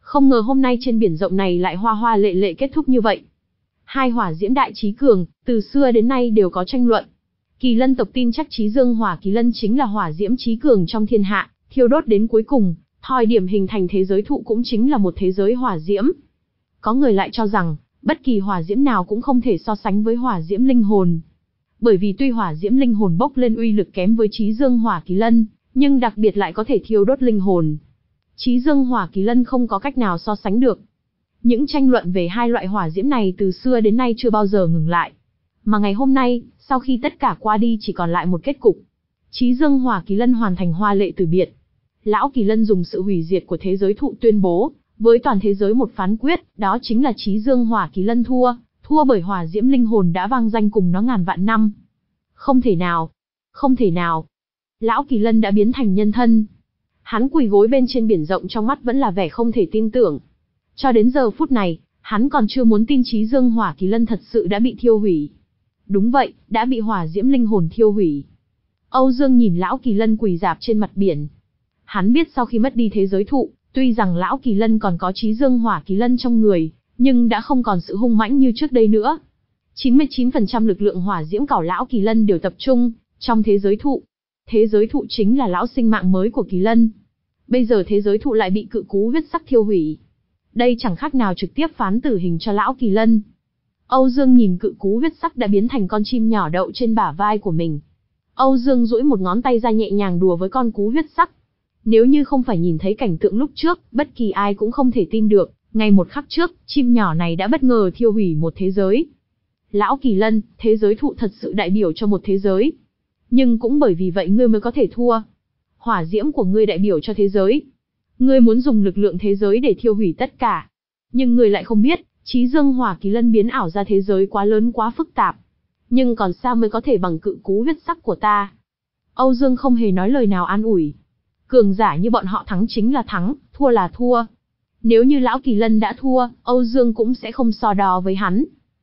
Không ngờ hôm nay trên biển rộng này lại hoa hoa lệ lệ kết thúc như vậy. Hai hỏa diễm đại chí cường, từ xưa đến nay đều có tranh luận. Kỳ Lân tộc tin chắc Chí Dương Hỏa Kỳ Lân chính là hỏa diễm chí cường trong thiên hạ, thiêu đốt đến cuối cùng, thời điểm hình thành thế giới thụ cũng chính là một thế giới hỏa diễm. Có người lại cho rằng, bất kỳ hỏa diễm nào cũng không thể so sánh với hỏa diễm linh hồn. Bởi vì tuy hỏa diễm linh hồn bốc lên uy lực kém với Chí Dương Hỏa Kỳ Lân, nhưng đặc biệt lại có thể thiêu đốt linh hồn. Chí Dương Hỏa Kỳ Lân không có cách nào so sánh được. Những tranh luận về hai loại hỏa diễm này từ xưa đến nay chưa bao giờ ngừng lại. Mà ngày hôm nay, sau khi tất cả qua đi chỉ còn lại một kết cục. Chí Dương Hỏa Kỳ Lân hoàn thành hoa lệ từ biệt. Lão Kỳ Lân dùng sự hủy diệt của thế giới thụ tuyên bố, với toàn thế giới một phán quyết, đó chính là Chí Dương Hỏa Kỳ Lân thua, thua bởi hỏa diễm linh hồn đã vang danh cùng nó ngàn vạn năm. Không thể nào, không thể nào. Lão Kỳ Lân đã biến thành nhân thân. Hắn quỳ gối bên trên biển rộng, trong mắt vẫn là vẻ không thể tin tưởng. Cho đến giờ phút này, hắn còn chưa muốn tin Chí Dương Hỏa Kỳ Lân thật sự đã bị thiêu hủy. Đúng vậy, đã bị hỏa diễm linh hồn thiêu hủy. Âu Dương nhìn lão Kỳ Lân quỳ rạp trên mặt biển. Hắn biết sau khi mất đi thế giới thụ, tuy rằng lão Kỳ Lân còn có Chí Dương Hỏa Kỳ Lân trong người, nhưng đã không còn sự hung mãnh như trước đây nữa. chín mươi chín phần trăm lực lượng hỏa diễm cảo lão Kỳ Lân đều tập trung trong thế giới thụ. Thế giới thụ chính là lão sinh mạng mới của Kỳ Lân. Bây giờ thế giới thụ lại bị cự cú huyết sắc thiêu hủy. Đây chẳng khác nào trực tiếp phán tử hình cho lão Kỳ Lân. Âu Dương nhìn cự cú huyết sắc đã biến thành con chim nhỏ đậu trên bả vai của mình. Âu Dương duỗi một ngón tay ra nhẹ nhàng đùa với con cú huyết sắc. Nếu như không phải nhìn thấy cảnh tượng lúc trước, bất kỳ ai cũng không thể tin được, ngay một khắc trước, chim nhỏ này đã bất ngờ thiêu hủy một thế giới. Lão Kỳ Lân, thế giới thụ thật sự đại biểu cho một thế giới. Nhưng cũng bởi vì vậy ngươi mới có thể thua. Hỏa diễm của ngươi đại biểu cho thế giới. Ngươi muốn dùng lực lượng thế giới để thiêu hủy tất cả. Nhưng ngươi lại không biết, Chí Dương Hỏa Kỳ Lân biến ảo ra thế giới quá lớn quá phức tạp. Nhưng còn sao mới có thể bằng cự cú huyết sắc của ta. Âu Dương không hề nói lời nào an ủi. Cường giả như bọn họ thắng chính là thắng, thua là thua. Nếu như lão Kỳ Lân đã thua, Âu Dương cũng sẽ không so đo với hắn.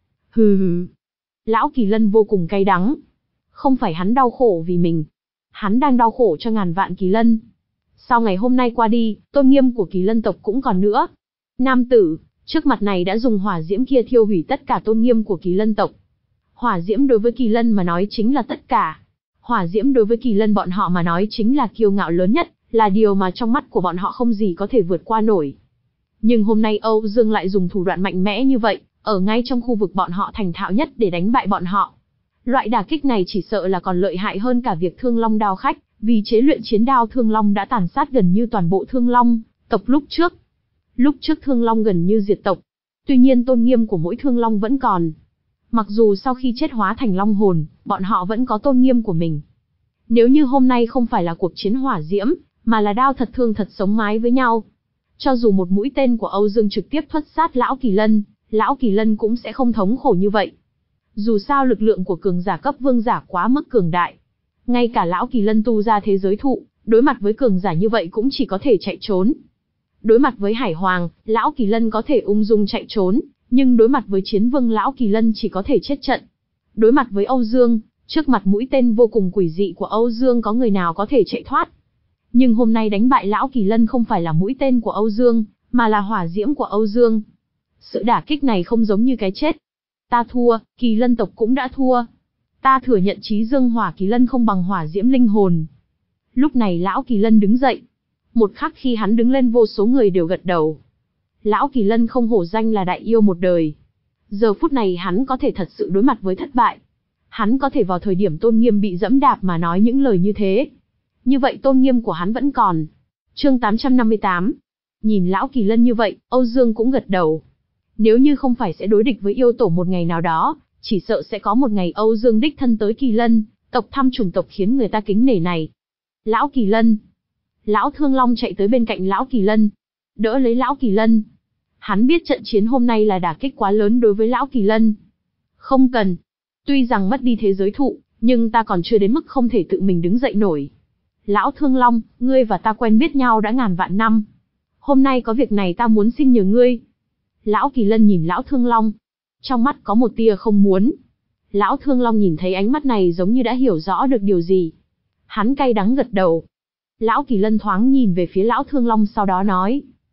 Hừ hừ. Lão Kỳ Lân vô cùng cay đắng. Không phải hắn đau khổ vì mình. Hắn đang đau khổ cho ngàn vạn Kỳ Lân. Sau ngày hôm nay qua đi, tôn nghiêm của Kỳ Lân tộc cũng còn nữa. Nam tử, trước mặt này đã dùng hỏa diễm kia thiêu hủy tất cả tôn nghiêm của Kỳ Lân tộc. Hỏa diễm đối với Kỳ Lân mà nói chính là tất cả. Hỏa diễm đối với Kỳ Lân bọn họ mà nói chính là kiêu ngạo lớn nhất, là điều mà trong mắt của bọn họ không gì có thể vượt qua nổi. Nhưng hôm nay Âu Dương lại dùng thủ đoạn mạnh mẽ như vậy, ở ngay trong khu vực bọn họ thành thạo nhất để đánh bại bọn họ. Loại đả kích này chỉ sợ là còn lợi hại hơn cả việc Thương Long đao khách, vì chế luyện chiến đao Thương Long đã tàn sát gần như toàn bộ Thương Long tộc lúc trước. Lúc trước Thương Long gần như diệt tộc. Tuy nhiên tôn nghiêm của mỗi Thương Long vẫn còn. Mặc dù sau khi chết hóa thành long hồn, bọn họ vẫn có tôn nghiêm của mình. Nếu như hôm nay không phải là cuộc chiến hỏa diễm, mà là đao thật thương thật sống mái với nhau. Cho dù một mũi tên của Âu Dương trực tiếp thuất sát lão Kỳ Lân, lão Kỳ Lân cũng sẽ không thống khổ như vậy. Dù sao lực lượng của cường giả cấp vương giả quá mức cường đại. Ngay cả lão Kỳ Lân tu ra thế giới thụ, đối mặt với cường giả như vậy cũng chỉ có thể chạy trốn. Đối mặt với Hải Hoàng, lão Kỳ Lân có thể ung dung chạy trốn, nhưng đối mặt với Chiến Vương lão Kỳ Lân chỉ có thể chết trận. Đối mặt với Âu Dương, trước mặt mũi tên vô cùng quỷ dị của Âu Dương có người nào có thể chạy thoát. Nhưng hôm nay đánh bại lão Kỳ Lân không phải là mũi tên của Âu Dương, mà là hỏa diễm của Âu Dương. Sự đả kích này không giống như cái chết. Ta thua, Kỳ Lân tộc cũng đã thua. Ta thừa nhận Chí Dương Hỏa Kỳ Lân không bằng hỏa diễm linh hồn. Lúc này lão Kỳ Lân đứng dậy. Một khắc khi hắn đứng lên vô số người đều gật đầu. Lão Kỳ Lân không hổ danh là đại yêu một đời. Giờ phút này hắn có thể thật sự đối mặt với thất bại. Hắn có thể vào thời điểm tôn nghiêm bị dẫm đạp mà nói những lời như thế. Như vậy tôn nghiêm của hắn vẫn còn. Chương tám trăm năm mươi tám. Nhìn lão Kỳ Lân như vậy, Âu Dương cũng gật đầu. Nếu như không phải sẽ đối địch với yêu tổ một ngày nào đó, chỉ sợ sẽ có một ngày Âu Dương đích thân tới Kỳ Lân, tộc thăm chủng tộc khiến người ta kính nể này. Lão Kỳ Lân. Lão Thương Long chạy tới bên cạnh lão Kỳ Lân, đỡ lấy lão Kỳ Lân. Hắn biết trận chiến hôm nay là đả kích quá lớn đối với lão Kỳ Lân. Không cần. Tuy rằng mất đi thế giới thụ, nhưng ta còn chưa đến mức không thể tự mình đứng dậy nổi. Lão Thương Long, ngươi và ta quen biết nhau đã ngàn vạn năm. Hôm nay có việc này ta muốn xin nhờ ngươi. Lão Kỳ Lân nhìn lão Thương Long. Trong mắt có một tia không muốn. Lão Thương Long nhìn thấy ánh mắt này giống như đã hiểu rõ được điều gì. Hắn cay đắng gật đầu. Lão Kỳ Lân thoáng nhìn về phía lão Thương Long sau đó nói.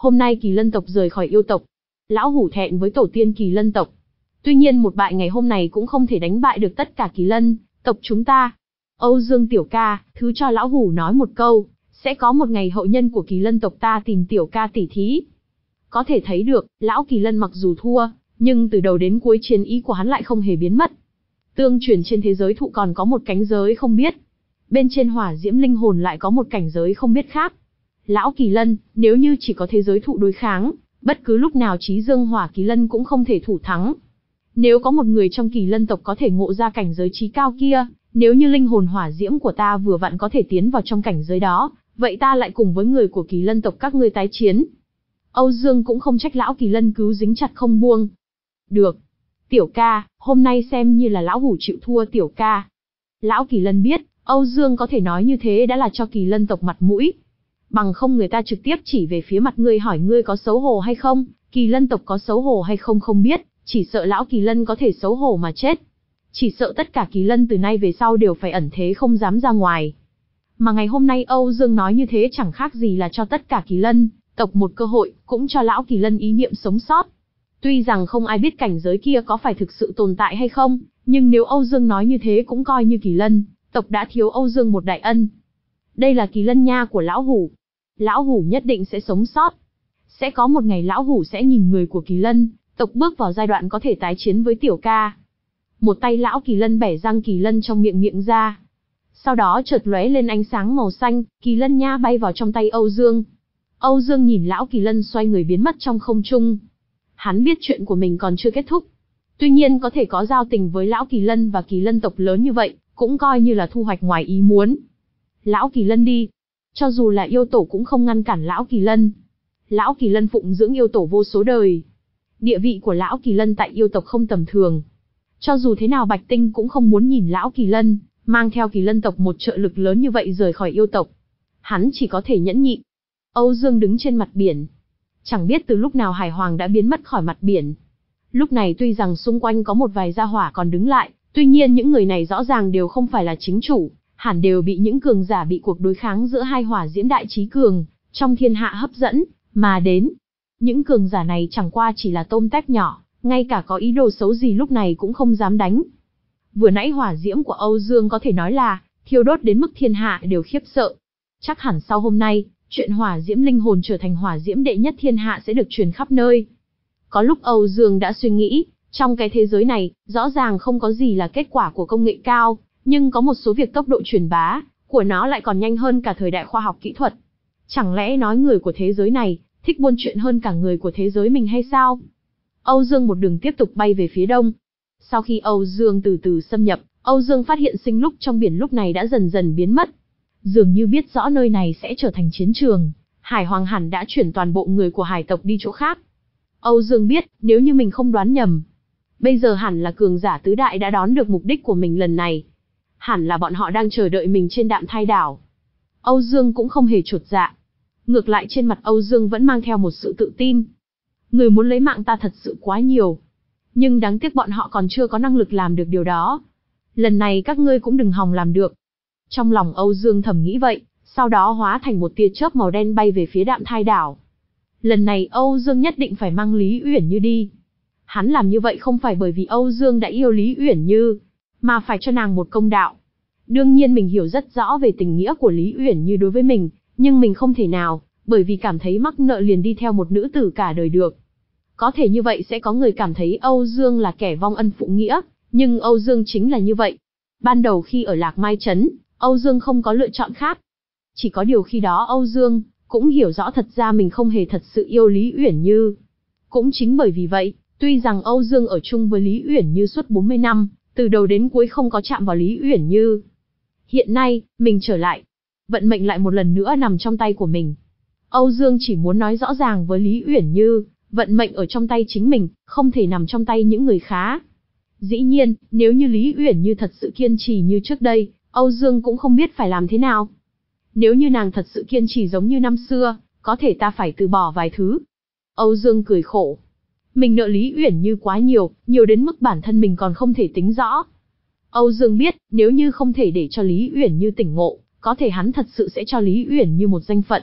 Hôm nay Kỳ Lân tộc rời khỏi yêu tộc. Lão hủ thẹn với tổ tiên Kỳ Lân tộc. Tuy nhiên một bại ngày hôm này cũng không thể đánh bại được tất cả Kỳ Lân tộc chúng ta. Âu Dương tiểu ca, thứ cho lão hủ nói một câu, sẽ có một ngày hậu nhân của Kỳ Lân tộc ta tìm tiểu ca tỉ thí. Có thể thấy được, lão Kỳ Lân mặc dù thua, nhưng từ đầu đến cuối chiến ý của hắn lại không hề biến mất. Tương truyền trên thế giới thụ còn có một cảnh giới không biết. Bên trên hỏa diễm linh hồn lại có một cảnh giới không biết khác. Lão Kỳ Lân, nếu như chỉ có thế giới thụ đối kháng, bất cứ lúc nào Chí Dương Hỏa Kỳ Lân cũng không thể thủ thắng. Nếu có một người trong Kỳ Lân tộc có thể ngộ ra cảnh giới chí cao kia, nếu như linh hồn hỏa diễm của ta vừa vặn có thể tiến vào trong cảnh giới đó, vậy ta lại cùng với người của Kỳ Lân tộc các ngươi tái chiến. Âu Dương cũng không trách lão Kỳ Lân cứu dính chặt không buông. Được. Tiểu ca, hôm nay xem như là lão hủ chịu thua tiểu ca. Lão Kỳ Lân biết, Âu Dương có thể nói như thế đã là cho Kỳ Lân tộc mặt mũi. Bằng không người ta trực tiếp chỉ về phía mặt ngươi hỏi ngươi có xấu hổ hay không, Kỳ Lân tộc có xấu hổ hay không không biết, chỉ sợ lão Kỳ Lân có thể xấu hổ mà chết. Chỉ sợ tất cả Kỳ Lân từ nay về sau đều phải ẩn thế không dám ra ngoài. Mà ngày hôm nay Âu Dương nói như thế chẳng khác gì là cho tất cả Kỳ Lân tộc một cơ hội, cũng cho lão Kỳ Lân ý niệm sống sót. Tuy rằng không ai biết cảnh giới kia có phải thực sự tồn tại hay không, nhưng nếu Âu Dương nói như thế cũng coi như Kỳ Lân tộc đã thiếu Âu Dương một đại ân. Đây là Kỳ Lân nha của lão hủ. Lão hủ nhất định sẽ sống sót. Sẽ có một ngày lão hủ sẽ nhìn người của Kỳ Lân tộc bước vào giai đoạn có thể tái chiến với tiểu ca. Một tay lão Kỳ Lân bẻ răng Kỳ Lân trong miệng miệng ra. Sau đó chợt lóe lên ánh sáng màu xanh, Kỳ Lân nha bay vào trong tay Âu Dương. Âu Dương nhìn lão Kỳ Lân xoay người biến mất trong không trung. Hắn biết chuyện của mình còn chưa kết thúc. Tuy nhiên có thể có giao tình với lão Kỳ Lân và Kỳ Lân tộc lớn như vậy, cũng coi như là thu hoạch ngoài ý muốn. Lão Kỳ Lân đi. Cho dù là yêu tổ cũng không ngăn cản lão Kỳ Lân. Lão Kỳ Lân phụng dưỡng yêu tổ vô số đời. Địa vị của lão Kỳ Lân tại yêu tộc không tầm thường. Cho dù thế nào Bạch Tinh cũng không muốn nhìn lão Kỳ Lân mang theo Kỳ Lân tộc một trợ lực lớn như vậy rời khỏi yêu tộc. Hắn chỉ có thể nhẫn nhịn. Âu Dương đứng trên mặt biển. Chẳng biết từ lúc nào Hải Hoàng đã biến mất khỏi mặt biển. Lúc này tuy rằng xung quanh có một vài gia hỏa còn đứng lại, tuy nhiên những người này rõ ràng đều không phải là chính chủ, hẳn đều bị những cường giả bị cuộc đối kháng giữa hai hỏa diễm đại chí cường trong thiên hạ hấp dẫn mà đến. Những cường giả này chẳng qua chỉ là tôm tép nhỏ, ngay cả có ý đồ xấu gì lúc này cũng không dám đánh. Vừa nãy hỏa diễm của Âu Dương có thể nói là thiêu đốt đến mức thiên hạ đều khiếp sợ. Chắc hẳn sau hôm nay, chuyện hỏa diễm linh hồn trở thành hỏa diễm đệ nhất thiên hạ sẽ được truyền khắp nơi. Có lúc Âu Dương đã suy nghĩ, trong cái thế giới này, rõ ràng không có gì là kết quả của công nghệ cao, nhưng có một số việc tốc độ truyền bá của nó lại còn nhanh hơn cả thời đại khoa học kỹ thuật. Chẳng lẽ nói người của thế giới này thích buôn chuyện hơn cả người của thế giới mình hay sao? Âu Dương một đường tiếp tục bay về phía đông. Sau khi Âu Dương từ từ xâm nhập, Âu Dương phát hiện sinh lúc trong biển lúc này đã dần dần biến mất. Dường như biết rõ nơi này sẽ trở thành chiến trường, Hải Hoàng hẳn đã chuyển toàn bộ người của hải tộc đi chỗ khác. Âu Dương biết, nếu như mình không đoán nhầm, bây giờ hẳn là cường giả tứ đại đã đón được mục đích của mình lần này. Hẳn là bọn họ đang chờ đợi mình trên Đạm Thai đảo. Âu Dương cũng không hề chột dạ. Ngược lại trên mặt Âu Dương vẫn mang theo một sự tự tin. Người muốn lấy mạng ta thật sự quá nhiều. Nhưng đáng tiếc bọn họ còn chưa có năng lực làm được điều đó. Lần này các ngươi cũng đừng hòng làm được. Trong lòng Âu Dương thầm nghĩ vậy, sau đó hóa thành một tia chớp màu đen bay về phía Đạm Thai đảo. Lần này Âu Dương nhất định phải mang Lý Uyển Như đi. Hắn làm như vậy không phải bởi vì Âu Dương đã yêu Lý Uyển Như, mà phải cho nàng một công đạo. Đương nhiên mình hiểu rất rõ về tình nghĩa của Lý Uyển Như đối với mình, nhưng mình không thể nào, bởi vì cảm thấy mắc nợ liền đi theo một nữ tử cả đời được. Có thể như vậy sẽ có người cảm thấy Âu Dương là kẻ vong ân phụ nghĩa, nhưng Âu Dương chính là như vậy. Ban đầu khi ở Lạc Mai Trấn, Âu Dương không có lựa chọn khác. Chỉ có điều khi đó Âu Dương cũng hiểu rõ thật ra mình không hề thật sự yêu Lý Uyển Như. Cũng chính bởi vì vậy, tuy rằng Âu Dương ở chung với Lý Uyển Như suốt bốn mươi năm, từ đầu đến cuối không có chạm vào Lý Uyển Như. Hiện nay, mình trở lại. Vận mệnh lại một lần nữa nằm trong tay của mình. Âu Dương chỉ muốn nói rõ ràng với Lý Uyển Như, vận mệnh ở trong tay chính mình, không thể nằm trong tay những người khác. Dĩ nhiên, nếu như Lý Uyển Như thật sự kiên trì như trước đây, Âu Dương cũng không biết phải làm thế nào. Nếu như nàng thật sự kiên trì giống như năm xưa, có thể ta phải từ bỏ vài thứ. Âu Dương cười khổ. Mình nợ Lý Uyển Như quá nhiều, nhiều đến mức bản thân mình còn không thể tính rõ. Âu Dương biết, nếu như không thể để cho Lý Uyển Như tỉnh ngộ, có thể hắn thật sự sẽ cho Lý Uyển Như một danh phận.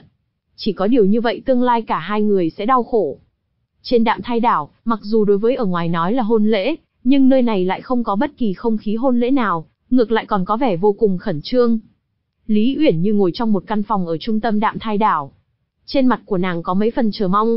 Chỉ có điều như vậy tương lai cả hai người sẽ đau khổ. Trên Đạm Thai đảo, mặc dù đối với ở ngoài nói là hôn lễ, nhưng nơi này lại không có bất kỳ không khí hôn lễ nào, ngược lại còn có vẻ vô cùng khẩn trương. Lý Uyển Như ngồi trong một căn phòng ở trung tâm Đạm Thai đảo. Trên mặt của nàng có mấy phần chờ mong.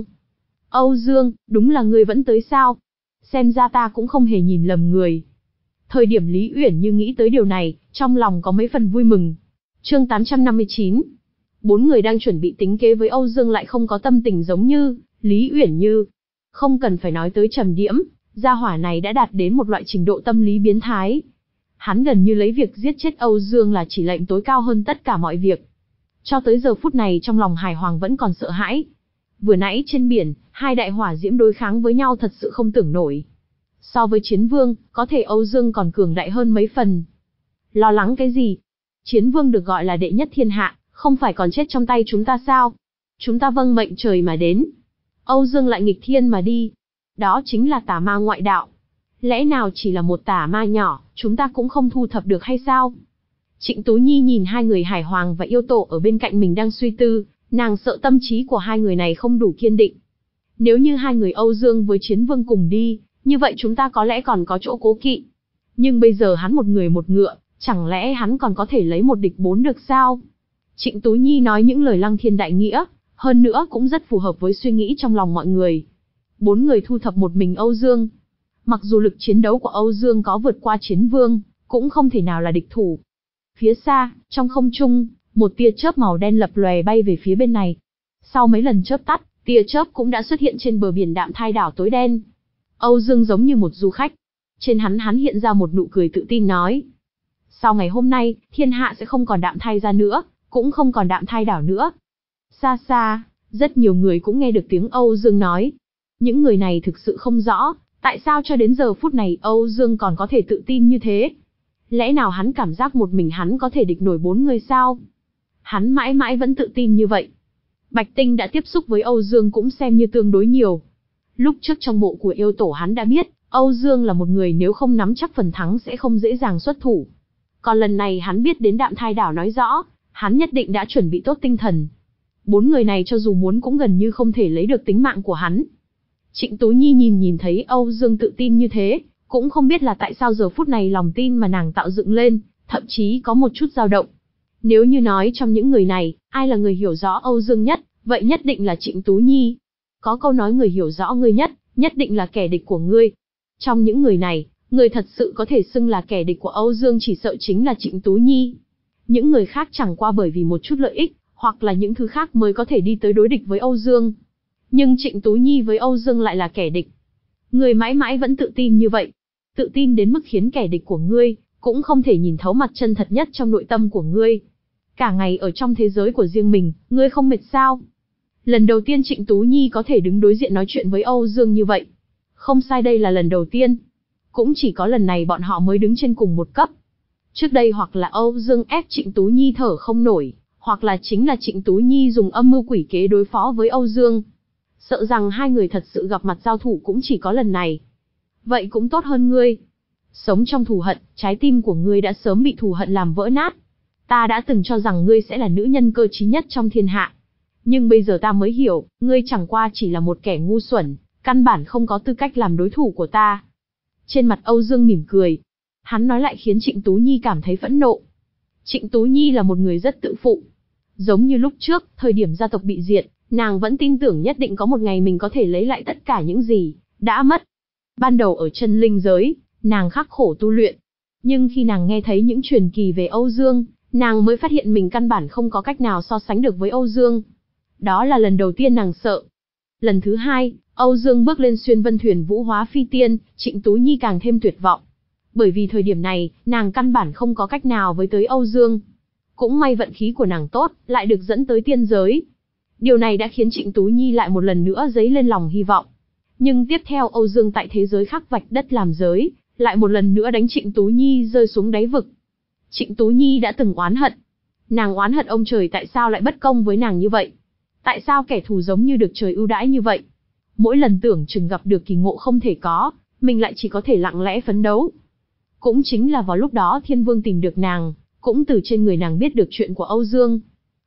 Âu Dương, đúng là ngươi vẫn tới sao? Xem ra ta cũng không hề nhìn lầm người. Thời điểm Lý Uyển Như nghĩ tới điều này, trong lòng có mấy phần vui mừng. Chương tám trăm năm mươi chín. Bốn người đang chuẩn bị tính kế với Âu Dương lại không có tâm tình giống như Lý Uyển Như. Không cần phải nói tới Trầm Diễm, gia hỏa này đã đạt đến một loại trình độ tâm lý biến thái. Hắn gần như lấy việc giết chết Âu Dương là chỉ lệnh tối cao hơn tất cả mọi việc. Cho tới giờ phút này trong lòng Hải Hoàng vẫn còn sợ hãi. Vừa nãy trên biển, hai đại hỏa diễm đối kháng với nhau thật sự không tưởng nổi. So với Chiến Vương, có thể Âu Dương còn cường đại hơn mấy phần. Lo lắng cái gì? Chiến Vương được gọi là đệ nhất thiên hạ, không phải còn chết trong tay chúng ta sao? Chúng ta vâng mệnh trời mà đến. Âu Dương lại nghịch thiên mà đi. Đó chính là tà ma ngoại đạo. Lẽ nào chỉ là một tà ma nhỏ, chúng ta cũng không thu thập được hay sao? Trịnh Tú Nhi nhìn hai người Hải Hoàng và Yêu Tổ ở bên cạnh mình đang suy tư, nàng sợ tâm trí của hai người này không đủ kiên định. Nếu như hai người Âu Dương với Chiến Vương cùng đi, như vậy chúng ta có lẽ còn có chỗ cố kỵ. Nhưng bây giờ hắn một người một ngựa, chẳng lẽ hắn còn có thể lấy một địch bốn được sao? Trịnh Tú Nhi nói những lời lăng thiên đại nghĩa, hơn nữa cũng rất phù hợp với suy nghĩ trong lòng mọi người. Bốn người thu thập một mình Âu Dương. Mặc dù lực chiến đấu của Âu Dương có vượt qua Chiến Vương, cũng không thể nào là địch thủ. Phía xa, trong không trung, một tia chớp màu đen lập lòe bay về phía bên này. Sau mấy lần chớp tắt, tia chớp cũng đã xuất hiện trên bờ biển Đạm Thai đảo tối đen. Âu Dương giống như một du khách. Trên hắn hắn hiện ra một nụ cười tự tin nói. Sau ngày hôm nay, thiên hạ sẽ không còn Đạm Thai ra nữa, cũng không còn Đạm Thai đảo nữa. Xa xa, rất nhiều người cũng nghe được tiếng Âu Dương nói. Những người này thực sự không rõ, tại sao cho đến giờ phút này Âu Dương còn có thể tự tin như thế. Lẽ nào hắn cảm giác một mình hắn có thể địch nổi bốn người sao? Hắn mãi mãi vẫn tự tin như vậy. Bạch Tinh đã tiếp xúc với Âu Dương cũng xem như tương đối nhiều. Lúc trước trong mộ của Yêu Tổ hắn đã biết, Âu Dương là một người nếu không nắm chắc phần thắng sẽ không dễ dàng xuất thủ. Còn lần này hắn biết đến Đạm Thai đảo nói rõ, hắn nhất định đã chuẩn bị tốt tinh thần. Bốn người này cho dù muốn cũng gần như không thể lấy được tính mạng của hắn. Trịnh Tú Nhi nhìn nhìn thấy Âu Dương tự tin như thế, cũng không biết là tại sao giờ phút này lòng tin mà nàng tạo dựng lên, thậm chí có một chút dao động. Nếu như nói trong những người này, ai là người hiểu rõ Âu Dương nhất, vậy nhất định là Trịnh Tú Nhi. Có câu nói người hiểu rõ ngươi nhất, nhất định là kẻ địch của ngươi. Trong những người này, người thật sự có thể xưng là kẻ địch của Âu Dương chỉ sợ chính là Trịnh Tú Nhi. Những người khác chẳng qua bởi vì một chút lợi ích, hoặc là những thứ khác mới có thể đi tới đối địch với Âu Dương. Nhưng Trịnh Tú Nhi với Âu Dương lại là kẻ địch. Ngươi mãi mãi vẫn tự tin như vậy. Tự tin đến mức khiến kẻ địch của ngươi cũng không thể nhìn thấu mặt chân thật nhất trong nội tâm của ngươi. Cả ngày ở trong thế giới của riêng mình, ngươi không mệt sao? Lần đầu tiên Trịnh Tú Nhi có thể đứng đối diện nói chuyện với Âu Dương như vậy. Không sai, đây là lần đầu tiên. Cũng chỉ có lần này bọn họ mới đứng trên cùng một cấp. Trước đây hoặc là Âu Dương ép Trịnh Tú Nhi thở không nổi, hoặc là chính là Trịnh Tú Nhi dùng âm mưu quỷ kế đối phó với Âu Dương. Sợ rằng hai người thật sự gặp mặt giao thủ cũng chỉ có lần này. Vậy cũng tốt hơn ngươi. Sống trong thù hận, trái tim của ngươi đã sớm bị thù hận làm vỡ nát. Ta đã từng cho rằng ngươi sẽ là nữ nhân cơ trí nhất trong thiên hạ. Nhưng bây giờ ta mới hiểu, ngươi chẳng qua chỉ là một kẻ ngu xuẩn, căn bản không có tư cách làm đối thủ của ta. Trên mặt Âu Dương mỉm cười. Hắn nói lại khiến Trịnh Tú Nhi cảm thấy phẫn nộ. Trịnh Tú Nhi là một người rất tự phụ. Giống như lúc trước, thời điểm gia tộc bị diệt, nàng vẫn tin tưởng nhất định có một ngày mình có thể lấy lại tất cả những gì đã mất. Ban đầu ở chân linh giới, nàng khắc khổ tu luyện. Nhưng khi nàng nghe thấy những truyền kỳ về Âu Dương, nàng mới phát hiện mình căn bản không có cách nào so sánh được với Âu Dương. Đó là lần đầu tiên nàng sợ. Lần thứ hai, Âu Dương bước lên xuyên vân thuyền vũ hóa phi tiên, Trịnh Tú Nhi càng thêm tuyệt vọng. Bởi vì thời điểm này, nàng căn bản không có cách nào với tới Âu Dương. Cũng may vận khí của nàng tốt, lại được dẫn tới tiên giới. Điều này đã khiến Trịnh Tú Nhi lại một lần nữa dấy lên lòng hy vọng. Nhưng tiếp theo Âu Dương tại thế giới khắc vạch đất làm giới, lại một lần nữa đánh Trịnh Tú Nhi rơi xuống đáy vực. Trịnh Tú Nhi đã từng oán hận. Nàng oán hận ông trời tại sao lại bất công với nàng như vậy. Tại sao kẻ thù giống như được trời ưu đãi như vậy. Mỗi lần tưởng chừng gặp được kỳ ngộ không thể có, mình lại chỉ có thể lặng lẽ phấn đấu. Cũng chính là vào lúc đó Thiên Vương tìm được nàng, cũng từ trên người nàng biết được chuyện của Âu Dương.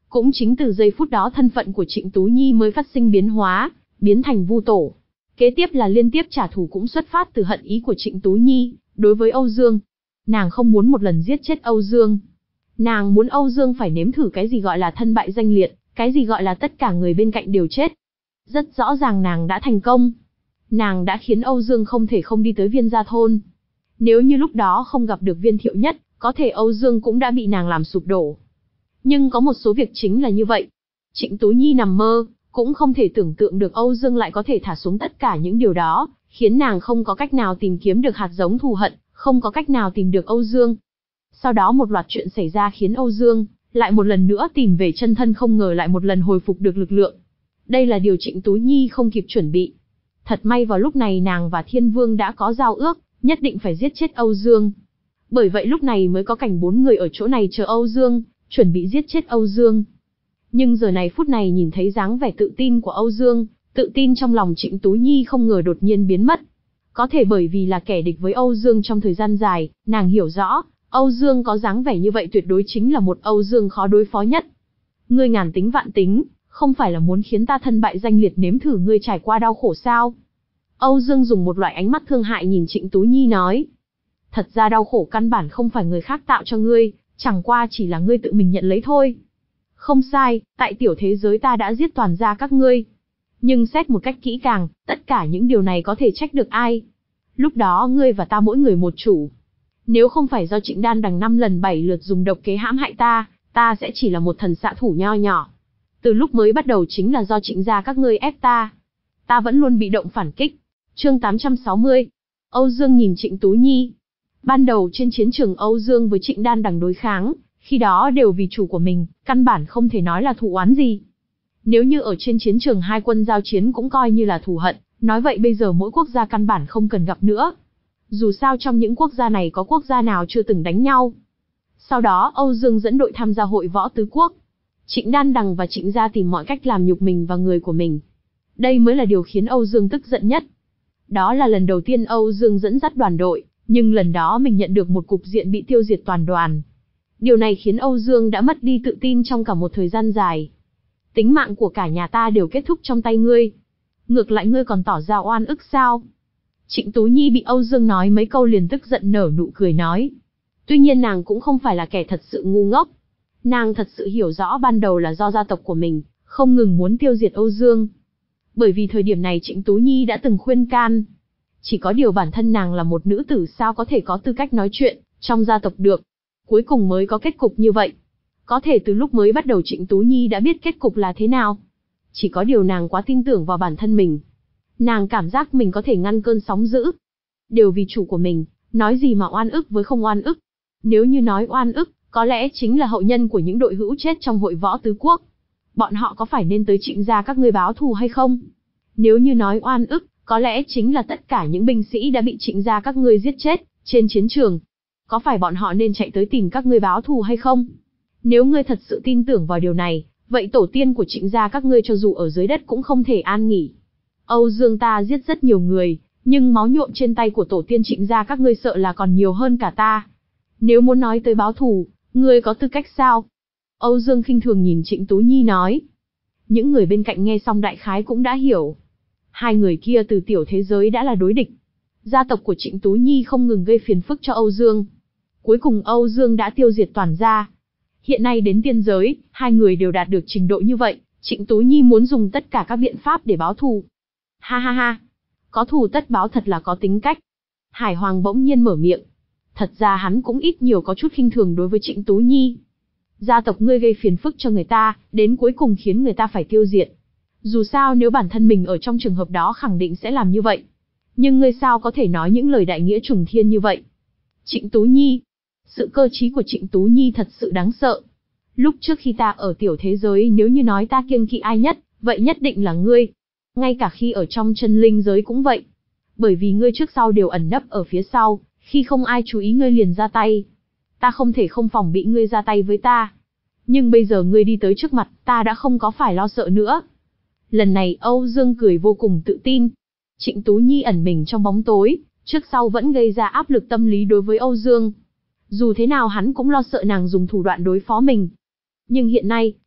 Cũng chính từ giây phút đó thân phận của Trịnh Tú Nhi mới phát sinh biến hóa, biến thành Vu Tổ. Kế tiếp là liên tiếp trả thù cũng xuất phát từ hận ý của Trịnh Tú Nhi, đối với Âu Dương. Nàng không muốn một lần giết chết Âu Dương. Nàng muốn Âu Dương phải nếm thử cái gì gọi là thân bại danh liệt, cái gì gọi là tất cả người bên cạnh đều chết. Rất rõ ràng nàng đã thành công. Nàng đã khiến Âu Dương không thể không đi tới Viên Gia Thôn. Nếu như lúc đó không gặp được Viên Thiệu Nhất, có thể Âu Dương cũng đã bị nàng làm sụp đổ. Nhưng có một số việc chính là như vậy. Trịnh Tú Nhi nằm mơ, cũng không thể tưởng tượng được Âu Dương lại có thể thả xuống tất cả những điều đó, khiến nàng không có cách nào tìm kiếm được hạt giống thù hận, không có cách nào tìm được Âu Dương. Sau đó một loạt chuyện xảy ra khiến Âu Dương lại một lần nữa tìm về chân thân, không ngờ lại một lần hồi phục được lực lượng. Đây là điều Trịnh Tú Nhi không kịp chuẩn bị. Thật may vào lúc này nàng và Thiên Vương đã có giao ước, nhất định phải giết chết Âu Dương. Bởi vậy lúc này mới có cảnh bốn người ở chỗ này chờ Âu Dương, chuẩn bị giết chết Âu Dương. Nhưng giờ này phút này nhìn thấy dáng vẻ tự tin của Âu Dương, tự tin trong lòng Trịnh Tú Nhi không ngờ đột nhiên biến mất. Có thể bởi vì là kẻ địch với Âu Dương trong thời gian dài, nàng hiểu rõ, Âu Dương có dáng vẻ như vậy tuyệt đối chính là một Âu Dương khó đối phó nhất. Ngươi ngàn tính vạn tính, không phải là muốn khiến ta thân bại danh liệt nếm thử ngươi trải qua đau khổ sao? Âu Dương dùng một loại ánh mắt thương hại nhìn Trịnh Tú Nhi nói. Thật ra đau khổ căn bản không phải người khác tạo cho ngươi, chẳng qua chỉ là ngươi tự mình nhận lấy thôi. Không sai, tại tiểu thế giới ta đã giết toàn gia các ngươi. Nhưng xét một cách kỹ càng, tất cả những điều này có thể trách được ai? Lúc đó ngươi và ta mỗi người một chủ. Nếu không phải do Trịnh Đan đằng năm lần bảy lượt dùng độc kế hãm hại ta, ta sẽ chỉ là một thần xạ thủ nho nhỏ. Từ lúc mới bắt đầu chính là do Trịnh gia các ngươi ép ta. Ta vẫn luôn bị động phản kích. Chương tám trăm sáu mươi. Âu Dương nhìn Trịnh Tú Nhi. Ban đầu trên chiến trường Âu Dương với Trịnh Đan đằng đối kháng, khi đó đều vì chủ của mình, căn bản không thể nói là thù oán gì. Nếu như ở trên chiến trường hai quân giao chiến cũng coi như là thù hận, nói vậy bây giờ mỗi quốc gia căn bản không cần gặp nữa. Dù sao trong những quốc gia này có quốc gia nào chưa từng đánh nhau. Sau đó Âu Dương dẫn đội tham gia hội võ tứ quốc. Trịnh Đan đằng và Trịnh gia tìm mọi cách làm nhục mình và người của mình. Đây mới là điều khiến Âu Dương tức giận nhất. Đó là lần đầu tiên Âu Dương dẫn dắt đoàn đội, nhưng lần đó mình nhận được một cục diện bị tiêu diệt toàn đoàn. Điều này khiến Âu Dương đã mất đi tự tin trong cả một thời gian dài. Tính mạng của cả nhà ta đều kết thúc trong tay ngươi. Ngược lại ngươi còn tỏ ra oan ức sao? Trịnh Tú Nhi bị Âu Dương nói mấy câu liền tức giận nở nụ cười nói. Tuy nhiên nàng cũng không phải là kẻ thật sự ngu ngốc. Nàng thật sự hiểu rõ ban đầu là do gia tộc của mình, không ngừng muốn tiêu diệt Âu Dương. Bởi vì thời điểm này Trịnh Tú Nhi đã từng khuyên can. Chỉ có điều bản thân nàng là một nữ tử sao có thể có tư cách nói chuyện trong gia tộc được. Cuối cùng mới có kết cục như vậy. Có thể từ lúc mới bắt đầu Trịnh Tú Nhi đã biết kết cục là thế nào. Chỉ có điều nàng quá tin tưởng vào bản thân mình. Nàng cảm giác mình có thể ngăn cơn sóng dữ. Đều vì chủ của mình, nói gì mà oan ức với không oan ức. Nếu như nói oan ức, có lẽ chính là hậu nhân của những đội hữu chết trong hội võ tứ quốc. Bọn họ có phải nên tới Trịnh gia các ngươi báo thù hay không? Nếu như nói oan ức, có lẽ chính là tất cả những binh sĩ đã bị Trịnh gia các ngươi giết chết trên chiến trường. Có phải bọn họ nên chạy tới tìm các ngươi báo thù hay không? Nếu ngươi thật sự tin tưởng vào điều này, vậy tổ tiên của Trịnh gia các ngươi cho dù ở dưới đất cũng không thể an nghỉ. Âu Dương ta giết rất nhiều người, nhưng máu nhuộm trên tay của tổ tiên Trịnh gia các ngươi sợ là còn nhiều hơn cả ta. Nếu muốn nói tới báo thù, ngươi có tư cách sao? Âu Dương khinh thường nhìn Trịnh Tú Nhi nói. Những người bên cạnh nghe xong đại khái cũng đã hiểu. Hai người kia từ tiểu thế giới đã là đối địch. Gia tộc của Trịnh Tú Nhi không ngừng gây phiền phức cho Âu Dương. Cuối cùng Âu Dương đã tiêu diệt toàn gia. Hiện nay đến tiên giới, hai người đều đạt được trình độ như vậy, Trịnh Tú Nhi muốn dùng tất cả các biện pháp để báo thù. Ha ha ha, có thù tất báo thật là có tính cách. Hải Hoàng bỗng nhiên mở miệng. Thật ra hắn cũng ít nhiều có chút khinh thường đối với Trịnh Tú Nhi. Gia tộc ngươi gây phiền phức cho người ta, đến cuối cùng khiến người ta phải tiêu diệt. Dù sao nếu bản thân mình ở trong trường hợp đó khẳng định sẽ làm như vậy. Nhưng ngươi sao có thể nói những lời đại nghĩa trùng thiên như vậy? Trịnh Tú Nhi. Sự cơ trí của Trịnh Tú Nhi thật sự đáng sợ. Lúc trước khi ta ở tiểu thế giới nếu như nói ta kiêng kỵ ai nhất, vậy nhất định là ngươi. Ngay cả khi ở trong chân linh giới cũng vậy. Bởi vì ngươi trước sau đều ẩn nấp ở phía sau, khi không ai chú ý ngươi liền ra tay. Ta không thể không phòng bị ngươi ra tay với ta. Nhưng bây giờ ngươi đi tới trước mặt, ta đã không có phải lo sợ nữa. Lần này Âu Dương cười vô cùng tự tin. Trịnh Tú Nhi ẩn mình trong bóng tối, trước sau vẫn gây ra áp lực tâm lý đối với Âu Dương. Dù thế nào hắn cũng lo sợ nàng dùng thủ đoạn đối phó mình. Nhưng hiện nay,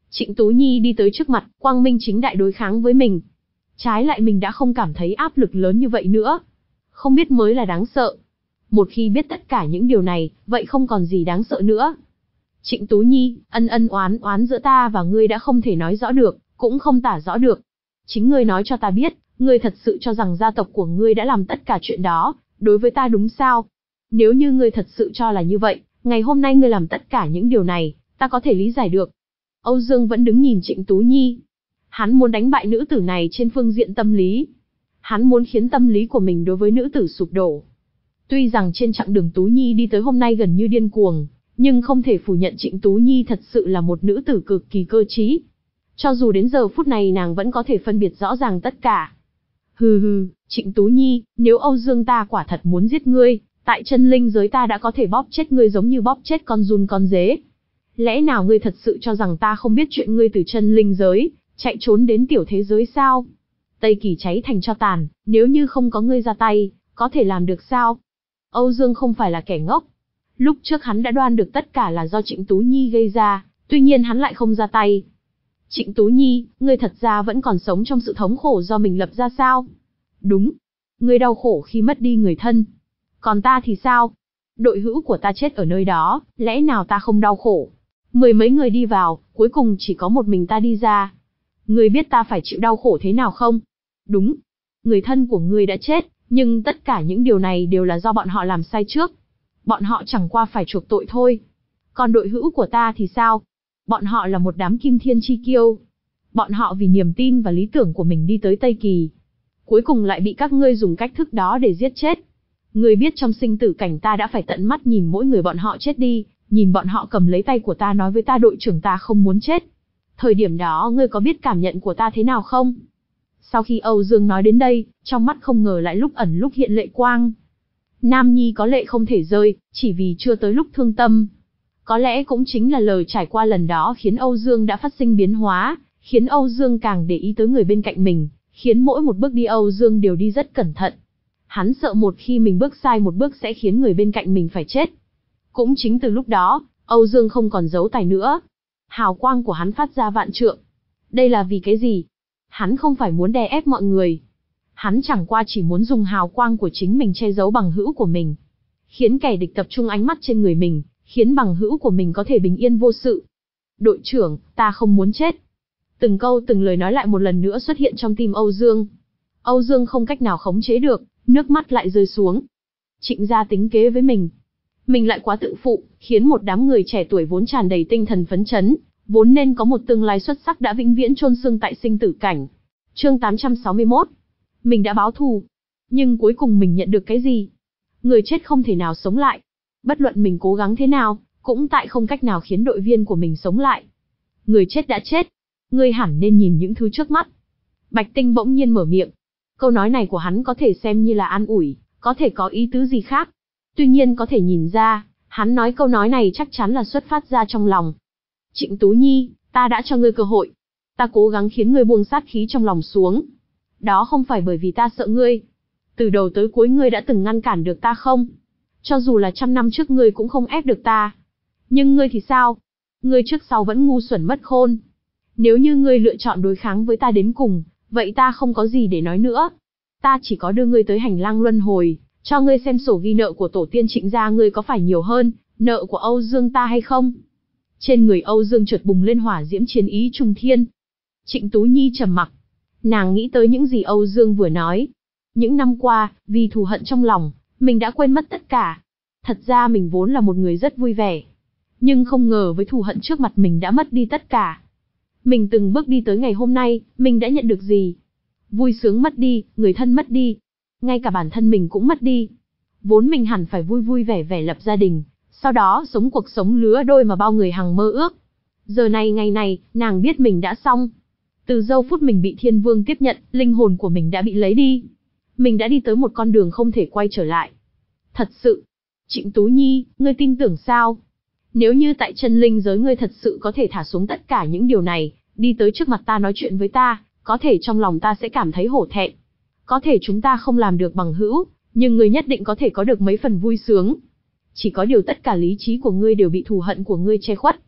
Trịnh Tú Nhi đi tới trước mặt, quang minh chính đại đối kháng với mình. Trái lại mình đã không cảm thấy áp lực lớn như vậy nữa. Không biết mới là đáng sợ. Một khi biết tất cả những điều này, vậy không còn gì đáng sợ nữa. Trịnh Tú Nhi, ân ân oán oán giữa ta và ngươi đã không thể nói rõ được, cũng không tả rõ được. Chính ngươi nói cho ta biết, ngươi thật sự cho rằng gia tộc của ngươi đã làm tất cả chuyện đó, đối với ta đúng sao? Nếu như ngươi thật sự cho là như vậy, ngày hôm nay ngươi làm tất cả những điều này, ta có thể lý giải được. Âu Dương vẫn đứng nhìn Trịnh Tú Nhi. Hắn muốn đánh bại nữ tử này trên phương diện tâm lý. Hắn muốn khiến tâm lý của mình đối với nữ tử sụp đổ. Tuy rằng trên chặng đường Tú Nhi đi tới hôm nay gần như điên cuồng, nhưng không thể phủ nhận Trịnh Tú Nhi thật sự là một nữ tử cực kỳ cơ trí. Cho dù đến giờ phút này nàng vẫn có thể phân biệt rõ ràng tất cả. Hừ hừ, Trịnh Tú Nhi, nếu Âu Dương ta quả thật muốn giết ngươi, tại chân linh giới ta đã có thể bóp chết ngươi giống như bóp chết con giun con dế. Lẽ nào ngươi thật sự cho rằng ta không biết chuyện ngươi từ chân linh giới, chạy trốn đến tiểu thế giới sao? Tây Kỳ cháy thành tro tàn, nếu như không có ngươi ra tay, có thể làm được sao? Âu Dương không phải là kẻ ngốc. Lúc trước hắn đã đoán được tất cả là do Trịnh Tú Nhi gây ra, tuy nhiên hắn lại không ra tay. Trịnh Tú Nhi, ngươi thật ra vẫn còn sống trong sự thống khổ do mình lập ra sao? Đúng. Ngươi đau khổ khi mất đi người thân. Còn ta thì sao? Đội hữu của ta chết ở nơi đó, lẽ nào ta không đau khổ? Mười mấy người đi vào, cuối cùng chỉ có một mình ta đi ra. Ngươi biết ta phải chịu đau khổ thế nào không? Đúng. Người thân của ngươi đã chết, nhưng tất cả những điều này đều là do bọn họ làm sai trước. Bọn họ chẳng qua phải chuộc tội thôi. Còn đội hữu của ta thì sao? Bọn họ là một đám kim thiên chi kiêu. Bọn họ vì niềm tin và lý tưởng của mình đi tới Tây Kỳ. Cuối cùng lại bị các ngươi dùng cách thức đó để giết chết. Ngươi biết trong sinh tử cảnh ta đã phải tận mắt nhìn mỗi người bọn họ chết đi, nhìn bọn họ cầm lấy tay của ta nói với ta đội trưởng ta không muốn chết. Thời điểm đó ngươi có biết cảm nhận của ta thế nào không? Sau khi Âu Dương nói đến đây, trong mắt không ngờ lại lúc ẩn lúc hiện lệ quang. Nam nhi có lệ không thể rơi, chỉ vì chưa tới lúc thương tâm. Có lẽ cũng chính là lời trải qua lần đó khiến Âu Dương đã phát sinh biến hóa, khiến Âu Dương càng để ý tới người bên cạnh mình, khiến mỗi một bước đi Âu Dương đều đi rất cẩn thận. Hắn sợ một khi mình bước sai một bước sẽ khiến người bên cạnh mình phải chết. Cũng chính từ lúc đó, Âu Dương không còn giấu tài nữa. Hào quang của hắn phát ra vạn trượng. Đây là vì cái gì? Hắn không phải muốn đè ép mọi người. Hắn chẳng qua chỉ muốn dùng hào quang của chính mình che giấu bằng hữu của mình. Khiến kẻ địch tập trung ánh mắt trên người mình, khiến bằng hữu của mình có thể bình yên vô sự. Đội trưởng, ta không muốn chết. Từng câu từng lời nói lại một lần nữa xuất hiện trong tim Âu Dương. Âu Dương không cách nào khống chế được, nước mắt lại rơi xuống. Trịnh gia tính kế với mình. Mình lại quá tự phụ, khiến một đám người trẻ tuổi vốn tràn đầy tinh thần phấn chấn, vốn nên có một tương lai xuất sắc đã vĩnh viễn chôn xương tại sinh tử cảnh. Chương tám trăm sáu mươi mốt. Mình đã báo thù. Nhưng cuối cùng mình nhận được cái gì? Người chết không thể nào sống lại. Bất luận mình cố gắng thế nào, cũng tại không cách nào khiến đội viên của mình sống lại. Người chết đã chết. Ngươi hẳn nên nhìn những thứ trước mắt. Bạch Tinh bỗng nhiên mở miệng. Câu nói này của hắn có thể xem như là an ủi, có thể có ý tứ gì khác. Tuy nhiên có thể nhìn ra, hắn nói câu nói này chắc chắn là xuất phát ra trong lòng. Trịnh Tú Nhi, ta đã cho ngươi cơ hội. Ta cố gắng khiến ngươi buông sát khí trong lòng xuống. Đó không phải bởi vì ta sợ ngươi. Từ đầu tới cuối ngươi đã từng ngăn cản được ta không? Cho dù là trăm năm trước ngươi cũng không ép được ta. Nhưng ngươi thì sao? Ngươi trước sau vẫn ngu xuẩn mất khôn. Nếu như ngươi lựa chọn đối kháng với ta đến cùng, vậy ta không có gì để nói nữa. Ta chỉ có đưa ngươi tới hành lang luân hồi, cho ngươi xem sổ ghi nợ của tổ tiên Trịnh gia ngươi có phải nhiều hơn nợ của Âu Dương ta hay không? Trên người Âu Dương chợt bùng lên hỏa diễm chiến ý trung thiên. Trịnh Tú Nhi trầm mặc. Nàng nghĩ tới những gì Âu Dương vừa nói. Những năm qua, vì thù hận trong lòng, mình đã quên mất tất cả. Thật ra mình vốn là một người rất vui vẻ. Nhưng không ngờ với thù hận trước mặt mình đã mất đi tất cả. Mình từng bước đi tới ngày hôm nay, mình đã nhận được gì? Vui sướng mất đi, người thân mất đi. Ngay cả bản thân mình cũng mất đi. Vốn mình hẳn phải vui vui vẻ vẻ lập gia đình, sau đó sống cuộc sống lứa đôi mà bao người hằng mơ ước. Giờ này ngày này, nàng biết mình đã xong. Từ giây phút mình bị Thiên Vương tiếp nhận, linh hồn của mình đã bị lấy đi. Mình đã đi tới một con đường không thể quay trở lại. Thật sự. Trịnh Tú Nhi, ngươi tin tưởng sao? Nếu như tại chân linh giới ngươi thật sự có thể thả xuống tất cả những điều này, đi tới trước mặt ta nói chuyện với ta, có thể trong lòng ta sẽ cảm thấy hổ thẹn. Có thể chúng ta không làm được bằng hữu, nhưng ngươi nhất định có thể có được mấy phần vui sướng. Chỉ có điều tất cả lý trí của ngươi đều bị thù hận của ngươi che khuất.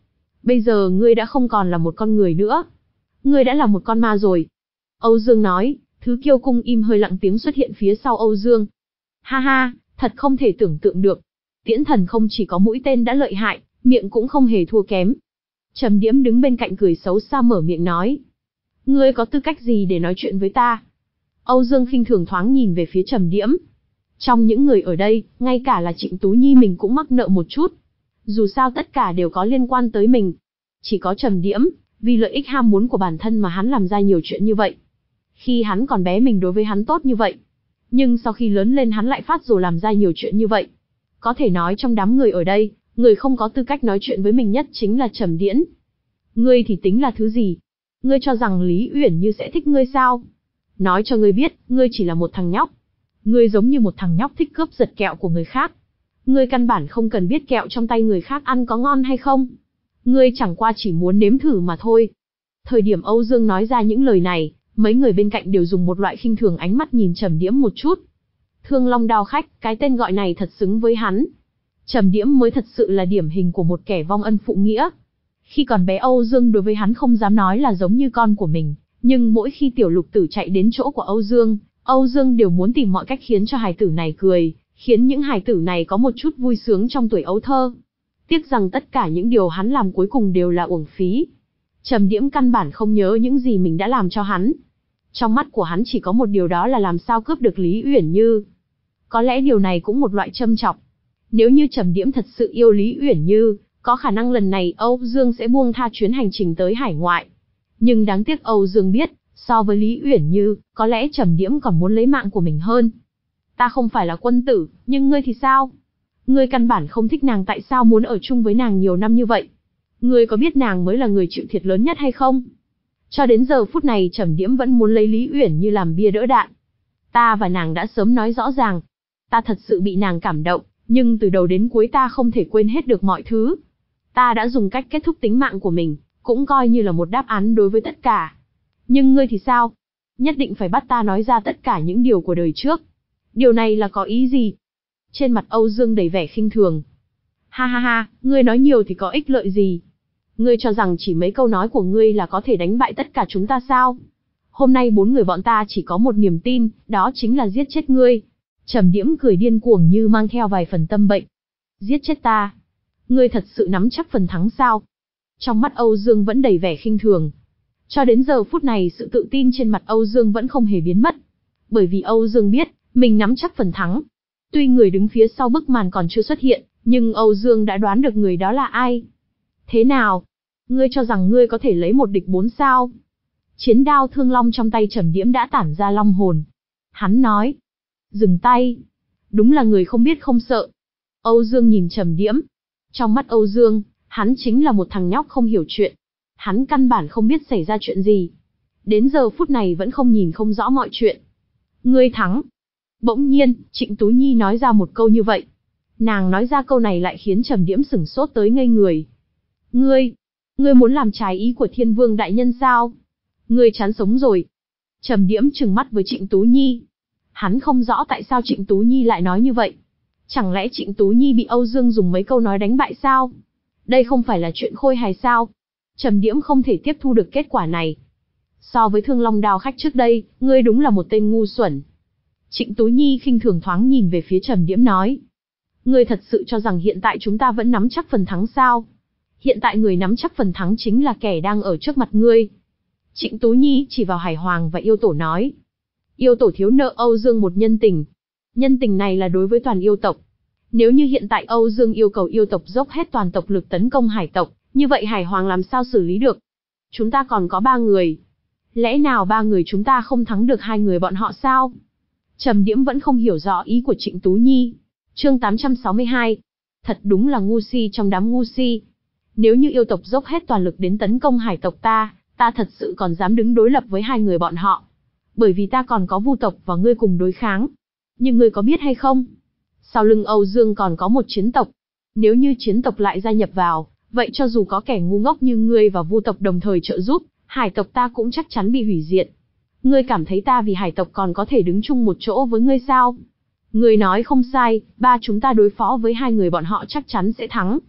Bây giờ ngươi đã không còn là một con người nữa. Ngươi đã là một con ma rồi. Âu Dương nói, thứ kiêu cung im hơi lặng tiếng xuất hiện phía sau Âu Dương. Ha ha, thật không thể tưởng tượng được. Tiễn thần không chỉ có mũi tên đã lợi hại, miệng cũng không hề thua kém. Trầm Điếm đứng bên cạnh cười xấu xa mở miệng nói. Ngươi có tư cách gì để nói chuyện với ta? Âu Dương khinh thường thoáng nhìn về phía Trầm Điếm. Trong những người ở đây, ngay cả là Trịnh Tú Nhi mình cũng mắc nợ một chút. Dù sao tất cả đều có liên quan tới mình. Chỉ có Trầm Điếm, vì lợi ích ham muốn của bản thân mà hắn làm ra nhiều chuyện như vậy. Khi hắn còn bé mình đối với hắn tốt như vậy. Nhưng sau khi lớn lên hắn lại phát rồ làm ra nhiều chuyện như vậy. Có thể nói trong đám người ở đây, người không có tư cách nói chuyện với mình nhất chính là Trầm Điễn. Ngươi thì tính là thứ gì? Ngươi cho rằng Lý Uyển Như sẽ thích ngươi sao? Nói cho ngươi biết, ngươi chỉ là một thằng nhóc. Ngươi giống như một thằng nhóc thích cướp giật kẹo của người khác. Ngươi căn bản không cần biết kẹo trong tay người khác ăn có ngon hay không. Ngươi chẳng qua chỉ muốn nếm thử mà thôi. Thời điểm Âu Dương nói ra những lời này, mấy người bên cạnh đều dùng một loại khinh thường ánh mắt nhìn Trầm Điếm một chút. Thương Long Đao Khách, cái tên gọi này thật xứng với hắn. Trầm Điếm mới thật sự là điển hình của một kẻ vong ân phụ nghĩa. Khi còn bé Âu Dương đối với hắn không dám nói là giống như con của mình, nhưng mỗi khi tiểu lục tử chạy đến chỗ của Âu Dương, Âu Dương đều muốn tìm mọi cách khiến cho hài tử này cười, khiến những hài tử này có một chút vui sướng trong tuổi ấu thơ. Tiếc rằng tất cả những điều hắn làm cuối cùng đều là uổng phí. Trầm Điếm căn bản không nhớ những gì mình đã làm cho hắn. Trong mắt của hắn chỉ có một điều, đó là làm sao cướp được Lý Uyển Như. Có lẽ điều này cũng một loại châm chọc. Nếu như Trầm Điếm thật sự yêu Lý Uyển Như, có khả năng lần này Âu Dương sẽ buông tha chuyến hành trình tới hải ngoại. Nhưng đáng tiếc Âu Dương biết, so với Lý Uyển Như, có lẽ Trầm Điếm còn muốn lấy mạng của mình hơn. Ta không phải là quân tử, nhưng ngươi thì sao? Ngươi căn bản không thích nàng, tại sao muốn ở chung với nàng nhiều năm như vậy? Ngươi có biết nàng mới là người chịu thiệt lớn nhất hay không? Cho đến giờ phút này Trầm Điếm vẫn muốn lấy Lý Uyển Như làm bia đỡ đạn. Ta và nàng đã sớm nói rõ ràng. Ta thật sự bị nàng cảm động, nhưng từ đầu đến cuối ta không thể quên hết được mọi thứ. Ta đã dùng cách kết thúc tính mạng của mình, cũng coi như là một đáp án đối với tất cả. Nhưng ngươi thì sao? Nhất định phải bắt ta nói ra tất cả những điều của đời trước. Điều này là có ý gì? Trên mặt Âu Dương đầy vẻ khinh thường. Ha ha ha, ngươi nói nhiều thì có ích lợi gì? Ngươi cho rằng chỉ mấy câu nói của ngươi là có thể đánh bại tất cả chúng ta sao? Hôm nay bốn người bọn ta chỉ có một niềm tin, đó chính là giết chết ngươi. Trầm Điếm cười điên cuồng như mang theo vài phần tâm bệnh. Giết chết ta? Ngươi thật sự nắm chắc phần thắng sao? Trong mắt Âu Dương vẫn đầy vẻ khinh thường. Cho đến giờ phút này sự tự tin trên mặt Âu Dương vẫn không hề biến mất. Bởi vì Âu Dương biết, mình nắm chắc phần thắng. Tuy người đứng phía sau bức màn còn chưa xuất hiện, nhưng Âu Dương đã đoán được người đó là ai. Thế nào? Ngươi cho rằng ngươi có thể lấy một địch bốn sao? Chiến đao thương long trong tay Trầm Điếm đã tản ra long hồn. Hắn nói. Dừng tay. Đúng là người không biết không sợ. Âu Dương nhìn Trầm Điếm. Trong mắt Âu Dương, hắn chính là một thằng nhóc không hiểu chuyện. Hắn căn bản không biết xảy ra chuyện gì. Đến giờ phút này vẫn không nhìn không rõ mọi chuyện. Ngươi thắng. Bỗng nhiên, Trịnh Tú Nhi nói ra một câu như vậy. Nàng nói ra câu này lại khiến Trầm Điếm sửng sốt tới ngây người. Ngươi, ngươi muốn làm trái ý của Thiên Vương đại nhân sao? Ngươi chán sống rồi. Trầm Điếm trừng mắt với Trịnh Tú Nhi. Hắn không rõ tại sao Trịnh Tú Nhi lại nói như vậy. Chẳng lẽ Trịnh Tú Nhi bị Âu Dương dùng mấy câu nói đánh bại sao? Đây không phải là chuyện khôi hài sao? Trầm Điếm không thể tiếp thu được kết quả này. So với Thương Long Đao Khách trước đây, ngươi đúng là một tên ngu xuẩn. Trịnh Tú Nhi khinh thường thoáng nhìn về phía Trầm Điếm nói. Ngươi thật sự cho rằng hiện tại chúng ta vẫn nắm chắc phần thắng sao? Hiện tại người nắm chắc phần thắng chính là kẻ đang ở trước mặt ngươi. Trịnh Tú Nhi chỉ vào Hải Hoàng và Yêu Tổ nói. Yêu Tổ thiếu nợ Âu Dương một nhân tình. Nhân tình này là đối với toàn yêu tộc. Nếu như hiện tại Âu Dương yêu cầu yêu tộc dốc hết toàn tộc lực tấn công hải tộc, như vậy Hải Hoàng làm sao xử lý được? Chúng ta còn có ba người. Lẽ nào ba người chúng ta không thắng được hai người bọn họ sao? Trầm Điếm vẫn không hiểu rõ ý của Trịnh Tú Nhi. Chương tám trăm sáu mươi hai. Thật đúng là ngu si trong đám ngu si. Nếu như yêu tộc dốc hết toàn lực đến tấn công hải tộc ta, ta thật sự còn dám đứng đối lập với hai người bọn họ. Bởi vì ta còn có Vu tộc và ngươi cùng đối kháng. Nhưng ngươi có biết hay không? Sau lưng Âu Dương còn có một chiến tộc. Nếu như chiến tộc lại gia nhập vào, vậy cho dù có kẻ ngu ngốc như ngươi và Vu tộc đồng thời trợ giúp, hải tộc ta cũng chắc chắn bị hủy diệt. Ngươi cảm thấy ta vì hải tộc còn có thể đứng chung một chỗ với ngươi sao? Ngươi nói không sai, ba chúng ta đối phó với hai người bọn họ chắc chắn sẽ thắng.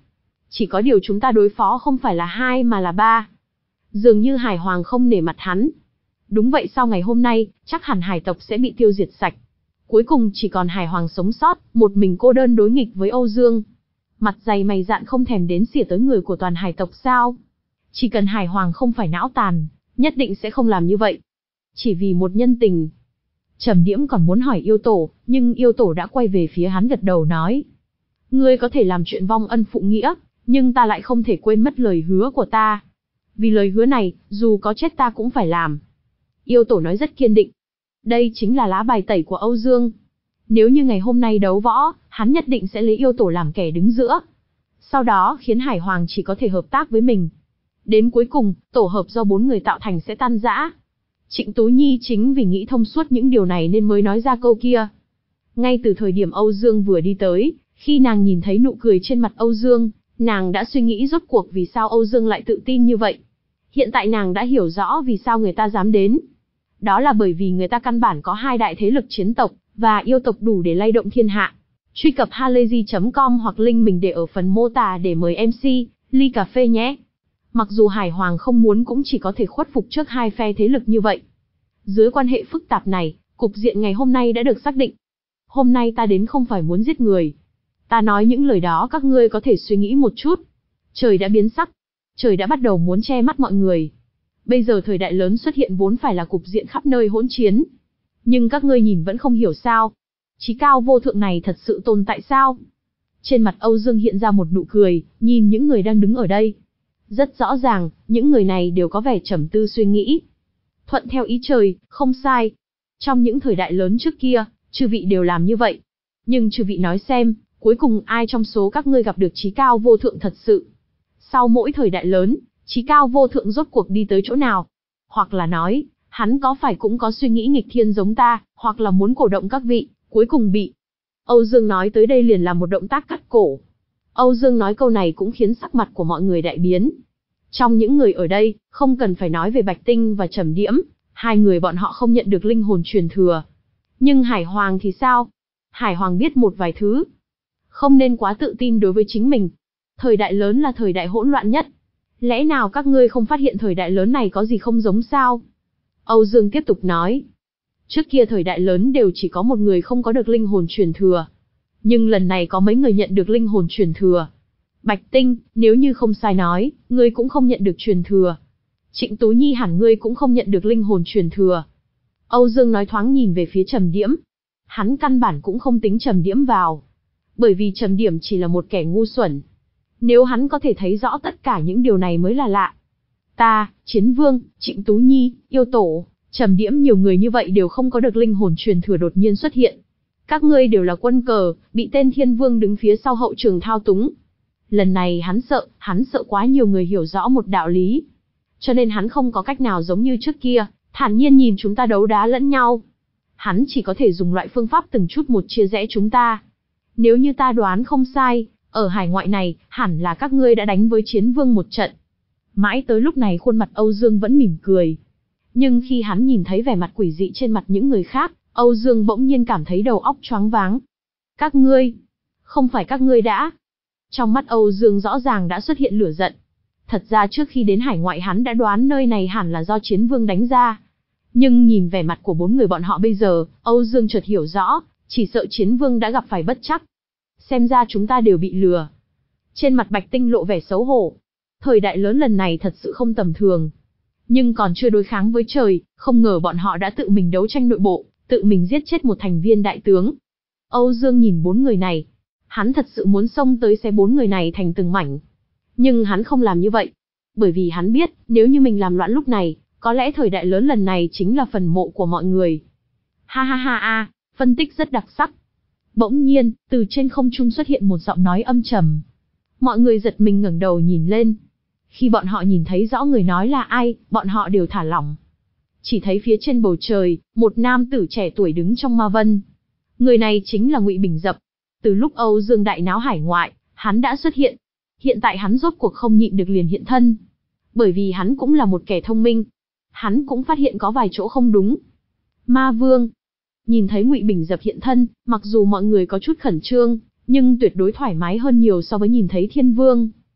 Chỉ có điều chúng ta đối phó không phải là hai mà là ba. Dường như Hải Hoàng không nể mặt hắn. Đúng vậy, sau ngày hôm nay, chắc hẳn hải tộc sẽ bị tiêu diệt sạch. Cuối cùng chỉ còn Hải Hoàng sống sót, một mình cô đơn đối nghịch với Âu Dương. Mặt dày mày dạn không thèm đến xỉa tới người của toàn hải tộc sao? Chỉ cần Hải Hoàng không phải não tàn, nhất định sẽ không làm như vậy. Chỉ vì một nhân tình. Trầm Điễm còn muốn hỏi yêu tổ, nhưng yêu tổ đã quay về phía hắn gật đầu nói. Ngươi có thể làm chuyện vong ân phụ nghĩa, nhưng ta lại không thể quên mất lời hứa của ta. Vì lời hứa này, dù có chết ta cũng phải làm. Yêu tổ nói rất kiên định. Đây chính là lá bài tẩy của Âu Dương. Nếu như ngày hôm nay đấu võ, hắn nhất định sẽ lấy yêu tổ làm kẻ đứng giữa. Sau đó khiến Hải Hoàng chỉ có thể hợp tác với mình. Đến cuối cùng, tổ hợp do bốn người tạo thành sẽ tan rã. Trịnh Tú Nhi chính vì nghĩ thông suốt những điều này nên mới nói ra câu kia. Ngay từ thời điểm Âu Dương vừa đi tới, khi nàng nhìn thấy nụ cười trên mặt Âu Dương, nàng đã suy nghĩ rốt cuộc vì sao Âu Dương lại tự tin như vậy. Hiện tại nàng đã hiểu rõ vì sao người ta dám đến. Đó là bởi vì người ta căn bản có hai đại thế lực chiến tộc, và yêu tộc đủ để lay động thiên hạ. Truy cập halayzi chấm com hoặc link mình để ở phần mô tả để mời em xê, ly cà phê nhé. Mặc dù Hải Hoàng không muốn cũng chỉ có thể khuất phục trước hai phe thế lực như vậy. Dưới quan hệ phức tạp này, cục diện ngày hôm nay đã được xác định. Hôm nay ta đến không phải muốn giết người. Ta nói những lời đó các ngươi có thể suy nghĩ một chút. Trời đã biến sắc. Trời đã bắt đầu muốn che mắt mọi người. Bây giờ thời đại lớn xuất hiện vốn phải là cục diện khắp nơi hỗn chiến. Nhưng các ngươi nhìn vẫn không hiểu sao. Chí cao vô thượng này thật sự tồn tại sao? Trên mặt Âu Dương hiện ra một nụ cười, nhìn những người đang đứng ở đây. Rất rõ ràng, những người này đều có vẻ trầm tư suy nghĩ. Thuận theo ý trời, không sai. Trong những thời đại lớn trước kia, chư vị đều làm như vậy. Nhưng chư vị nói xem, cuối cùng ai trong số các ngươi gặp được chí cao vô thượng thật sự? Sau mỗi thời đại lớn, chí cao vô thượng rốt cuộc đi tới chỗ nào? Hoặc là nói, hắn có phải cũng có suy nghĩ nghịch thiên giống ta, hoặc là muốn cổ động các vị, cuối cùng bị. Âu Dương nói tới đây liền làm một động tác cắt cổ. Âu Dương nói câu này cũng khiến sắc mặt của mọi người đại biến. Trong những người ở đây, không cần phải nói về Bạch Tinh và Trầm Điễm, hai người bọn họ không nhận được linh hồn truyền thừa. Nhưng Hải Hoàng thì sao? Hải Hoàng biết một vài thứ. Không nên quá tự tin đối với chính mình. Thời đại lớn là thời đại hỗn loạn nhất. Lẽ nào các ngươi không phát hiện thời đại lớn này có gì không giống sao? Âu Dương tiếp tục nói. Trước kia thời đại lớn đều chỉ có một người không có được linh hồn truyền thừa. Nhưng lần này có mấy người nhận được linh hồn truyền thừa. Bạch Tinh, nếu như không sai nói, ngươi cũng không nhận được truyền thừa. Trịnh Tú Nhi hẳn ngươi cũng không nhận được linh hồn truyền thừa. Âu Dương nói thoáng nhìn về phía Trầm Điễm. Hắn căn bản cũng không tính Trầm Điễm vào. Bởi vì Trầm Điễm chỉ là một kẻ ngu xuẩn. Nếu hắn có thể thấy rõ tất cả những điều này mới là lạ. Ta, Chiến Vương, Trịnh Tú Nhi, Yêu Tổ, Trầm Điễm nhiều người như vậy đều không có được linh hồn truyền thừa đột nhiên xuất hiện. Các ngươi đều là quân cờ, bị tên Thiên Vương đứng phía sau hậu trường thao túng. Lần này hắn sợ, hắn sợ quá nhiều người hiểu rõ một đạo lý. Cho nên hắn không có cách nào giống như trước kia, thản nhiên nhìn chúng ta đấu đá lẫn nhau. Hắn chỉ có thể dùng loại phương pháp từng chút một chia rẽ chúng ta. Nếu như ta đoán không sai, ở hải ngoại này, hẳn là các ngươi đã đánh với Chiến Vương một trận. Mãi tới lúc này khuôn mặt Âu Dương vẫn mỉm cười. Nhưng khi hắn nhìn thấy vẻ mặt quỷ dị trên mặt những người khác, Âu Dương bỗng nhiên cảm thấy đầu óc choáng váng. Các ngươi, không phải các ngươi đã. Trong mắt Âu Dương rõ ràng đã xuất hiện lửa giận. Thật ra trước khi đến hải ngoại hắn đã đoán nơi này hẳn là do Chiến Vương đánh ra. Nhưng nhìn vẻ mặt của bốn người bọn họ bây giờ, Âu Dương chợt hiểu rõ, chỉ sợ Chiến Vương đã gặp phải bất trắc. Xem ra chúng ta đều bị lừa. Trên mặt Bạch Tinh lộ vẻ xấu hổ. Thời đại lớn lần này thật sự không tầm thường. Nhưng còn chưa đối kháng với trời, không ngờ bọn họ đã tự mình đấu tranh nội bộ, tự mình giết chết một thành viên đại tướng. Âu Dương nhìn bốn người này. Hắn thật sự muốn xông tới xé bốn người này thành từng mảnh. Nhưng hắn không làm như vậy. Bởi vì hắn biết, nếu như mình làm loạn lúc này, có lẽ thời đại lớn lần này chính là phần mộ của mọi người. Ha ha ha ha, phân tích rất đặc sắc. Bỗng nhiên, từ trên không trung xuất hiện một giọng nói âm trầm. Mọi người giật mình ngẩng đầu nhìn lên. Khi bọn họ nhìn thấy rõ người nói là ai, bọn họ đều thả lỏng. Chỉ thấy phía trên bầu trời, một nam tử trẻ tuổi đứng trong ma vân. Người này chính là Ngụy Bình Dập. Từ lúc Âu Dương đại náo hải ngoại, hắn đã xuất hiện. Hiện tại hắn rốt cuộc không nhịn được liền hiện thân. Bởi vì hắn cũng là một kẻ thông minh. Hắn cũng phát hiện có vài chỗ không đúng. Ma Vương. Nhìn thấy Ngụy Bình Dập hiện thân, mặc dù mọi người có chút khẩn trương, nhưng tuyệt đối thoải mái hơn nhiều so với nhìn thấy Thiên Vương.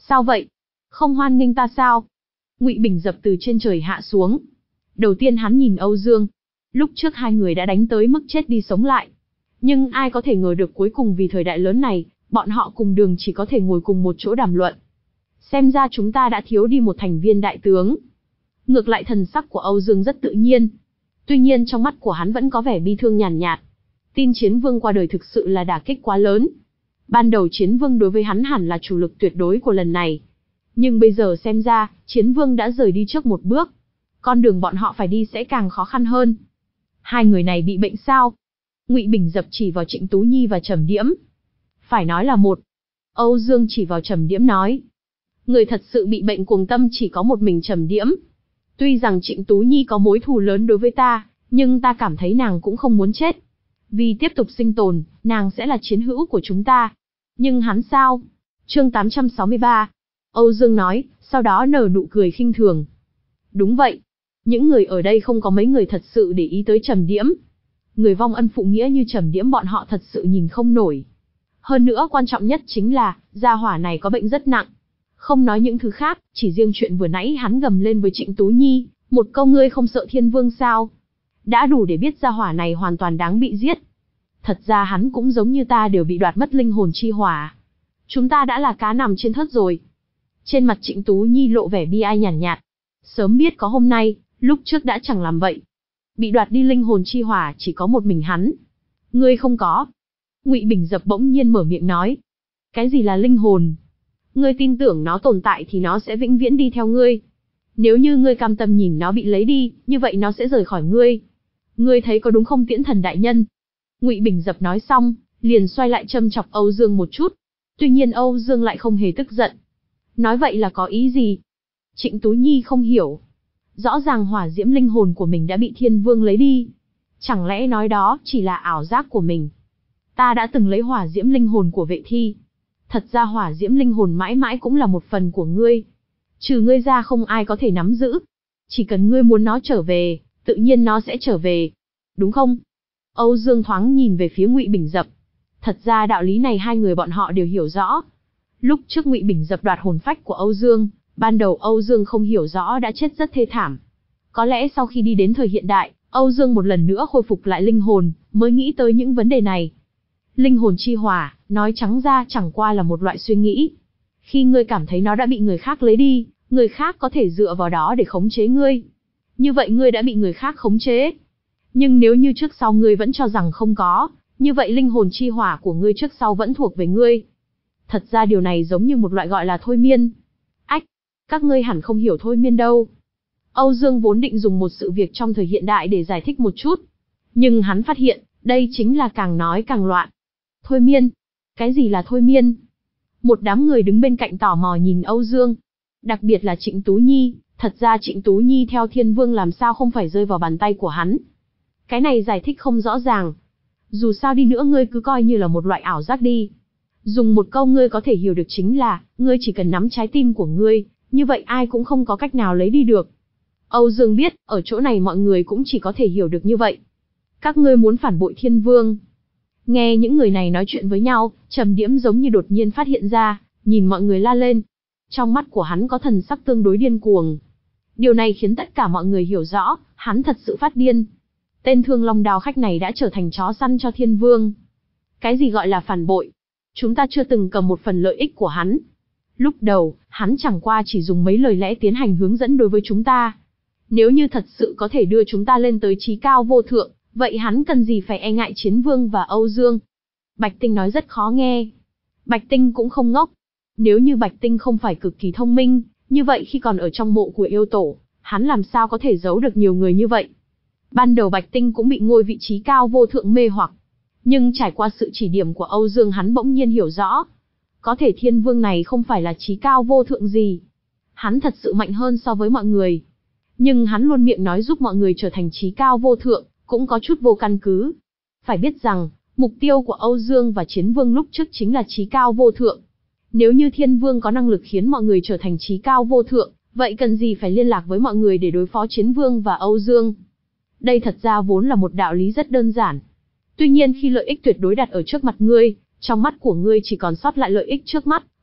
Sao vậy? Không hoan nghênh ta sao? Ngụy Bình Dập từ trên trời hạ xuống. Đầu tiên hắn nhìn Âu Dương. Lúc trước hai người đã đánh tới mức chết đi sống lại. Nhưng ai có thể ngờ được cuối cùng vì thời đại lớn này, bọn họ cùng đường chỉ có thể ngồi cùng một chỗ đàm luận. Xem ra chúng ta đã thiếu đi một thành viên đại tướng. Ngược lại thần sắc của Âu Dương rất tự nhiên. Tuy nhiên trong mắt của hắn vẫn có vẻ bi thương nhàn nhạt. Tin Chiến Vương qua đời thực sự là đả kích quá lớn. Ban đầu Chiến Vương đối với hắn hẳn là chủ lực tuyệt đối của lần này. Nhưng bây giờ xem ra, Chiến Vương đã rời đi trước một bước. Con đường bọn họ phải đi sẽ càng khó khăn hơn. Hai người này bị bệnh sao? Ngụy Bình Dập chỉ vào Trịnh Tú Nhi và Trầm Diễm. Phải nói là một. Âu Dương chỉ vào Trầm Diễm nói. Người thật sự bị bệnh cuồng tâm chỉ có một mình Trầm Diễm. Tuy rằng Trịnh Tú Nhi có mối thù lớn đối với ta, nhưng ta cảm thấy nàng cũng không muốn chết. Vì tiếp tục sinh tồn, nàng sẽ là chiến hữu của chúng ta. Nhưng hắn sao? Chương tám trăm sáu mươi ba. Âu Dương nói, sau đó nở nụ cười khinh thường. Đúng vậy. Những người ở đây không có mấy người thật sự để ý tới Trầm Diễm. Người vong ân phụ nghĩa như Trầm Diễm bọn họ thật sự nhìn không nổi. Hơn nữa quan trọng nhất chính là, gia hỏa này có bệnh rất nặng. Không nói những thứ khác, chỉ riêng chuyện vừa nãy hắn gầm lên với Trịnh Tú Nhi, một câu ngươi không sợ Thiên Vương sao? Đã đủ để biết gia hỏa này hoàn toàn đáng bị giết. Thật ra hắn cũng giống như ta đều bị đoạt mất linh hồn chi hỏa. Chúng ta đã là cá nằm trên thớt rồi. Trên mặt Trịnh Tú Nhi lộ vẻ bi ai nhàn nhạt, nhạt. Sớm biết có hôm nay, lúc trước đã chẳng làm vậy. Bị đoạt đi linh hồn chi hỏa chỉ có một mình hắn. Ngươi không có. Ngụy Bình Dập bỗng nhiên mở miệng nói. Cái gì là linh hồn? Ngươi tin tưởng nó tồn tại thì nó sẽ vĩnh viễn đi theo ngươi. Nếu như ngươi cam tâm nhìn nó bị lấy đi, như vậy nó sẽ rời khỏi ngươi. Ngươi thấy có đúng không Tiễn Thần đại nhân? Ngụy Bình Dập nói xong, liền xoay lại châm chọc Âu Dương một chút. Tuy nhiên Âu Dương lại không hề tức giận. Nói vậy là có ý gì? Trịnh Tú Nhi không hiểu. Rõ ràng hỏa diễm linh hồn của mình đã bị Thiên Vương lấy đi. Chẳng lẽ nói đó chỉ là ảo giác của mình? Ta đã từng lấy hỏa diễm linh hồn của Vệ Thi. Thật ra hỏa diễm linh hồn mãi mãi cũng là một phần của ngươi. Trừ ngươi ra không ai có thể nắm giữ. Chỉ cần ngươi muốn nó trở về, tự nhiên nó sẽ trở về. Đúng không? Âu Dương thoáng nhìn về phía Ngụy Bình Dập. Thật ra đạo lý này hai người bọn họ đều hiểu rõ. Lúc trước Ngụy Bình Dập đoạt hồn phách của Âu Dương, ban đầu Âu Dương không hiểu rõ đã chết rất thê thảm. Có lẽ sau khi đi đến thời hiện đại, Âu Dương một lần nữa khôi phục lại linh hồn, mới nghĩ tới những vấn đề này. Linh hồn chi hỏa, nói trắng ra chẳng qua là một loại suy nghĩ. Khi ngươi cảm thấy nó đã bị người khác lấy đi, người khác có thể dựa vào đó để khống chế ngươi. Như vậy ngươi đã bị người khác khống chế. Nhưng nếu như trước sau ngươi vẫn cho rằng không có, như vậy linh hồn chi hỏa của ngươi trước sau vẫn thuộc về ngươi. Thật ra điều này giống như một loại gọi là thôi miên. Ách, các ngươi hẳn không hiểu thôi miên đâu. Âu Dương vốn định dùng một sự việc trong thời hiện đại để giải thích một chút. Nhưng hắn phát hiện, đây chính là càng nói càng loạn. Thôi miên? Cái gì là thôi miên? Một đám người đứng bên cạnh tò mò nhìn Âu Dương. Đặc biệt là Trịnh Tú Nhi, thật ra Trịnh Tú Nhi theo Thiên Vương làm sao không phải rơi vào bàn tay của hắn. Cái này giải thích không rõ ràng. Dù sao đi nữa ngươi cứ coi như là một loại ảo giác đi. Dùng một câu ngươi có thể hiểu được chính là, ngươi chỉ cần nắm trái tim của ngươi, như vậy ai cũng không có cách nào lấy đi được. Âu Dương biết, ở chỗ này mọi người cũng chỉ có thể hiểu được như vậy. Các ngươi muốn phản bội Thiên Vương. Nghe những người này nói chuyện với nhau, Trầm Diễm giống như đột nhiên phát hiện ra, nhìn mọi người la lên. Trong mắt của hắn có thần sắc tương đối điên cuồng. Điều này khiến tất cả mọi người hiểu rõ, hắn thật sự phát điên. Tên Thương Long Đao khách này đã trở thành chó săn cho Thiên Vương. Cái gì gọi là phản bội? Chúng ta chưa từng cầm một phần lợi ích của hắn. Lúc đầu, hắn chẳng qua chỉ dùng mấy lời lẽ tiến hành hướng dẫn đối với chúng ta. Nếu như thật sự có thể đưa chúng ta lên tới chí cao vô thượng, vậy hắn cần gì phải e ngại Chiến Vương và Âu Dương? Bạch Tinh nói rất khó nghe. Bạch Tinh cũng không ngốc. Nếu như Bạch Tinh không phải cực kỳ thông minh, như vậy khi còn ở trong mộ của yêu tổ, hắn làm sao có thể giấu được nhiều người như vậy? Ban đầu Bạch Tinh cũng bị ngôi vị trí cao vô thượng mê hoặc. Nhưng trải qua sự chỉ điểm của Âu Dương hắn bỗng nhiên hiểu rõ. Có thể Thiên Vương này không phải là trí cao vô thượng gì. Hắn thật sự mạnh hơn so với mọi người. Nhưng hắn luôn miệng nói giúp mọi người trở thành trí cao vô thượng, cũng có chút vô căn cứ. Phải biết rằng, mục tiêu của Âu Dương và Chiến Vương lúc trước chính là trí cao vô thượng. Nếu như Thiên Vương có năng lực khiến mọi người trở thành trí cao vô thượng, vậy cần gì phải liên lạc với mọi người để đối phó Chiến Vương và Âu Dương? Đây thật ra vốn là một đạo lý rất đơn giản. Tuy nhiên khi lợi ích tuyệt đối đặt ở trước mặt ngươi, trong mắt của ngươi chỉ còn sót lại lợi ích trước mắt,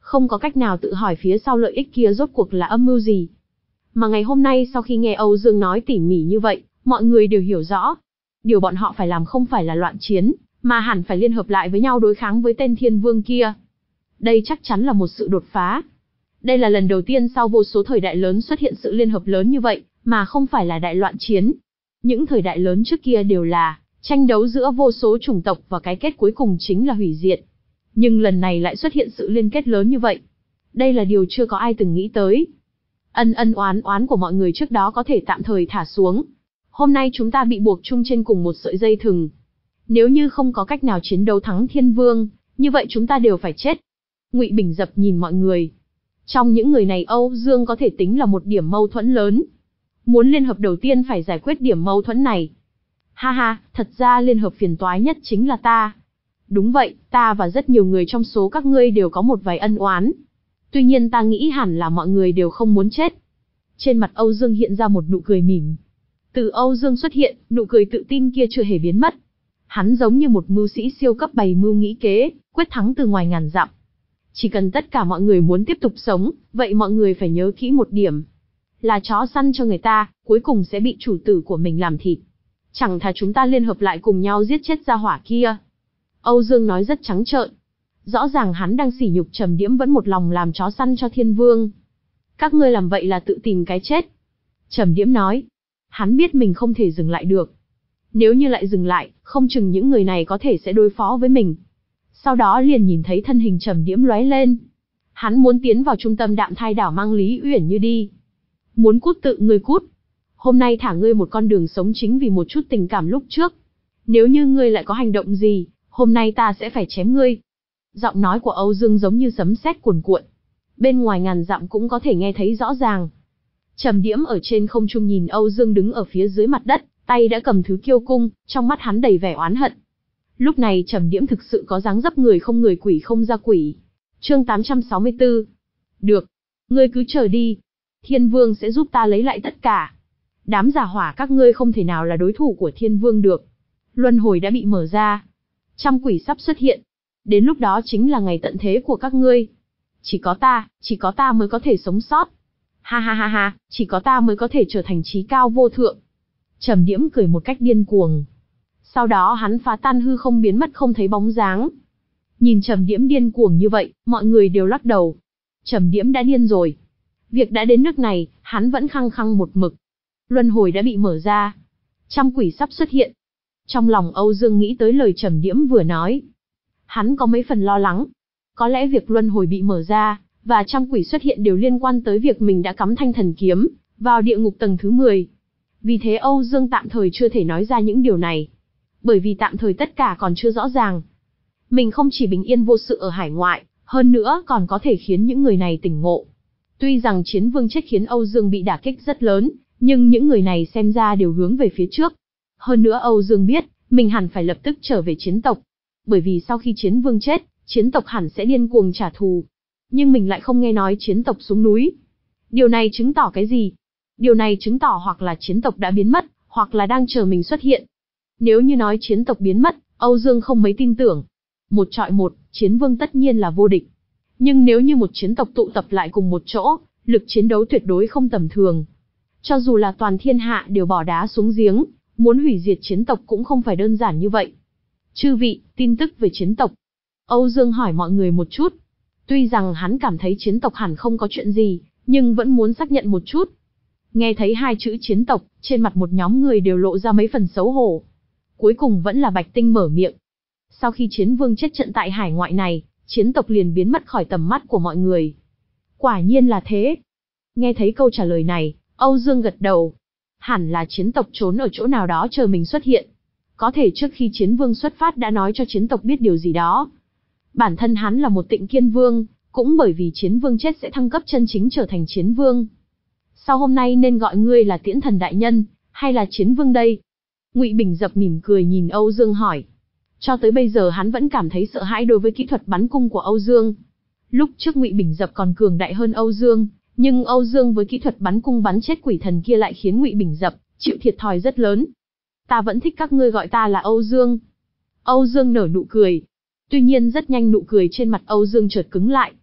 không có cách nào tự hỏi phía sau lợi ích kia rốt cuộc là âm mưu gì. Mà ngày hôm nay sau khi nghe Âu Dương nói tỉ mỉ như vậy, mọi người đều hiểu rõ. Điều bọn họ phải làm không phải là loạn chiến, mà hẳn phải liên hợp lại với nhau đối kháng với tên Thiên Vương kia. Đây chắc chắn là một sự đột phá. Đây là lần đầu tiên sau vô số thời đại lớn xuất hiện sự liên hợp lớn như vậy, mà không phải là đại loạn chiến. Những thời đại lớn trước kia đều là tranh đấu giữa vô số chủng tộc và cái kết cuối cùng chính là hủy diệt. Nhưng lần này lại xuất hiện sự liên kết lớn như vậy. Đây là điều chưa có ai từng nghĩ tới. Ân ân oán oán của mọi người trước đó có thể tạm thời thả xuống. Hôm nay chúng ta bị buộc chung trên cùng một sợi dây thừng. Nếu như không có cách nào chiến đấu thắng Thiên Vương, như vậy chúng ta đều phải chết. Ngụy Bình Dập nhìn mọi người. Trong những người này Âu Dương có thể tính là một điểm mâu thuẫn lớn. Muốn liên hợp đầu tiên phải giải quyết điểm mâu thuẫn này. Ha ha, thật ra liên hợp phiền toái nhất chính là ta. Đúng vậy, ta và rất nhiều người trong số các ngươi đều có một vài ân oán. Tuy nhiên ta nghĩ hẳn là mọi người đều không muốn chết. Trên mặt Âu Dương hiện ra một nụ cười mỉm. Từ Âu Dương xuất hiện, nụ cười tự tin kia chưa hề biến mất. Hắn giống như một mưu sĩ siêu cấp bày mưu nghĩ kế, quyết thắng từ ngoài ngàn dặm. Chỉ cần tất cả mọi người muốn tiếp tục sống, vậy mọi người phải nhớ kỹ một điểm. Là chó săn cho người ta, cuối cùng sẽ bị chủ tử của mình làm thịt. Chẳng thà chúng ta liên hợp lại cùng nhau giết chết gia hỏa kia. Âu Dương nói rất trắng trợn. Rõ ràng hắn đang sỉ nhục Trầm Điễm vẫn một lòng làm chó săn cho Thiên Vương. Các ngươi làm vậy là tự tìm cái chết. Trầm Điễm nói. Hắn biết mình không thể dừng lại được. Nếu như lại dừng lại, không chừng những người này có thể sẽ đối phó với mình. Sau đó liền nhìn thấy thân hình Trầm Điễm lóe lên. Hắn muốn tiến vào trung tâm Đạm Thai đảo mang Lý Uyển Như đi. Muốn cút tự ngươi cút. Hôm nay thả ngươi một con đường sống chính vì một chút tình cảm lúc trước. Nếu như ngươi lại có hành động gì, hôm nay ta sẽ phải chém ngươi. Giọng nói của Âu Dương giống như sấm sét cuồn cuộn. Bên ngoài ngàn dặm cũng có thể nghe thấy rõ ràng. Trầm Điễm ở trên không trung nhìn Âu Dương đứng ở phía dưới mặt đất, tay đã cầm thứ kiêu cung, trong mắt hắn đầy vẻ oán hận. Lúc này Trầm Điễm thực sự có dáng dấp người không người quỷ không ra quỷ. Chương tám trăm sáu mươi tư. Được, ngươi cứ chờ đi. Thiên Vương sẽ giúp ta lấy lại tất cả. Đám giả hỏa các ngươi không thể nào là đối thủ của Thiên Vương được. Luân hồi đã bị mở ra. Trăm quỷ sắp xuất hiện. Đến lúc đó chính là ngày tận thế của các ngươi. Chỉ có ta, chỉ có ta mới có thể sống sót. Ha ha ha ha, chỉ có ta mới có thể trở thành trí cao vô thượng. Trầm Điễm cười một cách điên cuồng. Sau đó hắn phá tan hư không biến mất không thấy bóng dáng. Nhìn Trầm Điễm điên cuồng như vậy, mọi người đều lắc đầu. Trầm Điễm đã điên rồi. Việc đã đến nước này, hắn vẫn khăng khăng một mực. Luân hồi đã bị mở ra. Trăm quỷ sắp xuất hiện. Trong lòng Âu Dương nghĩ tới lời Trầm Điễm vừa nói. Hắn có mấy phần lo lắng. Có lẽ việc luân hồi bị mở ra, và trăm quỷ xuất hiện đều liên quan tới việc mình đã cắm thanh thần kiếm vào địa ngục tầng thứ mười. Vì thế Âu Dương tạm thời chưa thể nói ra những điều này. Bởi vì tạm thời tất cả còn chưa rõ ràng. Mình không chỉ bình yên vô sự ở hải ngoại, hơn nữa còn có thể khiến những người này tỉnh ngộ. Tuy rằng Chiến Vương chết khiến Âu Dương bị đả kích rất lớn, nhưng những người này xem ra đều hướng về phía trước. Hơn nữa Âu Dương biết, mình hẳn phải lập tức trở về chiến tộc. Bởi vì sau khi Chiến Vương chết, chiến tộc hẳn sẽ điên cuồng trả thù. Nhưng mình lại không nghe nói chiến tộc xuống núi. Điều này chứng tỏ cái gì? Điều này chứng tỏ hoặc là chiến tộc đã biến mất, hoặc là đang chờ mình xuất hiện. Nếu như nói chiến tộc biến mất, Âu Dương không mấy tin tưởng. Một trọi một, Chiến Vương tất nhiên là vô địch. Nhưng nếu như một chiến tộc tụ tập lại cùng một chỗ, lực chiến đấu tuyệt đối không tầm thường. Cho dù là toàn thiên hạ đều bỏ đá xuống giếng, muốn hủy diệt chiến tộc cũng không phải đơn giản như vậy. Chư vị, tin tức về chiến tộc. Âu Dương hỏi mọi người một chút. Tuy rằng hắn cảm thấy chiến tộc hẳn không có chuyện gì, nhưng vẫn muốn xác nhận một chút. Nghe thấy hai chữ chiến tộc, trên mặt một nhóm người đều lộ ra mấy phần xấu hổ. Cuối cùng vẫn là Bạch Tinh mở miệng. Sau khi Chiến Vương chết trận tại hải ngoại này, chiến tộc liền biến mất khỏi tầm mắt của mọi người. Quả nhiên là thế. Nghe thấy câu trả lời này, Âu Dương gật đầu. Hẳn là chiến tộc trốn ở chỗ nào đó chờ mình xuất hiện. Có thể trước khi Chiến Vương xuất phát đã nói cho chiến tộc biết điều gì đó. Bản thân hắn là một Tịnh Kiên Vương, cũng bởi vì Chiến Vương chết sẽ thăng cấp chân chính trở thành Chiến Vương. Sau hôm nay nên gọi ngươi là Tiễn Thần Đại Nhân, hay là Chiến Vương đây? Ngụy Bình Dập mỉm cười nhìn Âu Dương hỏi. Cho tới bây giờ hắn vẫn cảm thấy sợ hãi đối với kỹ thuật bắn cung của Âu Dương. Lúc trước Ngụy Bình Dập còn cường đại hơn Âu Dương, nhưng Âu Dương với kỹ thuật bắn cung bắn chết quỷ thần kia lại khiến Ngụy Bình Dập chịu thiệt thòi rất lớn. Ta vẫn thích các ngươi gọi ta là Âu Dương. Âu Dương nở nụ cười. Tuy nhiên rất nhanh nụ cười trên mặt Âu Dương chợt cứng lại.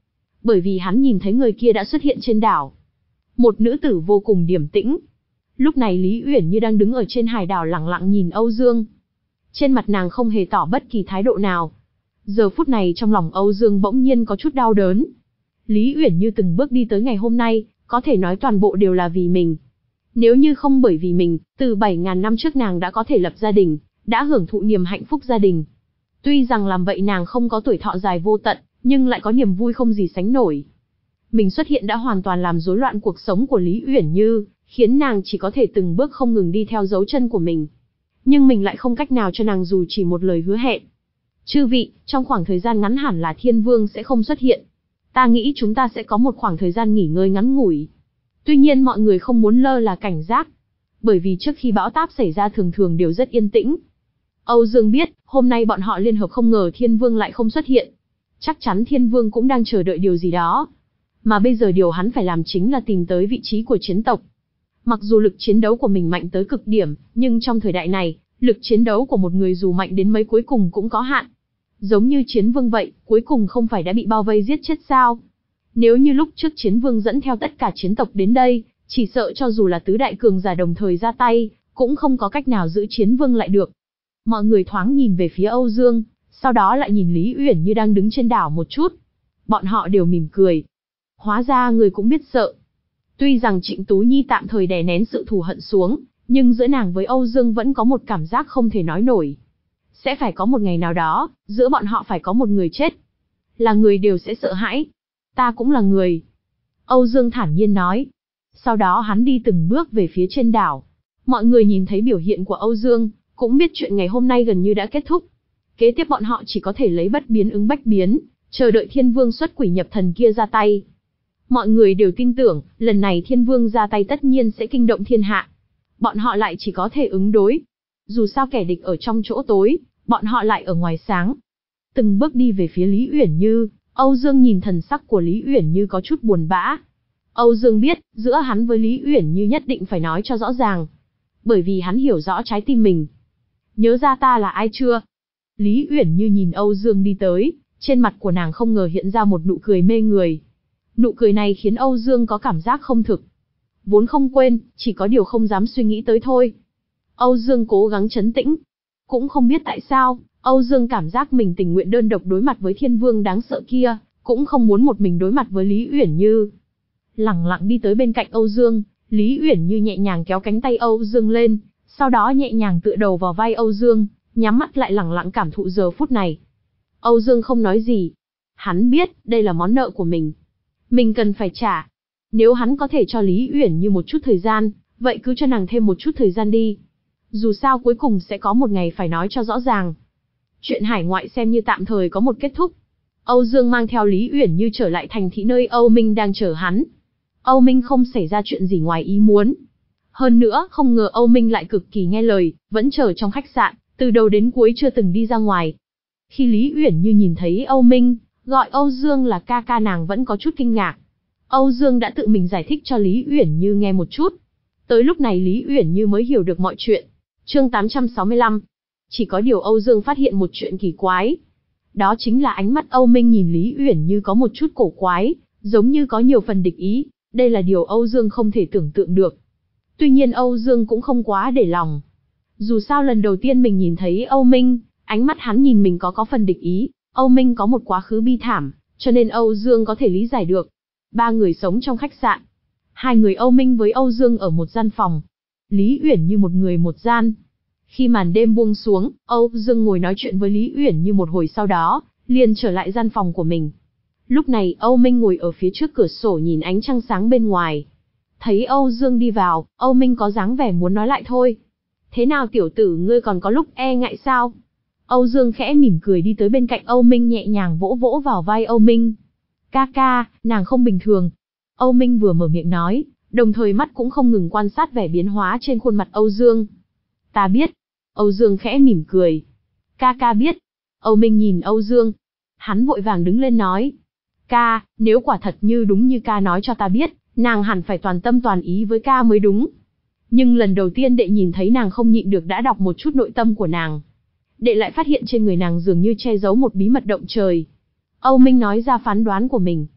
bởi vì hắn nhìn thấy người kia đã xuất hiện trên đảo. Một nữ tử vô cùng điềm tĩnh. Lúc này Lý Uyển Như đang đứng ở trên hải đảo lặng lặng nhìn Âu Dương. Trên mặt nàng không hề tỏ bất kỳ thái độ nào. Giờ phút này trong lòng Âu Dương bỗng nhiên có chút đau đớn. Lý Uyển Như từng bước đi tới ngày hôm nay, có thể nói toàn bộ đều là vì mình. Nếu như không bởi vì mình, từ bảy ngàn năm trước nàng đã có thể lập gia đình, đã hưởng thụ niềm hạnh phúc gia đình. Tuy rằng làm vậy nàng không có tuổi thọ dài vô tận, nhưng lại có niềm vui không gì sánh nổi. Mình xuất hiện đã hoàn toàn làm rối loạn cuộc sống của Lý Uyển Như, khiến nàng chỉ có thể từng bước không ngừng đi theo dấu chân của mình. Nhưng mình lại không cách nào cho nàng dù chỉ một lời hứa hẹn. Chư vị, trong khoảng thời gian ngắn hẳn là Thiên Vương sẽ không xuất hiện. Ta nghĩ chúng ta sẽ có một khoảng thời gian nghỉ ngơi ngắn ngủi. Tuy nhiên mọi người không muốn lơ là cảnh giác. Bởi vì trước khi bão táp xảy ra thường thường đều rất yên tĩnh. Âu Dương biết, hôm nay bọn họ liên hợp không ngờ Thiên Vương lại không xuất hiện. Chắc chắn Thiên Vương cũng đang chờ đợi điều gì đó. Mà bây giờ điều hắn phải làm chính là tìm tới vị trí của chiến tộc. Mặc dù lực chiến đấu của mình mạnh tới cực điểm, nhưng trong thời đại này, lực chiến đấu của một người dù mạnh đến mấy cuối cùng cũng có hạn. Giống như Chiến Vương vậy, cuối cùng không phải đã bị bao vây giết chết sao? Nếu như lúc trước Chiến Vương dẫn theo tất cả chiến tộc đến đây, chỉ sợ cho dù là tứ đại cường giả đồng thời ra tay, cũng không có cách nào giữ Chiến Vương lại được. Mọi người thoáng nhìn về phía Âu Dương, sau đó lại nhìn Lý Uyển Như đang đứng trên đảo một chút. Bọn họ đều mỉm cười. Hóa ra người cũng biết sợ. Tuy rằng Trịnh Tú Nhi tạm thời đè nén sự thù hận xuống, nhưng giữa nàng với Âu Dương vẫn có một cảm giác không thể nói nổi. Sẽ phải có một ngày nào đó, giữa bọn họ phải có một người chết. Là người đều sẽ sợ hãi. Ta cũng là người. Âu Dương thản nhiên nói. Sau đó hắn đi từng bước về phía trên đảo. Mọi người nhìn thấy biểu hiện của Âu Dương, cũng biết chuyện ngày hôm nay gần như đã kết thúc. Kế tiếp bọn họ chỉ có thể lấy bất biến ứng bách biến, chờ đợi Thiên Vương xuất quỷ nhập thần kia ra tay. Mọi người đều tin tưởng, lần này Thiên Vương ra tay tất nhiên sẽ kinh động thiên hạ. Bọn họ lại chỉ có thể ứng đối. Dù sao kẻ địch ở trong chỗ tối, bọn họ lại ở ngoài sáng. Từng bước đi về phía Lý Uyển Như, Âu Dương nhìn thần sắc của Lý Uyển Như có chút buồn bã. Âu Dương biết, giữa hắn với Lý Uyển Như nhất định phải nói cho rõ ràng. Bởi vì hắn hiểu rõ trái tim mình. Nhớ ra ta là ai chưa? Lý Uyển Như nhìn Âu Dương đi tới, trên mặt của nàng không ngờ hiện ra một nụ cười mê người. Nụ cười này khiến Âu Dương có cảm giác không thực. Vốn không quên, chỉ có điều không dám suy nghĩ tới thôi. Âu Dương cố gắng trấn tĩnh. Cũng không biết tại sao, Âu Dương cảm giác mình tình nguyện đơn độc đối mặt với Thiên Vương đáng sợ kia, cũng không muốn một mình đối mặt với Lý Uyển Như. Lặng lặng đi tới bên cạnh Âu Dương, Lý Uyển Như nhẹ nhàng kéo cánh tay Âu Dương lên, sau đó nhẹ nhàng tựa đầu vào vai Âu Dương, nhắm mắt lại lặng lặng cảm thụ giờ phút này. Âu Dương không nói gì. Hắn biết, đây là món nợ của mình. Mình cần phải trả. Nếu hắn có thể cho Lý Uyển Như một chút thời gian, vậy cứ cho nàng thêm một chút thời gian đi. Dù sao cuối cùng sẽ có một ngày phải nói cho rõ ràng. Chuyện hải ngoại xem như tạm thời có một kết thúc. Âu Dương mang theo Lý Uyển Như trở lại thành thị nơi Âu Minh đang chờ hắn. Âu Minh không xảy ra chuyện gì ngoài ý muốn. Hơn nữa, không ngờ Âu Minh lại cực kỳ nghe lời, vẫn chờ trong khách sạn, từ đầu đến cuối chưa từng đi ra ngoài. Khi Lý Uyển Như nhìn thấy Âu Minh, gọi Âu Dương là ca ca, nàng vẫn có chút kinh ngạc. Âu Dương đã tự mình giải thích cho Lý Uyển Như nghe một chút. Tới lúc này Lý Uyển Như mới hiểu được mọi chuyện. Chương tám trăm sáu mươi lăm. Chỉ có điều Âu Dương phát hiện một chuyện kỳ quái. Đó chính là ánh mắt Âu Minh nhìn Lý Uyển Như có một chút cổ quái, giống như có nhiều phần địch ý. Đây là điều Âu Dương không thể tưởng tượng được. Tuy nhiên Âu Dương cũng không quá để lòng. Dù sao lần đầu tiên mình nhìn thấy Âu Minh, ánh mắt hắn nhìn mình có có phần địch ý. Âu Minh có một quá khứ bi thảm, cho nên Âu Dương có thể lý giải được. Ba người sống trong khách sạn. Hai người Âu Minh với Âu Dương ở một gian phòng. Lý Uyển Như một người một gian. Khi màn đêm buông xuống, Âu Dương ngồi nói chuyện với Lý Uyển Như một hồi, sau đó liền trở lại gian phòng của mình. Lúc này Âu Minh ngồi ở phía trước cửa sổ nhìn ánh trăng sáng bên ngoài. Thấy Âu Dương đi vào, Âu Minh có dáng vẻ muốn nói lại thôi. Thế nào tiểu tử, ngươi còn có lúc e ngại sao? Âu Dương khẽ mỉm cười đi tới bên cạnh Âu Minh, nhẹ nhàng vỗ vỗ vào vai Âu Minh. Ca ca, nàng không bình thường. Âu Minh vừa mở miệng nói, đồng thời mắt cũng không ngừng quan sát vẻ biến hóa trên khuôn mặt Âu Dương. Ta biết. Âu Dương khẽ mỉm cười. Ca ca biết. Âu Minh nhìn Âu Dương. Hắn vội vàng đứng lên nói. Ca, nếu quả thật như đúng như ca nói cho ta biết, nàng hẳn phải toàn tâm toàn ý với ca mới đúng. Nhưng lần đầu tiên đệ nhìn thấy nàng không nhịn được đã đọc một chút nội tâm của nàng. Đệ lại phát hiện trên người nàng dường như che giấu một bí mật động trời. Âu Minh nói ra phán đoán của mình.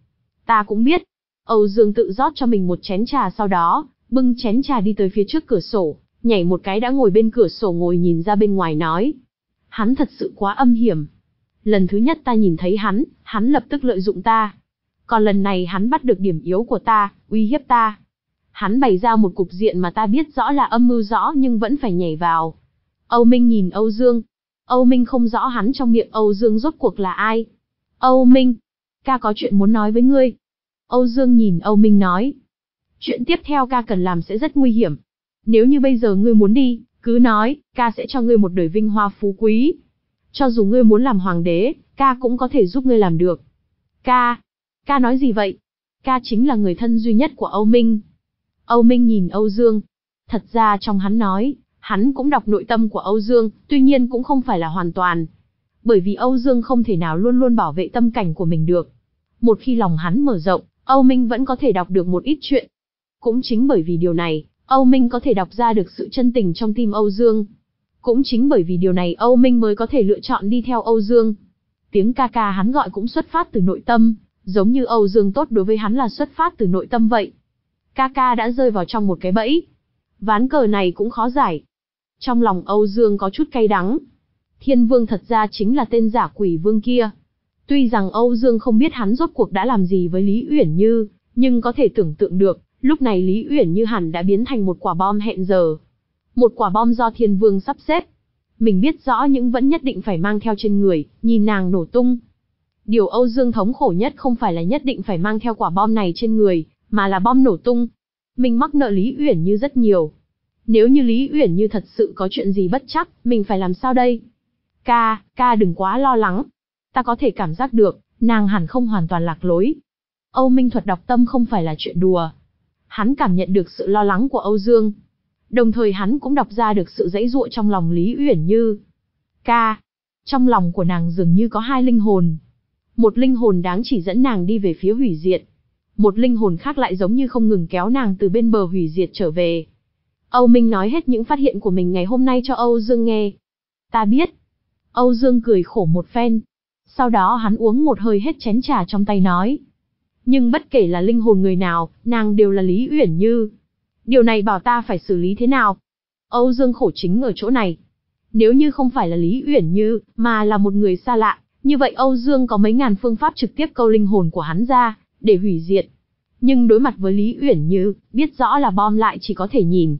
Ta cũng biết. Âu Dương tự rót cho mình một chén trà, sau đó, bưng chén trà đi tới phía trước cửa sổ, nhảy một cái đã ngồi bên cửa sổ ngồi nhìn ra bên ngoài nói. Hắn thật sự quá âm hiểm. Lần thứ nhất ta nhìn thấy hắn, hắn lập tức lợi dụng ta. Còn lần này hắn bắt được điểm yếu của ta, uy hiếp ta. Hắn bày ra một cục diện mà ta biết rõ là âm mưu rõ nhưng vẫn phải nhảy vào. Âu Minh nhìn Âu Dương. Âu Minh không rõ hắn trong miệng Âu Dương rốt cuộc là ai. Âu Minh, ca có chuyện muốn nói với ngươi. Âu Dương nhìn Âu Minh nói. Chuyện tiếp theo ca cần làm sẽ rất nguy hiểm. Nếu như bây giờ ngươi muốn đi, cứ nói, ca sẽ cho ngươi một đời vinh hoa phú quý. Cho dù ngươi muốn làm hoàng đế, ca cũng có thể giúp ngươi làm được. Ca, ca nói gì vậy? Ca chính là người thân duy nhất của Âu Minh. Âu Minh nhìn Âu Dương. Thật ra trong hắn nói, hắn cũng đọc nội tâm của Âu Dương, tuy nhiên cũng không phải là hoàn toàn. Bởi vì Âu Dương không thể nào luôn luôn bảo vệ tâm cảnh của mình được. Một khi lòng hắn mở rộng, Âu Minh vẫn có thể đọc được một ít chuyện. Cũng chính bởi vì điều này, Âu Minh có thể đọc ra được sự chân tình trong tim Âu Dương. Cũng chính bởi vì điều này Âu Minh mới có thể lựa chọn đi theo Âu Dương. Tiếng ca ca hắn gọi cũng xuất phát từ nội tâm, giống như Âu Dương tốt đối với hắn là xuất phát từ nội tâm vậy. Ca ca đã rơi vào trong một cái bẫy. Ván cờ này cũng khó giải. Trong lòng Âu Dương có chút cay đắng. Thiên Vương thật ra chính là tên giả quỷ vương kia. Tuy rằng Âu Dương không biết hắn rốt cuộc đã làm gì với Lý Uyển Như, nhưng có thể tưởng tượng được, lúc này Lý Uyển Như hẳn đã biến thành một quả bom hẹn giờ. Một quả bom do Thiên Vương sắp xếp. Mình biết rõ nhưng vẫn nhất định phải mang theo trên người, nhìn nàng nổ tung. Điều Âu Dương thống khổ nhất không phải là nhất định phải mang theo quả bom này trên người, mà là bom nổ tung. Mình mắc nợ Lý Uyển Như rất nhiều. Nếu như Lý Uyển Như thật sự có chuyện gì bất trắc, mình phải làm sao đây? Ca, ca đừng quá lo lắng. Ta có thể cảm giác được, nàng hẳn không hoàn toàn lạc lối. Âu Minh thuật đọc tâm không phải là chuyện đùa. Hắn cảm nhận được sự lo lắng của Âu Dương. Đồng thời hắn cũng đọc ra được sự dãy dụa trong lòng Lý Uyển Như. Ca, trong lòng của nàng dường như có hai linh hồn. Một linh hồn đáng chỉ dẫn nàng đi về phía hủy diệt. Một linh hồn khác lại giống như không ngừng kéo nàng từ bên bờ hủy diệt trở về. Âu Minh nói hết những phát hiện của mình ngày hôm nay cho Âu Dương nghe. Ta biết. Âu Dương cười khổ một phen. Sau đó hắn uống một hơi hết chén trà trong tay nói. Nhưng bất kể là linh hồn người nào, nàng đều là Lý Uyển Như. Điều này bảo ta phải xử lý thế nào? Âu Dương khổ chính ở chỗ này. Nếu như không phải là Lý Uyển Như, mà là một người xa lạ, như vậy Âu Dương có mấy ngàn phương pháp trực tiếp câu linh hồn của hắn ra, để hủy diệt. Nhưng đối mặt với Lý Uyển Như, biết rõ là bom lại chỉ có thể nhìn.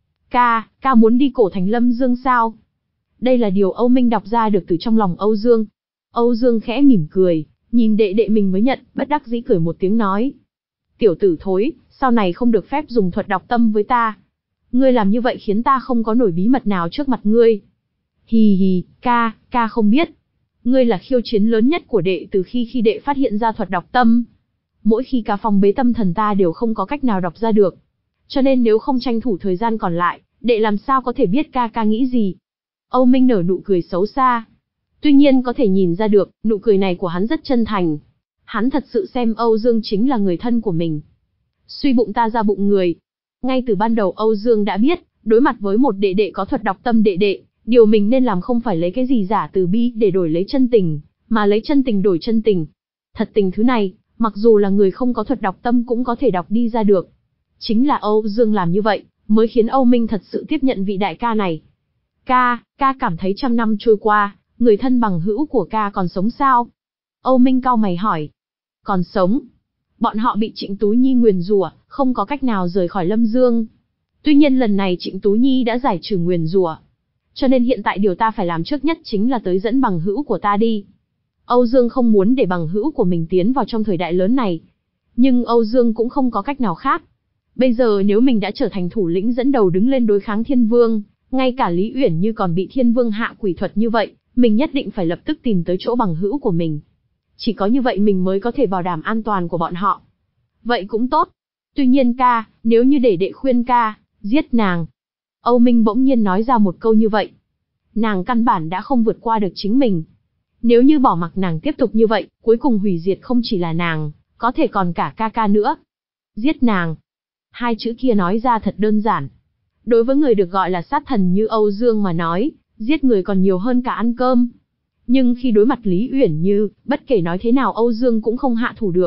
Ca, ca muốn đi cổ thành Lâm Dương sao? Đây là điều Âu Minh đọc ra được từ trong lòng Âu Dương. Âu Dương khẽ mỉm cười, nhìn đệ đệ mình mới nhận, bất đắc dĩ cười một tiếng nói. Tiểu tử thối, sau này không được phép dùng thuật đọc tâm với ta. Ngươi làm như vậy khiến ta không có nổi bí mật nào trước mặt ngươi. Hì hì, ca, ca không biết. Ngươi là khiêu chiến lớn nhất của đệ từ khi khi đệ phát hiện ra thuật đọc tâm. Mỗi khi ca phong bế tâm thần ta đều không có cách nào đọc ra được. Cho nên nếu không tranh thủ thời gian còn lại, đệ làm sao có thể biết ca ca nghĩ gì. Âu Minh nở nụ cười xấu xa. Tuy nhiên có thể nhìn ra được, nụ cười này của hắn rất chân thành. Hắn thật sự xem Âu Dương chính là người thân của mình. Suy bụng ta ra bụng người. Ngay từ ban đầu Âu Dương đã biết, đối mặt với một đệ đệ có thuật đọc tâm đệ đệ, điều mình nên làm không phải lấy cái gì giả từ bi để đổi lấy chân tình, mà lấy chân tình đổi chân tình. Thật tình thứ này, mặc dù là người không có thuật đọc tâm cũng có thể đọc đi ra được. Chính là Âu Dương làm như vậy, mới khiến Âu Minh thật sự tiếp nhận vị đại ca này. Ca, ca cảm thấy trăm năm trôi qua, người thân bằng hữu của ca còn sống sao? Âu Minh cau mày hỏi. Còn sống. Bọn họ bị Trịnh Tú Nhi nguyền rủa, không có cách nào rời khỏi Lâm Dương. Tuy nhiên lần này Trịnh Tú Nhi đã giải trừ nguyền rủa. Cho nên hiện tại điều ta phải làm trước nhất chính là tới dẫn bằng hữu của ta đi. Âu Dương không muốn để bằng hữu của mình tiến vào trong thời đại lớn này. Nhưng Âu Dương cũng không có cách nào khác. Bây giờ nếu mình đã trở thành thủ lĩnh dẫn đầu đứng lên đối kháng Thiên Vương, ngay cả Lý Uyển Như còn bị Thiên Vương hạ quỷ thuật như vậy, mình nhất định phải lập tức tìm tới chỗ bằng hữu của mình. Chỉ có như vậy mình mới có thể bảo đảm an toàn của bọn họ. Vậy cũng tốt. Tuy nhiên ca, nếu như để đệ khuyên ca, giết nàng. Âu Minh bỗng nhiên nói ra một câu như vậy. Nàng căn bản đã không vượt qua được chính mình. Nếu như bỏ mặc nàng tiếp tục như vậy, cuối cùng hủy diệt không chỉ là nàng, có thể còn cả ca ca nữa. Giết nàng. Hai chữ kia nói ra thật đơn giản. Đối với người được gọi là sát thần như Âu Dương mà nói, giết người còn nhiều hơn cả ăn cơm. Nhưng khi đối mặt Lý Uyển Như, bất kể nói thế nào Âu Dương cũng không hạ thủ được.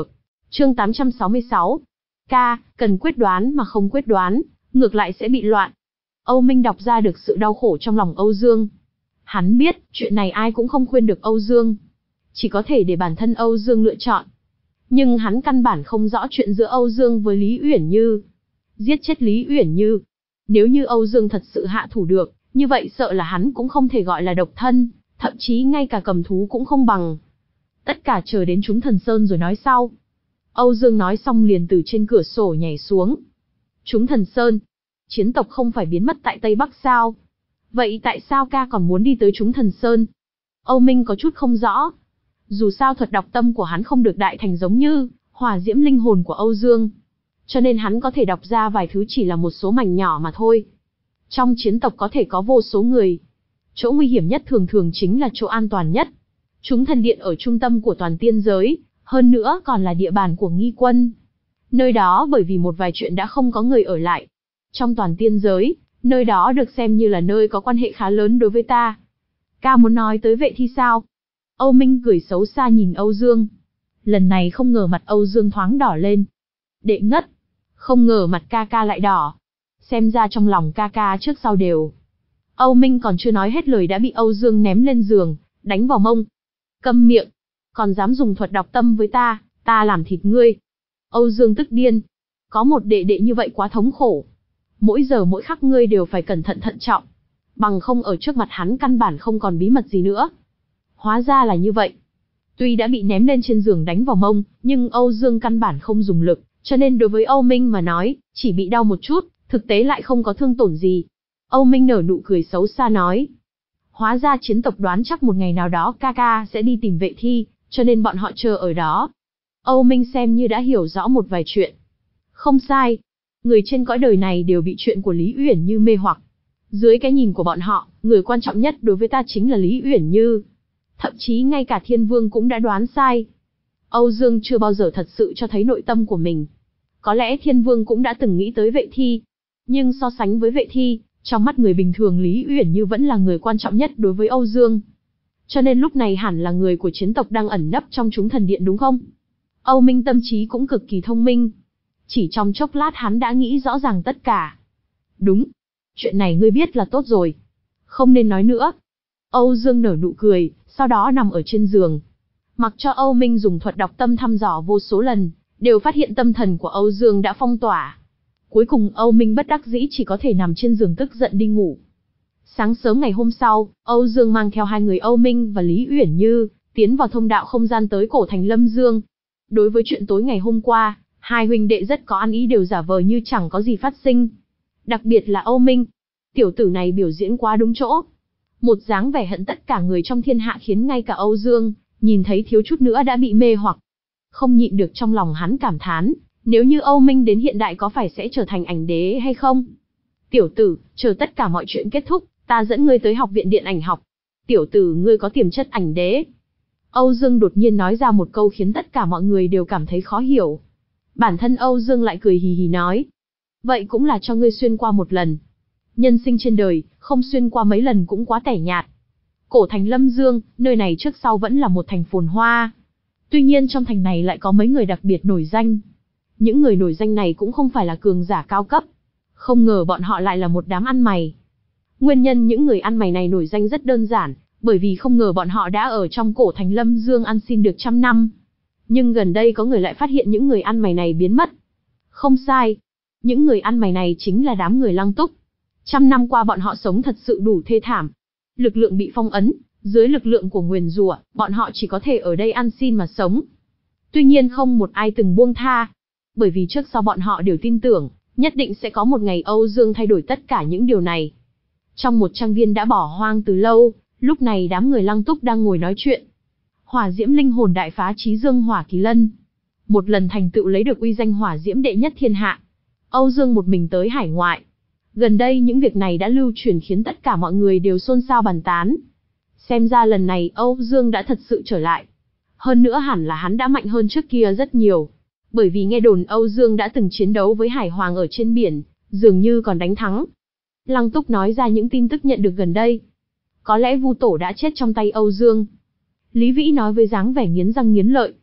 Chương tám trăm sáu mươi sáu. Ca, cần quyết đoán mà không quyết đoán, ngược lại sẽ bị loạn. Âu Minh đọc ra được sự đau khổ trong lòng Âu Dương. Hắn biết, chuyện này ai cũng không khuyên được Âu Dương. Chỉ có thể để bản thân Âu Dương lựa chọn. Nhưng hắn căn bản không rõ chuyện giữa Âu Dương với Lý Uyển Như. Giết chết Lý Uyển Như. Nếu như Âu Dương thật sự hạ thủ được, như vậy sợ là hắn cũng không thể gọi là độc thân, thậm chí ngay cả cầm thú cũng không bằng. Tất cả chờ đến chúng Thần Sơn rồi nói sau. Âu Dương nói xong liền từ trên cửa sổ nhảy xuống. Chúng Thần Sơn, chiến tộc không phải biến mất tại Tây Bắc sao? Vậy tại sao ca còn muốn đi tới chúng Thần Sơn? Âu Minh có chút không rõ. Dù sao thuật đọc tâm của hắn không được đại thành giống như hỏa diễm linh hồn của Âu Dương. Cho nên hắn có thể đọc ra vài thứ chỉ là một số mảnh nhỏ mà thôi. Trong chiến tộc có thể có vô số người. Chỗ nguy hiểm nhất thường thường chính là chỗ an toàn nhất. Chúng thần điện ở trung tâm của toàn tiên giới, hơn nữa còn là địa bàn của nghi quân. Nơi đó bởi vì một vài chuyện đã không có người ở lại. Trong toàn tiên giới, nơi đó được xem như là nơi có quan hệ khá lớn đối với ta. Ca muốn nói tới vệ thi sao? Âu Minh cười xấu xa nhìn Âu Dương. Lần này không ngờ mặt Âu Dương thoáng đỏ lên. Đệ ngất. Không ngờ mặt ca ca lại đỏ. Xem ra trong lòng ca ca trước sau đều. Âu Minh còn chưa nói hết lời đã bị Âu Dương ném lên giường, đánh vào mông. Câm miệng. Còn dám dùng thuật đọc tâm với ta, ta làm thịt ngươi. Âu Dương tức điên. Có một đệ đệ như vậy quá thống khổ. Mỗi giờ mỗi khắc ngươi đều phải cẩn thận thận trọng. Bằng không ở trước mặt hắn căn bản không còn bí mật gì nữa. Hóa ra là như vậy. Tuy đã bị ném lên trên giường đánh vào mông, nhưng Âu Dương căn bản không dùng lực, cho nên đối với Âu Minh mà nói, chỉ bị đau một chút, thực tế lại không có thương tổn gì. Âu Minh nở nụ cười xấu xa nói. Hóa ra chiến tộc đoán chắc một ngày nào đó ca ca sẽ đi tìm vệ thi, cho nên bọn họ chờ ở đó. Âu Minh xem như đã hiểu rõ một vài chuyện. Không sai. Người trên cõi đời này đều bị chuyện của Lý Uyển Như mê hoặc. Dưới cái nhìn của bọn họ, người quan trọng nhất đối với ta chính là Lý Uyển Như. Thậm chí ngay cả Thiên Vương cũng đã đoán sai. Âu Dương chưa bao giờ thật sự cho thấy nội tâm của mình. Có lẽ Thiên Vương cũng đã từng nghĩ tới vệ thi. Nhưng so sánh với vệ thi, trong mắt người bình thường Lý Uyển Như vẫn là người quan trọng nhất đối với Âu Dương. Cho nên lúc này hẳn là người của chiến tộc đang ẩn nấp trong chúng thần điện đúng không? Âu Minh tâm trí cũng cực kỳ thông minh. Chỉ trong chốc lát hắn đã nghĩ rõ ràng tất cả. Đúng. Chuyện này ngươi biết là tốt rồi. Không nên nói nữa. Âu Dương nở nụ cười, sau đó nằm ở trên giường. Mặc cho Âu Minh dùng thuật đọc tâm thăm dò vô số lần, đều phát hiện tâm thần của Âu Dương đã phong tỏa. Cuối cùng Âu Minh bất đắc dĩ chỉ có thể nằm trên giường tức giận đi ngủ. Sáng sớm ngày hôm sau, Âu Dương mang theo hai người Âu Minh và Lý Uyển Như, tiến vào thông đạo không gian tới cổ thành Lâm Dương. Đối với chuyện tối ngày hôm qua, hai huynh đệ rất có ăn ý đều giả vờ như chẳng có gì phát sinh. Đặc biệt là Âu Minh. Tiểu tử này biểu diễn quá đúng chỗ. Một dáng vẻ hận tất cả người trong thiên hạ khiến ngay cả Âu Dương, nhìn thấy thiếu chút nữa đã bị mê hoặc. Không nhịn được trong lòng hắn cảm thán, nếu như Âu Minh đến hiện đại có phải sẽ trở thành ảnh đế hay không? Tiểu tử, chờ tất cả mọi chuyện kết thúc, ta dẫn ngươi tới học viện điện ảnh học. Tiểu tử ngươi có tiềm chất ảnh đế. Âu Dương đột nhiên nói ra một câu khiến tất cả mọi người đều cảm thấy khó hiểu. Bản thân Âu Dương lại cười hì hì nói. Vậy cũng là cho ngươi xuyên qua một lần. Nhân sinh trên đời, không xuyên qua mấy lần cũng quá tẻ nhạt. Cổ thành Lâm Dương, nơi này trước sau vẫn là một thành phồn hoa. Tuy nhiên trong thành này lại có mấy người đặc biệt nổi danh. Những người nổi danh này cũng không phải là cường giả cao cấp. Không ngờ bọn họ lại là một đám ăn mày. Nguyên nhân những người ăn mày này nổi danh rất đơn giản, bởi vì không ngờ bọn họ đã ở trong cổ thành Lâm Dương ăn xin được trăm năm. Nhưng gần đây có người lại phát hiện những người ăn mày này biến mất. Không sai. Những người ăn mày này chính là đám người Lăng Túc. Trăm năm qua bọn họ sống thật sự đủ thê thảm. Lực lượng bị phong ấn, dưới lực lượng của nguyền rủa, bọn họ chỉ có thể ở đây ăn xin mà sống. Tuy nhiên không một ai từng buông tha. Bởi vì trước sau bọn họ đều tin tưởng, nhất định sẽ có một ngày Âu Dương thay đổi tất cả những điều này. Trong một trang viên đã bỏ hoang từ lâu, lúc này đám người Lăng Túc đang ngồi nói chuyện. Hỏa diễm linh hồn đại phá chí dương hỏa kỳ lân. Một lần thành tựu lấy được uy danh hỏa diễm đệ nhất thiên hạ. Âu Dương một mình tới hải ngoại. Gần đây những việc này đã lưu truyền khiến tất cả mọi người đều xôn xao bàn tán. Xem ra lần này Âu Dương đã thật sự trở lại. Hơn nữa hẳn là hắn đã mạnh hơn trước kia rất nhiều. Bởi vì nghe đồn Âu Dương đã từng chiến đấu với Hải Hoàng ở trên biển, dường như còn đánh thắng. Lăng Túc nói ra những tin tức nhận được gần đây. Có lẽ Vu Tổ đã chết trong tay Âu Dương. Lý Vĩ nói với dáng vẻ nghiến răng nghiến lợi.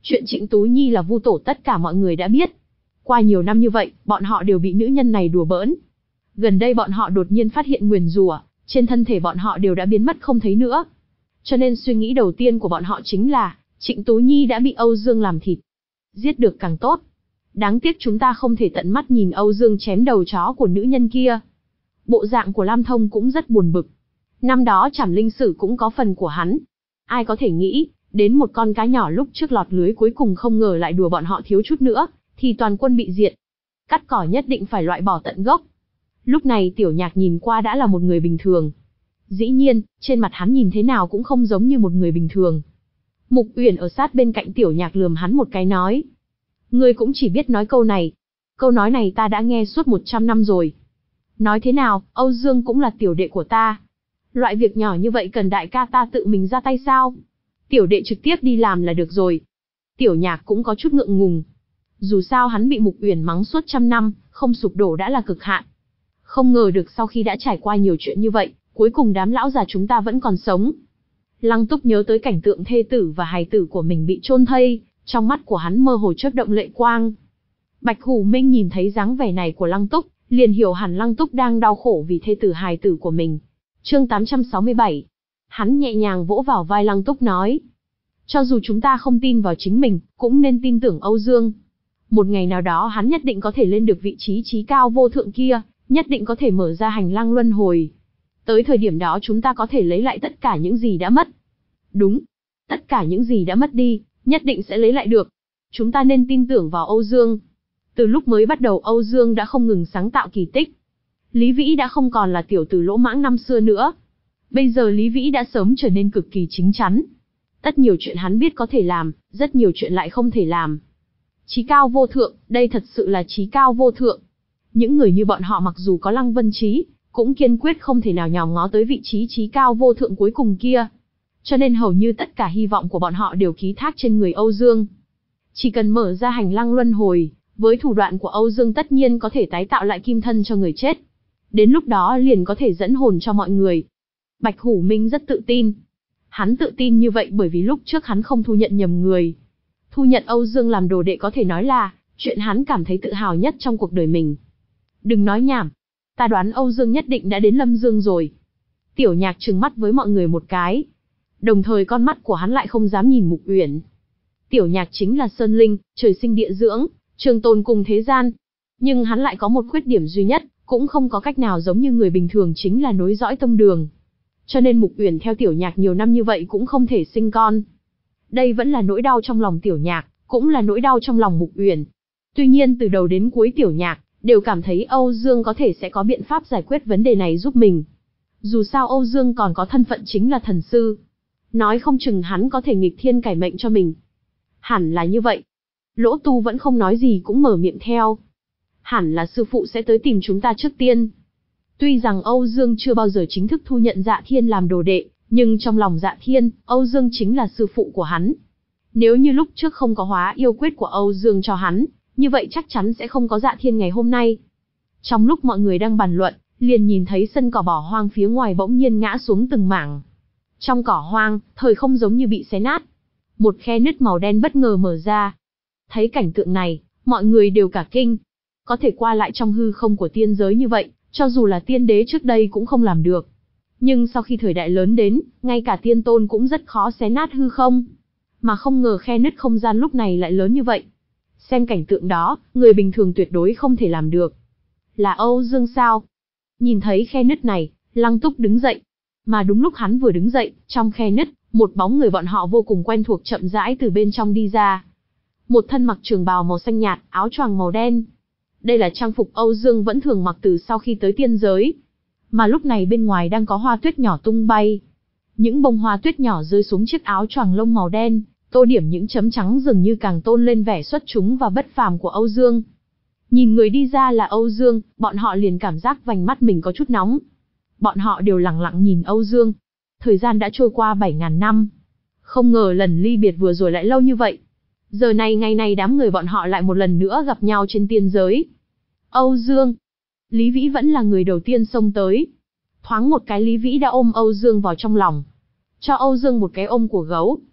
Chuyện Trịnh Tú Nhi là vu tổ tất cả mọi người đã biết. Qua nhiều năm như vậy, bọn họ đều bị nữ nhân này đùa bỡn. Gần đây bọn họ đột nhiên phát hiện nguyền rủa, trên thân thể bọn họ đều đã biến mất không thấy nữa. Cho nên suy nghĩ đầu tiên của bọn họ chính là, Trịnh Tú Nhi đã bị Âu Dương làm thịt. Giết được càng tốt. Đáng tiếc chúng ta không thể tận mắt nhìn Âu Dương chém đầu chó của nữ nhân kia. Bộ dạng của Lam Thông cũng rất buồn bực. Năm đó Trảm Linh Sử cũng có phần của hắn. Ai có thể nghĩ, đến một con cá nhỏ lúc trước lọt lưới cuối cùng không ngờ lại đùa bọn họ thiếu chút nữa, thì toàn quân bị diệt. Cắt cỏ nhất định phải loại bỏ tận gốc. Lúc này Tiểu Nhạc nhìn qua đã là một người bình thường. Dĩ nhiên, trên mặt hắn nhìn thế nào cũng không giống như một người bình thường. Mục Uyển ở sát bên cạnh Tiểu Nhạc lườm hắn một cái nói. Ngươi cũng chỉ biết nói câu này. Câu nói này ta đã nghe suốt một trăm năm rồi. Nói thế nào, Âu Dương cũng là tiểu đệ của ta. Loại việc nhỏ như vậy cần đại ca ta tự mình ra tay sao? Tiểu đệ trực tiếp đi làm là được rồi. Tiểu Nhạc cũng có chút ngượng ngùng. Dù sao hắn bị Mục Uyển mắng suốt trăm năm, không sụp đổ đã là cực hạn. Không ngờ được sau khi đã trải qua nhiều chuyện như vậy, cuối cùng đám lão già chúng ta vẫn còn sống. Lăng Túc nhớ tới cảnh tượng thê tử và hài tử của mình bị chôn thây, trong mắt của hắn mơ hồ chớp động lệ quang. Bạch Hủ Minh nhìn thấy dáng vẻ này của Lăng Túc, liền hiểu hẳn Lăng Túc đang đau khổ vì thê tử hài tử của mình. Chương tám trăm sáu mươi bảy. Hắn nhẹ nhàng vỗ vào vai Lăng Túc nói. Cho dù chúng ta không tin vào chính mình, cũng nên tin tưởng Âu Dương. Một ngày nào đó hắn nhất định có thể lên được vị trí trí cao vô thượng kia, nhất định có thể mở ra hành lang luân hồi. Tới thời điểm đó chúng ta có thể lấy lại tất cả những gì đã mất. Đúng, tất cả những gì đã mất đi, nhất định sẽ lấy lại được. Chúng ta nên tin tưởng vào Âu Dương. Từ lúc mới bắt đầu Âu Dương đã không ngừng sáng tạo kỳ tích. Lý Vĩ đã không còn là tiểu tử lỗ mãng năm xưa nữa. Bây giờ Lý Vĩ đã sớm trở nên cực kỳ chính chắn. Rất nhiều chuyện hắn biết có thể làm, rất nhiều chuyện lại không thể làm. Chí cao vô thượng, đây thật sự là chí cao vô thượng. Những người như bọn họ mặc dù có Lăng Vân Chí, cũng kiên quyết không thể nào nhòm ngó tới vị trí chí cao vô thượng cuối cùng kia. Cho nên hầu như tất cả hy vọng của bọn họ đều ký thác trên người Âu Dương. Chỉ cần mở ra hành lang luân hồi, với thủ đoạn của Âu Dương tất nhiên có thể tái tạo lại kim thân cho người chết. Đến lúc đó liền có thể dẫn hồn cho mọi người. Bạch Hủ Minh rất tự tin. Hắn tự tin như vậy bởi vì lúc trước hắn không thu nhận nhầm người. Thu nhận Âu Dương làm đồ đệ có thể nói là chuyện hắn cảm thấy tự hào nhất trong cuộc đời mình. Đừng nói nhảm. Ta đoán Âu Dương nhất định đã đến Lâm Dương rồi. Tiểu Nhạc trừng mắt với mọi người một cái. Đồng thời con mắt của hắn lại không dám nhìn Mục Uyển. Tiểu Nhạc chính là Sơn Linh, trời sinh địa dưỡng, trường tồn cùng thế gian. Nhưng hắn lại có một khuyết điểm duy nhất, cũng không có cách nào giống như người bình thường chính là nối dõi tông đường. Cho nên Mục Uyển theo Tiểu Nhạc nhiều năm như vậy cũng không thể sinh con. Đây vẫn là nỗi đau trong lòng Tiểu Nhạc, cũng là nỗi đau trong lòng Mục Uyển. Tuy nhiên từ đầu đến cuối Tiểu Nhạc đều cảm thấy Âu Dương có thể sẽ có biện pháp giải quyết vấn đề này giúp mình. Dù sao Âu Dương còn có thân phận chính là thần sư. Nói không chừng hắn có thể nghịch thiên cải mệnh cho mình. Hẳn là như vậy. Lỗ Tu vẫn không nói gì cũng mở miệng theo. Hẳn là sư phụ sẽ tới tìm chúng ta trước tiên. Tuy rằng Âu Dương chưa bao giờ chính thức thu nhận Dạ Thiên làm đồ đệ, nhưng trong lòng Dạ Thiên, Âu Dương chính là sư phụ của hắn. Nếu như lúc trước không có hóa yêu quyết của Âu Dương cho hắn, như vậy chắc chắn sẽ không có Dạ Thiên ngày hôm nay. Trong lúc mọi người đang bàn luận, liền nhìn thấy sân cỏ bỏ hoang phía ngoài bỗng nhiên ngã xuống từng mảng. Trong cỏ hoang, thời không giống như bị xé nát. Một khe nứt màu đen bất ngờ mở ra. Thấy cảnh tượng này, mọi người đều cả kinh. Có thể qua lại trong hư không của tiên giới như vậy, cho dù là tiên đế trước đây cũng không làm được. Nhưng sau khi thời đại lớn đến, ngay cả tiên tôn cũng rất khó xé nát hư không. Mà không ngờ khe nứt không gian lúc này lại lớn như vậy. Xem cảnh tượng đó, người bình thường tuyệt đối không thể làm được. Là Âu Dương sao? Nhìn thấy khe nứt này, Lăng Túc đứng dậy. Mà đúng lúc hắn vừa đứng dậy, trong khe nứt, một bóng người bọn họ vô cùng quen thuộc chậm rãi từ bên trong đi ra. Một thân mặc trường bào màu xanh nhạt, áo choàng màu đen. Đây là trang phục Âu Dương vẫn thường mặc từ sau khi tới tiên giới. Mà lúc này bên ngoài đang có hoa tuyết nhỏ tung bay. Những bông hoa tuyết nhỏ rơi xuống chiếc áo choàng lông màu đen, tô điểm những chấm trắng dường như càng tôn lên vẻ xuất chúng và bất phàm của Âu Dương. Nhìn người đi ra là Âu Dương, bọn họ liền cảm giác vành mắt mình có chút nóng. Bọn họ đều lặng lặng nhìn Âu Dương. Thời gian đã trôi qua bảy ngàn năm. Không ngờ lần ly biệt vừa rồi lại lâu như vậy. Giờ này ngày này đám người bọn họ lại một lần nữa gặp nhau trên tiên giới. Âu Dương. Lý Vĩ vẫn là người đầu tiên xông tới. Thoáng một cái Lý Vĩ đã ôm Âu Dương vào trong lòng. Cho Âu Dương một cái ôm của gấu.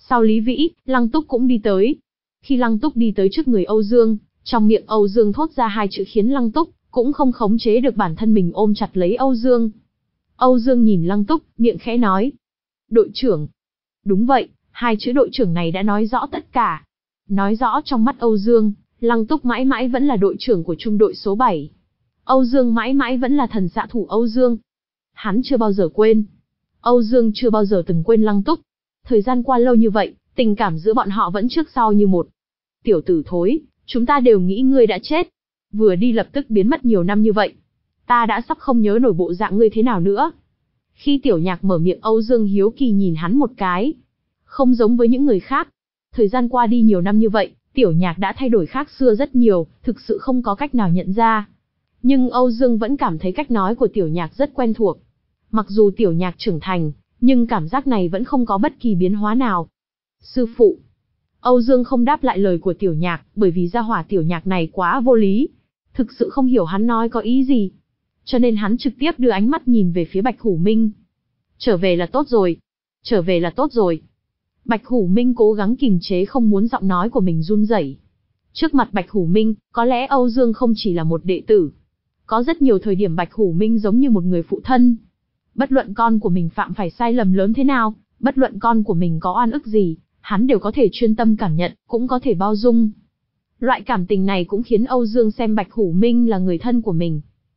Sau Lý Vĩ, Lăng Túc cũng đi tới. Khi Lăng Túc đi tới trước người Âu Dương, trong miệng Âu Dương thốt ra hai chữ khiến Lăng Túc cũng không khống chế được bản thân mình ôm chặt lấy Âu Dương. Âu Dương nhìn Lăng Túc, miệng khẽ nói. Đội trưởng. Đúng vậy, hai chữ đội trưởng này đã nói rõ tất cả. Nói rõ trong mắt Âu Dương, Lăng Túc mãi mãi vẫn là đội trưởng của trung đội số bảy. Âu Dương mãi mãi vẫn là thần xạ thủ Âu Dương. Hắn chưa bao giờ quên. Âu Dương chưa bao giờ từng quên Lăng Túc. Thời gian qua lâu như vậy, tình cảm giữa bọn họ vẫn trước sau như một. Tiểu tử thối, chúng ta đều nghĩ ngươi đã chết. Vừa đi lập tức biến mất nhiều năm như vậy. Ta đã sắp không nhớ nổi bộ dạng ngươi thế nào nữa. Khi Tiểu Nhạc mở miệng, Âu Dương hiếu kỳ nhìn hắn một cái. Không giống với những người khác. Thời gian qua đi nhiều năm như vậy, Tiểu Nhạc đã thay đổi khác xưa rất nhiều, thực sự không có cách nào nhận ra. Nhưng Âu Dương vẫn cảm thấy cách nói của Tiểu Nhạc rất quen thuộc. Mặc dù Tiểu Nhạc trưởng thành, nhưng cảm giác này vẫn không có bất kỳ biến hóa nào. Sư phụ. Âu Dương không đáp lại lời của Tiểu Nhạc, bởi vì gia hỏa Tiểu Nhạc này quá vô lý. Thực sự không hiểu hắn nói có ý gì. Cho nên hắn trực tiếp đưa ánh mắt nhìn về phía Bạch Hủ Minh. Trở về là tốt rồi. Trở về là tốt rồi. Bạch Hủ Minh cố gắng kiềm chế không muốn giọng nói của mình run rẩy. Trước mặt Bạch Hủ Minh, có lẽ Âu Dương không chỉ là một đệ tử. Có rất nhiều thời điểm Bạch Hủ Minh giống như một người phụ thân. Bất luận con của mình phạm phải sai lầm lớn thế nào, bất luận con của mình có oan ức gì, hắn đều có thể chuyên tâm cảm nhận, cũng có thể bao dung. Loại cảm tình này cũng khiến Âu Dương xem Bạch Hủ Minh là người thân của mình.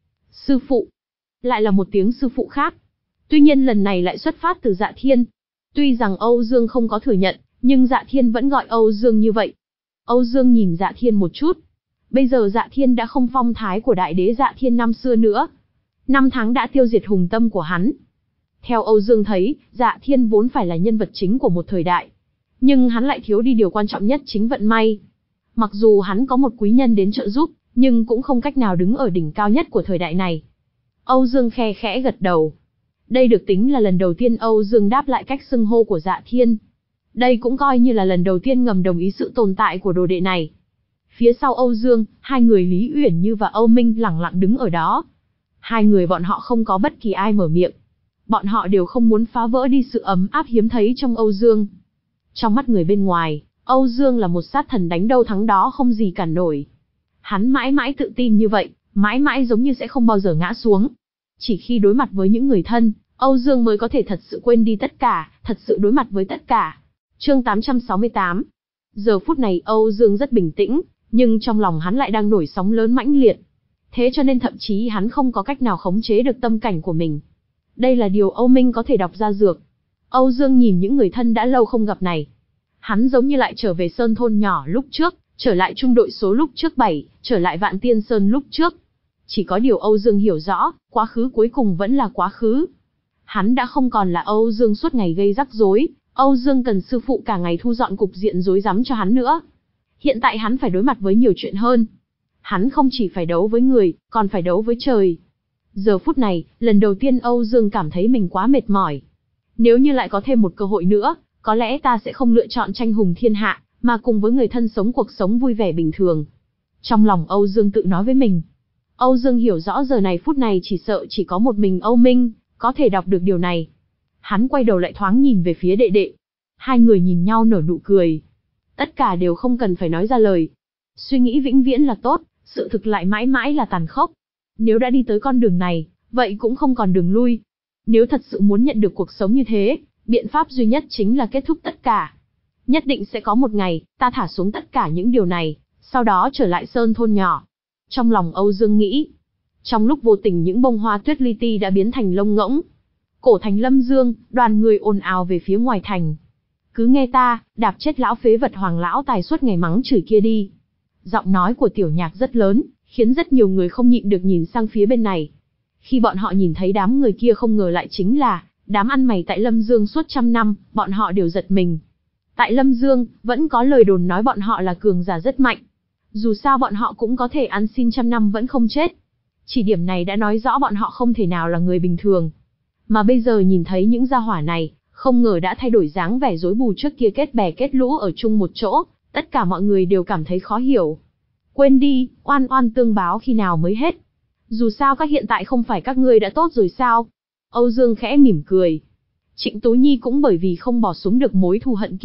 Sư phụ. Lại là một tiếng sư phụ khác. Tuy nhiên lần này lại xuất phát từ Dạ Thiên. Tuy rằng Âu Dương không có thừa nhận, nhưng Dạ Thiên vẫn gọi Âu Dương như vậy. Âu Dương nhìn Dạ Thiên một chút. Bây giờ Dạ Thiên đã không phong thái của đại đế Dạ Thiên năm xưa nữa. Năm tháng đã tiêu diệt hùng tâm của hắn. Theo Âu Dương thấy, Dạ Thiên vốn phải là nhân vật chính của một thời đại. Nhưng hắn lại thiếu đi điều quan trọng nhất, chính vận may. Mặc dù hắn có một quý nhân đến trợ giúp, nhưng cũng không cách nào đứng ở đỉnh cao nhất của thời đại này. Âu Dương khe khẽ gật đầu. Đây được tính là lần đầu tiên Âu Dương đáp lại cách xưng hô của Dạ Thiên. Đây cũng coi như là lần đầu tiên ngầm đồng ý sự tồn tại của đồ đệ này. Phía sau Âu Dương, hai người Lý Uyển Như và Âu Minh lẳng lặng đứng ở đó. Hai người bọn họ không có bất kỳ ai mở miệng. Bọn họ đều không muốn phá vỡ đi sự ấm áp hiếm thấy trong Âu Dương. Trong mắt người bên ngoài, Âu Dương là một sát thần đánh đâu thắng đó không gì cản nổi. Hắn mãi mãi tự tin như vậy, mãi mãi giống như sẽ không bao giờ ngã xuống. Chỉ khi đối mặt với những người thân, Âu Dương mới có thể thật sự quên đi tất cả, thật sự đối mặt với tất cả. Chương tám trăm sáu mươi tám. Giờ phút này Âu Dương rất bình tĩnh, nhưng trong lòng hắn lại đang nổi sóng lớn mãnh liệt. Thế cho nên thậm chí hắn không có cách nào khống chế được tâm cảnh của mình. Đây là điều Âu Minh có thể đọc ra dược. Âu Dương nhìn những người thân đã lâu không gặp này. Hắn giống như lại trở về Sơn Thôn nhỏ lúc trước, trở lại trung đội số lúc trước bảy, trở lại Vạn Tiên Sơn lúc trước. Chỉ có điều Âu Dương hiểu rõ, quá khứ cuối cùng vẫn là quá khứ. Hắn đã không còn là Âu Dương suốt ngày gây rắc rối, Âu Dương cần sư phụ cả ngày thu dọn cục diện rối rắm cho hắn nữa. Hiện tại hắn phải đối mặt với nhiều chuyện hơn. Hắn không chỉ phải đấu với người, còn phải đấu với trời. Giờ phút này, lần đầu tiên Âu Dương cảm thấy mình quá mệt mỏi. Nếu như lại có thêm một cơ hội nữa, có lẽ ta sẽ không lựa chọn tranh hùng thiên hạ, mà cùng với người thân sống cuộc sống vui vẻ bình thường. Trong lòng Âu Dương tự nói với mình. Âu Dương hiểu rõ giờ này phút này chỉ sợ chỉ có một mình Âu Minh có thể đọc được điều này. Hắn quay đầu lại thoáng nhìn về phía đệ đệ. Hai người nhìn nhau nở nụ cười. Tất cả đều không cần phải nói ra lời. Suy nghĩ vĩnh viễn là tốt, sự thực lại mãi mãi là tàn khốc. Nếu đã đi tới con đường này, vậy cũng không còn đường lui. Nếu thật sự muốn nhận được cuộc sống như thế, biện pháp duy nhất chính là kết thúc tất cả. Nhất định sẽ có một ngày, ta thả xuống tất cả những điều này, sau đó trở lại Sơn Thôn nhỏ. Trong lòng Âu Dương nghĩ. Trong lúc vô tình những bông hoa tuyết li ti đã biến thành lông ngỗng. Cổ thành Lâm Dương, đoàn người ồn ào về phía ngoài thành. Cứ nghe ta, đạp chết lão phế vật Hoàng lão tài suốt ngày mắng chửi kia đi. Giọng nói của Tiểu Nhạc rất lớn, khiến rất nhiều người không nhịn được nhìn sang phía bên này. Khi bọn họ nhìn thấy đám người kia không ngờ lại chính là đám ăn mày tại Lâm Dương suốt trăm năm, bọn họ đều giật mình. Tại Lâm Dương, vẫn có lời đồn nói bọn họ là cường giả rất mạnh. Dù sao bọn họ cũng có thể ăn xin trăm năm vẫn không chết. Chỉ điểm này đã nói rõ bọn họ không thể nào là người bình thường. Mà bây giờ nhìn thấy những gia hỏa này, không ngờ đã thay đổi dáng vẻ rối bù trước kia kết bè kết lũ ở chung một chỗ, tất cả mọi người đều cảm thấy khó hiểu. Quên đi, oan oan tương báo khi nào mới hết. Dù sao các hiện tại không phải các ngươi đã tốt rồi sao? Âu Dương khẽ mỉm cười. Trịnh Tố Nhi cũng bởi vì không bỏ xuống được mối thù hận kia,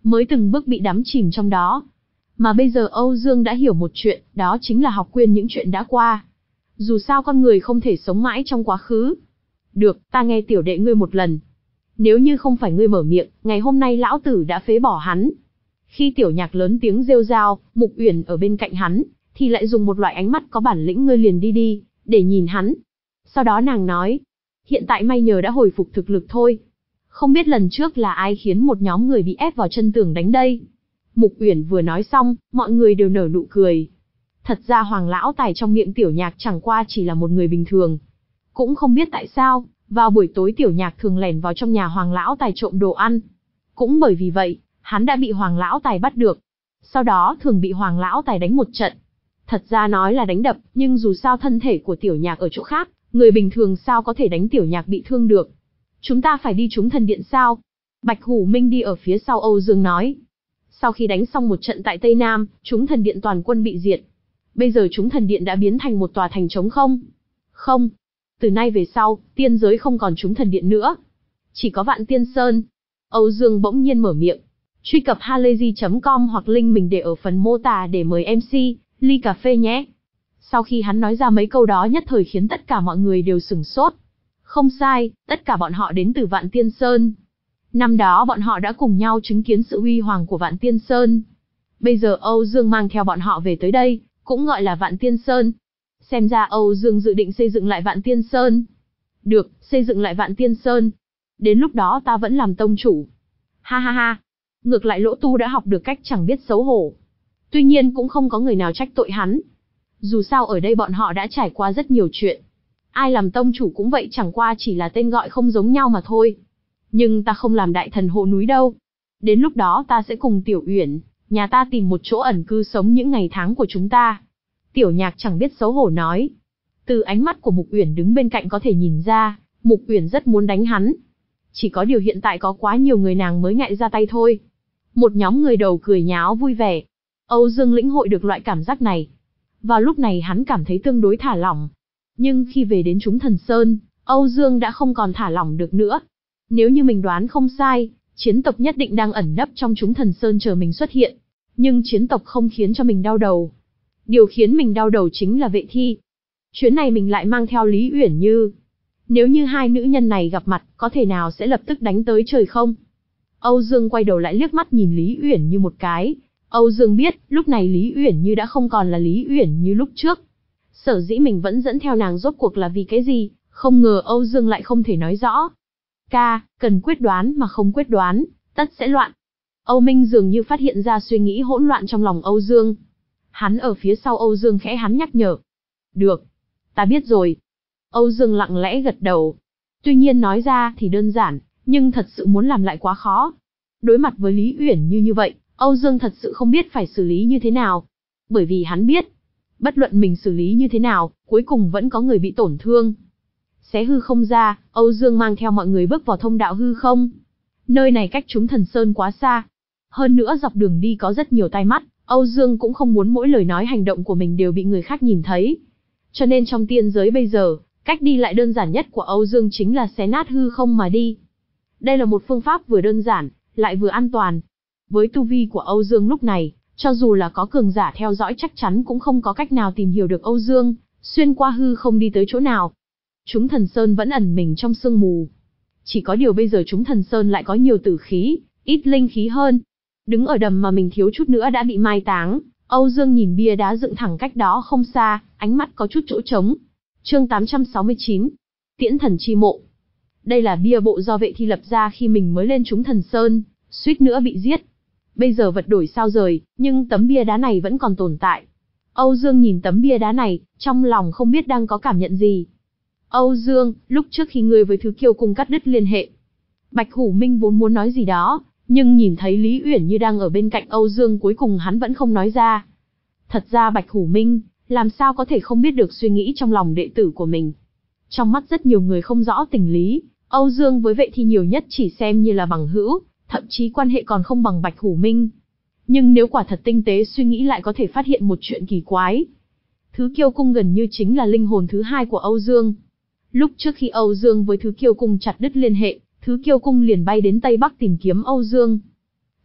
mới từng bước bị đắm chìm trong đó. Mà bây giờ Âu Dương đã hiểu một chuyện, đó chính là học quên những chuyện đã qua. Dù sao con người không thể sống mãi trong quá khứ. Được, ta nghe tiểu đệ ngươi một lần. Nếu như không phải ngươi mở miệng, ngày hôm nay lão tử đã phế bỏ hắn. Khi Tiểu Nhạc lớn tiếng rêu rao, Mục Uyển ở bên cạnh hắn, thì lại dùng một loại ánh mắt có bản lĩnh ngươi liền đi đi, để nhìn hắn. Sau đó nàng nói, hiện tại may nhờ đã hồi phục thực lực thôi. Không biết lần trước là ai khiến một nhóm người bị ép vào chân tường đánh đây. Mục Uyển vừa nói xong, mọi người đều nở nụ cười. Thật ra Hoàng Lão Tài trong miệng Tiểu Nhạc chẳng qua chỉ là một người bình thường. Cũng không biết tại sao, vào buổi tối Tiểu Nhạc thường lẻn vào trong nhà Hoàng Lão Tài trộm đồ ăn. Cũng bởi vì vậy, hắn đã bị Hoàng Lão Tài bắt được. Sau đó thường bị Hoàng Lão Tài đánh một trận. Thật ra nói là đánh đập, nhưng dù sao thân thể của Tiểu Nhạc ở chỗ khác, người bình thường sao có thể đánh Tiểu Nhạc bị thương được. Chúng ta phải đi Chúng Thần Điện sao? Bạch Hủ Minh đi ở phía sau Âu Dương nói. Sau khi đánh xong một trận tại Tây Nam, Chúng Thần Điện toàn quân bị diệt. Bây giờ Chúng Thần Điện đã biến thành một tòa thành trống không. Không. Từ nay về sau, tiên giới không còn Chúng Thần Điện nữa. Chỉ có Vạn Tiên Sơn. Âu Dương bỗng nhiên mở miệng. Truy cập halayzi chấm com hoặc link mình để ở phần mô tả để mời em xê, ly cà phê nhé. Sau khi hắn nói ra mấy câu đó nhất thời khiến tất cả mọi người đều sửng sốt. Không sai, tất cả bọn họ đến từ Vạn Tiên Sơn. Năm đó bọn họ đã cùng nhau chứng kiến sự huy hoàng của Vạn Tiên Sơn. Bây giờ Âu Dương mang theo bọn họ về tới đây, cũng gọi là Vạn Tiên Sơn. Xem ra Âu Dương dự định xây dựng lại Vạn Tiên Sơn. Được, xây dựng lại Vạn Tiên Sơn. Đến lúc đó ta vẫn làm tông chủ. Ha ha ha. Ngược lại Lỗ Tu đã học được cách chẳng biết xấu hổ. Tuy nhiên cũng không có người nào trách tội hắn. Dù sao ở đây bọn họ đã trải qua rất nhiều chuyện. Ai làm tông chủ cũng vậy, chẳng qua chỉ là tên gọi không giống nhau mà thôi. Nhưng ta không làm đại thần hộ núi đâu. Đến lúc đó ta sẽ cùng Tiểu Uyển, nhà ta tìm một chỗ ẩn cư sống những ngày tháng của chúng ta. Tiểu Nhạc chẳng biết xấu hổ nói. Từ ánh mắt của Mục Uyển đứng bên cạnh có thể nhìn ra, Mục Uyển rất muốn đánh hắn. Chỉ có điều hiện tại có quá nhiều người nàng mới ngại ra tay thôi. Một nhóm người đầu cười nháo vui vẻ. Âu Dương lĩnh hội được loại cảm giác này. Vào lúc này hắn cảm thấy tương đối thả lỏng. Nhưng khi về đến Chúng Thần Sơn, Âu Dương đã không còn thả lỏng được nữa. Nếu như mình đoán không sai, chiến tộc nhất định đang ẩn nấp trong Chúng Thần Sơn chờ mình xuất hiện. Nhưng chiến tộc không khiến cho mình đau đầu. Điều khiến mình đau đầu chính là Vệ Thi. Chuyến này mình lại mang theo Lý Uyển Như. Nếu như hai nữ nhân này gặp mặt, có thể nào sẽ lập tức đánh tới trời không? Âu Dương quay đầu lại liếc mắt nhìn Lý Uyển Như một cái. Âu Dương biết, lúc này Lý Uyển Như đã không còn là Lý Uyển Như lúc trước. Sở dĩ mình vẫn dẫn theo nàng rốt cuộc là vì cái gì, không ngờ Âu Dương lại không thể nói rõ. Ca, cần quyết đoán mà không quyết đoán, tất sẽ loạn. Âu Minh dường như phát hiện ra suy nghĩ hỗn loạn trong lòng Âu Dương. Hắn ở phía sau Âu Dương khẽ hắn nhắc nhở. Được, ta biết rồi. Âu Dương lặng lẽ gật đầu. Tuy nhiên nói ra thì đơn giản, nhưng thật sự muốn làm lại quá khó. Đối mặt với Lý Uyển Như như vậy, Âu Dương thật sự không biết phải xử lý như thế nào. Bởi vì hắn biết, bất luận mình xử lý như thế nào, cuối cùng vẫn có người bị tổn thương. Xé hư không ra, Âu Dương mang theo mọi người bước vào thông đạo hư không. Nơi này cách Chúng Thần Sơn quá xa. Hơn nữa dọc đường đi có rất nhiều tai mắt, Âu Dương cũng không muốn mỗi lời nói hành động của mình đều bị người khác nhìn thấy. Cho nên trong tiên giới bây giờ, cách đi lại đơn giản nhất của Âu Dương chính là xé nát hư không mà đi. Đây là một phương pháp vừa đơn giản, lại vừa an toàn. Với tu vi của Âu Dương lúc này, cho dù là có cường giả theo dõi chắc chắn cũng không có cách nào tìm hiểu được Âu Dương, xuyên qua hư không đi tới chỗ nào. Chúng Thần Sơn vẫn ẩn mình trong sương mù. Chỉ có điều bây giờ Chúng Thần Sơn lại có nhiều tử khí, ít linh khí hơn. Đứng ở đầm mà mình thiếu chút nữa đã bị mai táng, Âu Dương nhìn bia đá dựng thẳng cách đó không xa, ánh mắt có chút chỗ trống. Chương tám trăm sáu mươi chín, Tiễn Thần Chi Mộ. Đây là bia bộ do Vệ Thi lập ra khi mình mới lên Chúng Thần Sơn, suýt nữa bị giết. Bây giờ vật đổi sao rời, nhưng tấm bia đá này vẫn còn tồn tại. Âu Dương nhìn tấm bia đá này, trong lòng không biết đang có cảm nhận gì. Âu Dương, lúc trước khi ngươi với Thứ Kiêu Cung cắt đứt liên hệ. Bạch Hủ Minh vốn muốn nói gì đó, nhưng nhìn thấy Lý Uyển Như đang ở bên cạnh Âu Dương cuối cùng hắn vẫn không nói ra. Thật ra Bạch Hủ Minh, làm sao có thể không biết được suy nghĩ trong lòng đệ tử của mình. Trong mắt rất nhiều người không rõ tình lý, Âu Dương với Vệ Thi nhiều nhất chỉ xem như là bằng hữu, thậm chí quan hệ còn không bằng Bạch Hủ Minh. Nhưng nếu quả thật tinh tế suy nghĩ lại có thể phát hiện một chuyện kỳ quái. Thứ Kiêu Cung gần như chính là linh hồn thứ hai của Âu Dương. Lúc trước khi Âu Dương với Thứ Kiêu Cung chặt đứt liên hệ, Thứ Kiêu Cung liền bay đến Tây Bắc tìm kiếm Âu Dương.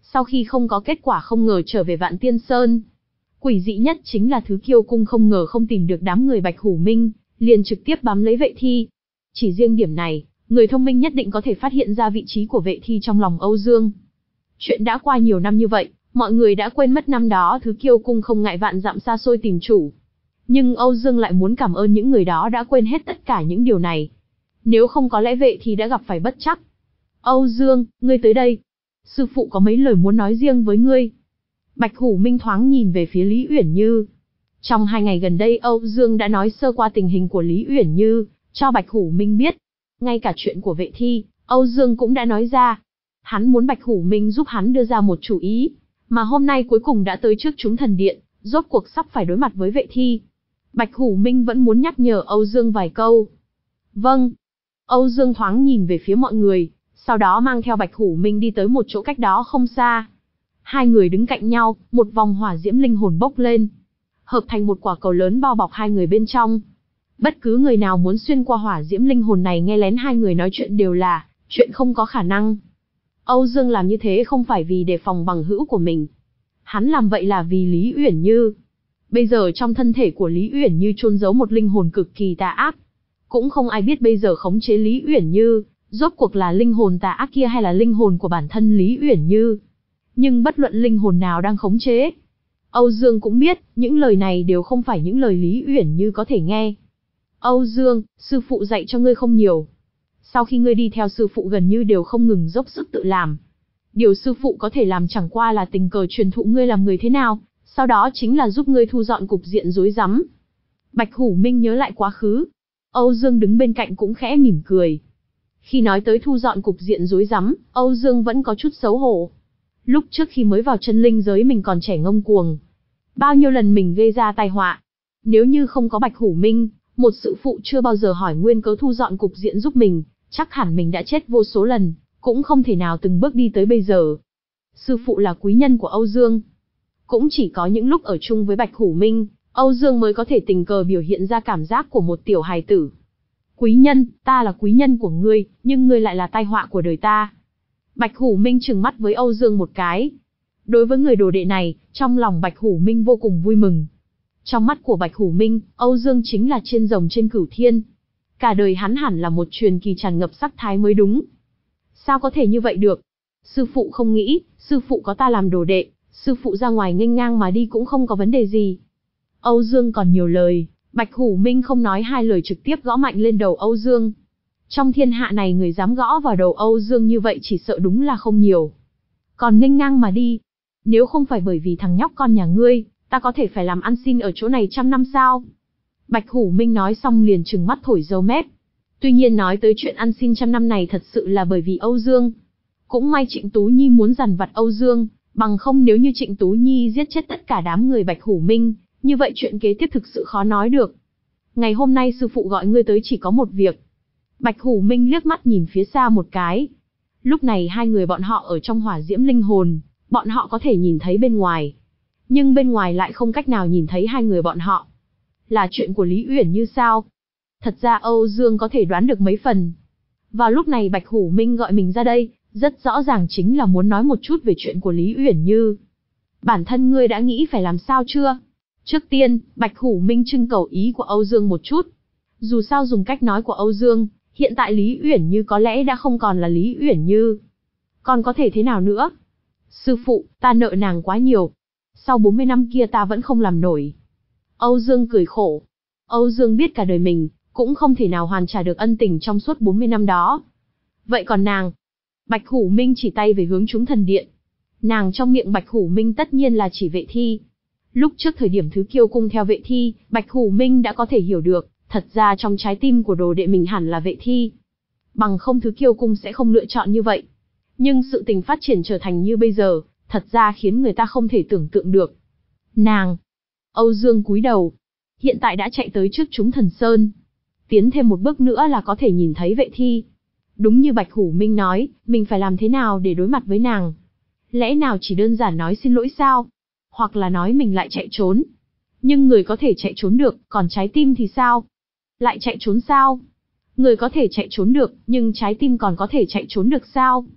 Sau khi không có kết quả không ngờ trở về Vạn Tiên Sơn. Quỷ dị nhất chính là Thứ Kiêu Cung không ngờ không tìm được đám người Bạch Hủ Minh, liền trực tiếp bám lấy Vệ Thi. Chỉ riêng điểm này, người thông minh nhất định có thể phát hiện ra vị trí của Vệ Thi trong lòng Âu Dương. Chuyện đã qua nhiều năm như vậy, mọi người đã quên mất năm đó Thứ Kiêu Cung không ngại vạn dặm xa xôi tìm chủ. Nhưng Âu Dương lại muốn cảm ơn những người đó đã quên hết tất cả những điều này. Nếu không có lẽ Vệ Thi đã gặp phải bất trắc. Âu Dương, ngươi tới đây. Sư phụ có mấy lời muốn nói riêng với ngươi. Bạch Hủ Minh thoáng nhìn về phía Lý Uyển Như. Trong hai ngày gần đây Âu Dương đã nói sơ qua tình hình của Lý Uyển Như, cho Bạch Hủ Minh biết. Ngay cả chuyện của Vệ Thi, Âu Dương cũng đã nói ra. Hắn muốn Bạch Hủ Minh giúp hắn đưa ra một chủ ý, mà hôm nay cuối cùng đã tới trước chúng thần điện, rốt cuộc sắp phải đối mặt với Vệ Thi. Bạch Hủ Minh vẫn muốn nhắc nhở Âu Dương vài câu. Vâng. Âu Dương thoáng nhìn về phía mọi người, sau đó mang theo Bạch Hủ Minh đi tới một chỗ cách đó không xa. Hai người đứng cạnh nhau, một vòng hỏa diễm linh hồn bốc lên, hợp thành một quả cầu lớn bao bọc hai người bên trong. Bất cứ người nào muốn xuyên qua hỏa diễm linh hồn này nghe lén hai người nói chuyện đều là chuyện không có khả năng. Âu Dương làm như thế không phải vì đề phòng bằng hữu của mình. Hắn làm vậy là vì Lý Uyển Như. Bây giờ trong thân thể của Lý Uyển Như chôn giấu một linh hồn cực kỳ tà ác. Cũng không ai biết bây giờ khống chế Lý Uyển Như, rốt cuộc là linh hồn tà ác kia hay là linh hồn của bản thân Lý Uyển Như. Nhưng bất luận linh hồn nào đang khống chế, Âu Dương cũng biết, những lời này đều không phải những lời Lý Uyển Như có thể nghe. Âu Dương, sư phụ dạy cho ngươi không nhiều. Sau khi ngươi đi theo sư phụ gần như đều không ngừng dốc sức tự làm. Điều sư phụ có thể làm chẳng qua là tình cờ truyền thụ ngươi làm người thế nào, sau đó chính là giúp ngươi thu dọn cục diện rối rắm. Bạch Hủ Minh nhớ lại quá khứ. Âu Dương đứng bên cạnh cũng khẽ mỉm cười. Khi nói tới thu dọn cục diện rối rắm, Âu Dương vẫn có chút xấu hổ. Lúc trước khi mới vào chân linh giới mình còn trẻ ngông cuồng. Bao nhiêu lần mình gây ra tai họa. Nếu như không có Bạch Hủ Minh, một sư phụ chưa bao giờ hỏi nguyên cớ thu dọn cục diện giúp mình, chắc hẳn mình đã chết vô số lần, cũng không thể nào từng bước đi tới bây giờ. Sư phụ là quý nhân của Âu Dương. Cũng chỉ có những lúc ở chung với Bạch Hủ Minh, Âu Dương mới có thể tình cờ biểu hiện ra cảm giác của một tiểu hài tử. Quý nhân, ta là quý nhân của ngươi, nhưng ngươi lại là tai họa của đời ta. Bạch Hủ Minh trừng mắt với Âu Dương một cái. Đối với người đồ đệ này, trong lòng Bạch Hủ Minh vô cùng vui mừng. Trong mắt của Bạch Hủ Minh, Âu Dương chính là trên rồng trên cửu thiên. Cả đời hắn hẳn là một truyền kỳ tràn ngập sắc thái mới đúng. Sao có thể như vậy được? Sư phụ không nghĩ, sư phụ có ta làm đồ đệ, sư phụ ra ngoài nghênh ngang mà đi cũng không có vấn đề gì. Âu Dương còn nhiều lời, Bạch Hủ Minh không nói hai lời trực tiếp gõ mạnh lên đầu Âu Dương. Trong thiên hạ này người dám gõ vào đầu Âu Dương như vậy chỉ sợ đúng là không nhiều. Còn nghênh ngang mà đi. Nếu không phải bởi vì thằng nhóc con nhà ngươi, ta có thể phải làm ăn xin ở chỗ này trăm năm sao? Bạch Hủ Minh nói xong liền trừng mắt thổi râu mép. Tuy nhiên nói tới chuyện ăn xin trăm năm này thật sự là bởi vì Âu Dương. Cũng may Trịnh Tú Nhi muốn dằn vặt Âu Dương, bằng không nếu như Trịnh Tú Nhi giết chết tất cả đám người Bạch Hủ Minh, như vậy chuyện kế tiếp thực sự khó nói được. Ngày hôm nay sư phụ gọi ngươi tới chỉ có một việc. Bạch Hủ Minh liếc mắt nhìn phía xa một cái. Lúc này hai người bọn họ ở trong hỏa diễm linh hồn, bọn họ có thể nhìn thấy bên ngoài. Nhưng bên ngoài lại không cách nào nhìn thấy hai người bọn họ. Là chuyện của Lý Uyển Như sao? Thật ra Âu Dương có thể đoán được mấy phần. Vào lúc này Bạch Hủ Minh gọi mình ra đây, rất rõ ràng chính là muốn nói một chút về chuyện của Lý Uyển Như. Bản thân ngươi đã nghĩ phải làm sao chưa? Trước tiên, Bạch Hủ Minh trưng cầu ý của Âu Dương một chút. Dù sao dùng cách nói của Âu Dương, hiện tại Lý Uyển Như có lẽ đã không còn là Lý Uyển Như. Còn có thể thế nào nữa? Sư phụ, ta nợ nàng quá nhiều. Sau bốn mươi năm kia ta vẫn không làm nổi. Âu Dương cười khổ. Âu Dương biết cả đời mình, cũng không thể nào hoàn trả được ân tình trong suốt bốn mươi năm đó. Vậy còn nàng? Bạch Hủ Minh chỉ tay về hướng chúng thần điện. Nàng trong miệng Bạch Hủ Minh tất nhiên là chỉ Vệ Thi. Lúc trước thời điểm Thứ Kiêu Cung theo Vệ Thi, Bạch Hủ Minh đã có thể hiểu được, thật ra trong trái tim của đồ đệ mình hẳn là Vệ Thi. Bằng không Thứ Kiêu Cung sẽ không lựa chọn như vậy. Nhưng sự tình phát triển trở thành như bây giờ, thật ra khiến người ta không thể tưởng tượng được. Nàng! Âu Dương cúi đầu. Hiện tại đã chạy tới trước chúng thần sơn. Tiến thêm một bước nữa là có thể nhìn thấy Vệ Thi. Đúng như Bạch Hủ Minh nói, mình phải làm thế nào để đối mặt với nàng? Lẽ nào chỉ đơn giản nói xin lỗi sao? Hoặc là nói mình lại chạy trốn? Nhưng người có thể chạy trốn được, còn trái tim thì sao? Lại chạy trốn sao? Người có thể chạy trốn được, nhưng trái tim còn có thể chạy trốn được sao?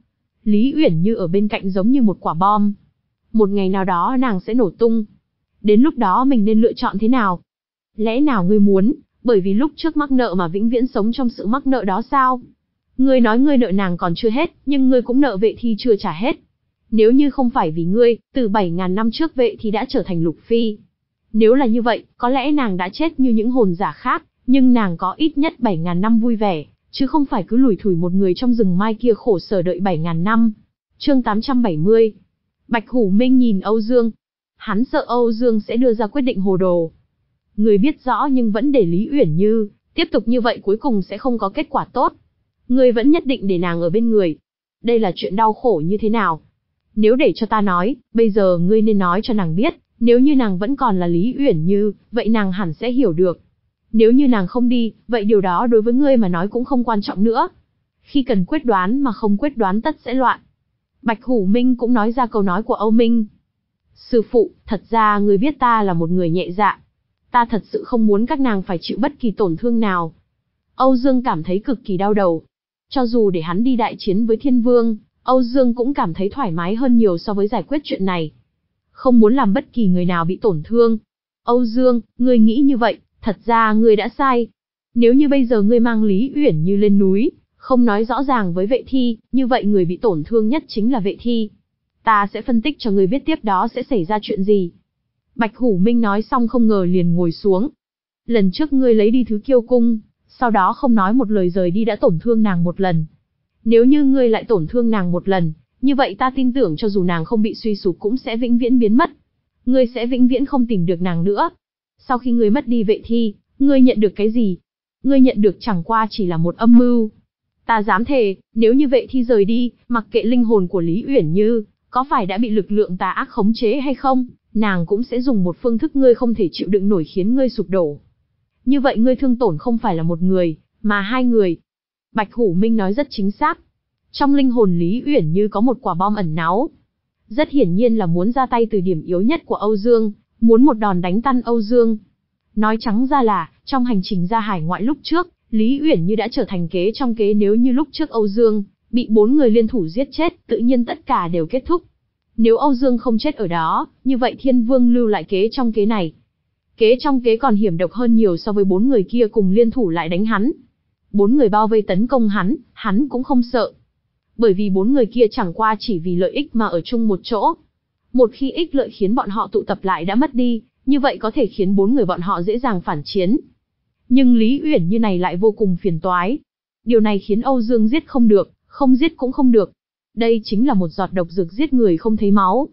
Lý Uyển Như ở bên cạnh giống như một quả bom. Một ngày nào đó nàng sẽ nổ tung. Đến lúc đó mình nên lựa chọn thế nào? Lẽ nào ngươi muốn, bởi vì lúc trước mắc nợ mà vĩnh viễn sống trong sự mắc nợ đó sao? Ngươi nói ngươi nợ nàng còn chưa hết, nhưng ngươi cũng nợ Vệ Thi chưa trả hết. Nếu như không phải vì ngươi, từ bảy ngàn năm trước Vệ Thi đã trở thành Lục Phi. Nếu là như vậy, có lẽ nàng đã chết như những hồn giả khác, nhưng nàng có ít nhất bảy ngàn năm vui vẻ, chứ không phải cứ lủi thủi một người trong rừng mai kia khổ sở đợi bảy ngàn năm. Chương tám trăm bảy mươi. Bạch Hủ Minh nhìn Âu Dương. Hắn sợ Âu Dương sẽ đưa ra quyết định hồ đồ. Người biết rõ nhưng vẫn để Lý Uyển Như, tiếp tục như vậy cuối cùng sẽ không có kết quả tốt. Người vẫn nhất định để nàng ở bên người. Đây là chuyện đau khổ như thế nào? Nếu để cho ta nói, bây giờ ngươi nên nói cho nàng biết, nếu như nàng vẫn còn là Lý Uyển Như, vậy nàng hẳn sẽ hiểu được. Nếu như nàng không đi, vậy điều đó đối với ngươi mà nói cũng không quan trọng nữa. Khi cần quyết đoán mà không quyết đoán tất sẽ loạn. Bạch Hủ Minh cũng nói ra câu nói của Âu Minh. Sư phụ, thật ra ngươi biết ta là một người nhẹ dạ. Ta thật sự không muốn các nàng phải chịu bất kỳ tổn thương nào. Âu Dương cảm thấy cực kỳ đau đầu. Cho dù để hắn đi đại chiến với Thiên Vương, Âu Dương cũng cảm thấy thoải mái hơn nhiều so với giải quyết chuyện này. Không muốn làm bất kỳ người nào bị tổn thương. Âu Dương, ngươi nghĩ như vậy, thật ra ngươi đã sai. Nếu như bây giờ ngươi mang Lý Uyển Như lên núi, không nói rõ ràng với Vệ Thi, như vậy người bị tổn thương nhất chính là Vệ Thi. Ta sẽ phân tích cho ngươi biết tiếp đó sẽ xảy ra chuyện gì. Bạch Hủ Minh nói xong không ngờ liền ngồi xuống. Lần trước ngươi lấy đi thứ kiêu cung, sau đó không nói một lời rời đi đã tổn thương nàng một lần. Nếu như ngươi lại tổn thương nàng một lần, như vậy ta tin tưởng cho dù nàng không bị suy sụp cũng sẽ vĩnh viễn biến mất. Ngươi sẽ vĩnh viễn không tìm được nàng nữa. Sau khi ngươi mất đi Vệ Thi, ngươi nhận được cái gì? Ngươi nhận được chẳng qua chỉ là một âm mưu. Ta dám thề, nếu như Vệ Thi rời đi, mặc kệ linh hồn của Lý Uyển Như có phải đã bị lực lượng tà ác khống chế hay không, nàng cũng sẽ dùng một phương thức ngươi không thể chịu đựng nổi khiến ngươi sụp đổ. Như vậy ngươi thương tổn không phải là một người, mà hai người. Bạch Hủ Minh nói rất chính xác. Trong linh hồn Lý Uyển Như có một quả bom ẩn náu. Rất hiển nhiên là muốn ra tay từ điểm yếu nhất của Âu Dương, muốn một đòn đánh tan Âu Dương. Nói trắng ra là, trong hành trình ra hải ngoại lúc trước, Lý Uyển Như đã trở thành kế trong kế, nếu như lúc trước Âu Dương bị bốn người liên thủ giết chết, tự nhiên tất cả đều kết thúc. Nếu Âu Dương không chết ở đó, như vậy Thiên Vương lưu lại kế trong kế này. Kế trong kế còn hiểm độc hơn nhiều so với bốn người kia cùng liên thủ lại đánh hắn. Bốn người bao vây tấn công hắn, hắn cũng không sợ. Bởi vì bốn người kia chẳng qua chỉ vì lợi ích mà ở chung một chỗ. Một khi ích lợi khiến bọn họ tụ tập lại đã mất đi, như vậy có thể khiến bốn người bọn họ dễ dàng phản chiến. Nhưng Lý Uyển Như này lại vô cùng phiền toái. Điều này khiến Âu Dương giết không được, không giết cũng không được. Đây chính là một giọt độc dược giết người không thấy máu.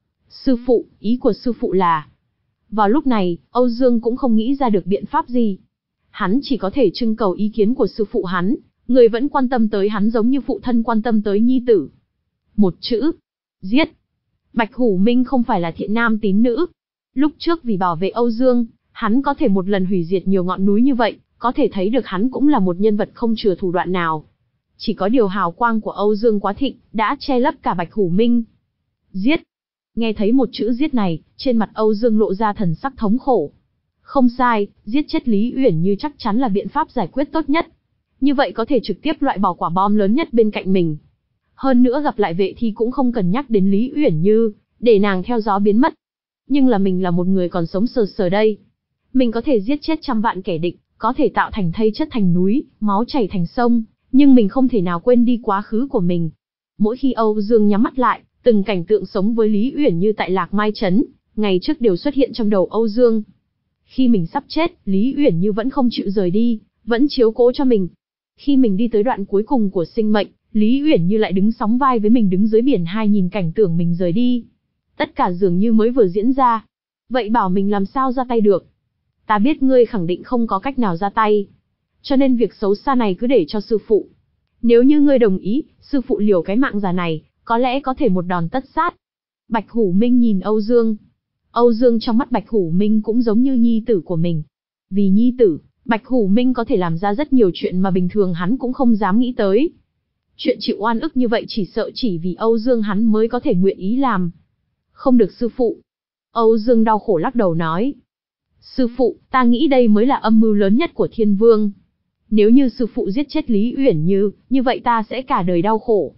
Sư phụ, ý của sư phụ là... Vào lúc này, Âu Dương cũng không nghĩ ra được biện pháp gì. Hắn chỉ có thể trưng cầu ý kiến của sư phụ hắn, người vẫn quan tâm tới hắn giống như phụ thân quan tâm tới nhi tử. Một chữ. Giết. Bạch Hủ Minh không phải là thiện nam tín nữ. Lúc trước vì bảo vệ Âu Dương, hắn có thể một lần hủy diệt nhiều ngọn núi như vậy, có thể thấy được hắn cũng là một nhân vật không chừa thủ đoạn nào. Chỉ có điều hào quang của Âu Dương quá thịnh, đã che lấp cả Bạch Hủ Minh. Giết. Nghe thấy một chữ giết này, trên mặt Âu Dương lộ ra thần sắc thống khổ. Không sai, giết chết Lý Uyển Như chắc chắn là biện pháp giải quyết tốt nhất. Như vậy có thể trực tiếp loại bỏ quả bom lớn nhất bên cạnh mình. Hơn nữa gặp lại Vệ Thi cũng không cần nhắc đến Lý Uyển Như, để nàng theo gió biến mất. Nhưng là mình là một người còn sống sờ sờ đây. Mình có thể giết chết trăm vạn kẻ địch, có thể tạo thành thây chất thành núi, máu chảy thành sông, nhưng mình không thể nào quên đi quá khứ của mình. Mỗi khi Âu Dương nhắm mắt lại, từng cảnh tượng sống với Lý Uyển Như tại Lạc Mai Trấn, ngày trước đều xuất hiện trong đầu Âu Dương. Khi mình sắp chết, Lý Uyển Như vẫn không chịu rời đi, vẫn chiếu cố cho mình. Khi mình đi tới đoạn cuối cùng của sinh mệnh, Lý Uyển Như lại đứng sóng vai với mình đứng dưới biển hai nhìn cảnh tượng mình rời đi. Tất cả dường như mới vừa diễn ra. Vậy bảo mình làm sao ra tay được? Ta biết ngươi khẳng định không có cách nào ra tay. Cho nên việc xấu xa này cứ để cho sư phụ. Nếu như ngươi đồng ý, sư phụ liều cái mạng già này, có lẽ có thể một đòn tất sát. Bạch Hủ Minh nhìn Âu Dương. Âu Dương trong mắt Bạch Hủ Minh cũng giống như nhi tử của mình. Vì nhi tử, Bạch Hủ Minh có thể làm ra rất nhiều chuyện mà bình thường hắn cũng không dám nghĩ tới. Chuyện chịu oan ức như vậy chỉ sợ chỉ vì Âu Dương hắn mới có thể nguyện ý làm. Không được sư phụ. Âu Dương đau khổ lắc đầu nói. Sư phụ, ta nghĩ đây mới là âm mưu lớn nhất của Thiên Vương. Nếu như sư phụ giết chết Lý Uyển Như, như vậy ta sẽ cả đời đau khổ.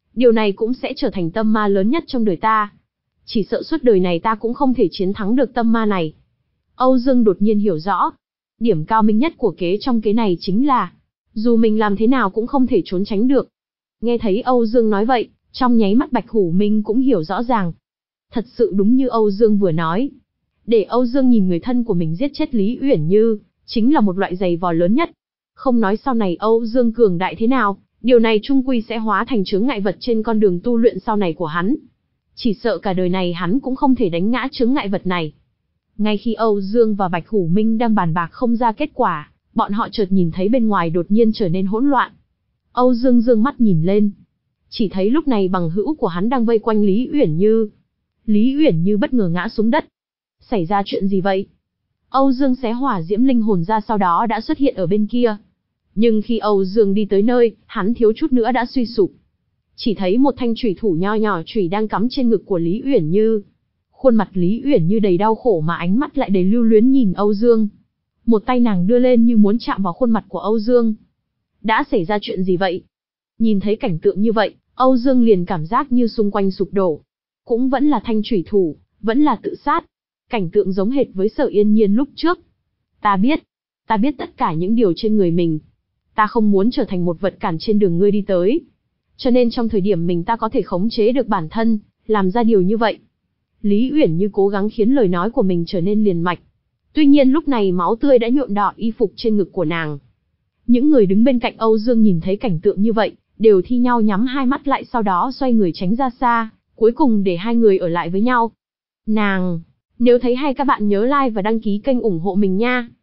Điều này cũng sẽ trở thành tâm ma lớn nhất trong đời ta. Chỉ sợ suốt đời này ta cũng không thể chiến thắng được tâm ma này. Âu Dương đột nhiên hiểu rõ. Điểm cao minh nhất của kế trong kế này chính là, dù mình làm thế nào cũng không thể trốn tránh được. Nghe thấy Âu Dương nói vậy, trong nháy mắt Bạch Hủ Minh cũng hiểu rõ ràng. Thật sự đúng như Âu Dương vừa nói. Để Âu Dương nhìn người thân của mình giết chết Lý Uyển Như, chính là một loại giày vò lớn nhất. Không nói sau này Âu Dương cường đại thế nào, điều này chung quy sẽ hóa thành chướng ngại vật trên con đường tu luyện sau này của hắn. Chỉ sợ cả đời này hắn cũng không thể đánh ngã chướng ngại vật này. Ngay khi Âu Dương và Bạch Hủ Minh đang bàn bạc không ra kết quả, bọn họ chợt nhìn thấy bên ngoài đột nhiên trở nên hỗn loạn. Âu Dương dương mắt nhìn lên, chỉ thấy lúc này bằng hữu của hắn đang vây quanh Lý Uyển Như. Lý Uyển Như bất ngờ ngã xuống đất. Xảy ra chuyện gì vậy? Âu Dương xé hỏa diễm linh hồn ra sau đó đã xuất hiện ở bên kia. Nhưng khi Âu Dương đi tới nơi, hắn thiếu chút nữa đã suy sụp. Chỉ thấy một thanh chủy thủ nho nhỏ chủy đang cắm trên ngực của Lý Uyển Như. Khuôn mặt Lý Uyển Như đầy đau khổ mà ánh mắt lại đầy lưu luyến nhìn Âu Dương. Một tay nàng đưa lên như muốn chạm vào khuôn mặt của Âu Dương. Đã xảy ra chuyện gì vậy? Nhìn thấy cảnh tượng như vậy, Âu Dương liền cảm giác như xung quanh sụp đổ. Cũng vẫn là thanh chủy thủ, vẫn là tự sát. Cảnh tượng giống hệt với Sở Yên Nhiên lúc trước. Ta biết, ta biết tất cả những điều trên người mình. Ta không muốn trở thành một vật cản trên đường ngươi đi tới. Cho nên trong thời điểm mình ta có thể khống chế được bản thân, làm ra điều như vậy. Lý Uyển Như cố gắng khiến lời nói của mình trở nên liền mạch. Tuy nhiên lúc này máu tươi đã nhuộm đỏ y phục trên ngực của nàng. Những người đứng bên cạnh Âu Dương nhìn thấy cảnh tượng như vậy, đều thi nhau nhắm hai mắt lại sau đó xoay người tránh ra xa, cuối cùng để hai người ở lại với nhau. Nàng, nếu thấy hay các bạn nhớ like và đăng ký kênh ủng hộ mình nha.